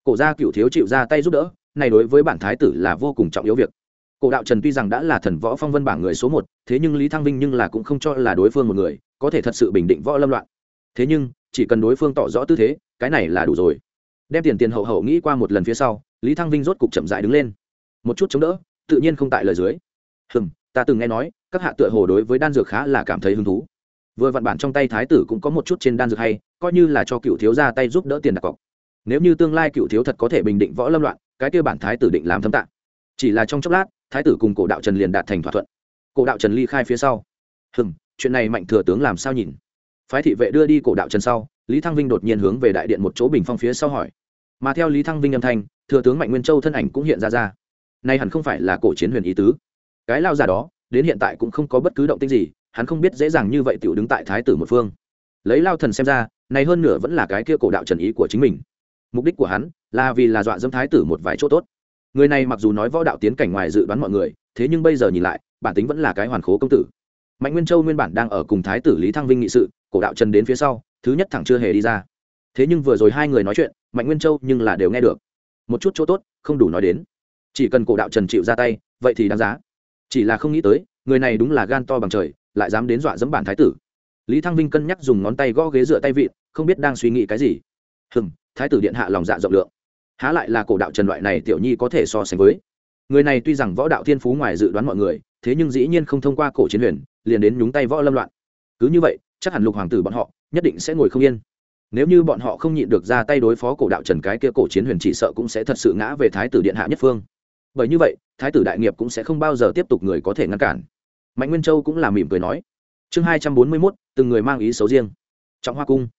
cổ gia cựu thiếu chịu ra tay giúp đỡ, này đối với bản thái tử là vô cùng trọng yếu việc. Cổ đạo trần tuy rằng đã là thần võ phong vân bảng người số 1, thế nhưng Lý Thăng Vinh nhưng là cũng không cho là đối phương một người có thể thật sự bình định võ lâm loạn. Thế nhưng chỉ cần đối phương tỏ rõ tư thế, cái này là đủ rồi. Đem tiền hậu hậu nghĩ qua một lần phía sau, Lý Thăng Vinh rốt cục chậm rãi đứng lên, một chút chống đỡ, tự nhiên không tại lời dưới. Ta từng nghe nói các hạ tựa hồ đối với đan dược khá là cảm thấy hứng thú. Vừa vặn bản trong tay thái tử cũng có một chút trên đan dược hay, coi như là cho cựu thiếu ra tay giúp đỡ tiền đặt cọc. Nếu như tương lai cựu thiếu thật có thể bình định võ lâm loạn, cái kia bản thái tử định làm thâm tạng. Chỉ là trong chốc lát, thái tử cùng cổ đạo trần liền đạt thành thỏa thuận. Cổ đạo trần ly khai phía sau. Chuyện này Mạnh thừa tướng làm sao nhìn? Phái thị vệ đưa đi cổ đạo trần sau, Lý Thăng Vinh đột nhiên hướng về đại điện một chỗ bình phong phía sau hỏi. Mà theo Lý Thăng Vinh âm thanh, thừa tướng Mạnh Nguyên Châu thân ảnh cũng hiện ra. Nay hẳn không phải là cổ chiến huyền ý tứ. Cái lao giả đó, đến hiện tại cũng không có bất cứ động tĩnh gì, hắn không biết dễ dàng như vậy tiểu đứng tại thái tử một phương. Lấy lao thần xem ra, này hơn nửa vẫn là cái kia cổ đạo trần ý của chính mình. Mục đích của hắn là vì là dọa dẫm thái tử một vài chỗ tốt. Người này mặc dù nói võ đạo tiến cảnh ngoài dự đoán mọi người, thế nhưng bây giờ nhìn lại, bản tính vẫn là cái hoàn khố công tử. Mạnh Nguyên Châu nguyên bản đang ở cùng thái tử Lý Thăng Vinh nghị sự, cổ đạo trần đến phía sau, thứ nhất thẳng chưa hề đi ra. Thế nhưng vừa rồi hai người nói chuyện, Mạnh Nguyên Châu nhưng là đều nghe được. Một chút chỗ tốt không đủ nói đến, chỉ cần cổ đạo trần chịu ra tay, vậy thì đáng giá. Chỉ là không nghĩ tới, người này đúng là gan to bằng trời, lại dám đến dọa dẫm bản thái tử. Lý Thăng Vinh cân nhắc dùng ngón tay gõ ghế dựa tay vịn, không biết đang suy nghĩ cái gì. Thái tử điện hạ lòng dạ rộng lượng, há lại là cổ đạo trần loại này tiểu nhi có thể so sánh với. Người này tuy rằng võ đạo thiên phú ngoài dự đoán mọi người, thế nhưng dĩ nhiên không thông qua cổ chiến huyền liền đến nhúng tay võ lâm loạn. Cứ như vậy, chắc hẳn lục hoàng tử bọn họ nhất định sẽ ngồi không yên. Nếu như bọn họ không nhịn được ra tay đối phó cổ đạo trần, cái kia cổ chiến huyền chỉ sợ cũng sẽ thật sự ngã về thái tử điện hạ nhất phương. Bởi như vậy, thái tử đại nghiệp cũng sẽ không bao giờ tiếp tục người có thể ngăn cản. Mạnh Nguyên Châu cũng là mỉm cười nói. Chương 241, từng người mang ý xấu riêng. Trọng Hoa cung.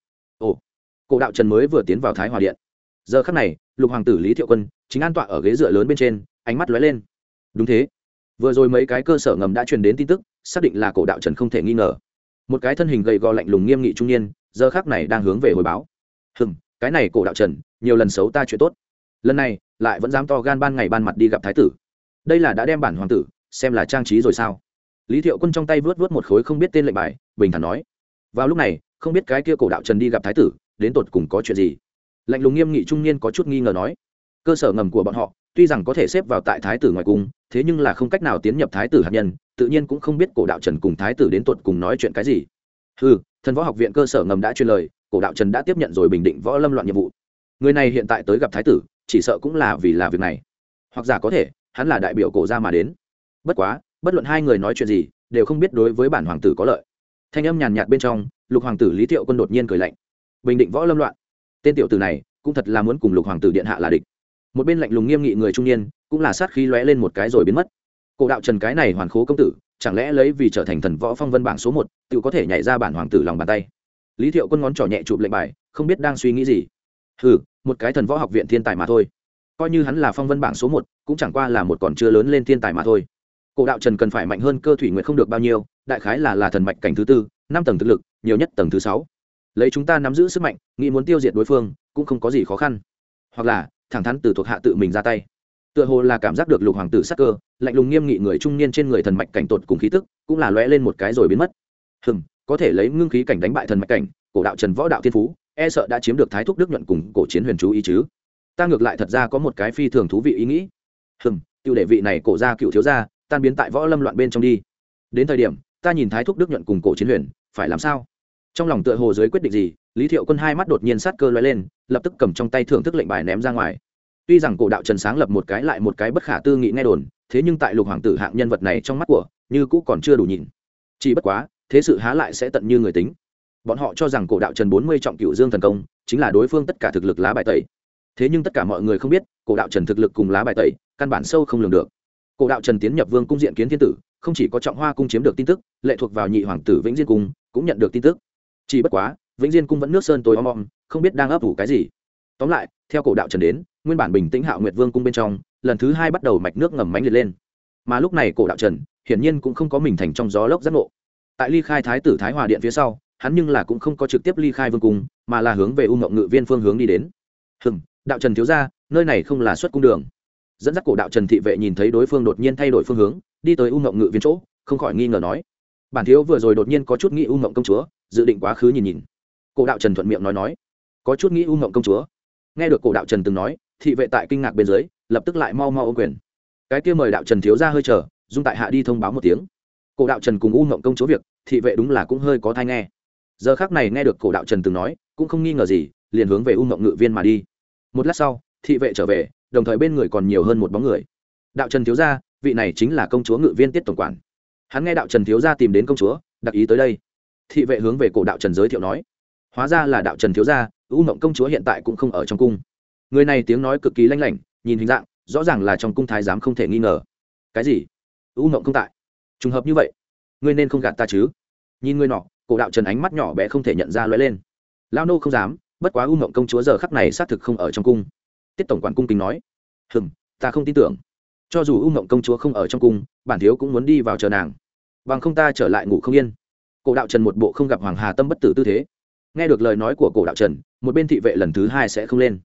Cổ đạo trần mới vừa tiến vào Thái Hòa điện. Giờ khắc này, lục hoàng tử Lý Thiệu Quân chính an tọa ở ghế dựa lớn bên trên, ánh mắt lóe lên. Đúng thế, vừa rồi mấy cái cơ sở ngầm đã truyền đến tin tức, xác định là cổ đạo trần không thể nghi ngờ. Một cái thân hình gầy gò lạnh lùng nghiêm nghị trung niên, giờ khắc này đang hướng về hồi báo. Cái này cổ đạo trần nhiều lần xấu ta chuyện tốt, lần này lại vẫn dám to gan ban ngày ban mặt đi gặp thái tử. Đây là đã đem bản hoàng tử xem là trang trí rồi sao? Lý Thiệu Quân trong tay vớt một khối không biết tên lệnh bài, bình thản nói. Vào lúc này, không biết cái kia cổ đạo trần đi gặp thái tử, đến tột cùng có chuyện gì? Lạnh lùng nghiêm nghị trung niên có chút nghi ngờ nói. Cơ sở ngầm của bọn họ tuy rằng có thể xếp vào tại thái tử ngoài cung, thế nhưng là không cách nào tiến nhập thái tử hạt nhân, tự nhiên cũng không biết cổ đạo trần cùng thái tử đến tột cùng nói chuyện cái gì. Thần võ học viện cơ sở ngầm đã truyền lời, cổ đạo trần đã tiếp nhận rồi bình định võ lâm loạn nhiệm vụ. Người này hiện tại tới gặp thái tử, chỉ sợ cũng là vì là việc này, hoặc giả có thể hắn là đại biểu cổ gia mà đến. Bất quá, bất luận hai người nói chuyện gì, đều không biết đối với bản hoàng tử có lợi. Thanh âm nhàn nhạt bên trong, lục hoàng tử Lý Thiệu Quân đột nhiên cười lạnh. Bình định võ lâm loạn, tên tiểu tử này cũng thật là muốn cùng lục hoàng tử điện hạ là địch. Một bên lạnh lùng nghiêm nghị người trung niên cũng là sát khí lóe lên một cái rồi biến mất. Cổ đạo trần cái này hoàn khố công tử, chẳng lẽ lấy vì trở thành thần võ phong vân bảng số 1, tự có thể nhảy ra bản hoàng tử lòng bàn tay? Lý Thiệu Quân ngón trỏ nhẹ chụp lệnh bài, không biết đang suy nghĩ gì. Một cái thần võ học viện thiên tài mà thôi, coi như hắn là phong vân bảng số 1, cũng chẳng qua là một còn chưa lớn lên thiên tài mà thôi. Cổ đạo trần cần phải mạnh hơn Cơ Thủy Nguyệt không được bao nhiêu, đại khái là thần mạch cảnh thứ 4, 5 tầng thực lực, nhiều nhất tầng thứ 6. Lấy chúng ta nắm giữ sức mạnh, nghĩ muốn tiêu diệt đối phương cũng không có gì khó khăn. Hoặc là thẳng thắn từ thuộc hạ tự mình ra tay. Tựa hồ là cảm giác được lục hoàng tử sắc cơ, lạnh lùng nghiêm nghị người trung niên trên người thần mạch cảnh tột cùng khí tức cũng là lóe lên một cái rồi biến mất. Có thể lấy ngưng khí cảnh đánh bại thần mạch cảnh, cổ đạo trần võ đạo thiên phú, e sợ đã chiếm được thái thúc đức nhuận cùng cổ chiến huyền chú ý chứ. Ta ngược lại thật ra có một cái phi thường thú vị ý nghĩ. Tiêu đệ vị này cổ gia cựu thiếu gia tan biến tại võ lâm loạn bên trong đi. Đến thời điểm ta nhìn thái thúc đức nhuận cùng cổ chiến huyền phải làm sao? Trong lòng tựa hồ dưới quyết định gì, Lý Thiệu Quân hai mắt đột nhiên sát cơ lóe lên, lập tức cầm trong tay thưởng thức lệnh bài ném ra ngoài. Tuy rằng cổ đạo trần sáng lập một cái lại một cái bất khả tư nghị nghe đồn, thế nhưng tại lục hoàng tử hạng nhân vật này trong mắt của như cũ còn chưa đủ nhìn. Chỉ bất quá thế sự há lại sẽ tận như người tính. Bọn họ cho rằng cổ đạo trần 40 trọng cựu dương thần công chính là đối phương tất cả thực lực lá bài tẩy. Thế nhưng tất cả mọi người không biết, cổ đạo trần thực lực cùng lá bài tẩy căn bản sâu không lường được. Cổ đạo trần tiến nhập vương cung diện kiến thiên tử, không chỉ có Trọng Hoa cung chiếm được tin tức, lệ thuộc vào nhị hoàng tử Vĩnh Diên cung cũng nhận được tin tức. Chỉ bất quá Vĩnh Diên cung vẫn nước sơn tối om om, không biết đang ấp ủ cái gì. Tóm lại, theo cổ đạo trần đến, nguyên bản bình tĩnh Hạo Nguyệt Vương cung bên trong lần thứ 2 bắt đầu mạch nước ngầm mãnh liệt lên. Mà lúc này cổ đạo trần hiển nhiên cũng không có mình thành trong gió lốc giác ngộ. Tại ly khai thái tử Thái Hòa điện phía sau, hắn nhưng là cũng không có trực tiếp ly khai vương cung, mà là hướng về U Ngộng Ngự Viên phương hướng đi đến. Đạo trần thiếu gia, nơi này không là xuất cung đường. Dẫn dắt cổ đạo trần thị vệ nhìn thấy đối phương đột nhiên thay đổi phương hướng, đi tới U Ngộng Ngự Viên chỗ, không khỏi nghi ngờ nói: bản thiếu vừa rồi đột nhiên có chút nghĩ U Ngộng công chúa, dự định quá khứ nhìn nhìn. Cổ đạo trần thuận miệng nói: có chút nghĩ U Ngộng công chúa. Nghe được cổ đạo trần từng nói, thị vệ tại kinh ngạc bên dưới lập tức lại mau mau ôm quyền. Cái kia mời đạo trần thiếu ra hơi chờ, dung tại hạ đi thông báo một tiếng. Cổ đạo trần cùng U Mộng công chúa việc, thị vệ đúng là cũng hơi có thai nghe. Giờ khắc này nghe được cổ đạo trần từng nói, cũng không nghi ngờ gì, liền hướng về U Mộng ngự viên mà đi. Một lát sau, thị vệ trở về, đồng thời bên người còn nhiều hơn một bóng người. Đạo trần thiếu gia, vị này chính là công chúa ngự viên Tiết tổng quản. Hắn nghe đạo trần thiếu gia tìm đến công chúa, đặc ý tới đây. Thị vệ hướng về cổ đạo trần giới thiệu nói, hóa ra là đạo trần thiếu gia, U Mộng công chúa hiện tại cũng không ở trong cung. Người này tiếng nói cực kỳ lanh lảnh, nhìn hình dạng rõ ràng là trong cung thái giám không thể nghi ngờ. Cái gì? U Mộng không tại? Trùng hợp như vậy, ngươi nên không gạt ta chứ? Nhìn người nọ, cổ đạo trần ánh mắt nhỏ bé không thể nhận ra lóe lên. Lao nô không dám, bất quá U Mộng công chúa giờ khắc này xác thực không ở trong cung. Tiết tổng quản cung kính nói, ta không tin tưởng. Cho dù U Mộng công chúa không ở trong cung, bản thiếu cũng muốn đi vào chờ nàng, bằng không ta trở lại ngủ không yên. Cổ đạo trần một bộ không gặp hoàng hà tâm bất tử tư thế. Nghe được lời nói của cổ đạo trần, một bên thị vệ lần thứ hai sẽ không lên.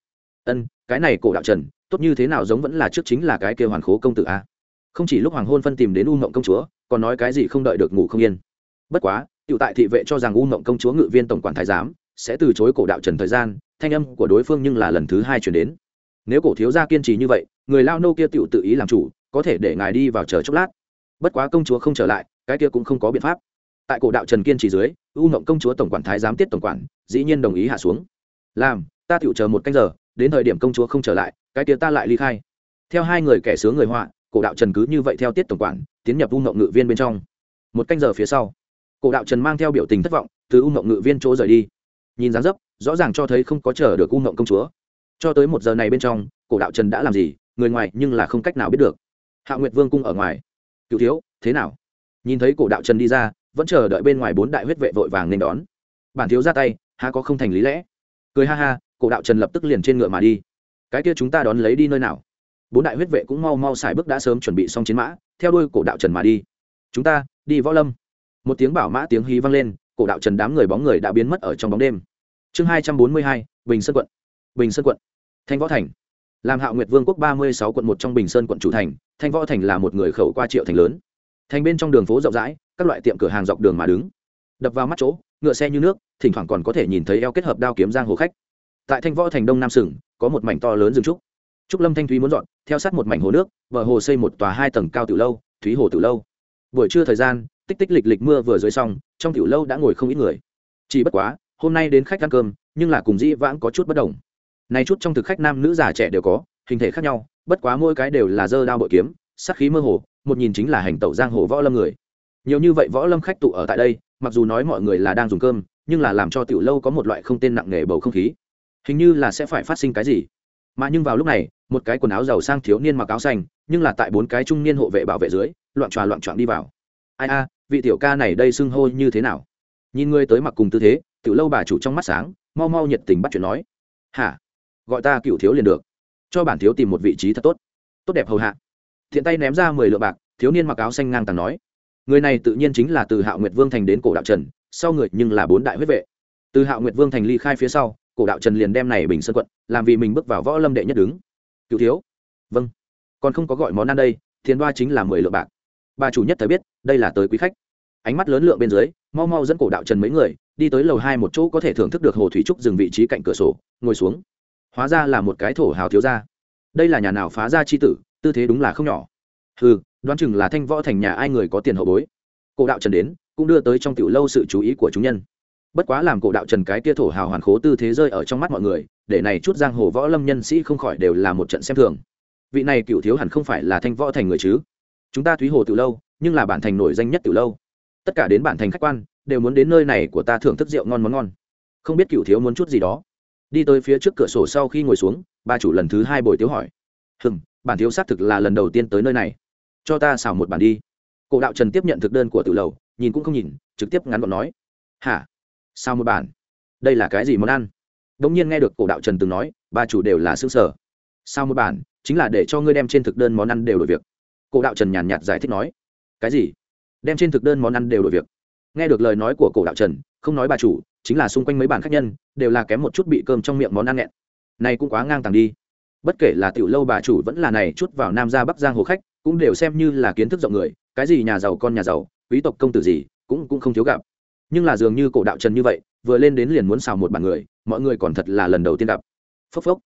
Cái này cổ đạo trần tốt như thế nào giống vẫn là trước chính là cái kia hoàn khố công tử a. Không chỉ lúc hoàng hôn phân tìm đến U Mộng công chúa, còn nói cái gì không đợi được ngủ không yên. Bất quá tiểu tại thị vệ cho rằng U Mộng công chúa ngự viên tổng quản thái giám sẽ từ chối cổ đạo trần thời gian, thanh âm của đối phương nhưng là lần thứ hai chuyển đến. Nếu cổ thiếu gia kiên trì như vậy, người lao nô kia tiểu tự ý làm chủ, có thể để ngài đi vào chờ chốc lát. Bất quá công chúa không trở lại, cái kia cũng không có biện pháp. Tại cổ đạo trần kiên trì dưới, U Mộng công chúa tổng quản thái giám Tiết tổng quản dĩ nhiên đồng ý hạ xuống. Làm, ta tiểu chờ một canh giờ, đến thời điểm công chúa không trở lại, cái kia ta lại ly khai. Theo hai người kẻ sướng người họa, cổ đạo trần cứ như vậy theo Tiết tổng quản tiến nhập U Mộng ngự viên bên trong. Một canh giờ phía sau, cổ đạo trần mang theo biểu tình thất vọng từ U Mộng ngự viên chỗ rời đi. Nhìn dáng dấp rõ ràng cho thấy không có chờ được U Mộng công chúa. Cho tới một giờ này bên trong, cổ đạo trần đã làm gì, người ngoài nhưng là không cách nào biết được. Hạo Nguyệt Vương cung ở ngoài, Cửu thiếu thế nào? Nhìn thấy cổ đạo trần đi ra, vẫn chờ đợi bên ngoài bốn đại huyết vệ vội vàng nên đón. Bản thiếu ra tay, há có không thành lý lẽ? Cười ha ha, cổ đạo trần lập tức liền trên ngựa mà đi. Cái kia chúng ta đón lấy đi nơi nào? Bốn đại huyết vệ cũng mau mau xài bước đã sớm chuẩn bị xong chiến mã, theo đuôi cổ đạo trần mà đi. Chúng ta đi Võ Lâm. Một tiếng bảo mã tiếng hí vang lên, cổ đạo trần đám người bóng người đã biến mất ở trong bóng đêm. Chương 242, Bình Sơn quận. Bình Sơn quận, Thanh Võ thành. Làm Hạo Nguyệt Vương quốc 36 quận một trong Bình Sơn quận chủ thành, Thanh Võ thành là một người khẩu qua triệu thành lớn. Thành bên trong đường phố rộng rãi, các loại tiệm cửa hàng dọc đường mà đứng, đập vào mắt chỗ, ngựa xe như nước, thỉnh thoảng còn có thể nhìn thấy eo kết hợp đao kiếm giang hồ khách. Tại Thanh Võ thành đông nam sừng, có một mảnh to lớn rừng trúc. Trúc Lâm Thanh Thúy muốn dọn, theo sát một mảnh hồ nước, bờ hồ xây một tòa 2 tầng cao tiểu lâu, Thúy Hồ tiểu lâu. Buổi trưa thời gian, tích tích lịch lịch mưa vừa rơi xong, trong tiểu lâu đã ngồi không ít người. Chỉ bất quá, hôm nay đến khách ăn cơm, nhưng là cùng dĩ vãng có chút bất đồng. Này chút trong thực khách nam nữ già trẻ đều có, hình thể khác nhau, bất quá mỗi cái đều là giơ đao bội kiếm, sát khí mơ hồ, một nhìn chính là hành tẩu giang hồ võ lâm người. Nhiều như vậy võ lâm khách tụ ở tại đây, mặc dù nói mọi người là đang dùng cơm, nhưng là làm cho tiểu lâu có một loại không tên nặng nề bầu không khí. Hình như là sẽ phải phát sinh cái gì. Mà nhưng vào lúc này, một cái quần áo giàu sang thiếu niên mặc áo xanh, nhưng là tại 4 cái trung niên hộ vệ bảo vệ dưới, loạn choạng đi vào. Ai a, vị tiểu ca này đây xưng hô như thế nào? Nhìn người tới mặc cùng tư thế, tiểu lâu bà chủ trong mắt sáng, mau mau nhiệt tình bắt chuyện nói. Hả? Gọi ta Cửu thiếu liền được. Cho bản thiếu tìm một vị trí thật tốt, tốt đẹp hầu hạ. Thiện tay ném ra 10 lượng bạc, thiếu niên mặc áo xanh ngang tàng nói. Người này tự nhiên chính là từ Hạo Nguyệt Vương thành đến cổ đạo trần, sau người nhưng là 4 đại huyết vệ. Từ Hạo Nguyệt Vương thành ly khai phía sau, cổ đạo trần liền đem này Bình Sơn quận làm vì mình bước vào võ lâm đệ nhất đứng. Cửu thiếu, vâng, còn không có gọi món ăn đây, tiền đoa chính là 10 lượng bạc. Bà chủ nhất thời biết đây là tới quý khách, ánh mắt lớn lượng bên dưới, mau mau dẫn cổ đạo trần mấy người đi tới lầu 2 một chỗ có thể thưởng thức được hồ thủy trúc dừng vị trí cạnh cửa sổ, ngồi xuống. Hóa ra là một cái thổ hào thiếu gia. Đây là nhà nào phá gia chi tử, tư thế đúng là không nhỏ. Hừ, đoán chừng là Thanh Võ thành nhà ai người có tiền hậu bối. Cổ đạo trần đến, cũng đưa tới trong tiểu lâu sự chú ý của chúng nhân. Bất quá làm cổ đạo trần cái kia thổ hào hoàn khố tư thế rơi ở trong mắt mọi người, để này chút giang hồ võ lâm nhân sĩ không khỏi đều là một trận xem thường. Vị này Cửu thiếu hẳn không phải là Thanh Võ thành người chứ? Chúng ta Thúy Hồ tiểu lâu, nhưng là bản thành nổi danh nhất tiểu lâu. Tất cả đến bản thành khách quan đều muốn đến nơi này của ta thưởng thức rượu ngon món ngon. Không biết Cửu thiếu muốn chút gì đó. Đi tới phía trước cửa sổ sau khi ngồi xuống, bà chủ lần thứ 2 bồi tiếu hỏi. Bản thiếu xác thực là lần đầu tiên tới nơi này, cho ta xào một bản đi. Cổ đạo trần tiếp nhận thực đơn của tiểu lầu, nhìn cũng không nhìn, trực tiếp ngắn gọn nói. Hả? Sao một bản? Đây là cái gì món ăn? Đống nhiên nghe được cổ đạo trần từng nói, bà chủ đều là sững sờ. Sao một bản chính là để cho ngươi đem trên thực đơn món ăn đều đổi việc. Cổ đạo trần nhàn nhạt giải thích nói. Cái gì? Đem trên thực đơn món ăn đều đổi việc? Nghe được lời nói của cổ đạo trần, không nói bà chủ, chính là xung quanh mấy bản khách nhân đều là kém một chút bị cơm trong miệng món ăn nghẹn. Này cũng quá ngang tàng đi. Bất kể là tiểu lâu bà chủ vẫn là này chút vào nam ra bắc giang hồ khách, cũng đều xem như là kiến thức rộng người, cái gì nhà giàu con nhà giàu, quý tộc công tử gì cũng không thiếu gặp. Nhưng là dường như cổ đạo trần như vậy, vừa lên đến liền muốn xào một bản người, mọi người còn thật là lần đầu tiên gặp. Phốc phốc.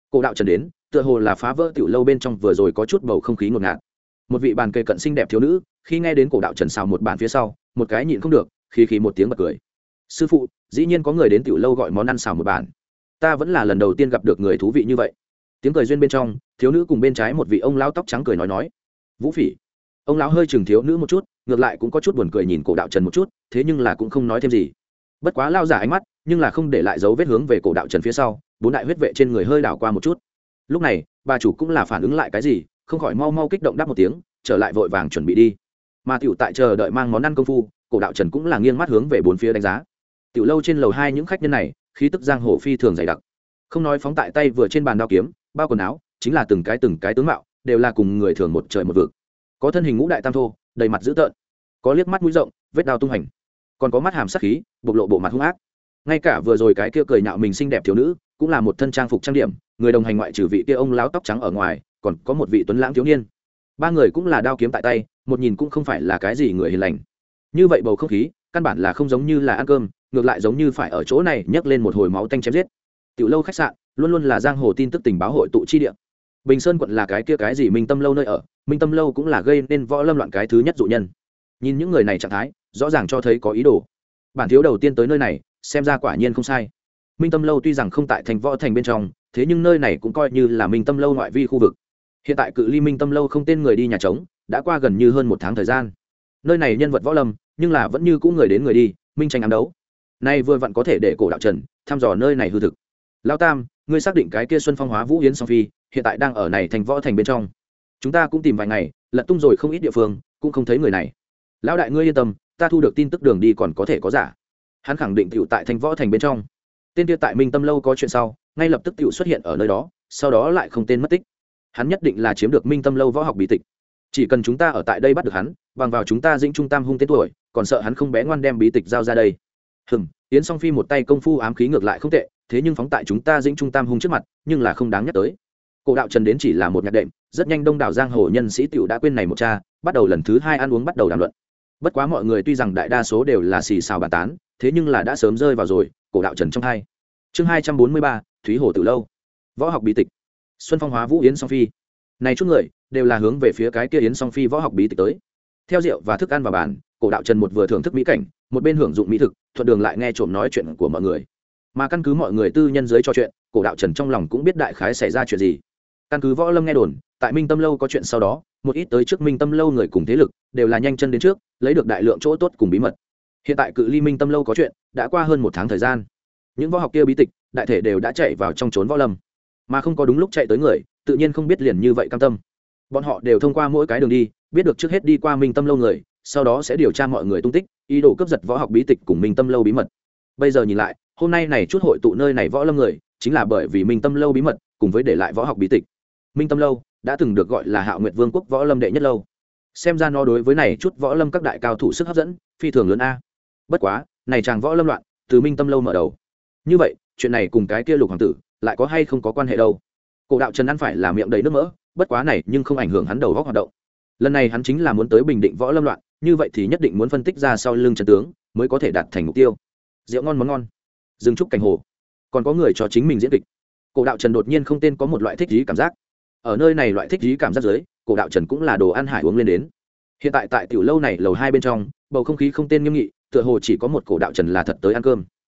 Cổ đạo trần đến tựa hồ là phá vỡ tiểu lâu bên trong vừa rồi có chút bầu không khí ngột ngạt. Một vị bàn kề cận xinh đẹp thiếu nữ khi nghe đến cổ đạo trần xào một bàn phía sau, một cái nhịn không được khí một tiếng bật cười. Sư phụ, dĩ nhiên có người đến tiểu lâu gọi món ăn xào một bàn, ta vẫn là lần đầu tiên gặp được người thú vị như vậy. Tiếng cười duyên bên trong, thiếu nữ cùng bên trái một vị ông lão tóc trắng cười nói. Vũ Phỉ. Ông lão hơi chừng thiếu nữ một chút, ngược lại cũng có chút buồn cười nhìn cổ đạo trần một chút, thế nhưng là cũng không nói thêm gì. Bất quá lao giả ánh mắt nhưng là không để lại dấu vết hướng về cổ đạo trần phía sau, bốn đại huyết vệ trên người hơi đảo qua một chút. Lúc này bà chủ cũng là phản ứng lại cái gì, không khỏi mau kích động đáp một tiếng, trở lại vội vàng chuẩn bị đi. Mà tiểu tại chờ đợi mang món ăn công phu, cổ đạo trần cũng là nghiêng mắt hướng về bốn phía đánh giá. Tiểu lâu trên lầu 2 những khách nhân này khí tức giang hồ phi thường dày đặc, không nói phóng tại tay vừa trên bàn đao kiếm, bao quần áo, chính là từng cái tướng mạo đều là cùng người thường một trời một vực. Có thân hình ngũ đại tam thô, đầy mặt dữ tợn, có liếc mắt mũi rộng, vết đao tung hành, còn có mắt hàm sắc khí, bộc lộ bộ mặt hung ác. Ngay cả vừa rồi cái kia cười nhạo mình xinh đẹp thiếu nữ cũng là một thân trang phục trang điểm, người đồng hành ngoại trừ vị kia ông lão tóc trắng ở ngoài, còn có một vị tuấn lãng thiếu niên. Ba người cũng là đao kiếm tại tay, một nhìn cũng không phải là cái gì người hiền lành. Như vậy bầu không khí căn bản là không giống như là ăn cơm, ngược lại giống như phải ở chỗ này nhấc lên một hồi máu tanh chém giết. Tiểu lâu khách sạn luôn luôn là giang hồ tin tức tình báo hội tụ chi địa. Bình Sơn quận là cái kia cái gì Minh Tâm lâu nơi ở, Minh Tâm lâu cũng là gây nên võ lâm loạn cái thứ nhất dụ nhân. Nhìn những người này trạng thái, rõ ràng cho thấy có ý đồ. Bản thiếu đầu tiên tới nơi này, xem ra quả nhiên không sai. Minh Tâm lâu tuy rằng không tại thành võ thành bên trong, thế nhưng nơi này cũng coi như là Minh Tâm lâu ngoại vi khu vực. Hiện tại cự ly Minh Tâm lâu không tên người đi nhà trống, đã qua gần như hơn một tháng thời gian. Nơi này nhân vật võ lâm, nhưng là vẫn như cũ người đến người đi, minh tranh ám đấu. Nay vừa vặn có thể để cổ đạo trần thăm dò nơi này hư thực. Lão Tam, ngươi xác định cái kia Xuân Phong Hóa Vũ Yến Song Phi hiện tại đang ở này thành võ thành bên trong? Chúng ta cũng tìm vài ngày, lật tung rồi không ít địa phương, cũng không thấy người này. Lão đại ngươi yên tâm, ta thu được tin tức đường đi còn có thể có giả. Hắn khẳng định tiểu tại thành võ thành bên trong. Tên kia tại Minh Tâm lâu có chuyện sau, ngay lập tức tiểu xuất hiện ở nơi đó, sau đó lại không tên mất tích. Hắn nhất định là chiếm được Minh Tâm lâu võ học bí tịch. Chỉ cần chúng ta ở tại đây bắt được hắn, bằng vào chúng ta Dĩnh Trung Tam hung tên tuổi, còn sợ hắn không bé ngoan đem bí tịch giao ra đây. Yến Song Phi một tay công phu ám khí ngược lại không tệ, thế nhưng phóng tại chúng ta Dĩnh Trung Tam hung trước mặt, nhưng là không đáng nhắc tới. Cổ đạo trần đến chỉ là một nhạc đệm, rất nhanh đông đảo giang hồ nhân sĩ tiểu đã quên này một cha, bắt đầu lần thứ 2 ăn uống bắt đầu đàm luận. Bất quá mọi người tuy rằng đại đa số đều là xì xào bàn tán, thế nhưng là đã sớm rơi vào rồi cổ đạo trần trong hai. Chương 243, Thúy Hồ Tử lâu. Võ học bí tịch. Xuân Phong Hóa Vũ Yến Song Phi. Này chút người đều là hướng về phía cái kia Yến Song Phi võ học bí tịch tới. Theo rượu và thức ăn vào bàn, cổ đạo trần một vừa thưởng thức mỹ cảnh, một bên hưởng dụng mỹ thực, thuận đường lại nghe trộm nói chuyện của mọi người. Mà căn cứ mọi người tư nhân dưới trò chuyện, cổ đạo trần trong lòng cũng biết đại khái xảy ra chuyện gì. Căn cứ võ lâm nghe đồn, tại Minh Tâm lâu có chuyện sau đó, một ít tới trước Minh Tâm lâu người cùng thế lực đều là nhanh chân đến trước, lấy được đại lượng chỗ tốt cùng bí mật. Hiện tại cự ly Minh Tâm lâu có chuyện, đã qua hơn một tháng thời gian. Những võ học kia bí tịch, đại thể đều đã chạy vào trong trốn võ lâm, mà không có đúng lúc chạy tới người, tự nhiên không biết liền như vậy cam tâm. Bọn họ đều thông qua mỗi cái đường đi, biết được trước hết đi qua Minh Tâm lâu người, sau đó sẽ điều tra mọi người tung tích, ý đồ cướp giật võ học bí tịch cùng Minh Tâm lâu bí mật. Bây giờ nhìn lại, hôm nay này chút hội tụ nơi này võ lâm người, chính là bởi vì Minh Tâm lâu bí mật, cùng với để lại võ học bí tịch. Minh Tâm lâu đã từng được gọi là Hạo Nguyệt Vương quốc võ lâm đệ nhất lâu. Xem ra nó đối với này chút võ lâm các đại cao thủ sức hấp dẫn phi thường lớn a. Bất quá, này chàng võ lâm loạn, từ Minh Tâm lâu mở đầu. Như vậy, chuyện này cùng cái kia Lục hoàng tử lại có hay không có quan hệ đâu? Cổ đạo Trần ăn phải là miệng đầy nước mỡ, bất quá này nhưng không ảnh hưởng hắn đầu óc hoạt động. Lần này hắn chính là muốn tới bình định võ lâm loạn, như vậy thì nhất định muốn phân tích ra sau lưng trận tướng, mới có thể đạt thành mục tiêu. Rượu ngon món ngon, rừng trúc cảnh hồ, còn có người cho chính mình diễn kịch. Cổ đạo Trần đột nhiên không tên có một loại thích ý cảm giác. Ở nơi này loại thích ý cảm giác dưới, cổ đạo Trần cũng là đồ ăn hải uống lên đến. Hiện tại tại tiểu lâu này lầu 2 bên trong, bầu không khí không tên nghiêm nghị, tựa hồ chỉ có một cổ đạo Trần là thật tới ăn cơm.